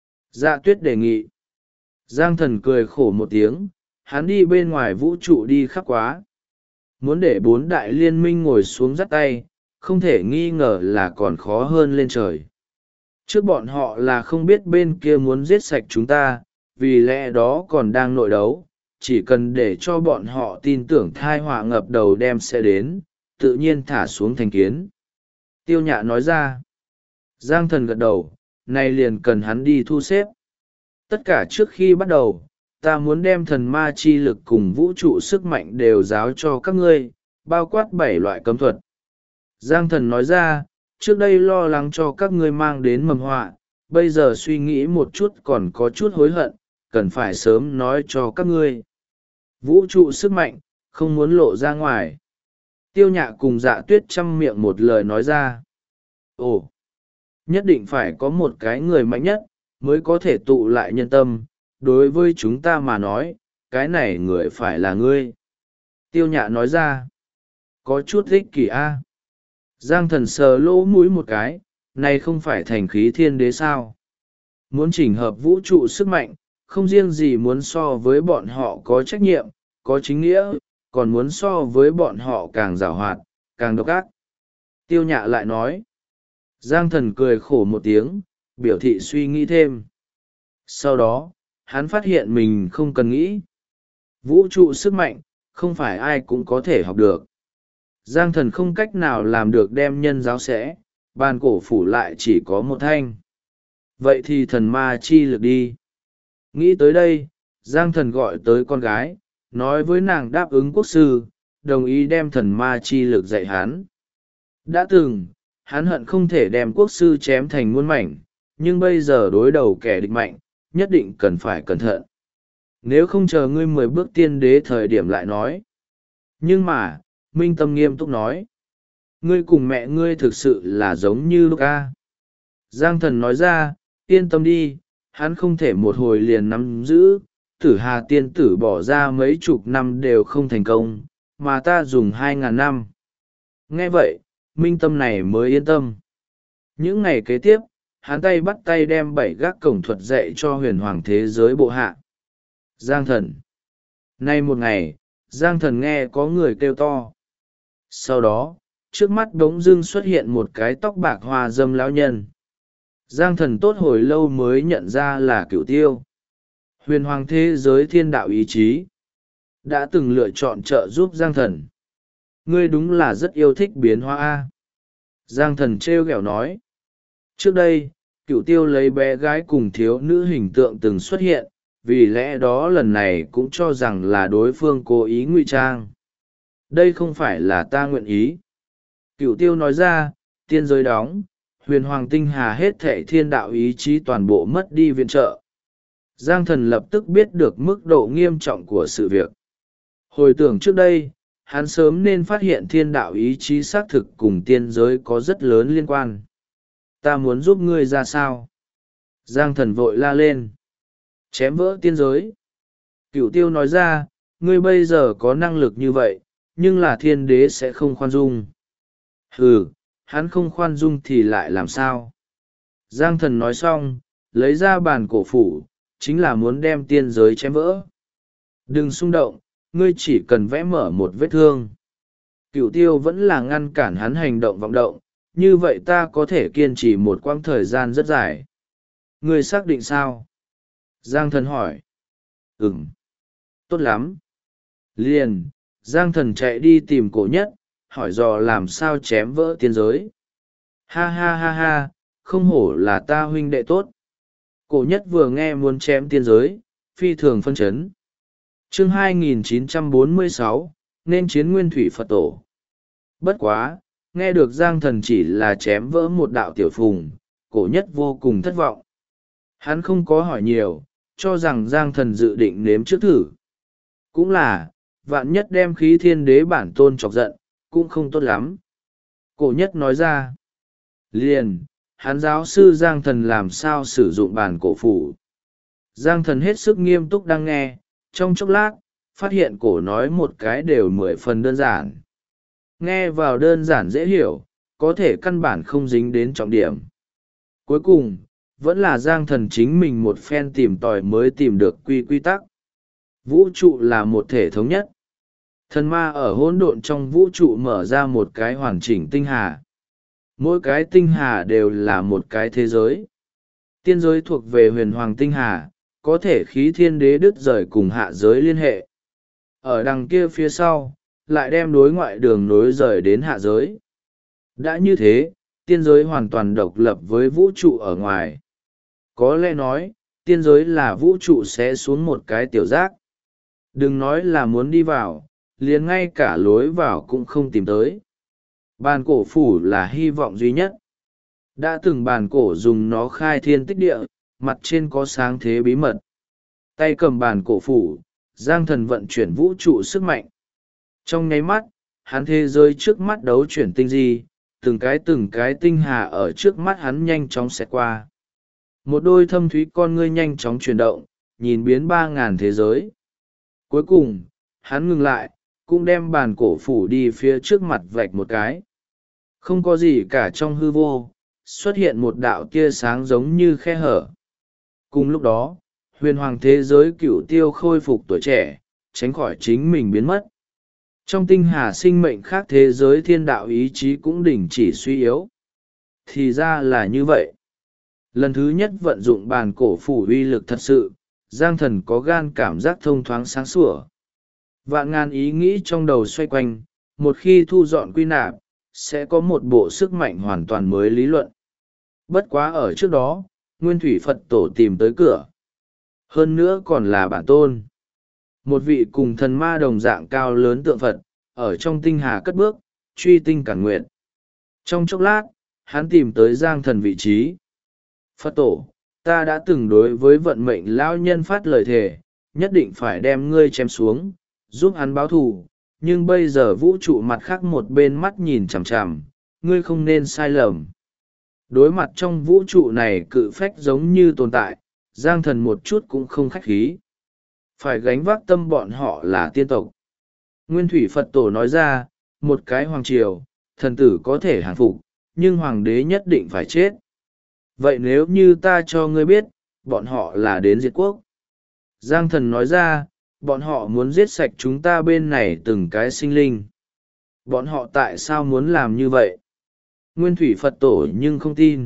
Dạ Tuyết đề nghị. Giang Thần cười khổ một tiếng, hắn đi bên ngoài vũ trụ đi khắp quá. Muốn để bốn đại liên minh ngồi xuống dắt tay, không thể nghi ngờ là còn khó hơn lên trời. Trước bọn họ là không biết bên kia muốn giết sạch chúng ta, vì lẽ đó còn đang nội đấu, chỉ cần để cho bọn họ tin tưởng thai họa ngập đầu đem sẽ đến, tự nhiên thả xuống thành kiến. Tiêu Nhạ nói ra. Giang Thần gật đầu, nay liền cần hắn đi thu xếp. Tất cả trước khi bắt đầu, ta muốn đem thần ma chi lực cùng vũ trụ sức mạnh đều giáo cho các ngươi, bao quát 7 loại cấm thuật. Giang Thần nói ra, trước đây lo lắng cho các ngươi mang đến mầm họa, bây giờ suy nghĩ một chút còn có chút hối hận, cần phải sớm nói cho các ngươi. Vũ trụ sức mạnh, không muốn lộ ra ngoài. Tiêu Nhạ cùng Dạ Tuyết chăm miệng một lời nói ra. Ồ, nhất định phải có một cái người mạnh nhất, mới có thể tụ lại nhân tâm, đối với chúng ta mà nói, cái này người phải là ngươi. Tiêu Nhạ nói ra, có chút ích kỷ a. Giang Thần sờ lỗ mũi một cái, này không phải thành khí thiên đế sao. Muốn chỉnh hợp vũ trụ sức mạnh, không riêng gì muốn so với bọn họ có trách nhiệm, có chính nghĩa, còn muốn so với bọn họ càng giàu hoạt, càng độc ác. Tiêu Nhạ lại nói. Giang Thần cười khổ một tiếng, biểu thị suy nghĩ thêm. Sau đó, hắn phát hiện mình không cần nghĩ. Vũ trụ sức mạnh, không phải ai cũng có thể học được. Giang Thần không cách nào làm được đem nhân giáo sẽ, bàn cổ phủ lại chỉ có một thanh. Vậy thì thần ma chi lực đi. Nghĩ tới đây, Giang Thần gọi tới con gái, nói với nàng đáp ứng quốc sư, đồng ý đem thần ma chi lực dạy hắn. Đã từng, hắn hận không thể đem quốc sư chém thành muôn mảnh, nhưng bây giờ đối đầu kẻ địch mạnh, nhất định cần phải cẩn thận. Nếu không chờ ngươi 10 bước tiên đế thời điểm lại nói. Nhưng mà, Minh Tâm nghiêm túc nói. Ngươi cùng mẹ ngươi thực sự là giống như lúc a. Giang Thần nói ra, yên tâm đi, hắn không thể một hồi liền nắm giữ, Tử Hà tiên tử bỏ ra mấy chục năm đều không thành công, mà ta dùng 2.000 năm. Nghe vậy, Minh Tâm này mới yên tâm. Những ngày kế tiếp, hắn tay bắt tay đem 7 gác cổng thuật dạy cho huyền hoàng thế giới bộ hạ. Giang Thần. Nay một ngày, Giang Thần nghe có người kêu to. Sau đó, trước mắt đống dưng xuất hiện một cái tóc bạc hoa dâm lão nhân. Giang Thần tốt hồi lâu mới nhận ra là Cửu Tiêu. Huyền hoàng thế giới thiên đạo ý chí. Đã từng lựa chọn trợ giúp Giang Thần. Ngươi đúng là rất yêu thích biến hóa a. Giang Thần trêu ghẹo nói. Trước đây, Cửu Tiêu lấy bé gái cùng thiếu nữ hình tượng từng xuất hiện, vì lẽ đó lần này cũng cho rằng là đối phương cố ý ngụy trang. Đây không phải là ta nguyện ý. Cửu Tiêu nói ra, tiên giới đóng, huyền hoàng tinh hà hết thệ thiên đạo ý chí toàn bộ mất đi viện trợ. Giang Thần lập tức biết được mức độ nghiêm trọng của sự việc. Hồi tưởng trước đây, hắn sớm nên phát hiện thiên đạo ý chí xác thực cùng tiên giới có rất lớn liên quan. Ta muốn giúp ngươi ra sao? Giang Thần vội la lên. Chém vỡ tiên giới. Cửu Tiêu nói ra, ngươi bây giờ có năng lực như vậy, nhưng là thiên đế sẽ không khoan dung. Ừ, hắn không khoan dung thì lại làm sao? Giang Thần nói xong, lấy ra bàn cổ phủ, chính là muốn đem tiên giới chém vỡ. Đừng xung động, ngươi chỉ cần vẽ mở một vết thương. Cửu Tiêu vẫn là ngăn cản hắn hành động vọng động, như vậy ta có thể kiên trì một quãng thời gian rất dài. Ngươi xác định sao? Giang Thần hỏi. Ừm. Tốt lắm. Liền, Giang Thần chạy đi tìm Cổ Nhất, hỏi dò làm sao chém vỡ tiên giới. Ha ha ha ha, không hổ là ta huynh đệ tốt. Cổ Nhất vừa nghe muốn chém tiên giới, phi thường phân chấn. Chương 2946, nên chiến Nguyên Thủy Phật Tổ. Bất quá, nghe được Giang Thần chỉ là chém vỡ một đạo tiểu phùng, Cổ Nhất vô cùng thất vọng. Hắn không có hỏi nhiều, cho rằng Giang Thần dự định nếm trước thử. Cũng là, vạn nhất đem khí thiên đế bản tôn chọc giận, cũng không tốt lắm. Cổ Nhất nói ra. Liền, hắn giáo sư Giang Thần làm sao sử dụng bản cổ phủ. Giang Thần hết sức nghiêm túc đang nghe, trong chốc lát, phát hiện cổ nói một cái đều 10 phần đơn giản. Nghe vào đơn giản dễ hiểu, có thể căn bản không dính đến trọng điểm. Cuối cùng, vẫn là Giang Thần chính mình một phen tìm tòi mới tìm được quy tắc. Vũ trụ là một thể thống nhất. Thần ma ở hỗn độn trong vũ trụ mở ra một cái hoàn chỉnh tinh hà. Mỗi cái tinh hà đều là một cái thế giới. Tiên giới thuộc về huyền hoàng tinh hà, có thể khí thiên đế đứt rời cùng hạ giới liên hệ. Ở đằng kia phía sau, lại đem đối ngoại đường nối rời đến hạ giới. Đã như thế, tiên giới hoàn toàn độc lập với vũ trụ ở ngoài. Có lẽ nói, tiên giới là vũ trụ sẽ xuống một cái tiểu giác. Đừng nói là muốn đi vào, liền ngay cả lối vào cũng không tìm tới. Bàn cổ phủ là hy vọng duy nhất. Đã từng bàn cổ dùng nó khai thiên tích địa, mặt trên có sáng thế bí mật. Tay cầm bàn cổ phủ, Giang Thần vận chuyển vũ trụ sức mạnh. Trong nháy mắt, hắn thế giới trước mắt đấu chuyển tinh di, từng cái tinh hà ở trước mắt hắn nhanh chóng xẹt qua. Một đôi thâm thúy con ngươi nhanh chóng chuyển động, nhìn biến 3.000 thế giới. Cuối cùng, hắn ngừng lại, cũng đem bàn cổ phủ đi phía trước mặt vạch một cái. Không có gì cả trong hư vô, xuất hiện một đạo tia sáng giống như khe hở. Cùng lúc đó, huyền hoàng thế giới Cửu Tiêu khôi phục tuổi trẻ, tránh khỏi chính mình biến mất. Trong tinh hà sinh mệnh khác thế giới thiên đạo ý chí cũng đình chỉ suy yếu. Thì ra là như vậy. Lần thứ nhất vận dụng bàn cổ phủ uy lực thật sự, Giang Thần có gan cảm giác thông thoáng sáng sủa. Vạn ngàn ý nghĩ trong đầu xoay quanh, một khi thu dọn quy nạp, sẽ có một bộ sức mạnh hoàn toàn mới lý luận. Bất quá ở trước đó, Nguyên Thủy Phật Tổ tìm tới cửa. Hơn nữa còn là bản tôn. Một vị cùng thần ma đồng dạng cao lớn tượng Phật, ở trong tinh hà cất bước, truy tinh cản nguyện. Trong chốc lát, hắn tìm tới Giang Thần vị trí. Phật Tổ, ta đã từng đối với vận mệnh lão nhân phát lời thề, nhất định phải đem ngươi chém xuống, giúp hắn báo thù, nhưng bây giờ vũ trụ mặt khác một bên mắt nhìn chằm chằm, ngươi không nên sai lầm. Đối mặt trong vũ trụ này cự phách giống như tồn tại, Giang Thần một chút cũng không khách khí. Phải gánh vác tâm bọn họ là tiên tộc. Nguyên Thủy Phật Tổ nói ra, một cái hoàng triều, thần tử có thể hàng phục, nhưng hoàng đế nhất định phải chết. Vậy nếu như ta cho ngươi biết, bọn họ là đến diệt quốc. Giang Thần nói ra, bọn họ muốn giết sạch chúng ta bên này từng cái sinh linh. Bọn họ tại sao muốn làm như vậy? Nguyên Thủy Phật Tổ nhưng không tin.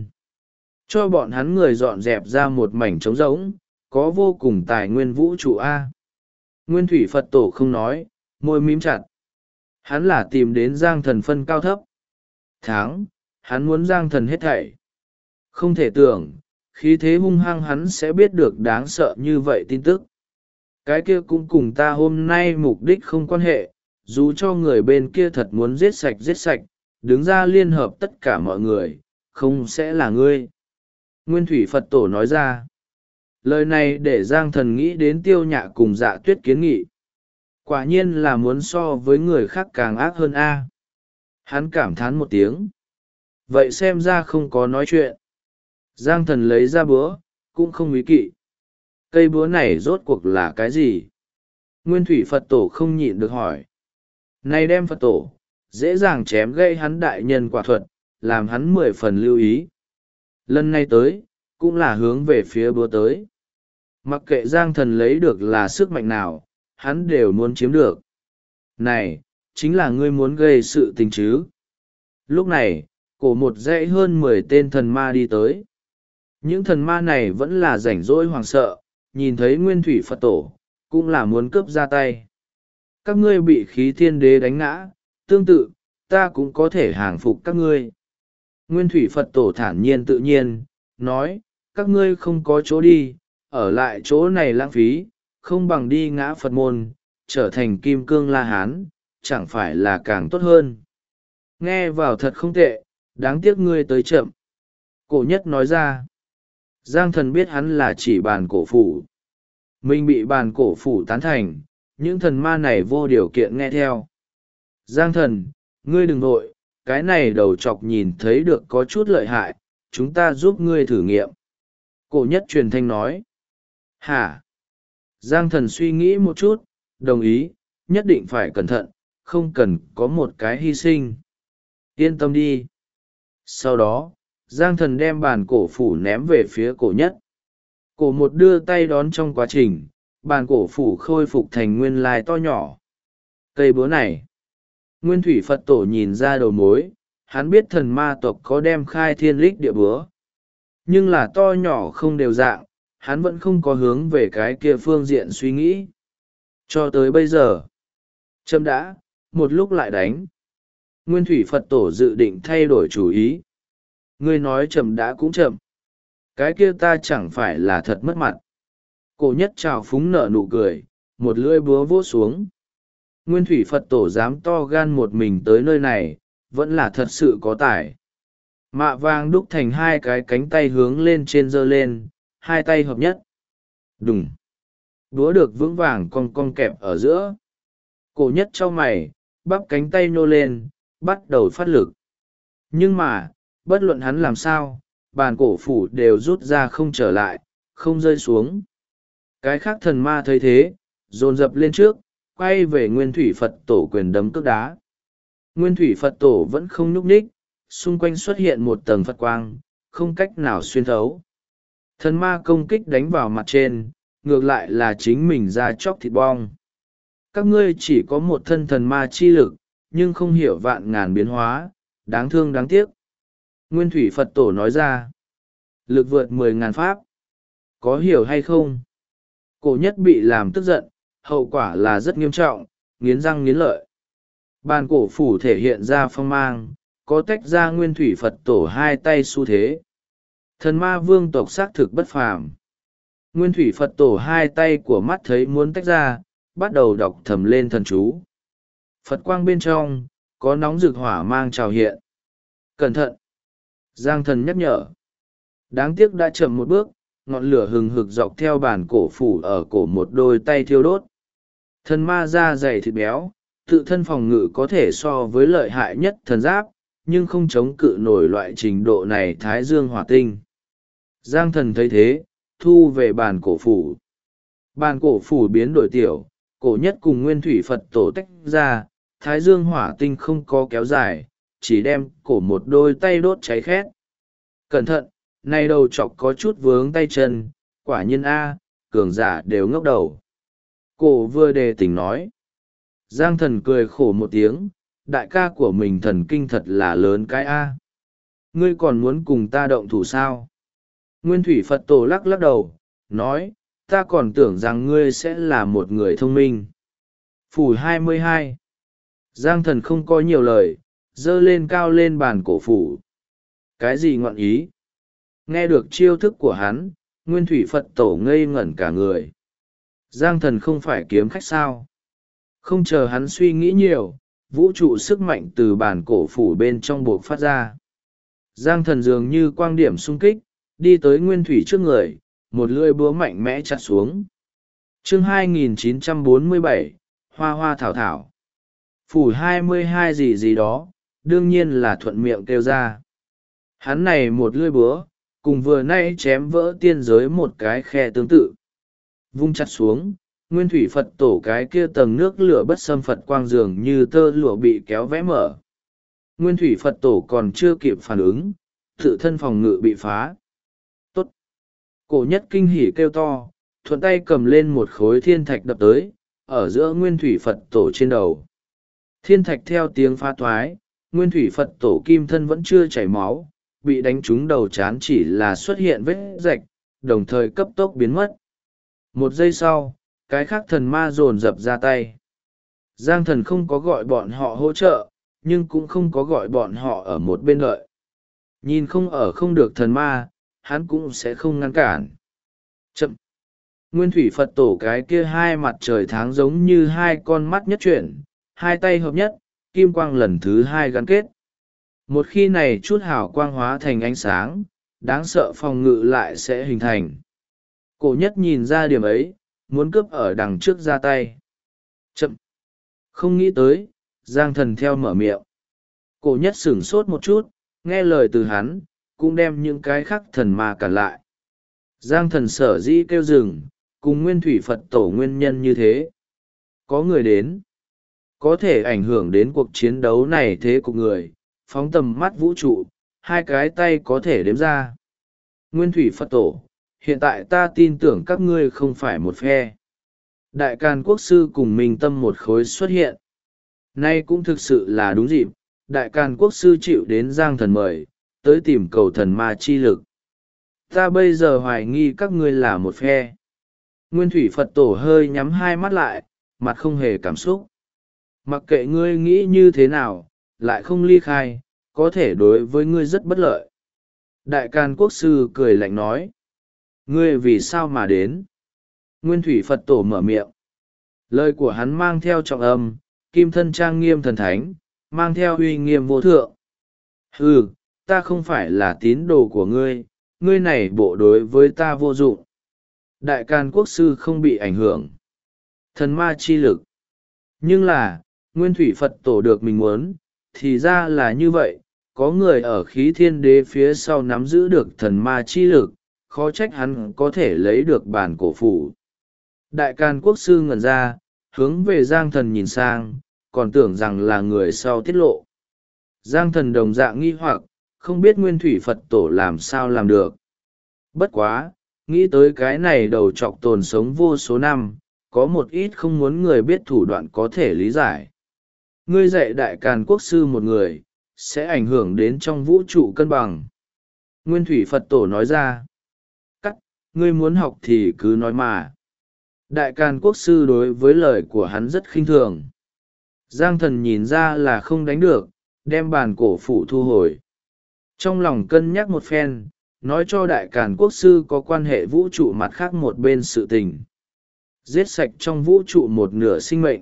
Cho bọn hắn người dọn dẹp ra một mảnh trống rỗng, có vô cùng tài nguyên vũ trụ A. Nguyên Thủy Phật Tổ không nói, môi mím chặt. Hắn là tìm đến Giang Thần phân cao thấp. Hắn muốn Giang Thần hết thảy. Không thể tưởng, khí thế hung hăng hắn sẽ biết được đáng sợ như vậy tin tức. Cái kia cũng cùng ta hôm nay mục đích không quan hệ, dù cho người bên kia thật muốn giết sạch, đứng ra liên hợp tất cả mọi người, không sẽ là ngươi. Nguyên Thủy Phật Tổ nói ra. Lời này để Giang Thần nghĩ đến Tiêu Nhạ cùng Dạ Tuyết kiến nghị. Quả nhiên là muốn so với người khác càng ác hơn a. Hắn cảm thán một tiếng. Vậy xem ra không có nói chuyện. Giang Thần lấy ra búa, cũng không ý kỵ. Cây búa này rốt cuộc là cái gì? Nguyên Thủy Phật Tổ không nhịn được hỏi. Này đem Phật Tổ, dễ dàng chém gây hắn đại nhân quả thuật, làm hắn 10 phần lưu ý. Lần này tới, cũng là hướng về phía búa tới. Mặc kệ Giang Thần lấy được là sức mạnh nào, hắn đều muốn chiếm được. Này, chính là ngươi muốn gây sự tình chứ. Lúc này, cổ một dãy hơn 10 tên thần ma đi tới. Những thần ma này vẫn là rảnh rỗi hoảng sợ, nhìn thấy Nguyên Thủy Phật Tổ, cũng là muốn cướp ra tay. Các ngươi bị khí thiên đế đánh ngã, tương tự, ta cũng có thể hàng phục các ngươi. Nguyên Thủy Phật Tổ thản nhiên tự nhiên, nói, các ngươi không có chỗ đi, ở lại chỗ này lãng phí, không bằng đi ngã Phật môn, trở thành Kim Cương La Hán, chẳng phải là càng tốt hơn. Nghe vào thật không tệ, đáng tiếc ngươi tới chậm. Cổ nhất nói ra. Giang Thần biết hắn là chỉ bàn cổ phủ. Mình bị bàn cổ phủ tán thành, những thần ma này vô điều kiện nghe theo. Giang Thần, ngươi đừng vội, cái này đầu chọc nhìn thấy được có chút lợi hại, chúng ta giúp ngươi thử nghiệm. Cổ nhất truyền thanh nói. Hả? Giang Thần suy nghĩ một chút, đồng ý, nhất định phải cẩn thận, không cần có một cái hy sinh. Yên tâm đi. Sau đó, Giang Thần đem bàn cổ phủ ném về phía cổ nhất. Cổ một đưa tay đón trong quá trình, bàn cổ phủ khôi phục thành nguyên lai to nhỏ. Cây búa này. Nguyên Thủy Phật Tổ nhìn ra đầu mối, hắn biết thần ma tộc có đem khai thiên lích địa búa. Nhưng là to nhỏ không đều dạng, hắn vẫn không có hướng về cái kia phương diện suy nghĩ. Cho tới bây giờ. Chấm đã, một lúc lại đánh. Nguyên Thủy Phật Tổ dự định thay đổi chủ ý. Ngươi nói chậm đã cũng chậm. Cái kia ta chẳng phải là thật mất mặt. Cổ nhất trào phúng nở nụ cười, một lưỡi búa vỗ xuống. Nguyên Thủy Phật Tổ dám to gan một mình tới nơi này, vẫn là thật sự có tài. Mạ vàng đúc thành hai cái cánh tay hướng lên trên giơ lên, hai tay hợp nhất. Đùng. Búa được vững vàng cong cong kẹp ở giữa. Cổ nhất cho mày, bắp cánh tay nô lên, bắt đầu phát lực. Nhưng mà, bất luận hắn làm sao, bàn cổ phủ đều rút ra không trở lại, không rơi xuống. Cái khác thần ma thấy thế, dồn dập lên trước, quay về Nguyên Thủy Phật Tổ quyền đấm cước đá. Nguyên Thủy Phật Tổ vẫn không nhúc nhích, xung quanh xuất hiện một tầng Phật quang, không cách nào xuyên thấu. Thần ma công kích đánh vào mặt trên, ngược lại là chính mình ra chóc thịt bong. Các ngươi chỉ có một thân thần ma chi lực, nhưng không hiểu vạn ngàn biến hóa, đáng thương đáng tiếc. Nguyên Thủy Phật Tổ nói ra, lực vượt 10.000 pháp. Có hiểu hay không? Cổ nhất bị làm tức giận, hậu quả là rất nghiêm trọng, nghiến răng nghiến lợi. Bàn cổ phủ thể hiện ra phong mang, có tách ra Nguyên Thủy Phật Tổ hai tay xu thế. Thần ma vương tộc xác thực bất phàm. Nguyên Thủy Phật Tổ hai tay của mắt thấy muốn tách ra, bắt đầu đọc thầm lên thần chú. Phật quang bên trong, có nóng rực hỏa mang trào hiện. Cẩn thận! Giang Thần nhắc nhở. Đáng tiếc đã chậm một bước, ngọn lửa hừng hực dọc theo bàn cổ phủ ở cổ một đôi tay thiêu đốt. Thần ma da dày thịt béo, tự thân phòng ngự có thể so với lợi hại nhất thần giáp, nhưng không chống cự nổi loại trình độ này thái dương hỏa tinh. Giang Thần thấy thế, thu về bàn cổ phủ. Bàn cổ phủ biến đổi tiểu, cổ nhất cùng Nguyên Thủy Phật Tổ tách ra, thái dương hỏa tinh không có kéo dài, chỉ đem cổ một đôi tay đốt cháy khét. Cẩn thận, nay đầu chọc có chút vướng tay chân, quả nhiên A, cường giả đều ngốc đầu. Cổ vừa đề tỉnh nói. Giang Thần cười khổ một tiếng, đại ca của mình thần kinh thật là lớn cái A. Ngươi còn muốn cùng ta động thủ sao? Nguyên Thủy Phật Tổ lắc lắc đầu, nói, ta còn tưởng rằng ngươi sẽ là một người thông minh. Phủ 22. Giang Thần không có nhiều lời, dơ lên cao lên bàn cổ phủ. Cái gì ngọn ý? Nghe được chiêu thức của hắn, Nguyên Thủy Phật Tổ ngây ngẩn cả người. Giang thần không phải kiếm khách sao? Không chờ hắn suy nghĩ nhiều, vũ trụ sức mạnh từ bản cổ phủ bên trong buộc phát ra. Giang thần dường như quang điểm xung kích, đi tới Nguyên Thủy trước người, một lưỡi búa mạnh mẽ chặt xuống. Chương 2947, Hoa Hoa Thảo Thảo. Phủ 22 gì gì đó, đương nhiên là thuận miệng kêu ra. Hắn này một lưỡi búa, cùng vừa nay chém vỡ tiên giới một cái khe tương tự. Vung chặt xuống, Nguyên Thủy Phật Tổ cái kia tầng nước lửa bất xâm Phật quang dường như tơ lụa bị kéo vẽ mở. Nguyên Thủy Phật Tổ còn chưa kịp phản ứng, tự thân phòng ngự bị phá. Tốt! Cổ nhất kinh hỉ kêu to, thuận tay cầm lên một khối thiên thạch đập tới, ở giữa Nguyên Thủy Phật Tổ trên đầu. Thiên thạch theo tiếng phá thoái, Nguyên Thủy Phật Tổ kim thân vẫn chưa chảy máu, bị đánh trúng đầu chán chỉ là xuất hiện vết rạch, đồng thời cấp tốc biến mất. Một giây sau, cái khác thần ma dồn dập ra tay. Giang thần không có gọi bọn họ hỗ trợ, nhưng cũng không có gọi bọn họ ở một bên đợi. Nhìn không ở không được thần ma, hắn cũng sẽ không ngăn cản. Chậm! Nguyên Thủy Phật Tổ cái kia hai mặt trời tháng giống như hai con mắt nhất chuyển, hai tay hợp nhất, kim quang lần thứ hai gắn kết. Một khi này chút hào quang hóa thành ánh sáng, đáng sợ phòng ngự lại sẽ hình thành. Cổ nhất nhìn ra điểm ấy, muốn cướp ở đằng trước ra tay. Chậm! Không nghĩ tới, Giang thần theo mở miệng. Cổ nhất sửng sốt một chút, nghe lời từ hắn, cũng đem những cái khác thần ma cản lại. Giang thần sở dĩ kêu dừng, cùng Nguyên Thủy Phật Tổ nguyên nhân như thế. Có người đến, có thể ảnh hưởng đến cuộc chiến đấu này thế của người, phóng tầm mắt vũ trụ, hai cái tay có thể đếm ra. Nguyên Thủy Phật Tổ, hiện tại ta tin tưởng các ngươi không phải một phe. Đại Càn Quốc Sư cùng Minh Tâm một khối xuất hiện. Nay cũng thực sự là đúng dịp, Đại Càn Quốc Sư chịu đến Giang thần mời, tới tìm cầu thần ma chi lực. Ta bây giờ hoài nghi các ngươi là một phe. Nguyên Thủy Phật Tổ hơi nhắm hai mắt lại, mặt không hề cảm xúc. Mặc kệ ngươi nghĩ như thế nào, lại không ly khai, có thể đối với ngươi rất bất lợi. Đại Càn Quốc Sư cười lạnh nói. Ngươi vì sao mà đến? Nguyên Thủy Phật Tổ mở miệng. Lời của hắn mang theo trọng âm, kim thân trang nghiêm thần thánh, mang theo uy nghiêm vô thượng. Ừ, ta không phải là tín đồ của ngươi, ngươi này bộ đối với ta vô dụng. Đại Càn Quốc Sư không bị ảnh hưởng. Thần ma chi lực. Nhưng là, Nguyên Thủy Phật Tổ được mình muốn, thì ra là như vậy, có người ở khí thiên đế phía sau nắm giữ được thần ma chi lực, khó trách hắn có thể lấy được bản cổ phủ. Đại Càn Quốc Sư ngẩn ra, hướng về Giang thần nhìn sang, còn tưởng rằng là người sau tiết lộ. Giang thần đồng dạng nghi hoặc, không biết Nguyên Thủy Phật Tổ làm sao làm được. Bất quá, nghĩ tới cái này đầu trọc tồn sống vô số năm, có một ít không muốn người biết thủ đoạn có thể lý giải. Ngươi dạy Đại Càn Quốc Sư một người, sẽ ảnh hưởng đến trong vũ trụ cân bằng. Nguyên Thủy Phật Tổ nói ra. Cắt, ngươi muốn học thì cứ nói mà. Đại Càn Quốc Sư đối với lời của hắn rất khinh thường. Giang thần nhìn ra là không đánh được, đem bàn cổ phủ thu hồi. Trong lòng cân nhắc một phen, nói cho Đại Càn Quốc Sư có quan hệ vũ trụ mặt khác một bên sự tình. Giết sạch trong vũ trụ một nửa sinh mệnh.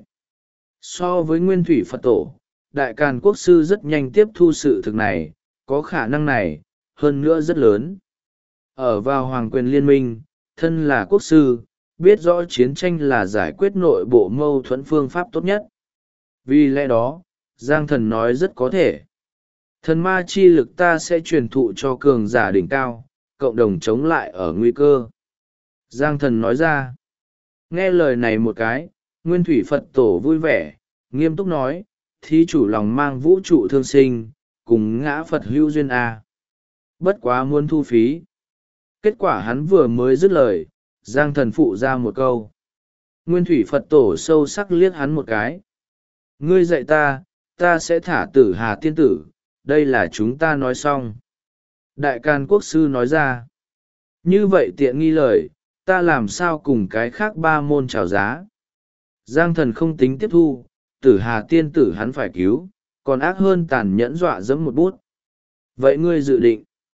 So với Nguyên Thủy Phật Tổ, Đại Càn Quốc Sư rất nhanh tiếp thu sự thực này, có khả năng này, hơn nữa rất lớn. Ở vào Hoàng quyền liên minh, thân là quốc sư, biết rõ chiến tranh là giải quyết nội bộ mâu thuẫn phương pháp tốt nhất. Vì lẽ đó, Giang thần nói rất có thể. Thần ma chi lực ta sẽ truyền thụ cho cường giả đỉnh cao, cộng đồng chống lại ở nguy cơ. Giang thần nói ra. Nghe lời này một cái, Nguyên Thủy Phật Tổ vui vẻ, nghiêm túc nói, thí chủ lòng mang vũ trụ thương sinh, cùng ngã Phật hữu duyên A. Bất quá muốn thu phí. Kết quả hắn vừa mới dứt lời, Giang thần phụ ra một câu. Nguyên Thủy Phật Tổ sâu sắc liếc hắn một cái. Ngươi dạy ta sẽ thả Tử Hà tiên tử, đây là chúng ta nói xong. Đại Càn Quốc Sư nói ra. Như vậy tiện nghi lời, ta làm sao cùng cái khác ba môn chào giá. Giang thần không tính tiếp thu, Tử Hà tiên tử hắn phải cứu, còn ác hơn tàn nhẫn dọa dẫm một bút. Vậy ngươi dự định,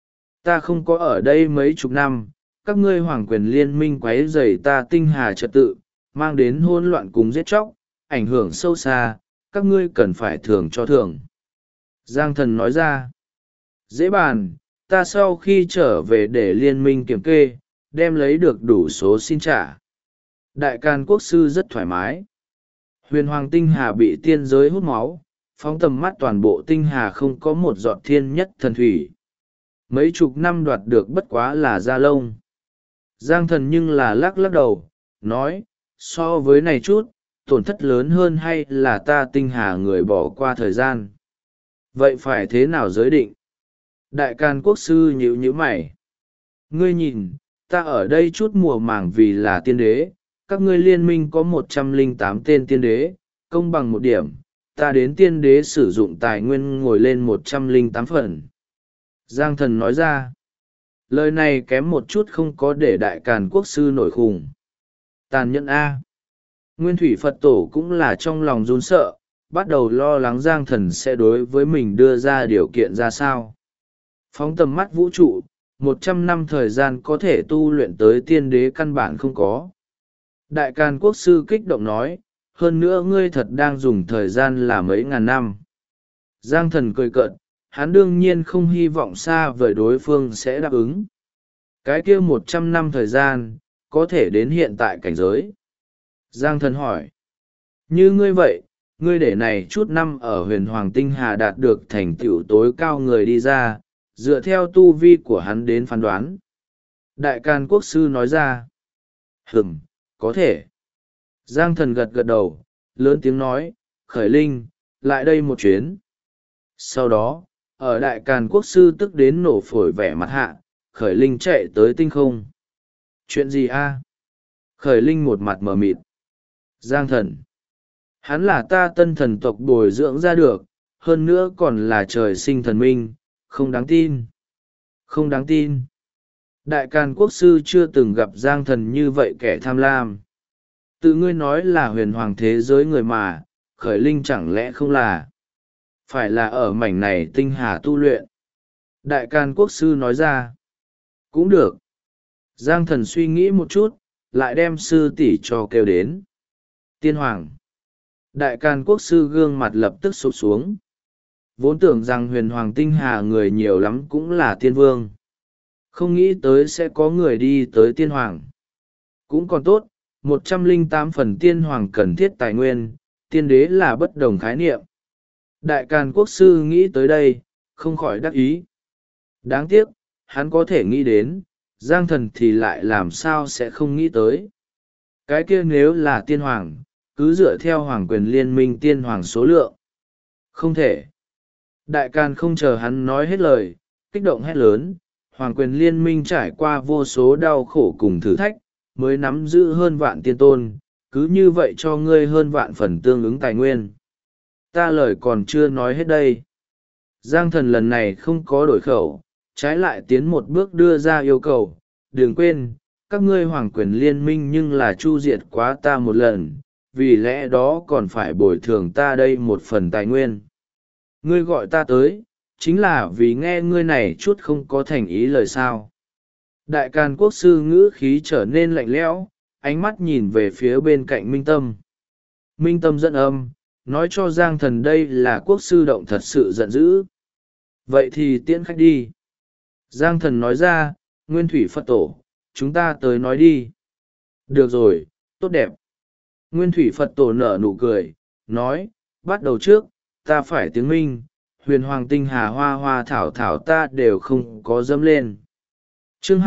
ta không có ở đây mấy chục năm, các ngươi hoàng quyền liên minh quấy rầy ta tinh hà trật tự, mang đến hỗn loạn cùng giết chóc, ảnh hưởng sâu xa, các ngươi cần phải thưởng cho thưởng. Giang thần nói ra, dễ bàn, ta sau khi trở về để liên minh kiểm kê, đem lấy được đủ số xin trả. Đại Càn quốc sư rất thoải mái. Huyền hoàng tinh hà bị tiên giới hút máu, phóng tầm mắt toàn bộ tinh hà không có một giọt thiên nhất thần thủy. Mấy chục năm đoạt được bất quá là da lông. Giang thần nhưng là lắc lắc đầu, nói, so với này chút, tổn thất lớn hơn hay là ta tinh hà người bỏ qua thời gian. Vậy phải thế nào giới định? Đại Càn quốc sư nhíu nhíu mày. Ngươi nhìn, ta ở đây chút mùa màng vì là tiên đế, các ngươi liên minh có 108 tên tiên đế, công bằng một điểm, ta đến tiên đế sử dụng tài nguyên ngồi lên 108 phần. Giang thần nói ra, lời này kém một chút không có để Đại Càn quốc sư nổi khùng. Tàn nhẫn A. Nguyên thủy Phật tổ cũng là trong lòng run sợ, bắt đầu lo lắng Giang thần sẽ đối với mình đưa ra điều kiện ra sao. Phóng tầm mắt vũ trụ, 100 năm thời gian có thể tu luyện tới tiên đế căn bản không có. Đại Càn quốc sư kích động nói, hơn nữa ngươi thật đang dùng thời gian là mấy ngàn năm. Giang thần cười cợt, hắn đương nhiên không hy vọng xa vời đối phương sẽ đáp ứng. Cái kia 100 năm thời gian, có thể đến hiện tại cảnh giới. Giang thần hỏi, như ngươi vậy, ngươi để này chút năm ở huyền hoàng tinh hà đạt được thành tựu tối cao người đi ra, dựa theo tu vi của hắn đến phán đoán. Đại Càn quốc sư nói ra, có thể. Giang thần gật gật đầu, lớn tiếng nói, Khởi Linh, lại đây một chuyến. Sau đó, ở Đại Càn quốc sư tức đến nổ phổi vẻ mặt hạ, Khởi Linh chạy tới tinh không. Chuyện gì a? Khởi Linh một mặt mờ mịt. Giang thần, hắn là ta tân thần tộc bồi dưỡng ra được, hơn nữa còn là trời sinh thần minh, không đáng tin. Không đáng tin. Đại Càn quốc sư chưa từng gặp Giang thần như vậy kẻ tham lam. Tự ngươi nói là huyền hoàng thế giới người mà, Khởi Linh chẳng lẽ không là? Phải là ở mảnh này tinh hà tu luyện. Đại Càn quốc sư nói ra. Cũng được. Giang thần suy nghĩ một chút, lại đem sư tỷ cho kêu đến. Tiên hoàng. Đại Càn quốc sư gương mặt lập tức sụp xuống. Vốn tưởng rằng huyền hoàng tinh hà người nhiều lắm cũng là tiên vương. Không nghĩ tới sẽ có người đi tới tiên hoàng. Cũng còn tốt, 108 phần tiên hoàng cần thiết tài nguyên, tiên đế là bất đồng khái niệm. Đại Càn quốc sư nghĩ tới đây, không khỏi đắc ý. Đáng tiếc, hắn có thể nghĩ đến, Giang thần thì lại làm sao sẽ không nghĩ tới. Cái kia nếu là tiên hoàng, cứ dựa theo hoàng quyền liên minh tiên hoàng số lượng. Không thể. Đại Càn không chờ hắn nói hết lời, kích động hét lớn, hoàng quyền liên minh trải qua vô số đau khổ cùng thử thách, mới nắm giữ hơn vạn tiên tôn, cứ như vậy cho ngươi hơn vạn phần tương ứng tài nguyên. Ta lời còn chưa nói hết đây. Giang thần lần này không có đổi khẩu, trái lại tiến một bước đưa ra yêu cầu, đừng quên, các ngươi hoàng quyền liên minh nhưng là chu diệt quá ta một lần, vì lẽ đó còn phải bồi thường ta đây một phần tài nguyên. Ngươi gọi ta tới, chính là vì nghe ngươi này chút không có thành ý lời sao. Đại Càn quốc sư ngữ khí trở nên lạnh lẽo, ánh mắt nhìn về phía bên cạnh Minh Tâm. Minh Tâm giận âm, nói cho Giang thần đây là quốc sư động thật sự giận dữ. Vậy thì tiễn khách đi. Giang thần nói ra, Nguyên thủy Phật tổ, chúng ta tới nói đi. Được rồi, tốt đẹp. Nguyên thủy Phật tổ nở nụ cười, nói, bắt đầu trước, ta phải tiếng minh, huyền hoàng tinh hà hoa hoa thảo thảo ta đều không có dâm lên. Chương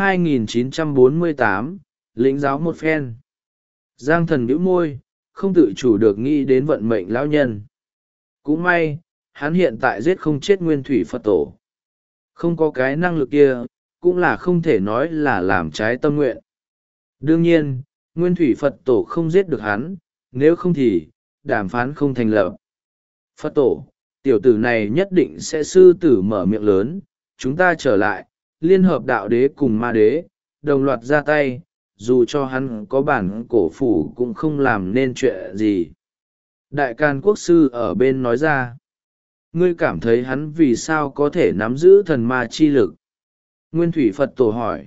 2948, lĩnh giáo một phen. Giang thần bĩu môi, không tự chủ được nghĩ đến vận mệnh lão nhân. Cũng may, hắn hiện tại giết không chết Nguyên thủy Phật tổ. Không có cái năng lực kia, cũng là không thể nói là làm trái tâm nguyện. Đương nhiên, Nguyên thủy Phật tổ không giết được hắn, nếu không thì, đàm phán không thành lập. Phật tổ, tiểu tử này nhất định sẽ sư tử mở miệng lớn, chúng ta trở lại, liên hợp đạo đế cùng ma đế, đồng loạt ra tay, dù cho hắn có bản cổ phủ cũng không làm nên chuyện gì. Đại Càn quốc sư ở bên nói ra, ngươi cảm thấy hắn vì sao có thể nắm giữ thần ma chi lực. Nguyên thủy Phật tổ hỏi.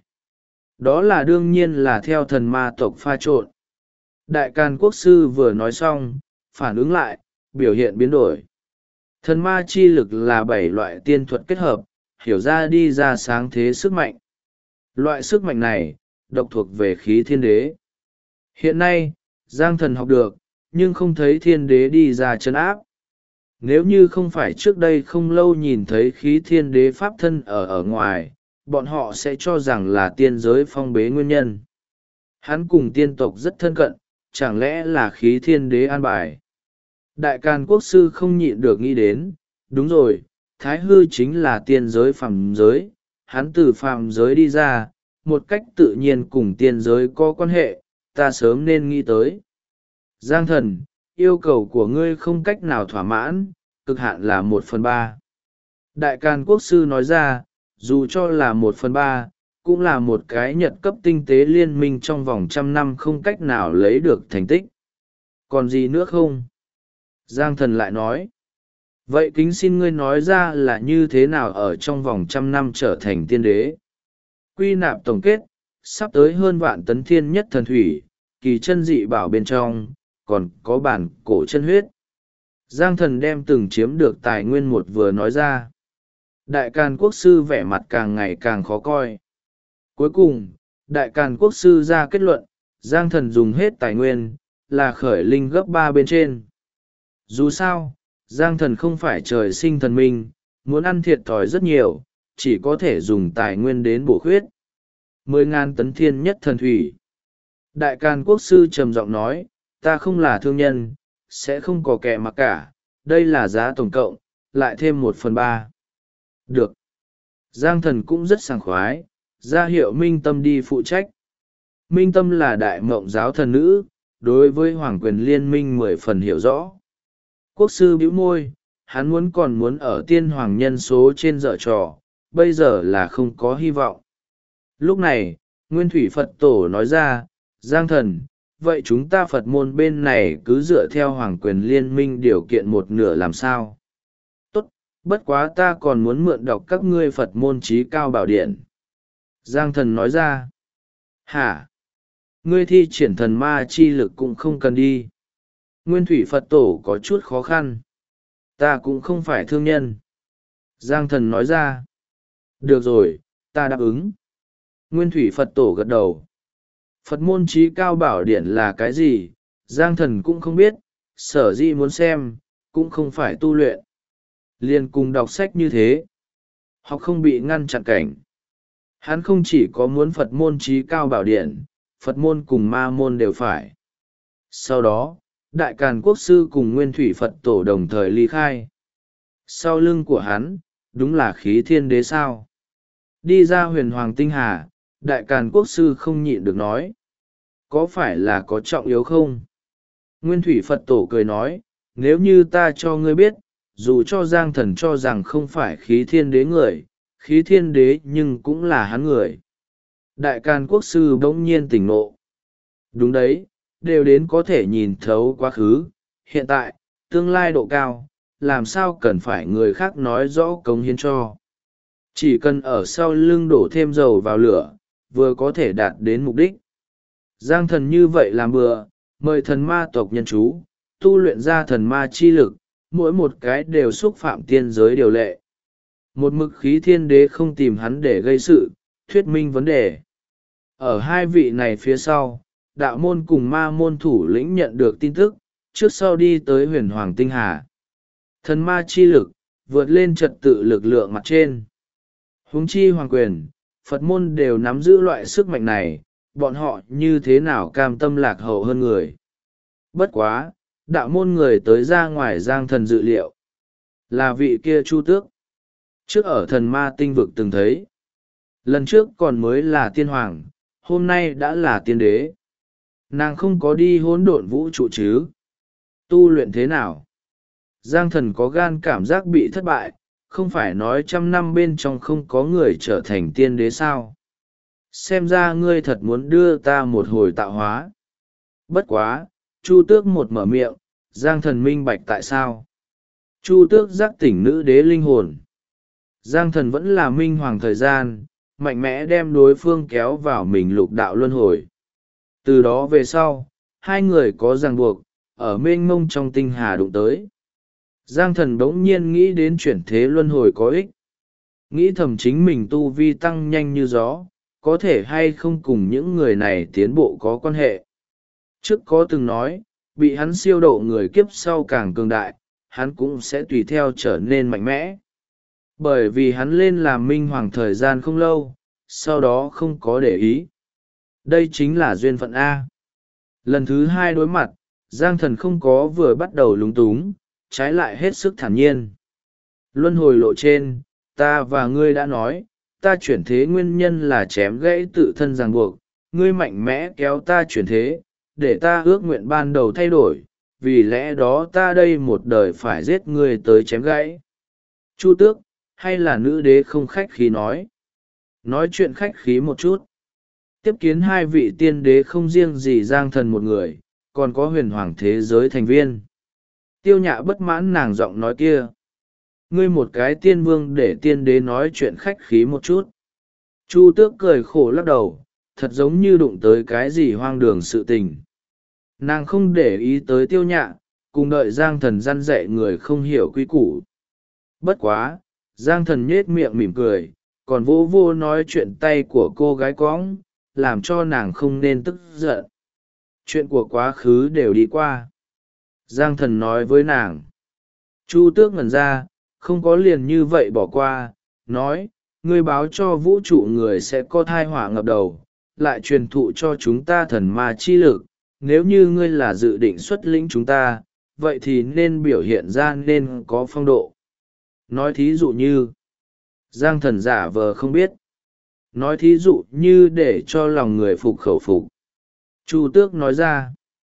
Đó là đương nhiên là theo thần ma tộc pha trộn. Đại Càn Quốc sư vừa nói xong, phản ứng lại, biểu hiện biến đổi. Thần ma chi lực là 7 loại tiên thuật kết hợp, hiểu ra đi ra sáng thế sức mạnh. Loại sức mạnh này, độc thuộc về khí thiên đế. Hiện nay, Giang Thần học được, nhưng không thấy thiên đế đi ra trấn áp. Nếu như không phải trước đây không lâu nhìn thấy khí thiên đế pháp thân ở ngoài, bọn họ sẽ cho rằng là tiên giới phong bế nguyên nhân. Hắn cùng tiên tộc rất thân cận, chẳng lẽ là khí thiên đế an bài. Đại Càn Quốc sư không nhịn được nghĩ đến, đúng rồi, Thái Hư chính là tiên giới phàm giới, hắn từ phàm giới đi ra, một cách tự nhiên cùng tiên giới có quan hệ, ta sớm nên nghĩ tới. Giang Thần, yêu cầu của ngươi không cách nào thỏa mãn, cực hạn là 1/3. Đại Càn Quốc sư nói ra, dù cho là 1/3, cũng là một cái nhật cấp tinh tế liên minh trong vòng 100 năm không cách nào lấy được thành tích. Còn gì nữa không? Giang Thần lại nói. Vậy kính xin ngươi nói ra là như thế nào ở trong vòng 100 năm trở thành tiên đế. Quy nạp tổng kết, sắp tới hơn vạn tấn thiên nhất thần thủy, kỳ chân dị bảo bên trong, còn có bản cổ chân huyết. Giang Thần đem từng chiếm được tài nguyên một vừa nói ra. Đại Càn Quốc sư vẻ mặt càng ngày càng khó coi. Cuối cùng, Đại Càn Quốc sư ra kết luận, Giang Thần dùng hết tài nguyên, là khởi linh gấp 3 bên trên. Dù sao, Giang Thần không phải trời sinh thần minh, muốn ăn thiệt thòi rất nhiều, chỉ có thể dùng tài nguyên đến bổ khuyết. 10.000 tấn thiên nhất thần thủy. Đại Càn Quốc sư trầm giọng nói, ta không là thương nhân, sẽ không có kẻ mặc cả, đây là giá tổng cộng, lại thêm 1/3. Được. Giang Thần cũng rất sảng khoái, ra hiệu Minh Tâm đi phụ trách. Minh Tâm là đại mộng giáo thần nữ, đối với Hoàng quyền liên minh 10 phần hiểu rõ. Quốc sư bĩu môi, hắn muốn ở tiên hoàng nhân số trên dở trò, bây giờ là không có hy vọng. Lúc này, Nguyên thủy Phật tổ nói ra, Giang Thần, vậy chúng ta Phật môn bên này cứ dựa theo Hoàng quyền liên minh điều kiện 1/2 làm sao? Tốt, bất quá ta còn muốn mượn đọc các ngươi Phật môn trí cao bảo điện. Giang Thần nói ra. Hả? Ngươi thi triển thần ma chi lực cũng không cần đi. Nguyên thủy Phật tổ có chút khó khăn. Ta cũng không phải thương nhân. Giang Thần nói ra. Được rồi, ta đáp ứng. Nguyên thủy Phật tổ gật đầu. Phật môn trí cao bảo điển là cái gì, Giang Thần cũng không biết, sở dĩ muốn xem, cũng không phải tu luyện. Liền cùng đọc sách như thế. Học không bị ngăn chặn cảnh. Hắn không chỉ có muốn Phật môn trí cao bảo điển, Phật môn cùng ma môn đều phải. Sau đó, Đại Càn Quốc sư cùng Nguyên thủy Phật tổ đồng thời ly khai. Sau lưng của hắn, đúng là khí thiên đế sao. Đi ra huyền hoàng tinh hà, Đại Càn Quốc sư không nhịn được nói. Có phải là có trọng yếu không? Nguyên thủy Phật tổ cười nói, nếu như ta cho ngươi biết, dù cho Giang Thần cho rằng không phải khí thiên đế người, khí thiên đế nhưng cũng là hắn người. Đại Càn Quốc sư bỗng nhiên tỉnh ngộ. Đúng đấy, đều đến có thể nhìn thấu quá khứ, hiện tại, tương lai độ cao, làm sao cần phải người khác nói rõ cống hiến cho. Chỉ cần ở sau lưng đổ thêm dầu vào lửa, vừa có thể đạt đến mục đích. Giang Thần như vậy làm bừa, mời thần ma tộc nhân chú, tu luyện ra thần ma chi lực, mỗi một cái đều xúc phạm tiên giới điều lệ. Một mực khí thiên đế không tìm hắn để gây sự, thuyết minh vấn đề. Ở hai vị này phía sau, đạo môn cùng ma môn thủ lĩnh nhận được tin tức, trước sau đi tới huyền hoàng tinh hà. Thần ma chi lực, vượt lên trật tự lực lượng mặt trên. Huống chi hoàng quyền, Phật môn đều nắm giữ loại sức mạnh này, bọn họ như thế nào cam tâm lạc hậu hơn người. Bất quá, đạo môn người tới ra ngoài Giang Thần dự liệu. Là vị kia Chu Tước. Trước ở thần ma tinh vực từng thấy. Lần trước còn mới là tiên hoàng, hôm nay đã là tiên đế. Nàng không có đi hỗn độn vũ trụ chứ. Tu luyện thế nào? Giang Thần có gan cảm giác bị thất bại, không phải nói 100 năm bên trong không có người trở thành tiên đế sao. Xem ra ngươi thật muốn đưa ta một hồi tạo hóa. Bất quá, Chu Tước một mở miệng, Giang Thần minh bạch tại sao. Chu Tước giác tỉnh nữ đế linh hồn. Giang Thần vẫn là minh hoàng thời gian, mạnh mẽ đem đối phương kéo vào mình lục đạo luân hồi. Từ đó về sau, hai người có ràng buộc, ở mênh mông trong tinh hà đụng tới. Giang thần bỗng nhiên nghĩ đến chuyển thế luân hồi có ích. Nghĩ thầm chính mình tu vi tăng nhanh như gió, có thể hay không cùng những người này tiến bộ có quan hệ. Trước có từng nói, bị hắn siêu độ người kiếp sau càng cường đại, hắn cũng sẽ tùy theo trở nên mạnh mẽ. Bởi vì hắn lên làm minh hoàng thời gian không lâu, sau đó không có để ý. Đây chính là duyên phận A. Lần thứ hai đối mặt, Giang thần không có vừa bắt đầu lúng túng, trái lại hết sức thản nhiên. Luân hồi lộ trên, ta và ngươi đã nói, ta chuyển thế nguyên nhân là chém gãy tự thân ràng buộc, ngươi mạnh mẽ kéo ta chuyển thế, để ta ước nguyện ban đầu thay đổi, vì lẽ đó ta đây một đời phải giết ngươi tới chém gãy. Chu Tước, hay là nữ đế không khách khí nói chuyện khách khí một chút. Tiếp kiến hai vị tiên đế không riêng gì Giang thần một người, còn có huyền hoàng thế giới thành viên. Tiêu Nhã bất mãn nàng giọng nói kia. Ngươi một cái tiên vương để tiên đế nói chuyện khách khí một chút. Chu Tước cười khổ lắc đầu, thật giống như đụng tới cái gì hoang đường sự tình. Nàng không để ý tới Tiêu Nhã, cùng đợi Giang thần răn dạy người không hiểu quy củ. Bất quá, Giang thần nhết miệng mỉm cười, còn vô vô nói chuyện tay của cô gái cóng, làm cho nàng không nên tức giận. Chuyện của quá khứ đều đi qua. Giang thần nói với nàng. Chu Tước ngẩn ra, không có liền như vậy bỏ qua, nói, ngươi báo cho vũ trụ người sẽ có thai họa ngập đầu, lại truyền thụ cho chúng ta thần ma chi lực. Nếu như ngươi là dự định xuất lĩnh chúng ta, vậy thì nên biểu hiện ra nên có phong độ. Nói thí dụ như, Giang thần giả vờ không biết. Nói thí dụ như để cho lòng người phục khẩu phục. Chu Tước nói ra,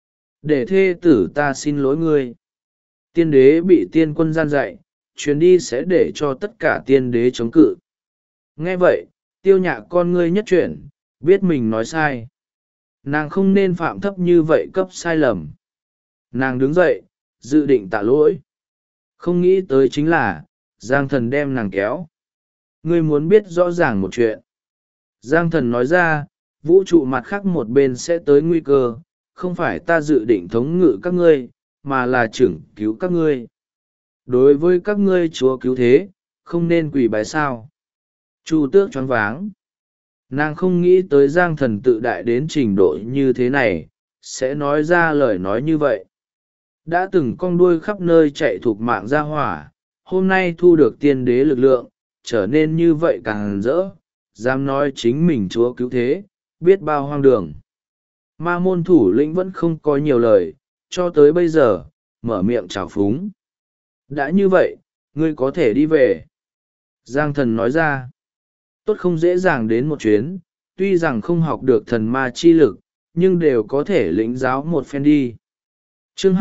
để thê tử ta xin lỗi ngươi. Tiên đế bị tiên quân gian dạy, chuyến đi sẽ để cho tất cả tiên đế chống cự. Nghe vậy, Tiêu Nhã con ngươi nhất chuyển, biết mình nói sai. Nàng không nên phạm thấp như vậy cấp sai lầm. Nàng đứng dậy, dự định tạ lỗi. Không nghĩ tới chính là, Giang thần đem nàng kéo. Ngươi muốn biết rõ ràng một chuyện. Giang thần nói ra, vũ trụ mặt khác một bên sẽ tới nguy cơ, không phải ta dự định thống ngự các ngươi, mà là chưởng cứu các ngươi. Đối với các ngươi chúa cứu thế, không nên quỳ bái sao. Chu Tước choáng váng. Nàng không nghĩ tới Giang thần tự đại đến trình độ như thế này, sẽ nói ra lời nói như vậy. Đã từng cong đuôi khắp nơi chạy thục mạng ra hỏa, hôm nay thu được tiên đế lực lượng, trở nên như vậy càng rỡ, dám nói chính mình chúa cứu thế, biết bao hoang đường. Ma môn thủ lĩnh vẫn không có nhiều lời, cho tới bây giờ, mở miệng trào phúng. Đã như vậy, ngươi có thể đi về. Giang thần nói ra, tốt không dễ dàng đến một chuyến, tuy rằng không học được thần ma chi lực, nhưng đều có thể lĩnh giáo một phen đi. Chương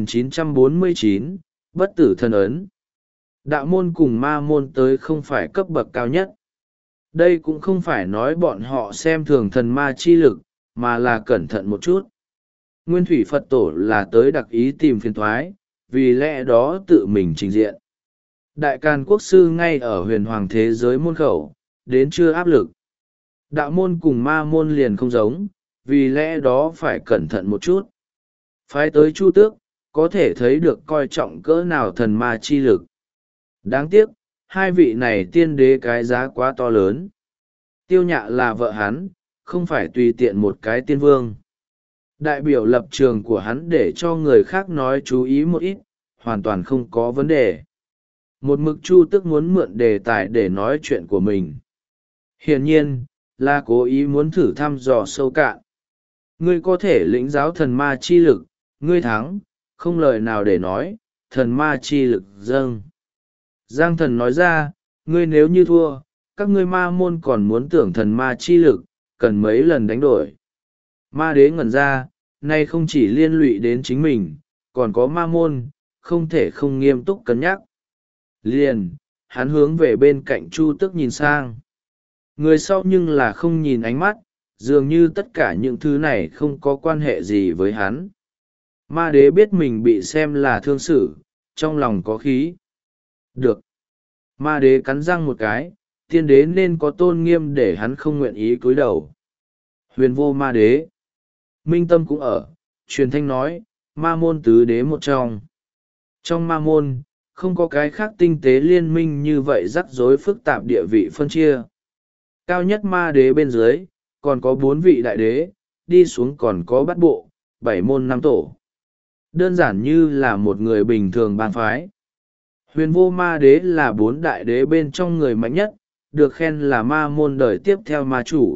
2949, Bất tử thần ấn. Đạo môn cùng ma môn tới không phải cấp bậc cao nhất. Đây cũng không phải nói bọn họ xem thường thần ma chi lực, mà là cẩn thận một chút. Nguyên thủy Phật tổ là tới đặc ý tìm phiền thoái, vì lẽ đó tự mình trình diện. Đại Càn Quốc sư ngay ở huyền hoàng thế giới môn khẩu, đến chưa áp lực. Đạo môn cùng ma môn liền không giống, vì lẽ đó phải cẩn thận một chút. Phái tới Chu Tước, có thể thấy được coi trọng cỡ nào thần ma chi lực. Đáng tiếc, hai vị này tiên đế cái giá quá to lớn. Tiêu Nhã là vợ hắn, không phải tùy tiện một cái tiên vương. Đại biểu lập trường của hắn để cho người khác nói chú ý một ít, hoàn toàn không có vấn đề. Một mực Chu Tước muốn mượn đề tài để nói chuyện của mình. Hiển nhiên, là cố ý muốn thử thăm dò sâu cạn. Ngươi có thể lĩnh giáo thần ma chi lực, ngươi thắng, không lời nào để nói, thần ma chi lực dâng. Giang thần nói ra, ngươi nếu như thua, các ngươi ma môn còn muốn tưởng thần ma chi lực, cần mấy lần đánh đổi. Ma đế ngẩn ra, nay không chỉ liên lụy đến chính mình, còn có ma môn, không thể không nghiêm túc cân nhắc. Liền, hắn hướng về bên cạnh Chu Tước nhìn sang. Người sau nhưng là không nhìn ánh mắt, dường như tất cả những thứ này không có quan hệ gì với hắn. Ma đế biết mình bị xem là thương xử, trong lòng có khí. Được. Ma đế cắn răng một cái, tiên đế nên có tôn nghiêm để hắn không nguyện ý cúi đầu. Huyền vô ma đế. Minh Tâm cũng ở, truyền thanh nói, ma môn tứ đế một trong. Trong ma môn, không có cái khác tinh tế liên minh như vậy rắc rối phức tạp địa vị phân chia. Cao nhất ma đế bên dưới, còn có 4 vị đại đế, đi xuống còn có bát bộ, 7 môn 5 tổ. Đơn giản như là một người bình thường bang phái. Huyền vô ma đế là 4 đại đế bên trong người mạnh nhất, được khen là ma môn đời tiếp theo ma chủ.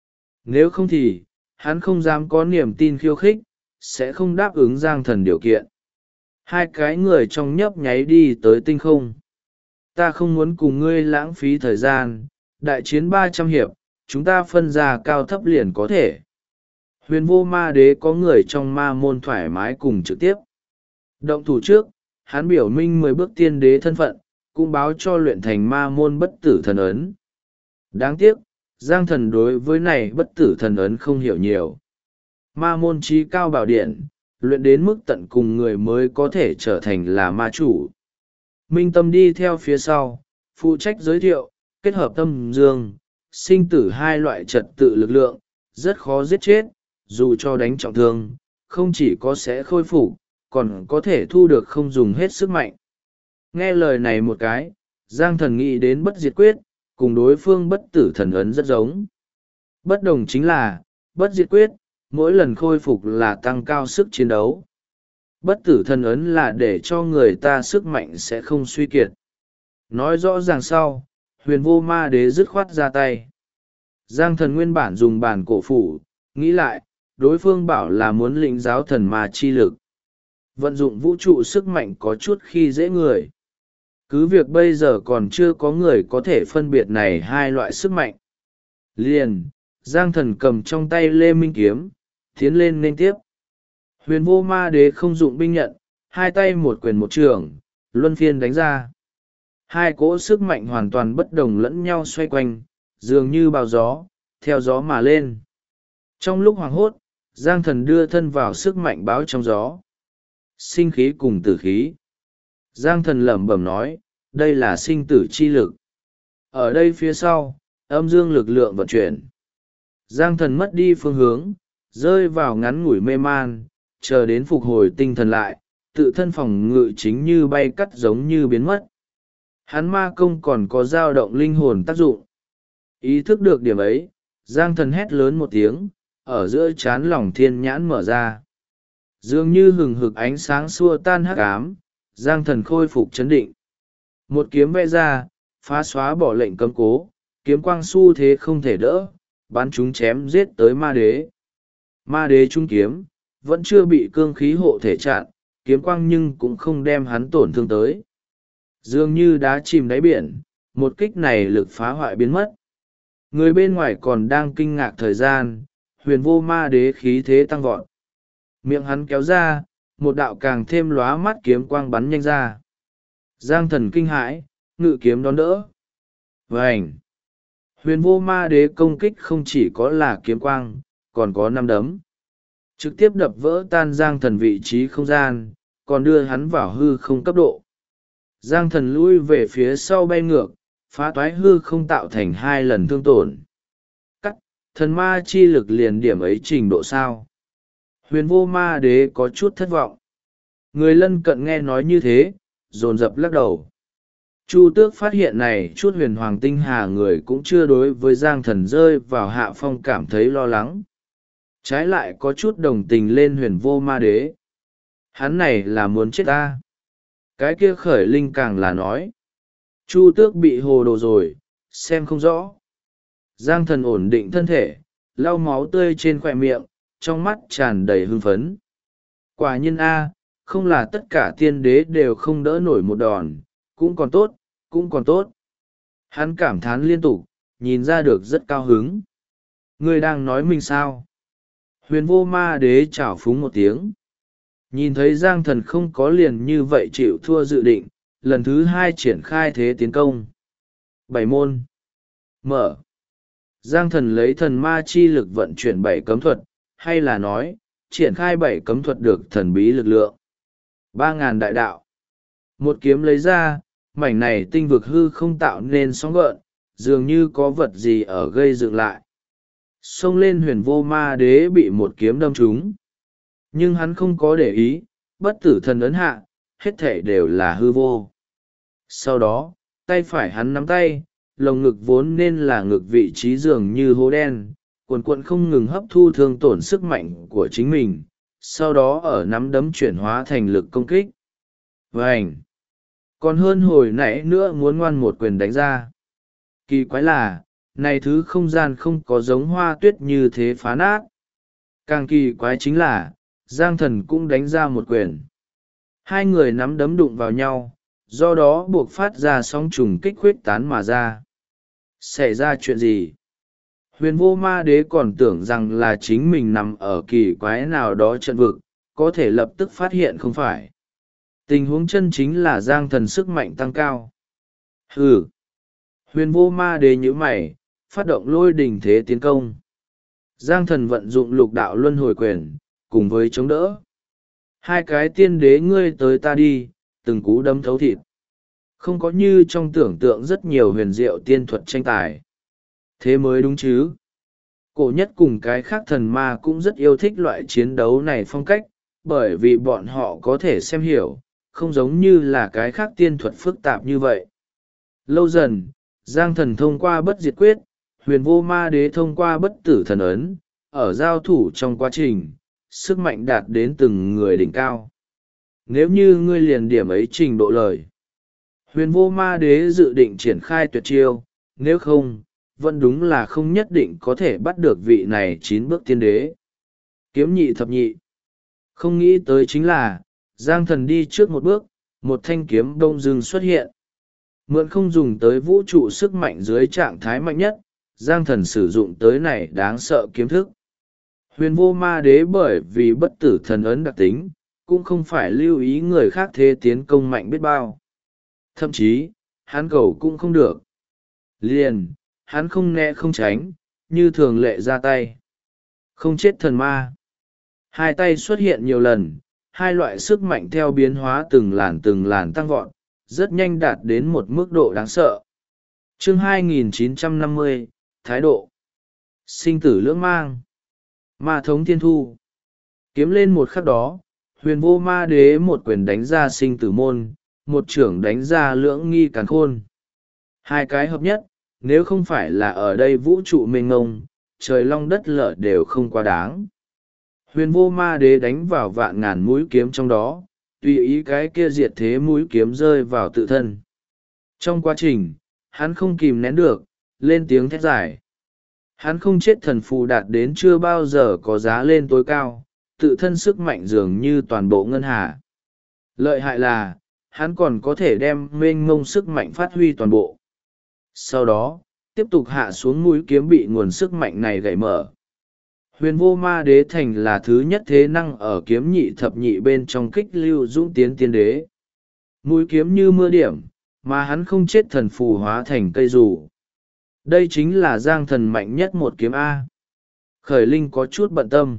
Nếu không thì, hắn không dám có niềm tin khiêu khích, sẽ không đáp ứng Giang Thần điều kiện. Hai cái người trong nhấp nháy đi tới tinh không. Ta không muốn cùng ngươi lãng phí thời gian, đại chiến 300 hiệp, chúng ta phân ra cao thấp liền có thể. Huyền vô ma đế có người trong ma môn thoải mái cùng trực tiếp. Động thủ trước, hắn biểu minh 10 bước tiên đế thân phận, cũng báo cho luyện thành ma môn bất tử thần ấn. Đáng tiếc, Giang Thần đối với này bất tử thần ấn không hiểu nhiều. Ma môn trí cao bảo điện, luyện đến mức tận cùng người mới có thể trở thành là ma chủ. Minh Tâm đi theo phía sau, phụ trách giới thiệu, kết hợp tâm dương, sinh tử hai loại trật tự lực lượng, rất khó giết chết, dù cho đánh trọng thương, không chỉ có sẽ khôi phục, còn có thể thu được không dùng hết sức mạnh. Nghe lời này một cái, Giang Thần nghĩ đến bất diệt quyết, cùng đối phương bất tử thần ấn rất giống. Bất đồng chính là, bất diệt quyết, mỗi lần khôi phục là tăng cao sức chiến đấu. Bất tử thần ấn là để cho người ta sức mạnh sẽ không suy kiệt. Nói rõ ràng sau, huyền vô ma đế dứt khoát ra tay. Giang Thần nguyên bản dùng bản cổ phủ, nghĩ lại, đối phương bảo là muốn lĩnh giáo thần ma chi lực. Vận dụng vũ trụ sức mạnh có chút khi dễ người. Cứ việc bây giờ còn chưa có người có thể phân biệt này hai loại sức mạnh. Liền, Giang Thần cầm trong tay Lê Minh Kiếm, tiến lên nên tiếp. Huyền vô ma đế không dụng binh nhận, hai tay một quyền một trường, luân phiên đánh ra. Hai cỗ sức mạnh hoàn toàn bất đồng lẫn nhau xoay quanh, dường như bào gió, theo gió mà lên. Trong lúc hoảng hốt, Giang Thần đưa thân vào sức mạnh báo trong gió. Sinh khí cùng tử khí. Giang Thần lẩm bẩm nói, đây là sinh tử chi lực. Ở đây phía sau, âm dương lực lượng vận chuyển. Giang Thần mất đi phương hướng, rơi vào ngắn ngủi mê man, chờ đến phục hồi tinh thần lại, tự thân phòng ngự chính như bay cắt giống như biến mất. Hắn ma công còn có dao động linh hồn tác dụng. Ý thức được điểm ấy, Giang Thần hét lớn một tiếng, ở giữa chán lòng thiên nhãn mở ra. Dường như hừng hực ánh sáng xua tan hắc ám, Giang Thần khôi phục chấn định. Một kiếm vẽ ra, phá xóa bỏ lệnh cấm cố, kiếm quang xu thế không thể đỡ, bắn chúng chém giết tới ma đế. Ma đế trung kiếm, vẫn chưa bị cương khí hộ thể chặn, kiếm quang nhưng cũng không đem hắn tổn thương tới. Dường như đá chìm đáy biển, một kích này lực phá hoại biến mất. Người bên ngoài còn đang kinh ngạc thời gian, huyền vô ma đế khí thế tăng vọt. Miệng hắn kéo ra, một đạo càng thêm lóa mắt kiếm quang bắn nhanh ra. Giang Thần kinh hãi, ngự kiếm đón đỡ. Vành! Huyền vô ma đế công kích không chỉ có là kiếm quang, còn có 5 đấm. Trực tiếp đập vỡ tan Giang Thần vị trí không gian, còn đưa hắn vào hư không cấp độ. Giang Thần lui về phía sau bay ngược, phá toái hư không tạo thành 2 lần thương tổn. Cắt, thần ma chi lực liền điểm ấy trình độ sao. Huyền vô ma đế có chút thất vọng. Người lân cận nghe nói như thế, dồn dập lắc đầu. Chu Tước phát hiện này chút huyền hoàng tinh hà người cũng chưa đối với Giang Thần rơi vào hạ phong cảm thấy lo lắng. Trái lại có chút đồng tình lên huyền vô ma đế. Hắn này là muốn chết ta. Cái kia Khởi Linh càng là nói. Chu Tước bị hồ đồ rồi, xem không rõ. Giang Thần ổn định thân thể, lau máu tươi trên khỏe miệng, trong mắt tràn đầy hưng phấn. Quả nhiên A, không là tất cả tiên đế đều không đỡ nổi một đòn, cũng còn tốt, cũng còn tốt. Hắn cảm thán liên tục, nhìn ra được rất cao hứng. Ngươi đang nói mình sao? Huyền vô ma đế chảo phúng một tiếng. Nhìn thấy Giang Thần không có liền như vậy chịu thua dự định, lần thứ 2 triển khai thế tiến công. 7 môn. Mở. Giang Thần lấy thần ma chi lực vận chuyển 7 cấm thuật, hay là nói, triển khai 7 cấm thuật được thần bí lực lượng. 3.000 đại đạo. Một kiếm lấy ra, mảnh này tinh vực hư không tạo nên sóng gợn, dường như có vật gì ở gây dựng lại. Xông lên, Huyền Vô Ma Đế bị một kiếm đâm trúng. Nhưng hắn không có để ý, bất tử thần ấn hạ, hết thể đều là hư vô. Sau đó, tay phải hắn nắm tay, lồng ngực vốn nên là ngực vị trí dường như hố đen, cuồn cuộn không ngừng hấp thu thương tổn sức mạnh của chính mình, sau đó ở nắm đấm chuyển hóa thành lực công kích. Vành! Còn hơn hồi nãy nữa muốn ngoan một quyền đánh ra. Kỳ quái là, này thứ không gian không có giống hoa tuyết như thế phá nát. Càng kỳ quái chính là, Giang Thần cũng đánh ra một quyền. Hai người nắm đấm đụng vào nhau, do đó buộc phát ra sóng trùng kích khuếch tán mà ra. Xảy ra chuyện gì? Huyền Vô Ma Đế còn tưởng rằng là chính mình nằm ở kỳ quái nào đó trận vực, có thể lập tức phát hiện không phải. Tình huống chân chính là Giang Thần sức mạnh tăng cao. Hừ! Huyền Vô Ma Đế nhíu mày, phát động lôi đình thế tiến công. Giang Thần vận dụng lục đạo luân hồi quyền, cùng với chống đỡ. Hai cái tiên đế ngươi tới ta đi, từng cú đấm thấu thịt. Không có như trong tưởng tượng rất nhiều huyền diệu tiên thuật tranh tài. Thế mới đúng chứ. Cổ nhất cùng cái khác thần ma cũng rất yêu thích loại chiến đấu này phong cách, bởi vì bọn họ có thể xem hiểu, không giống như là cái khác tiên thuật phức tạp như vậy. Lâu dần, Giang Thần thông qua bất diệt quyết, Huyền Vô Ma Đế thông qua bất tử thần ấn, ở giao thủ trong quá trình, sức mạnh đạt đến từng người đỉnh cao. Nếu như ngươi liền điểm ấy trình độ lời, Huyền Vô Ma Đế dự định triển khai tuyệt chiêu, nếu không, vẫn đúng là không nhất định có thể bắt được vị này 9 bước tiên đế. Kiếm nhị thập nhị. Không nghĩ tới chính là, Giang Thần đi trước một bước, một thanh kiếm đông dưng xuất hiện. Mượn không dùng tới vũ trụ sức mạnh dưới trạng thái mạnh nhất, Giang Thần sử dụng tới này đáng sợ kiếm thức. Huyền Vô Ma Đế bởi vì bất tử thần ấn đặc tính, cũng không phải lưu ý người khác thế tiến công mạnh biết bao. Thậm chí, hắn cầu cũng không được. Liền, hắn không né không tránh, như thường lệ ra tay. Không chết thần ma. Hai tay xuất hiện nhiều lần, hai loại sức mạnh theo biến hóa từng làn tăng vọt, rất nhanh đạt đến một mức độ đáng sợ. Chương 2950, Thái độ. Sinh tử lưỡng mang. Ma thống thiên thu. Kiếm lên một khắc đó, Huyền Vô Ma Đế một quyền đánh ra sinh tử môn, một chưởng đánh ra lưỡng nghi càn khôn. Hai cái hợp nhất, nếu không phải là ở đây vũ trụ mênh ngông, trời long đất lở đều không quá đáng. Huyền Vô Ma Đế đánh vào vạn ngàn mũi kiếm trong đó, tùy ý cái kia diệt thế mũi kiếm rơi vào tự thân. Trong quá trình, hắn không kìm nén được, lên tiếng thét giải. Hắn không chết thần phù đạt đến chưa bao giờ có giá lên tối cao, tự thân sức mạnh dường như toàn bộ ngân hà. Lợi hại là, hắn còn có thể đem mênh mông sức mạnh phát huy toàn bộ. Sau đó, tiếp tục hạ xuống mũi kiếm bị nguồn sức mạnh này gãy mở. Huyền Vô Ma Đế thành là thứ nhất thế năng ở kiếm nhị thập nhị bên trong kích lưu dũng tiến tiên đế. Mũi kiếm như mưa điểm, mà hắn không chết thần phù hóa thành cây dù. Đây chính là Giang Thần mạnh nhất một kiếm A. Khởi Linh có chút bận tâm.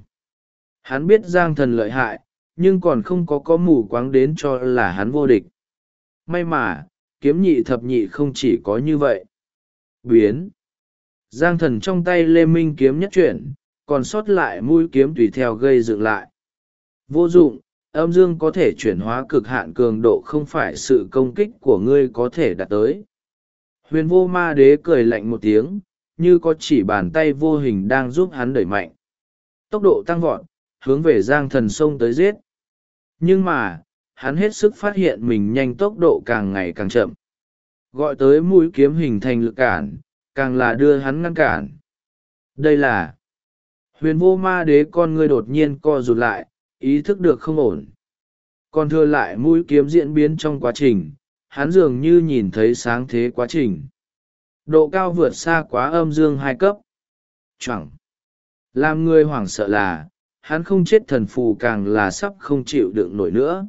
Hắn biết Giang Thần lợi hại, nhưng còn không có mù quáng đến cho là hắn vô địch. May mà, kiếm nhị thập nhị không chỉ có như vậy. Biến. Giang Thần trong tay Lê Minh kiếm nhất chuyển, còn sót lại mũi kiếm tùy theo gây dựng lại. Vô dụng, âm dương có thể chuyển hóa cực hạn cường độ không phải sự công kích của ngươi có thể đạt tới. Huyền Vô Ma Đế cười lạnh một tiếng, như có chỉ bàn tay vô hình đang giúp hắn đẩy mạnh. Tốc độ tăng vọt, hướng về Giang Thần xông tới giết. Nhưng mà, hắn hết sức phát hiện mình nhanh tốc độ càng ngày càng chậm. Gọi tới mũi kiếm hình thành lực cản, càng là đưa hắn ngăn cản. Đây là Huyền Vô Ma Đế con ngươi đột nhiên co rụt lại, ý thức được không ổn. Còn thừa lại mũi kiếm diễn biến trong quá trình, hắn dường như nhìn thấy sáng thế quá trình. Độ cao vượt xa quá âm dương 2 cấp. Chẳng. Làm người hoảng sợ là, hắn không chết thần phù càng là sắp không chịu đựng nổi nữa.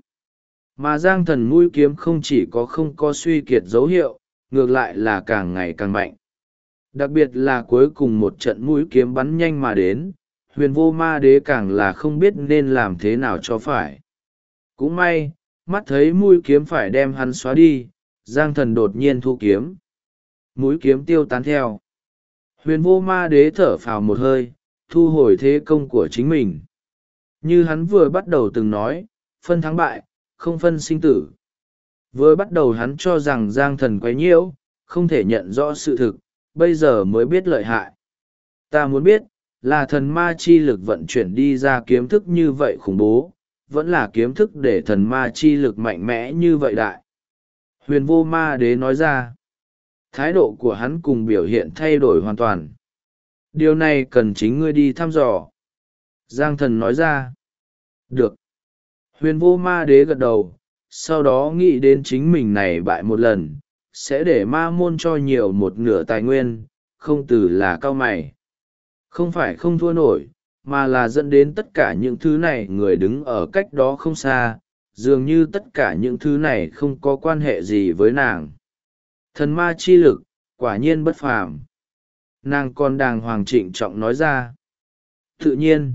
Mà Giang Thần mũi kiếm không chỉ không có suy kiệt dấu hiệu, ngược lại là càng ngày càng mạnh. Đặc biệt là cuối cùng một trận mũi kiếm bắn nhanh mà đến, Huyền Vô Ma Đế càng là không biết nên làm thế nào cho phải. Cũng may, mắt thấy mũi kiếm phải đem hắn xóa đi, Giang Thần đột nhiên thu kiếm. mũi kiếm tiêu tán theo. Huyền vô ma đế thở phào một hơi, thu hồi thế công của chính mình. Như hắn vừa bắt đầu từng nói, phân thắng bại, không phân sinh tử. Vừa bắt đầu hắn cho rằng Giang Thần quấy nhiễu, không thể nhận rõ sự thực, bây giờ mới biết lợi hại. Ta muốn biết, là thần ma chi lực vận chuyển đi ra kiếm thức như vậy khủng bố, vẫn là kiếm thức để thần ma chi lực mạnh mẽ như vậy đại. Huyền vô ma đế nói ra, thái độ của hắn cùng biểu hiện thay đổi hoàn toàn. Điều này cần chính ngươi đi thăm dò. Giang Thần nói ra, được. Huyền vô ma đế gật đầu, sau đó nghĩ đến chính mình này bại một lần, sẽ để ma môn cho nhiều một nửa tài nguyên, không từ là cao mày. Không phải không thua nổi, mà là dẫn đến tất cả những thứ này người đứng ở cách đó không xa, dường như tất cả những thứ này không có quan hệ gì với nàng. Thần ma chi lực, quả nhiên bất phàm. Nàng còn đàng hoàng trịnh trọng nói ra. Tự nhiên.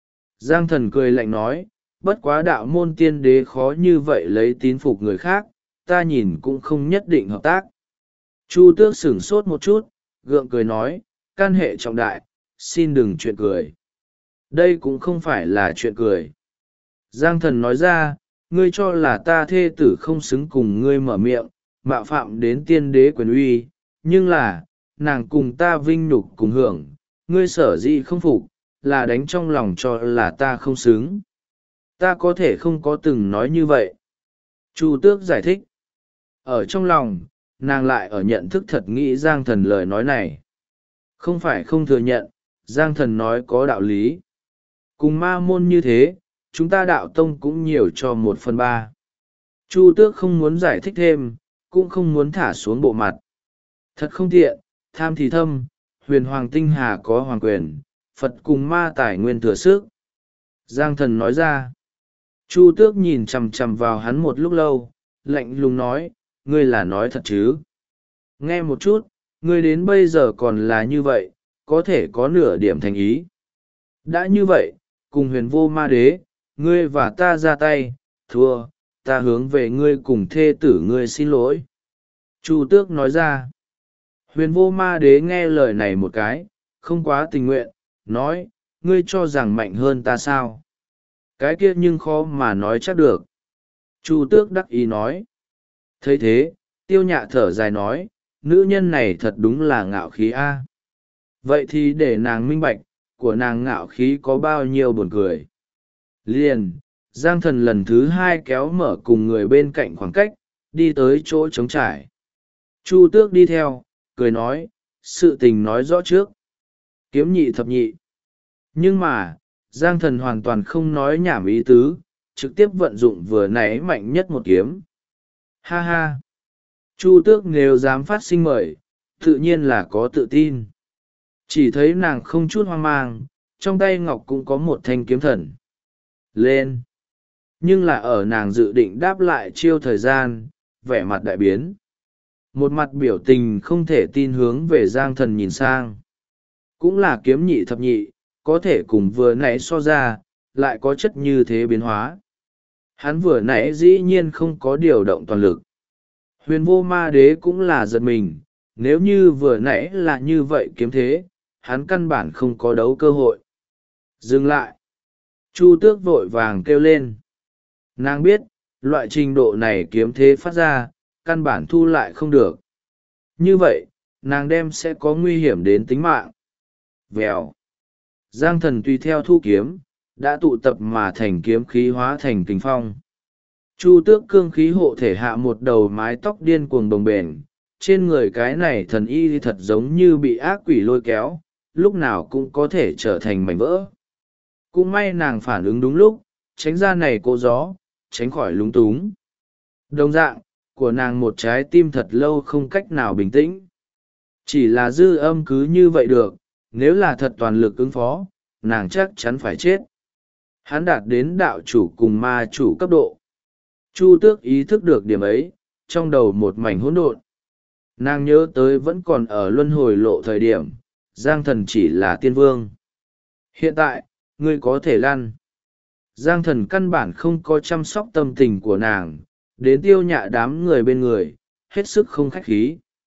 Giang Thần cười lạnh nói, bất quá đạo môn tiên đế khó như vậy lấy tín phục người khác, ta nhìn cũng không nhất định hợp tác. Chu Tước sửng sốt một chút, gượng cười nói, can hệ trọng đại, xin đừng chuyện cười. Đây cũng không phải là chuyện cười. Giang Thần nói ra, ngươi cho là ta thê tử không xứng cùng ngươi mở miệng, mạo phạm đến tiên đế quyền uy, nhưng là, nàng cùng ta vinh nhục cùng hưởng, ngươi sở dĩ không phục, là đánh trong lòng cho là ta không xứng. Ta có thể không có từng nói như vậy. Chu Tước giải thích. Ở trong lòng, nàng lại ở nhận thức thật nghĩ Giang Thần lời nói này. Không phải không thừa nhận, Giang Thần nói có đạo lý. Cùng ma môn như thế, chúng ta đạo tông cũng nhiều cho 1/3. Chu Tước không muốn giải thích thêm, cũng không muốn thả xuống bộ mặt. Thật không tiện, tham thì thâm, huyền hoàng tinh hà có hoàng quyền, Phật cùng ma tài nguyên thừa sức. Giang Thần nói ra. Chu Tước nhìn chằm chằm vào hắn một lúc lâu, lạnh lùng nói, ngươi là nói thật chứ? Nghe một chút, ngươi đến bây giờ còn là như vậy, có thể có nửa điểm thành ý. Đã như vậy, cùng huyền vô ma đế, ngươi và ta ra tay, thua, ta hướng về ngươi cùng thê tử ngươi xin lỗi. Chu Tước nói ra. Huyền vô ma đế nghe lời này một cái, không quá tình nguyện, nói, ngươi cho rằng mạnh hơn ta sao? Cái kia nhưng khó mà nói chắc được. Chu Tước đắc ý nói. Thấy thế, Tiêu Nhạ thở dài nói, nữ nhân này thật đúng là ngạo khí a. Vậy thì để nàng minh bạch, của nàng ngạo khí có bao nhiêu buồn cười. Liền, Giang Thần lần thứ hai kéo mở cùng người bên cạnh khoảng cách, đi tới chỗ trống trải. Chu Tước đi theo, cười nói, sự tình nói rõ trước. Kiếm nhị thập nhị. Nhưng mà, Giang Thần hoàn toàn không nói nhảm ý tứ, trực tiếp vận dụng vừa nãy mạnh nhất một kiếm. Ha ha! Chu Tước nếu dám phát sinh mời, tự nhiên là có tự tin. Chỉ thấy nàng không chút hoang mang, trong tay ngọc cũng có một thanh kiếm thần. Lên! Nhưng là ở nàng dự định đáp lại chiêu thời gian, vẻ mặt đại biến. Một mặt biểu tình không thể tin hướng về Giang Thần nhìn sang. Cũng là kiếm nhị thập nhị, có thể cùng vừa nãy so ra, lại có chất như thế biến hóa. Hắn vừa nãy dĩ nhiên không có điều động toàn lực. Huyền vô ma đế cũng là giật mình, nếu như vừa nãy là như vậy kiếm thế, hắn căn bản không có đấu cơ hội. Dừng lại. Chu Tước vội vàng kêu lên. Nàng biết, loại trình độ này kiếm thế phát ra, căn bản thu lại không được. Như vậy, nàng đem sẽ có nguy hiểm đến tính mạng. Vèo. Giang Thần tùy theo thu kiếm, đã tụ tập mà thành kiếm khí hóa thành kình phong. Chu Tước cương khí hộ thể hạ một đầu mái tóc điên cuồng bồng bềnh, trên người cái này thần y thật giống như bị ác quỷ lôi kéo, lúc nào cũng có thể trở thành mảnh vỡ. Cũng may nàng phản ứng đúng lúc, tránh ra này cô gió, tránh khỏi lúng túng. Đồng dạng, của nàng một trái tim thật lâu không cách nào bình tĩnh. Chỉ là dư âm cứ như vậy được, nếu là thật toàn lực ứng phó, nàng chắc chắn phải chết. Hắn đạt đến đạo chủ cùng ma chủ cấp độ. Chu Tước ý thức được điểm ấy, trong đầu một mảnh hỗn độn. Nàng nhớ tới vẫn còn ở luân hồi lộ thời điểm, Giang Thần chỉ là tiên vương. Hiện tại, ngươi có thể lăn. Giang Thần căn bản không có chăm sóc tâm tình của nàng, đến Tiêu Nhạ đám người bên người, hết sức không khách khí.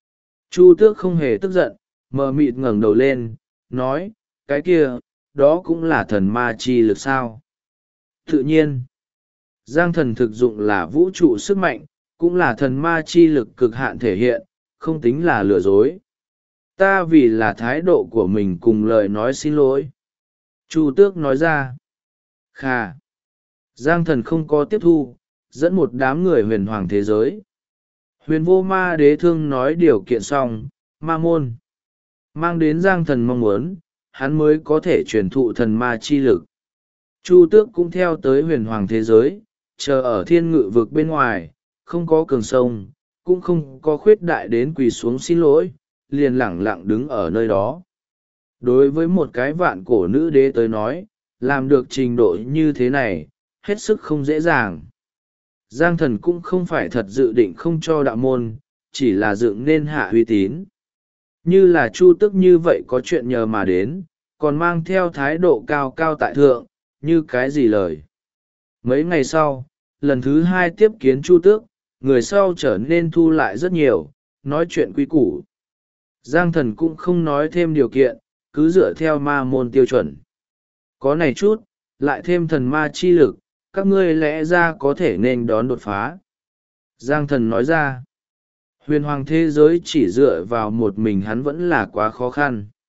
Chu Tước không hề tức giận, mờ mịt ngẩng đầu lên, nói, cái kia, đó cũng là thần ma chi lực sao? Tự nhiên, Giang thần thực dụng là vũ trụ sức mạnh, cũng là thần ma chi lực cực hạn thể hiện, không tính là lừa dối. Ta vì là thái độ của mình cùng lời nói xin lỗi. Chu Tước nói ra. Khà. Giang thần không có tiếp thu, dẫn một đám người huyền hoàng thế giới. Huyền vô ma đế thương nói điều kiện xong, ma môn mang đến Giang thần mong muốn, hắn mới có thể truyền thụ thần ma chi lực. Chu Tước cũng theo tới huyền hoàng thế giới, chờ ở thiên ngự vực bên ngoài, không có cường sông, cũng không có khuyết đại đến quỳ xuống xin lỗi, liền lẳng lặng đứng ở nơi đó. Đối với một cái vạn cổ nữ đế tới nói, làm được trình độ như thế này, hết sức không dễ dàng. Giang thần cũng không phải thật dự định không cho đạo môn, chỉ là dựng nên hạ uy tín. Như là Chu Tước như vậy có chuyện nhờ mà đến, còn mang theo thái độ cao cao tại thượng, như cái gì lời. Mấy ngày sau, lần thứ hai tiếp kiến Chu Tước, người sau trở nên thu lại rất nhiều, nói chuyện quy củ. Giang thần cũng không nói thêm điều kiện, cứ dựa theo ma môn tiêu chuẩn. Có này chút, lại thêm thần ma chi lực, các ngươi lẽ ra có thể nên đón đột phá. Giang thần nói ra, huyền hoàng thế giới chỉ dựa vào một mình hắn vẫn là quá khó khăn.